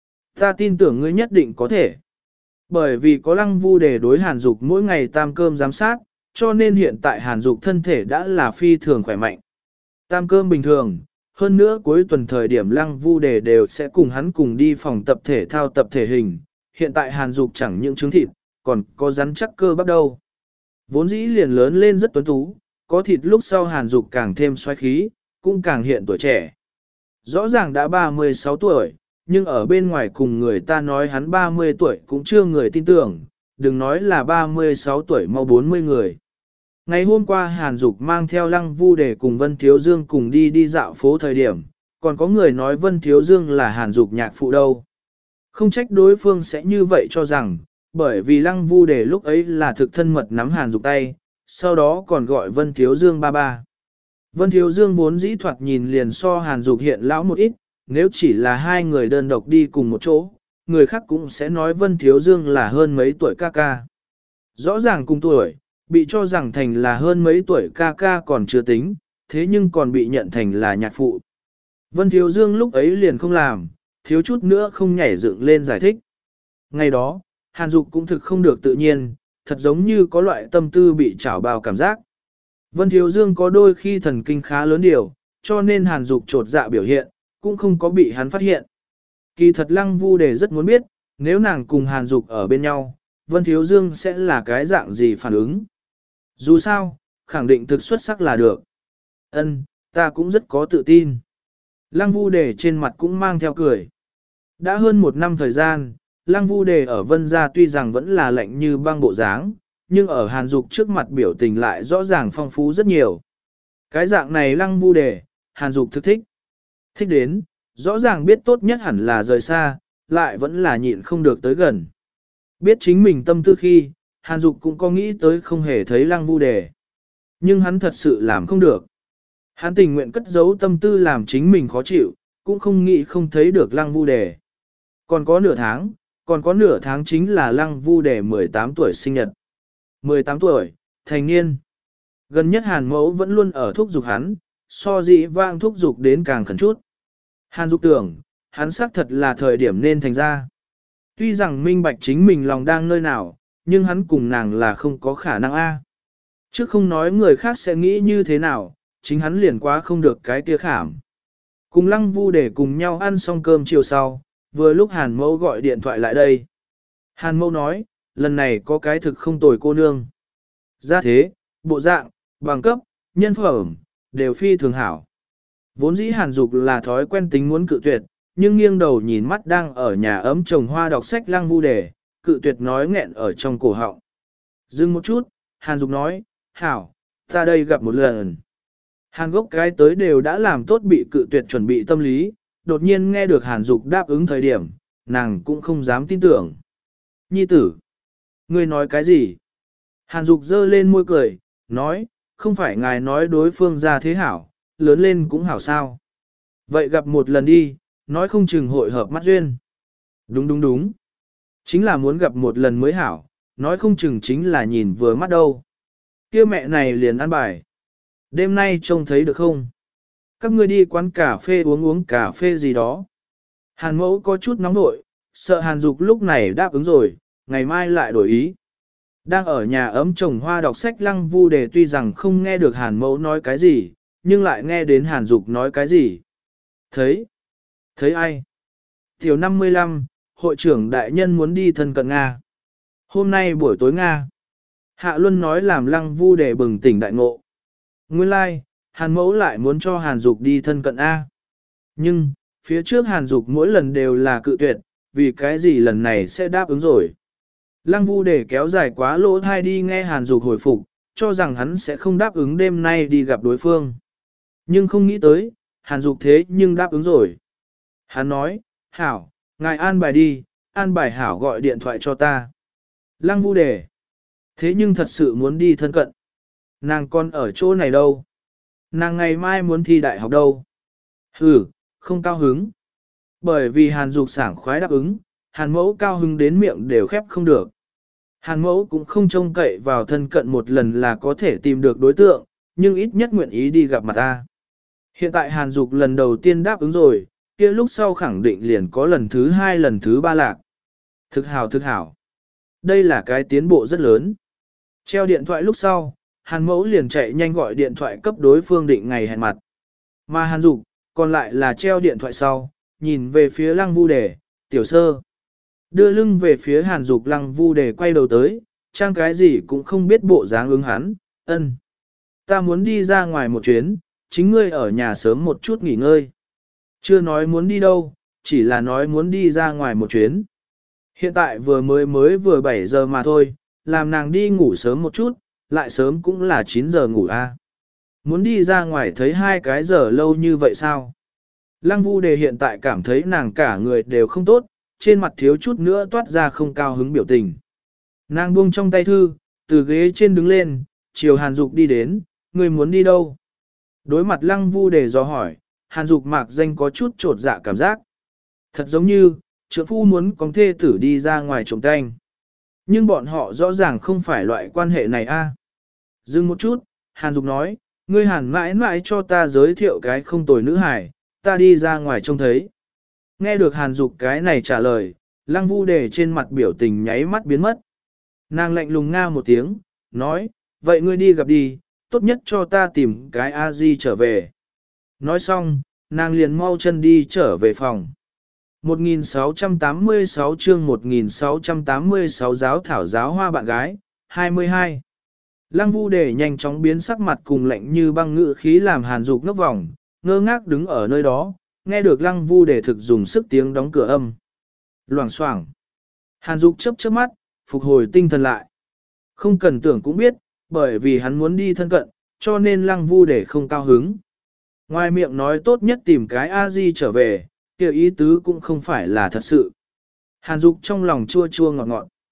Ta tin tưởng ngươi nhất định có thể. Bởi vì có Lăng Vu Đề đối Hàn Dục mỗi ngày tam cơm giám sát, cho nên hiện tại Hàn Dục thân thể đã là phi thường khỏe mạnh. Tam cơm bình thường, hơn nữa cuối tuần thời điểm Lăng Vu Đề đều sẽ cùng hắn cùng đi phòng tập thể thao tập thể hình. Hiện tại Hàn Dục chẳng những trứng thịt, còn có rắn chắc cơ bắp đâu. Vốn dĩ liền lớn lên rất tuấn tú, có thịt lúc sau Hàn Dục càng thêm xoáy khí, cũng càng hiện tuổi trẻ. Rõ ràng đã ba mươi sáu tuổi, nhưng ở bên ngoài cùng người ta nói hắn ba mươi tuổi cũng chưa người tin tưởng, đừng nói là ba mươi sáu tuổi mau bốn mươi người. Ngày hôm qua Hàn Dục mang theo Lăng Vu Đề cùng Vân Thiếu Dương cùng đi đi dạo phố thời điểm, còn có người nói Vân Thiếu Dương là Hàn Dục nhạc phụ đâu. Không trách đối phương sẽ như vậy cho rằng, bởi vì Lăng Vu Đề lúc ấy là thực thân mật nắm Hàn Dục tay, sau đó còn gọi Vân Thiếu Dương ba ba. Vân Thiếu Dương vốn dĩ thoạt nhìn liền so Hàn Dục hiện lão một ít, nếu chỉ là hai người đơn độc đi cùng một chỗ, người khác cũng sẽ nói Vân Thiếu Dương là hơn mấy tuổi ca ca. Rõ ràng cùng tuổi, bị cho rằng thành là hơn mấy tuổi ca ca còn chưa tính, thế nhưng còn bị nhận thành là nhạc phụ. Vân Thiếu Dương lúc ấy liền không làm, thiếu chút nữa không nhảy dựng lên giải thích. Ngày đó, Hàn Dục cũng thực không được tự nhiên, thật giống như có loại tâm tư bị trảo bào cảm giác. Vân Thiếu Dương có đôi khi thần kinh khá lớn điều, cho nên Hàn Dục trột dạ biểu hiện, cũng không có bị hắn phát hiện. Kỳ thật Lăng Vu Đề rất muốn biết, nếu nàng cùng Hàn Dục ở bên nhau, Vân Thiếu Dương sẽ là cái dạng gì phản ứng. Dù sao, khẳng định thực xuất sắc là được. Ân, ta cũng rất có tự tin. Lăng Vu Đề trên mặt cũng mang theo cười. Đã hơn một năm thời gian, Lăng Vu Đề ở Vân Gia tuy rằng vẫn là lạnh như băng bộ dáng, nhưng ở Hàn Dục trước mặt biểu tình lại rõ ràng phong phú rất nhiều. Cái dạng này Lăng Vu Đề, Hàn Dục thực thích. Thích đến, rõ ràng biết tốt nhất hẳn là rời xa, lại vẫn là nhịn không được tới gần. Biết chính mình tâm tư khi, Hàn Dục cũng có nghĩ tới không hề thấy Lăng Vu Đề. Nhưng hắn thật sự làm không được. Hắn tình nguyện cất giấu tâm tư làm chính mình khó chịu, cũng không nghĩ không thấy được Lăng Vu Đề. Còn có nửa tháng, còn có nửa tháng chính là Lăng Vu Đề mười tám tuổi sinh nhật. mười tám tuổi, thành niên. Gần nhất Hàn Mẫu vẫn luôn ở thúc giục hắn, so dĩ vang thúc giục đến càng khẩn chút. Hàn Dục tưởng, hắn xác thật là thời điểm nên thành ra. Tuy rằng minh bạch chính mình lòng đang nơi nào, nhưng hắn cùng nàng là không có khả năng a. Chứ không nói người khác sẽ nghĩ như thế nào, chính hắn liền quá không được cái kia khảm. Cùng Lăng Vu để cùng nhau ăn xong cơm chiều sau, vừa lúc Hàn Mẫu gọi điện thoại lại đây. Hàn Mẫu nói, lần này có cái thực không tồi cô nương. Gia thế, bộ dạng, bằng cấp, nhân phẩm, đều phi thường hảo. Vốn dĩ Hàn Dục là thói quen tính muốn cự tuyệt, nhưng nghiêng đầu nhìn mắt đang ở nhà ấm trồng hoa đọc sách Lăng Vu Đề, cự tuyệt nói nghẹn ở trong cổ họng. Dừng một chút, Hàn Dục nói, hảo, ta đây gặp một lần. Hàn gốc cái tới đều đã làm tốt bị cự tuyệt chuẩn bị tâm lý, đột nhiên nghe được Hàn Dục đáp ứng thời điểm, nàng cũng không dám tin tưởng. Nhi tử, ngươi nói cái gì? Hàn Dục giơ lên môi cười, nói, không phải ngài nói đối phương ra thế hảo, lớn lên cũng hảo sao. Vậy gặp một lần đi, nói không chừng hội hợp mắt duyên. Đúng đúng đúng. Chính là muốn gặp một lần mới hảo, nói không chừng chính là nhìn vừa mắt đâu. Kia mẹ này liền ăn bài. Đêm nay trông thấy được không? Các ngươi đi quán cà phê uống uống cà phê gì đó. Hàn Mẫu có chút nóng nội, sợ Hàn Dục lúc này đáp ứng rồi, ngày mai lại đổi ý. Đang ở nhà ấm trồng hoa đọc sách Lăng Vu Đề tuy rằng không nghe được Hàn Mẫu nói cái gì, nhưng lại nghe đến Hàn Dục nói cái gì. Thấy? Thấy ai? Tiểu năm mươi lăm, hội trưởng đại nhân muốn đi thân cận Nga. Hôm nay buổi tối Nga. Hạ Luân nói làm Lăng Vu Đề bừng tỉnh đại ngộ. Nguyên lai, like, Hàn Mẫu lại muốn cho Hàn Dục đi thân cận A. Nhưng, phía trước Hàn Dục mỗi lần đều là cự tuyệt, vì cái gì lần này sẽ đáp ứng rồi. Lăng Vu Đề kéo dài quá lỗ thai đi nghe Hàn Dục hồi phục, cho rằng hắn sẽ không đáp ứng đêm nay đi gặp đối phương. Nhưng không nghĩ tới, Hàn Dục thế nhưng đáp ứng rồi. Hắn nói, hảo, ngài an bài đi, an bài hảo gọi điện thoại cho ta. Lăng Vu Đề. Thế nhưng thật sự muốn đi thân cận. Nàng còn ở chỗ này đâu? Nàng ngày mai muốn thi đại học đâu? Ừ, không cao hứng. Bởi vì Hàn Dục sảng khoái đáp ứng, Hàn Mẫu cao hứng đến miệng đều khép không được. Hàn Mẫu cũng không trông cậy vào thân cận một lần là có thể tìm được đối tượng, nhưng ít nhất nguyện ý đi gặp mặt ta. Hiện tại Hàn Dục lần đầu tiên đáp ứng rồi, kia lúc sau khẳng định liền có lần thứ hai lần thứ ba lạc. Thực hảo thực hảo. Đây là cái tiến bộ rất lớn. Treo điện thoại lúc sau, Hàn Mẫu liền chạy nhanh gọi điện thoại cấp đối phương định ngày hẹn mặt. Mà Hàn Dục, còn lại là treo điện thoại sau, nhìn về phía Lăng Vu Đề, tiểu sơ. Đưa lưng về phía Hàn Dục Lăng Vu Đề quay đầu tới, trang cái gì cũng không biết bộ dáng ứng hắn, ân. Ta muốn đi ra ngoài một chuyến, chính ngươi ở nhà sớm một chút nghỉ ngơi. Chưa nói muốn đi đâu, chỉ là nói muốn đi ra ngoài một chuyến. Hiện tại vừa mới mới vừa bảy giờ mà thôi, làm nàng đi ngủ sớm một chút, lại sớm cũng là chín giờ ngủ a. Muốn đi ra ngoài thấy hai cái giờ lâu như vậy sao? Lăng Vu Đề hiện tại cảm thấy nàng cả người đều không tốt, trên mặt thiếu chút nữa toát ra không cao hứng biểu tình. Nàng buông trong tay thư, từ ghế trên đứng lên, chiều Hàn Dục đi đến, người muốn đi đâu? Đối mặt Lăng Vu Đề dò hỏi, Hàn Dục mạc danh có chút trột dạ cảm giác. Thật giống như, trượng phu muốn con thê tử đi ra ngoài trộm canh. Nhưng bọn họ rõ ràng không phải loại quan hệ này a. Dừng một chút, Hàn Dục nói, ngươi Hàn mãi mãi cho ta giới thiệu cái không tồi nữ hải, ta đi ra ngoài trông thấy. Nghe được Hàn Dục cái này trả lời, Lăng Vu Đề trên mặt biểu tình nháy mắt biến mất. Nàng lạnh lùng nga một tiếng, nói, vậy ngươi đi gặp đi, tốt nhất cho ta tìm cái A-di trở về. Nói xong, nàng liền mau chân đi trở về phòng. một nghìn sáu trăm tám mươi sáu chương một nghìn sáu trăm tám mươi sáu giáo thảo giáo hoa bạn gái, hai mươi hai. Lăng Vu Đề nhanh chóng biến sắc mặt cùng lạnh như băng ngự khí làm Hàn Dục ngốc vòng, ngơ ngác đứng ở nơi đó, nghe được Lăng Vu Đề thực dùng sức tiếng đóng cửa âm. Loảng xoảng. Hàn Dục chớp chớp mắt, phục hồi tinh thần lại. Không cần tưởng cũng biết, bởi vì hắn muốn đi thân cận, cho nên Lăng Vu Đề không cao hứng. Ngoài miệng nói tốt nhất tìm cái A-di trở về, kêu ý tứ cũng không phải là thật sự. Hàn Dục trong lòng chua chua ngọt ngọt.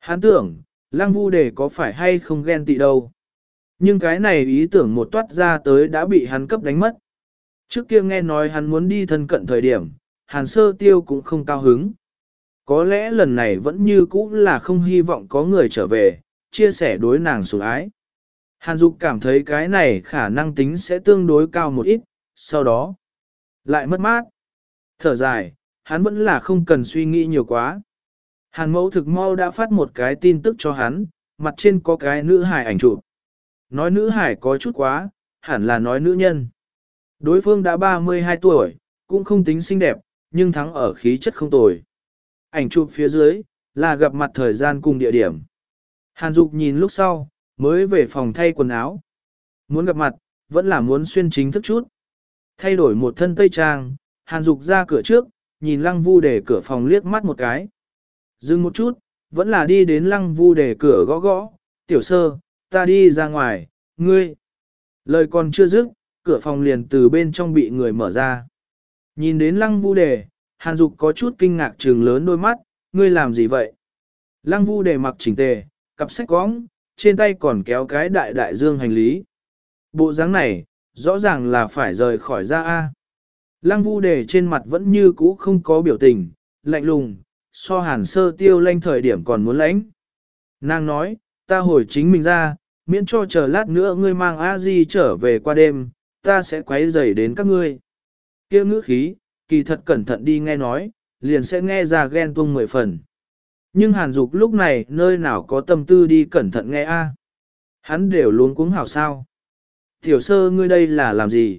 Hắn tưởng, Lăng Vu Đề có phải hay không ghen tị đâu. Nhưng cái này ý tưởng một toát ra tới đã bị hắn cấp đánh mất. Trước kia nghe nói hắn muốn đi thân cận thời điểm, Hàn Sơ Tiêu cũng không cao hứng. Có lẽ lần này vẫn như cũ là không hy vọng có người trở về, chia sẻ đối nàng sủng ái. Hàn Dục cảm thấy cái này khả năng tính sẽ tương đối cao một ít, sau đó lại mất mát. Thở dài, hắn vẫn là không cần suy nghĩ nhiều quá. Hàn Mẫu thực mau đã phát một cái tin tức cho hắn, mặt trên có cái nữ hài ảnh chụp. Nói nữ hài có chút quá, hẳn là nói nữ nhân. Đối phương đã ba mươi hai tuổi, cũng không tính xinh đẹp, nhưng thắng ở khí chất không tồi. Ảnh chụp phía dưới, là gặp mặt thời gian cùng địa điểm. Hàn Dục nhìn lúc sau, mới về phòng thay quần áo. Muốn gặp mặt, vẫn là muốn xuyên chính thức chút. Thay đổi một thân tây trang, Hàn Dục ra cửa trước, nhìn Lăng Vu Đề cửa phòng liếc mắt một cái. Dừng một chút, vẫn là đi đến Lăng Vu Đề cửa gõ gõ, tiểu sơ, ta đi ra ngoài, ngươi. Lời còn chưa dứt, cửa phòng liền từ bên trong bị người mở ra. Nhìn đến Lăng Vu Đề, Hàn Dục có chút kinh ngạc trừng lớn đôi mắt, ngươi làm gì vậy? Lăng Vu Đề mặc chỉnh tề, cặp sách cóng, trên tay còn kéo cái đại đại dương hành lý. Bộ dáng này, rõ ràng là phải rời khỏi ra A. Lăng Vu Đề trên mặt vẫn như cũ không có biểu tình, lạnh lùng, so Hàn Sơ Tiêu lanh thời điểm còn muốn lãnh. Nàng nói, ta hồi chính mình ra, miễn cho chờ lát nữa ngươi mang A Di trở về qua đêm, ta sẽ quấy rầy đến các ngươi. Kia ngữ khí, kỳ thật cẩn thận đi nghe nói, liền sẽ nghe ra ghen tuông mười phần. Nhưng Hàn Dục lúc này nơi nào có tâm tư đi cẩn thận nghe a? Hắn đều luống cuống hảo sao. Tiểu sơ ngươi đây là làm gì?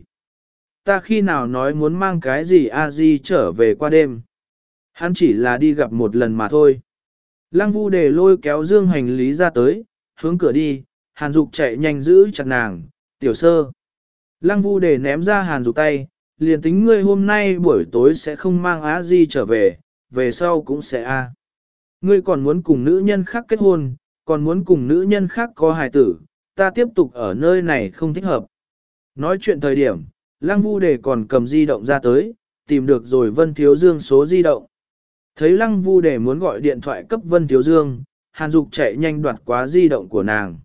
Ta khi nào nói muốn mang cái gì a di trở về qua đêm? Hắn chỉ là đi gặp một lần mà thôi. Lăng Vu Đề lôi kéo dương hành lý ra tới, hướng cửa đi, Hàn Dục chạy nhanh giữ chặt nàng, tiểu sơ. Lăng Vu Đề ném ra Hàn Dục tay, liền tính ngươi hôm nay buổi tối sẽ không mang a di trở về, về sau cũng sẽ a. Ngươi còn muốn cùng nữ nhân khác kết hôn, còn muốn cùng nữ nhân khác có hài tử, ta tiếp tục ở nơi này không thích hợp. Nói chuyện thời điểm, Lăng Vu Đề còn cầm di động ra tới, tìm được rồi Vân Thiếu Dương số di động. Thấy Lăng Vu Đề muốn gọi điện thoại cấp Vân Thiếu Dương, Hàn Dục chạy nhanh đoạt quá di động của nàng.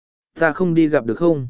Ta không đi gặp được không?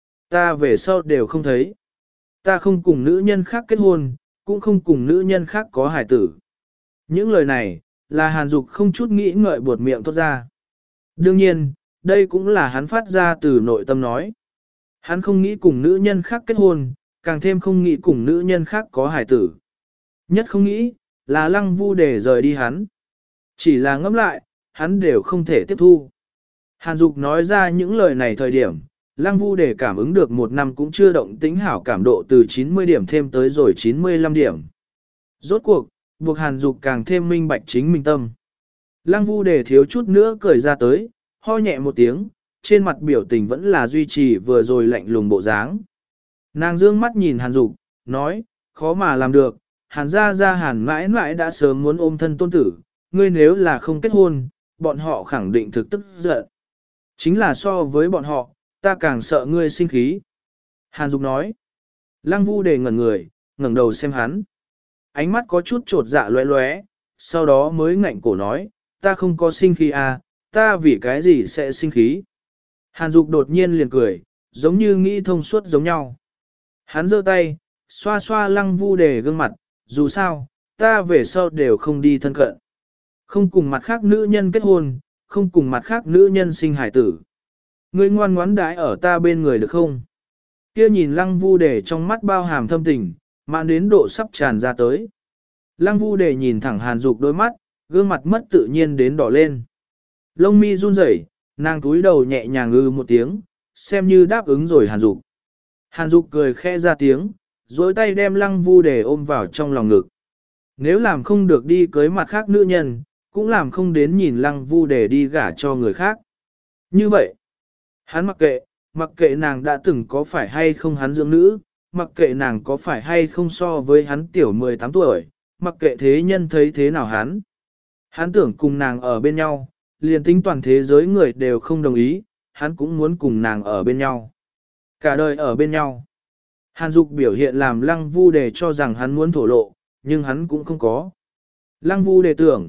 Ta về sau đều không thấy. Ta không cùng nữ nhân khác kết hôn, cũng không cùng nữ nhân khác có hài tử. Những lời này, là Hàn Dục không chút nghĩ ngợi buột miệng thốt ra. Đương nhiên, đây cũng là hắn phát ra từ nội tâm nói. Hắn không nghĩ cùng nữ nhân khác kết hôn, càng thêm không nghĩ cùng nữ nhân khác có hài tử. Nhất không nghĩ, là Lăng Vu Đề rời đi hắn. Chỉ là ngẫm lại, hắn đều không thể tiếp thu. Hàn Dục nói ra những lời này thời điểm, Lăng Vu Đề cảm ứng được một năm cũng chưa động tính hảo cảm độ từ chín mươi điểm thêm tới rồi chín mươi lăm điểm. Rốt cuộc, buộc Hàn Dục càng thêm minh bạch chính mình tâm. Lăng Vu Đề thiếu chút nữa cười ra tới, ho nhẹ một tiếng, trên mặt biểu tình vẫn là duy trì vừa rồi lạnh lùng bộ dáng. Nàng dương mắt nhìn Hàn Dục, nói, khó mà làm được, Hàn gia gia Hàn mãi mãi đã sớm muốn ôm thân tôn tử, ngươi nếu là không kết hôn, bọn họ khẳng định thực tức giận. Chính là so với bọn họ, ta càng sợ ngươi sinh khí. Hàn Dục nói, Lăng Vu Đề ngẩn người, ngẩng đầu xem hắn. Ánh mắt có chút trột dạ loé loé, sau đó mới ngạnh cổ nói, ta không có sinh khí à, ta vì cái gì sẽ sinh khí. Hàn Dục đột nhiên liền cười, giống như nghĩ thông suốt giống nhau. Hắn giơ tay, xoa xoa Lăng Vu Đề gương mặt, dù sao, ta về sau đều không đi thân cận. Không cùng mặt khác nữ nhân kết hôn, không cùng mặt khác nữ nhân sinh hải tử. Ngươi ngoan ngoãn đãi ở ta bên người được không? Kia nhìn Lăng Vu Đề trong mắt bao hàm thâm tình, mạn đến độ sắp tràn ra tới. Lăng Vu Đề nhìn thẳng Hàn Dục đôi mắt, gương mặt mất tự nhiên đến đỏ lên. Lông mi run rẩy, nàng túi đầu nhẹ nhàng ư một tiếng, xem như đáp ứng rồi Hàn Dục. Hàn Dục cười khẽ ra tiếng, dối tay đem Lăng Vu Đề ôm vào trong lòng ngực. Nếu làm không được đi cưới mặt khác nữ nhân, cũng làm không đến nhìn Lăng Vu Đề đi gả cho người khác. Như vậy, hắn mặc kệ, mặc kệ nàng đã từng có phải hay không hắn dưỡng nữ, mặc kệ nàng có phải hay không so với hắn tiểu mười tám tuổi, mặc kệ thế nhân thấy thế nào hắn. Hắn tưởng cùng nàng ở bên nhau, liền tính toàn thế giới người đều không đồng ý, hắn cũng muốn cùng nàng ở bên nhau. Cả đời ở bên nhau. Hàn Dục biểu hiện làm Lăng Vu Đề cho rằng hắn muốn thổ lộ, nhưng hắn cũng không có. Lăng Vu Đề tưởng,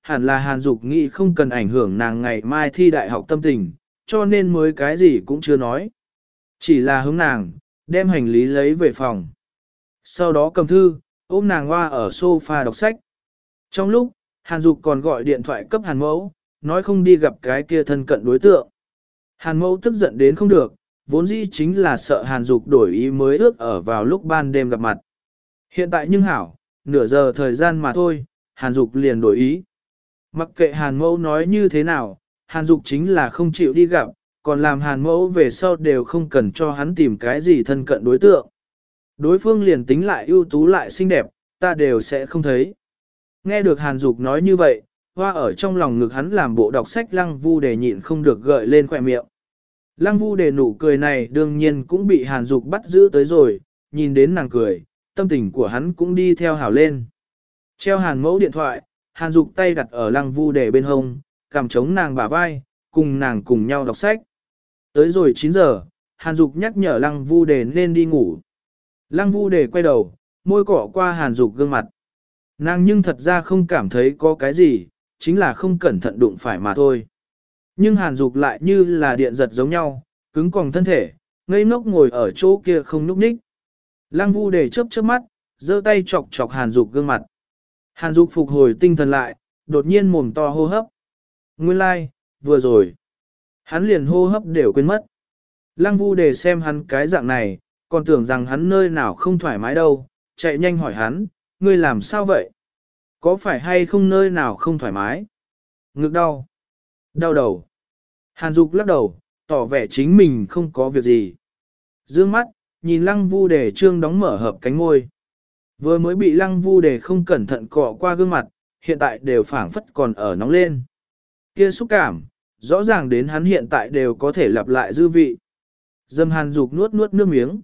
hẳn là Hàn Dục nghĩ không cần ảnh hưởng nàng ngày mai thi đại học tâm tình, cho nên mới cái gì cũng chưa nói. Chỉ là hướng nàng, đem hành lý lấy về phòng. Sau đó cầm thư, ôm nàng hoa ở sofa đọc sách. Trong lúc, Hàn Dục còn gọi điện thoại cấp Hàn Mẫu, nói không đi gặp cái kia thân cận đối tượng. Hàn Mẫu tức giận đến không được, vốn dĩ chính là sợ Hàn Dục đổi ý mới ước ở vào lúc ban đêm gặp mặt. Hiện tại nhưng hảo, nửa giờ thời gian mà thôi, Hàn Dục liền đổi ý. Mặc kệ Hàn Mẫu nói như thế nào, Hàn Dục chính là không chịu đi gặp, còn làm Hàn Mẫu về sau đều không cần cho hắn tìm cái gì thân cận đối tượng. Đối phương liền tính lại ưu tú lại xinh đẹp, ta đều sẽ không thấy. Nghe được Hàn Dục nói như vậy, hoa ở trong lòng ngực hắn làm bộ đọc sách Lăng Vu Đề nhịn không được gợi lên khỏe miệng. Lăng Vu Đề nụ cười này đương nhiên cũng bị Hàn Dục bắt giữ tới rồi, nhìn đến nàng cười, tâm tình của hắn cũng đi theo hảo lên. Treo Hàn Mẫu điện thoại, Hàn Dục tay đặt ở Lăng Vu Đề bên hông, cằm chống nàng bả vai, cùng nàng cùng nhau đọc sách. Tới rồi chín giờ, Hàn Dục nhắc nhở Lăng Vu Đề nên đi ngủ. Lăng Vu Đề quay đầu, môi cọ qua Hàn Dục gương mặt. Nàng nhưng thật ra không cảm thấy có cái gì, chính là không cẩn thận đụng phải mà thôi. Nhưng Hàn Dục lại như là điện giật giống nhau, cứng còng thân thể, ngây ngốc ngồi ở chỗ kia không nhúc nhích. Lăng Vu Đề chớp chớp mắt, giơ tay chọc chọc Hàn Dục gương mặt. Hàn Dục phục hồi tinh thần lại, đột nhiên mồm to hô hấp. Nguyên lai, like, vừa rồi. Hắn liền hô hấp đều quên mất. Lăng Vu Đề xem hắn cái dạng này, còn tưởng rằng hắn nơi nào không thoải mái đâu, chạy nhanh hỏi hắn, ngươi làm sao vậy? Có phải hay không nơi nào không thoải mái? Ngực đau. Đau đầu. Hàn Dục lắc đầu, tỏ vẻ chính mình không có việc gì. Dương mắt, nhìn Lăng Vu Đề trương đóng mở hợp cánh môi. Vừa mới bị Lăng Vu Đề không cẩn thận cọ qua gương mặt, hiện tại đều phảng phất còn ở nóng lên. Kia xúc cảm, rõ ràng đến hắn hiện tại đều có thể lặp lại dư vị. Dâm Hàn Dục nuốt nuốt nước miếng.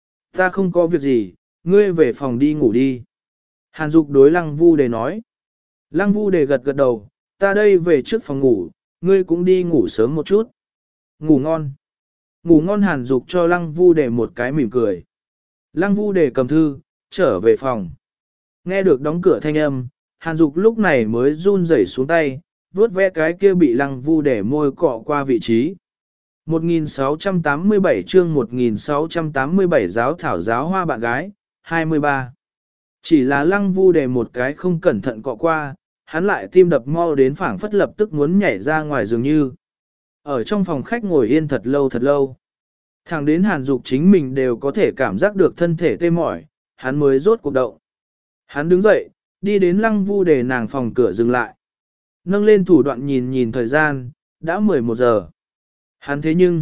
Ta không có việc gì, ngươi về phòng đi ngủ đi. Hàn Dục đối Lăng Vu Đề nói. Lăng Vu Đề gật gật đầu, ta đây về trước phòng ngủ, ngươi cũng đi ngủ sớm một chút. Ngủ ngon. Ngủ ngon Hàn Dục cho Lăng Vu Đề một cái mỉm cười. Lăng Vu Đề cầm thư, trở về phòng. Nghe được đóng cửa thanh âm, Hàn Dục lúc này mới run rẩy xuống tay, vuốt ve cái kia bị Lăng Vu Đề môi cọ qua vị trí. một nghìn sáu trăm tám mươi bảy chương một nghìn sáu trăm tám mươi bảy giáo thảo giáo hoa bạn gái, hai mươi ba. Chỉ là Lăng Vu Đề một cái không cẩn thận cọ qua, hắn lại tim đập mau đến phảng phất lập tức muốn nhảy ra ngoài dường như. Ở trong phòng khách ngồi yên thật lâu thật lâu. Thẳng đến Hàn Dục chính mình đều có thể cảm giác được thân thể tê mỏi, hắn mới rốt cuộc động. Hắn đứng dậy, đi đến Lăng Vu Đề nàng phòng cửa dừng lại. Nâng lên thủ đoạn nhìn nhìn thời gian, đã mười một giờ. Hắn thế nhưng,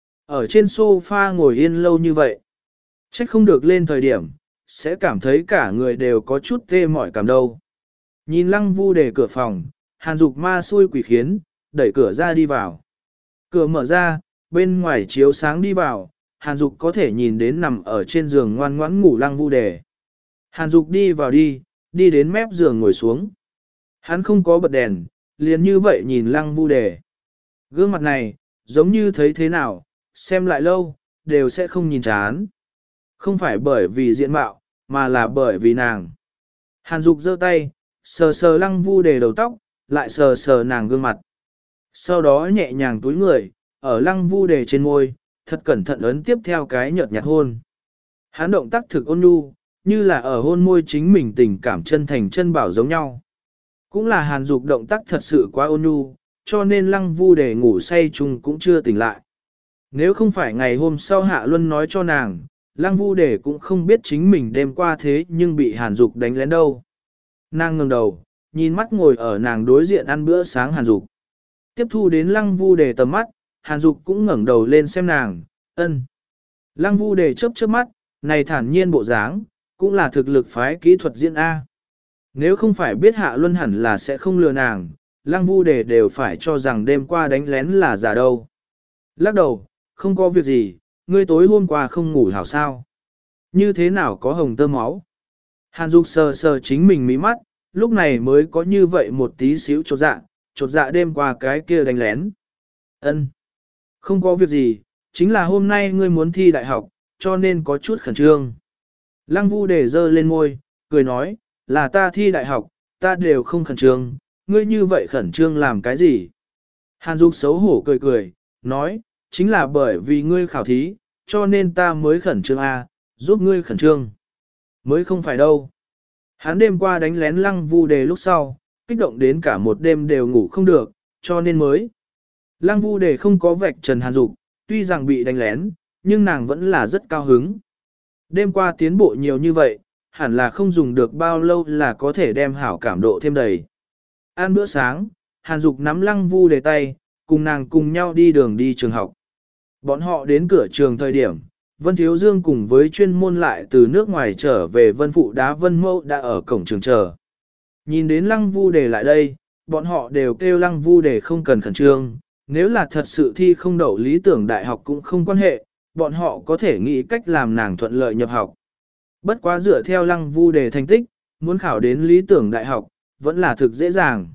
ở trên sofa ngồi yên lâu như vậy. Trách không được lên thời điểm, sẽ cảm thấy cả người đều có chút tê mỏi cảm đâu. Nhìn Lăng Vu Đề cửa phòng, Hàn Dục ma xui quỷ khiến, đẩy cửa ra đi vào. Cửa mở ra, bên ngoài chiếu sáng đi vào, Hàn Dục có thể nhìn đến nằm ở trên giường ngoan ngoãn ngủ Lăng Vu Đề. Hàn Dục đi vào đi, đi đến mép giường ngồi xuống. Hắn không có bật đèn, liền như vậy nhìn Lăng Vu Đề. Gương mặt này, giống như thấy thế nào, xem lại lâu, đều sẽ không nhìn chán. Không phải bởi vì diện mạo, mà là bởi vì nàng. Hàn Dục giơ tay, sờ sờ Lăng Vu Đề đầu tóc, lại sờ sờ nàng gương mặt. Sau đó nhẹ nhàng túi người, ở Lăng Vu Đề trên môi, thật cẩn thận ấn tiếp theo cái nhợt nhạt hôn. Hắn động tác thực ôn nhu, như là ở hôn môi chính mình tình cảm chân thành chân bảo giống nhau. Cũng là Hàn Dục động tác thật sự quá ôn nhu, cho nên Lăng Vu Đề ngủ say chung cũng chưa tỉnh lại. Nếu không phải ngày hôm sau Hạ Luân nói cho nàng, Lăng Vu Đề cũng không biết chính mình đêm qua thế nhưng bị Hàn Dục đánh lén đâu. Nàng ngẩng đầu, nhìn mắt ngồi ở nàng đối diện ăn bữa sáng Hàn Dục. Tiếp thu đến Lăng Vu Đề tầm mắt, Hàn Dục cũng ngẩng đầu lên xem nàng, ân. Lăng Vu Đề chớp chớp mắt, này thản nhiên bộ dáng, cũng là thực lực phái kỹ thuật diễn A. Nếu không phải biết Hạ Luân hẳn là sẽ không lừa nàng, Lăng Vu Đề đều phải cho rằng đêm qua đánh lén là giả đâu. Lắc đầu, không có việc gì, ngươi tối hôm qua không ngủ hảo sao. Như thế nào có hồng tơ máu. Hàn Dục sờ sờ chính mình mí mắt, lúc này mới có như vậy một tí xíu chột dạ, chột dạ đêm qua cái kia đánh lén. Ân, không có việc gì, chính là hôm nay ngươi muốn thi đại học, cho nên có chút khẩn trương. Lăng Vu Đề giơ lên môi, cười nói, là ta thi đại học, ta đều không khẩn trương, ngươi như vậy khẩn trương làm cái gì? Hàn Dục xấu hổ cười cười, nói, chính là bởi vì ngươi khảo thí, cho nên ta mới khẩn trương a, giúp ngươi khẩn trương. Mới không phải đâu. Hắn đêm qua đánh lén Lăng Vu Đề lúc sau, kích động đến cả một đêm đều ngủ không được, cho nên mới. Lăng Vu Đề không có vạch trần Hàn Dục, tuy rằng bị đánh lén, nhưng nàng vẫn là rất cao hứng. Đêm qua tiến bộ nhiều như vậy, hẳn là không dùng được bao lâu là có thể đem hảo cảm độ thêm đầy. Ăn bữa sáng, Hàn Dục nắm Lăng Vu Đề tay, cùng nàng cùng nhau đi đường đi trường học. Bọn họ đến cửa trường thời điểm, Vân Thiếu Dương cùng với chuyên môn lại từ nước ngoài trở về Vân Phụ Đá Vân Mâu đã ở cổng trường chờ. Nhìn đến Lăng Vu Đề lại đây, bọn họ đều kêu Lăng Vu Đề không cần khẩn trương, nếu là thật sự thi không đậu lý tưởng đại học cũng không quan hệ, bọn họ có thể nghĩ cách làm nàng thuận lợi nhập học. Bất quá dựa theo Lăng Vu Đề thành tích, muốn khảo đến lý tưởng đại học, vẫn là thực dễ dàng.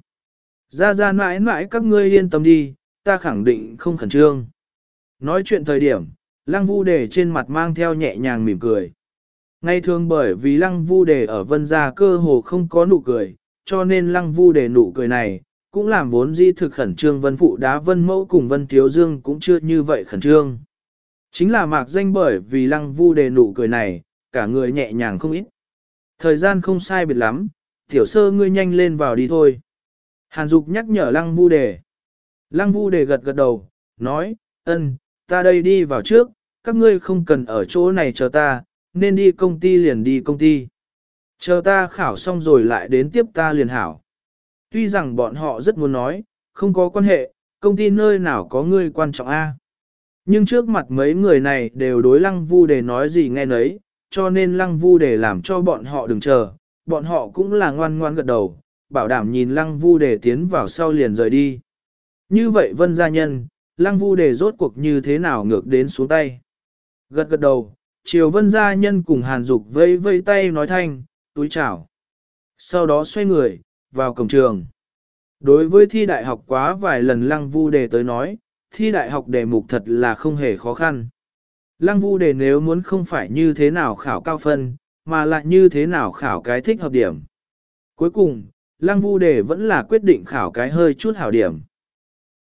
Ra ra mãi mãi các ngươi yên tâm đi, ta khẳng định không khẩn trương. Nói chuyện thời điểm, Lăng Vu Đề trên mặt mang theo nhẹ nhàng mỉm cười. Ngày thường bởi vì Lăng Vu Đề ở Vân gia cơ hồ không có nụ cười, cho nên Lăng Vu Đề nụ cười này, cũng làm vốn di thực khẩn trương Vân Phụ Đá Vân Mẫu cùng Vân Thiếu Dương cũng chưa như vậy khẩn trương. Chính là mạc danh bởi vì Lăng Vu Đề nụ cười này, cả người nhẹ nhàng không ít. Thời gian không sai biệt lắm, tiểu sơ ngươi nhanh lên vào đi thôi. Hàn Dục nhắc nhở Lăng Vu Đề. Lăng Vu Đề gật gật đầu, nói, ân, ta đây đi vào trước, các ngươi không cần ở chỗ này chờ ta, nên đi công ty liền đi công ty. Chờ ta khảo xong rồi lại đến tiếp ta liền hảo. Tuy rằng bọn họ rất muốn nói, không có quan hệ, công ty nơi nào có ngươi quan trọng a. Nhưng trước mặt mấy người này đều đối Lăng Vu Đề nói gì nghe nấy, cho nên Lăng Vu Đề làm cho bọn họ đừng chờ, bọn họ cũng là ngoan ngoan gật đầu, bảo đảm nhìn Lăng Vu Đề tiến vào sau liền rời đi. Như vậy Vân gia nhân, Lăng Vu Đề rốt cuộc như thế nào ngược đến xuống tay. Gật gật đầu, chiều Vân gia nhân cùng Hàn Dục vây vây tay nói thanh, túi chào. Sau đó xoay người, vào cổng trường. Đối với thi đại học quá vài lần Lăng Vu Đề tới nói, thi đại học đề mục thật là không hề khó khăn. Lăng Vu Đề nếu muốn không phải như thế nào khảo cao phân, mà lại như thế nào khảo cái thích hợp điểm. Cuối cùng, Lăng Vu Đề vẫn là quyết định khảo cái hơi chút hảo điểm.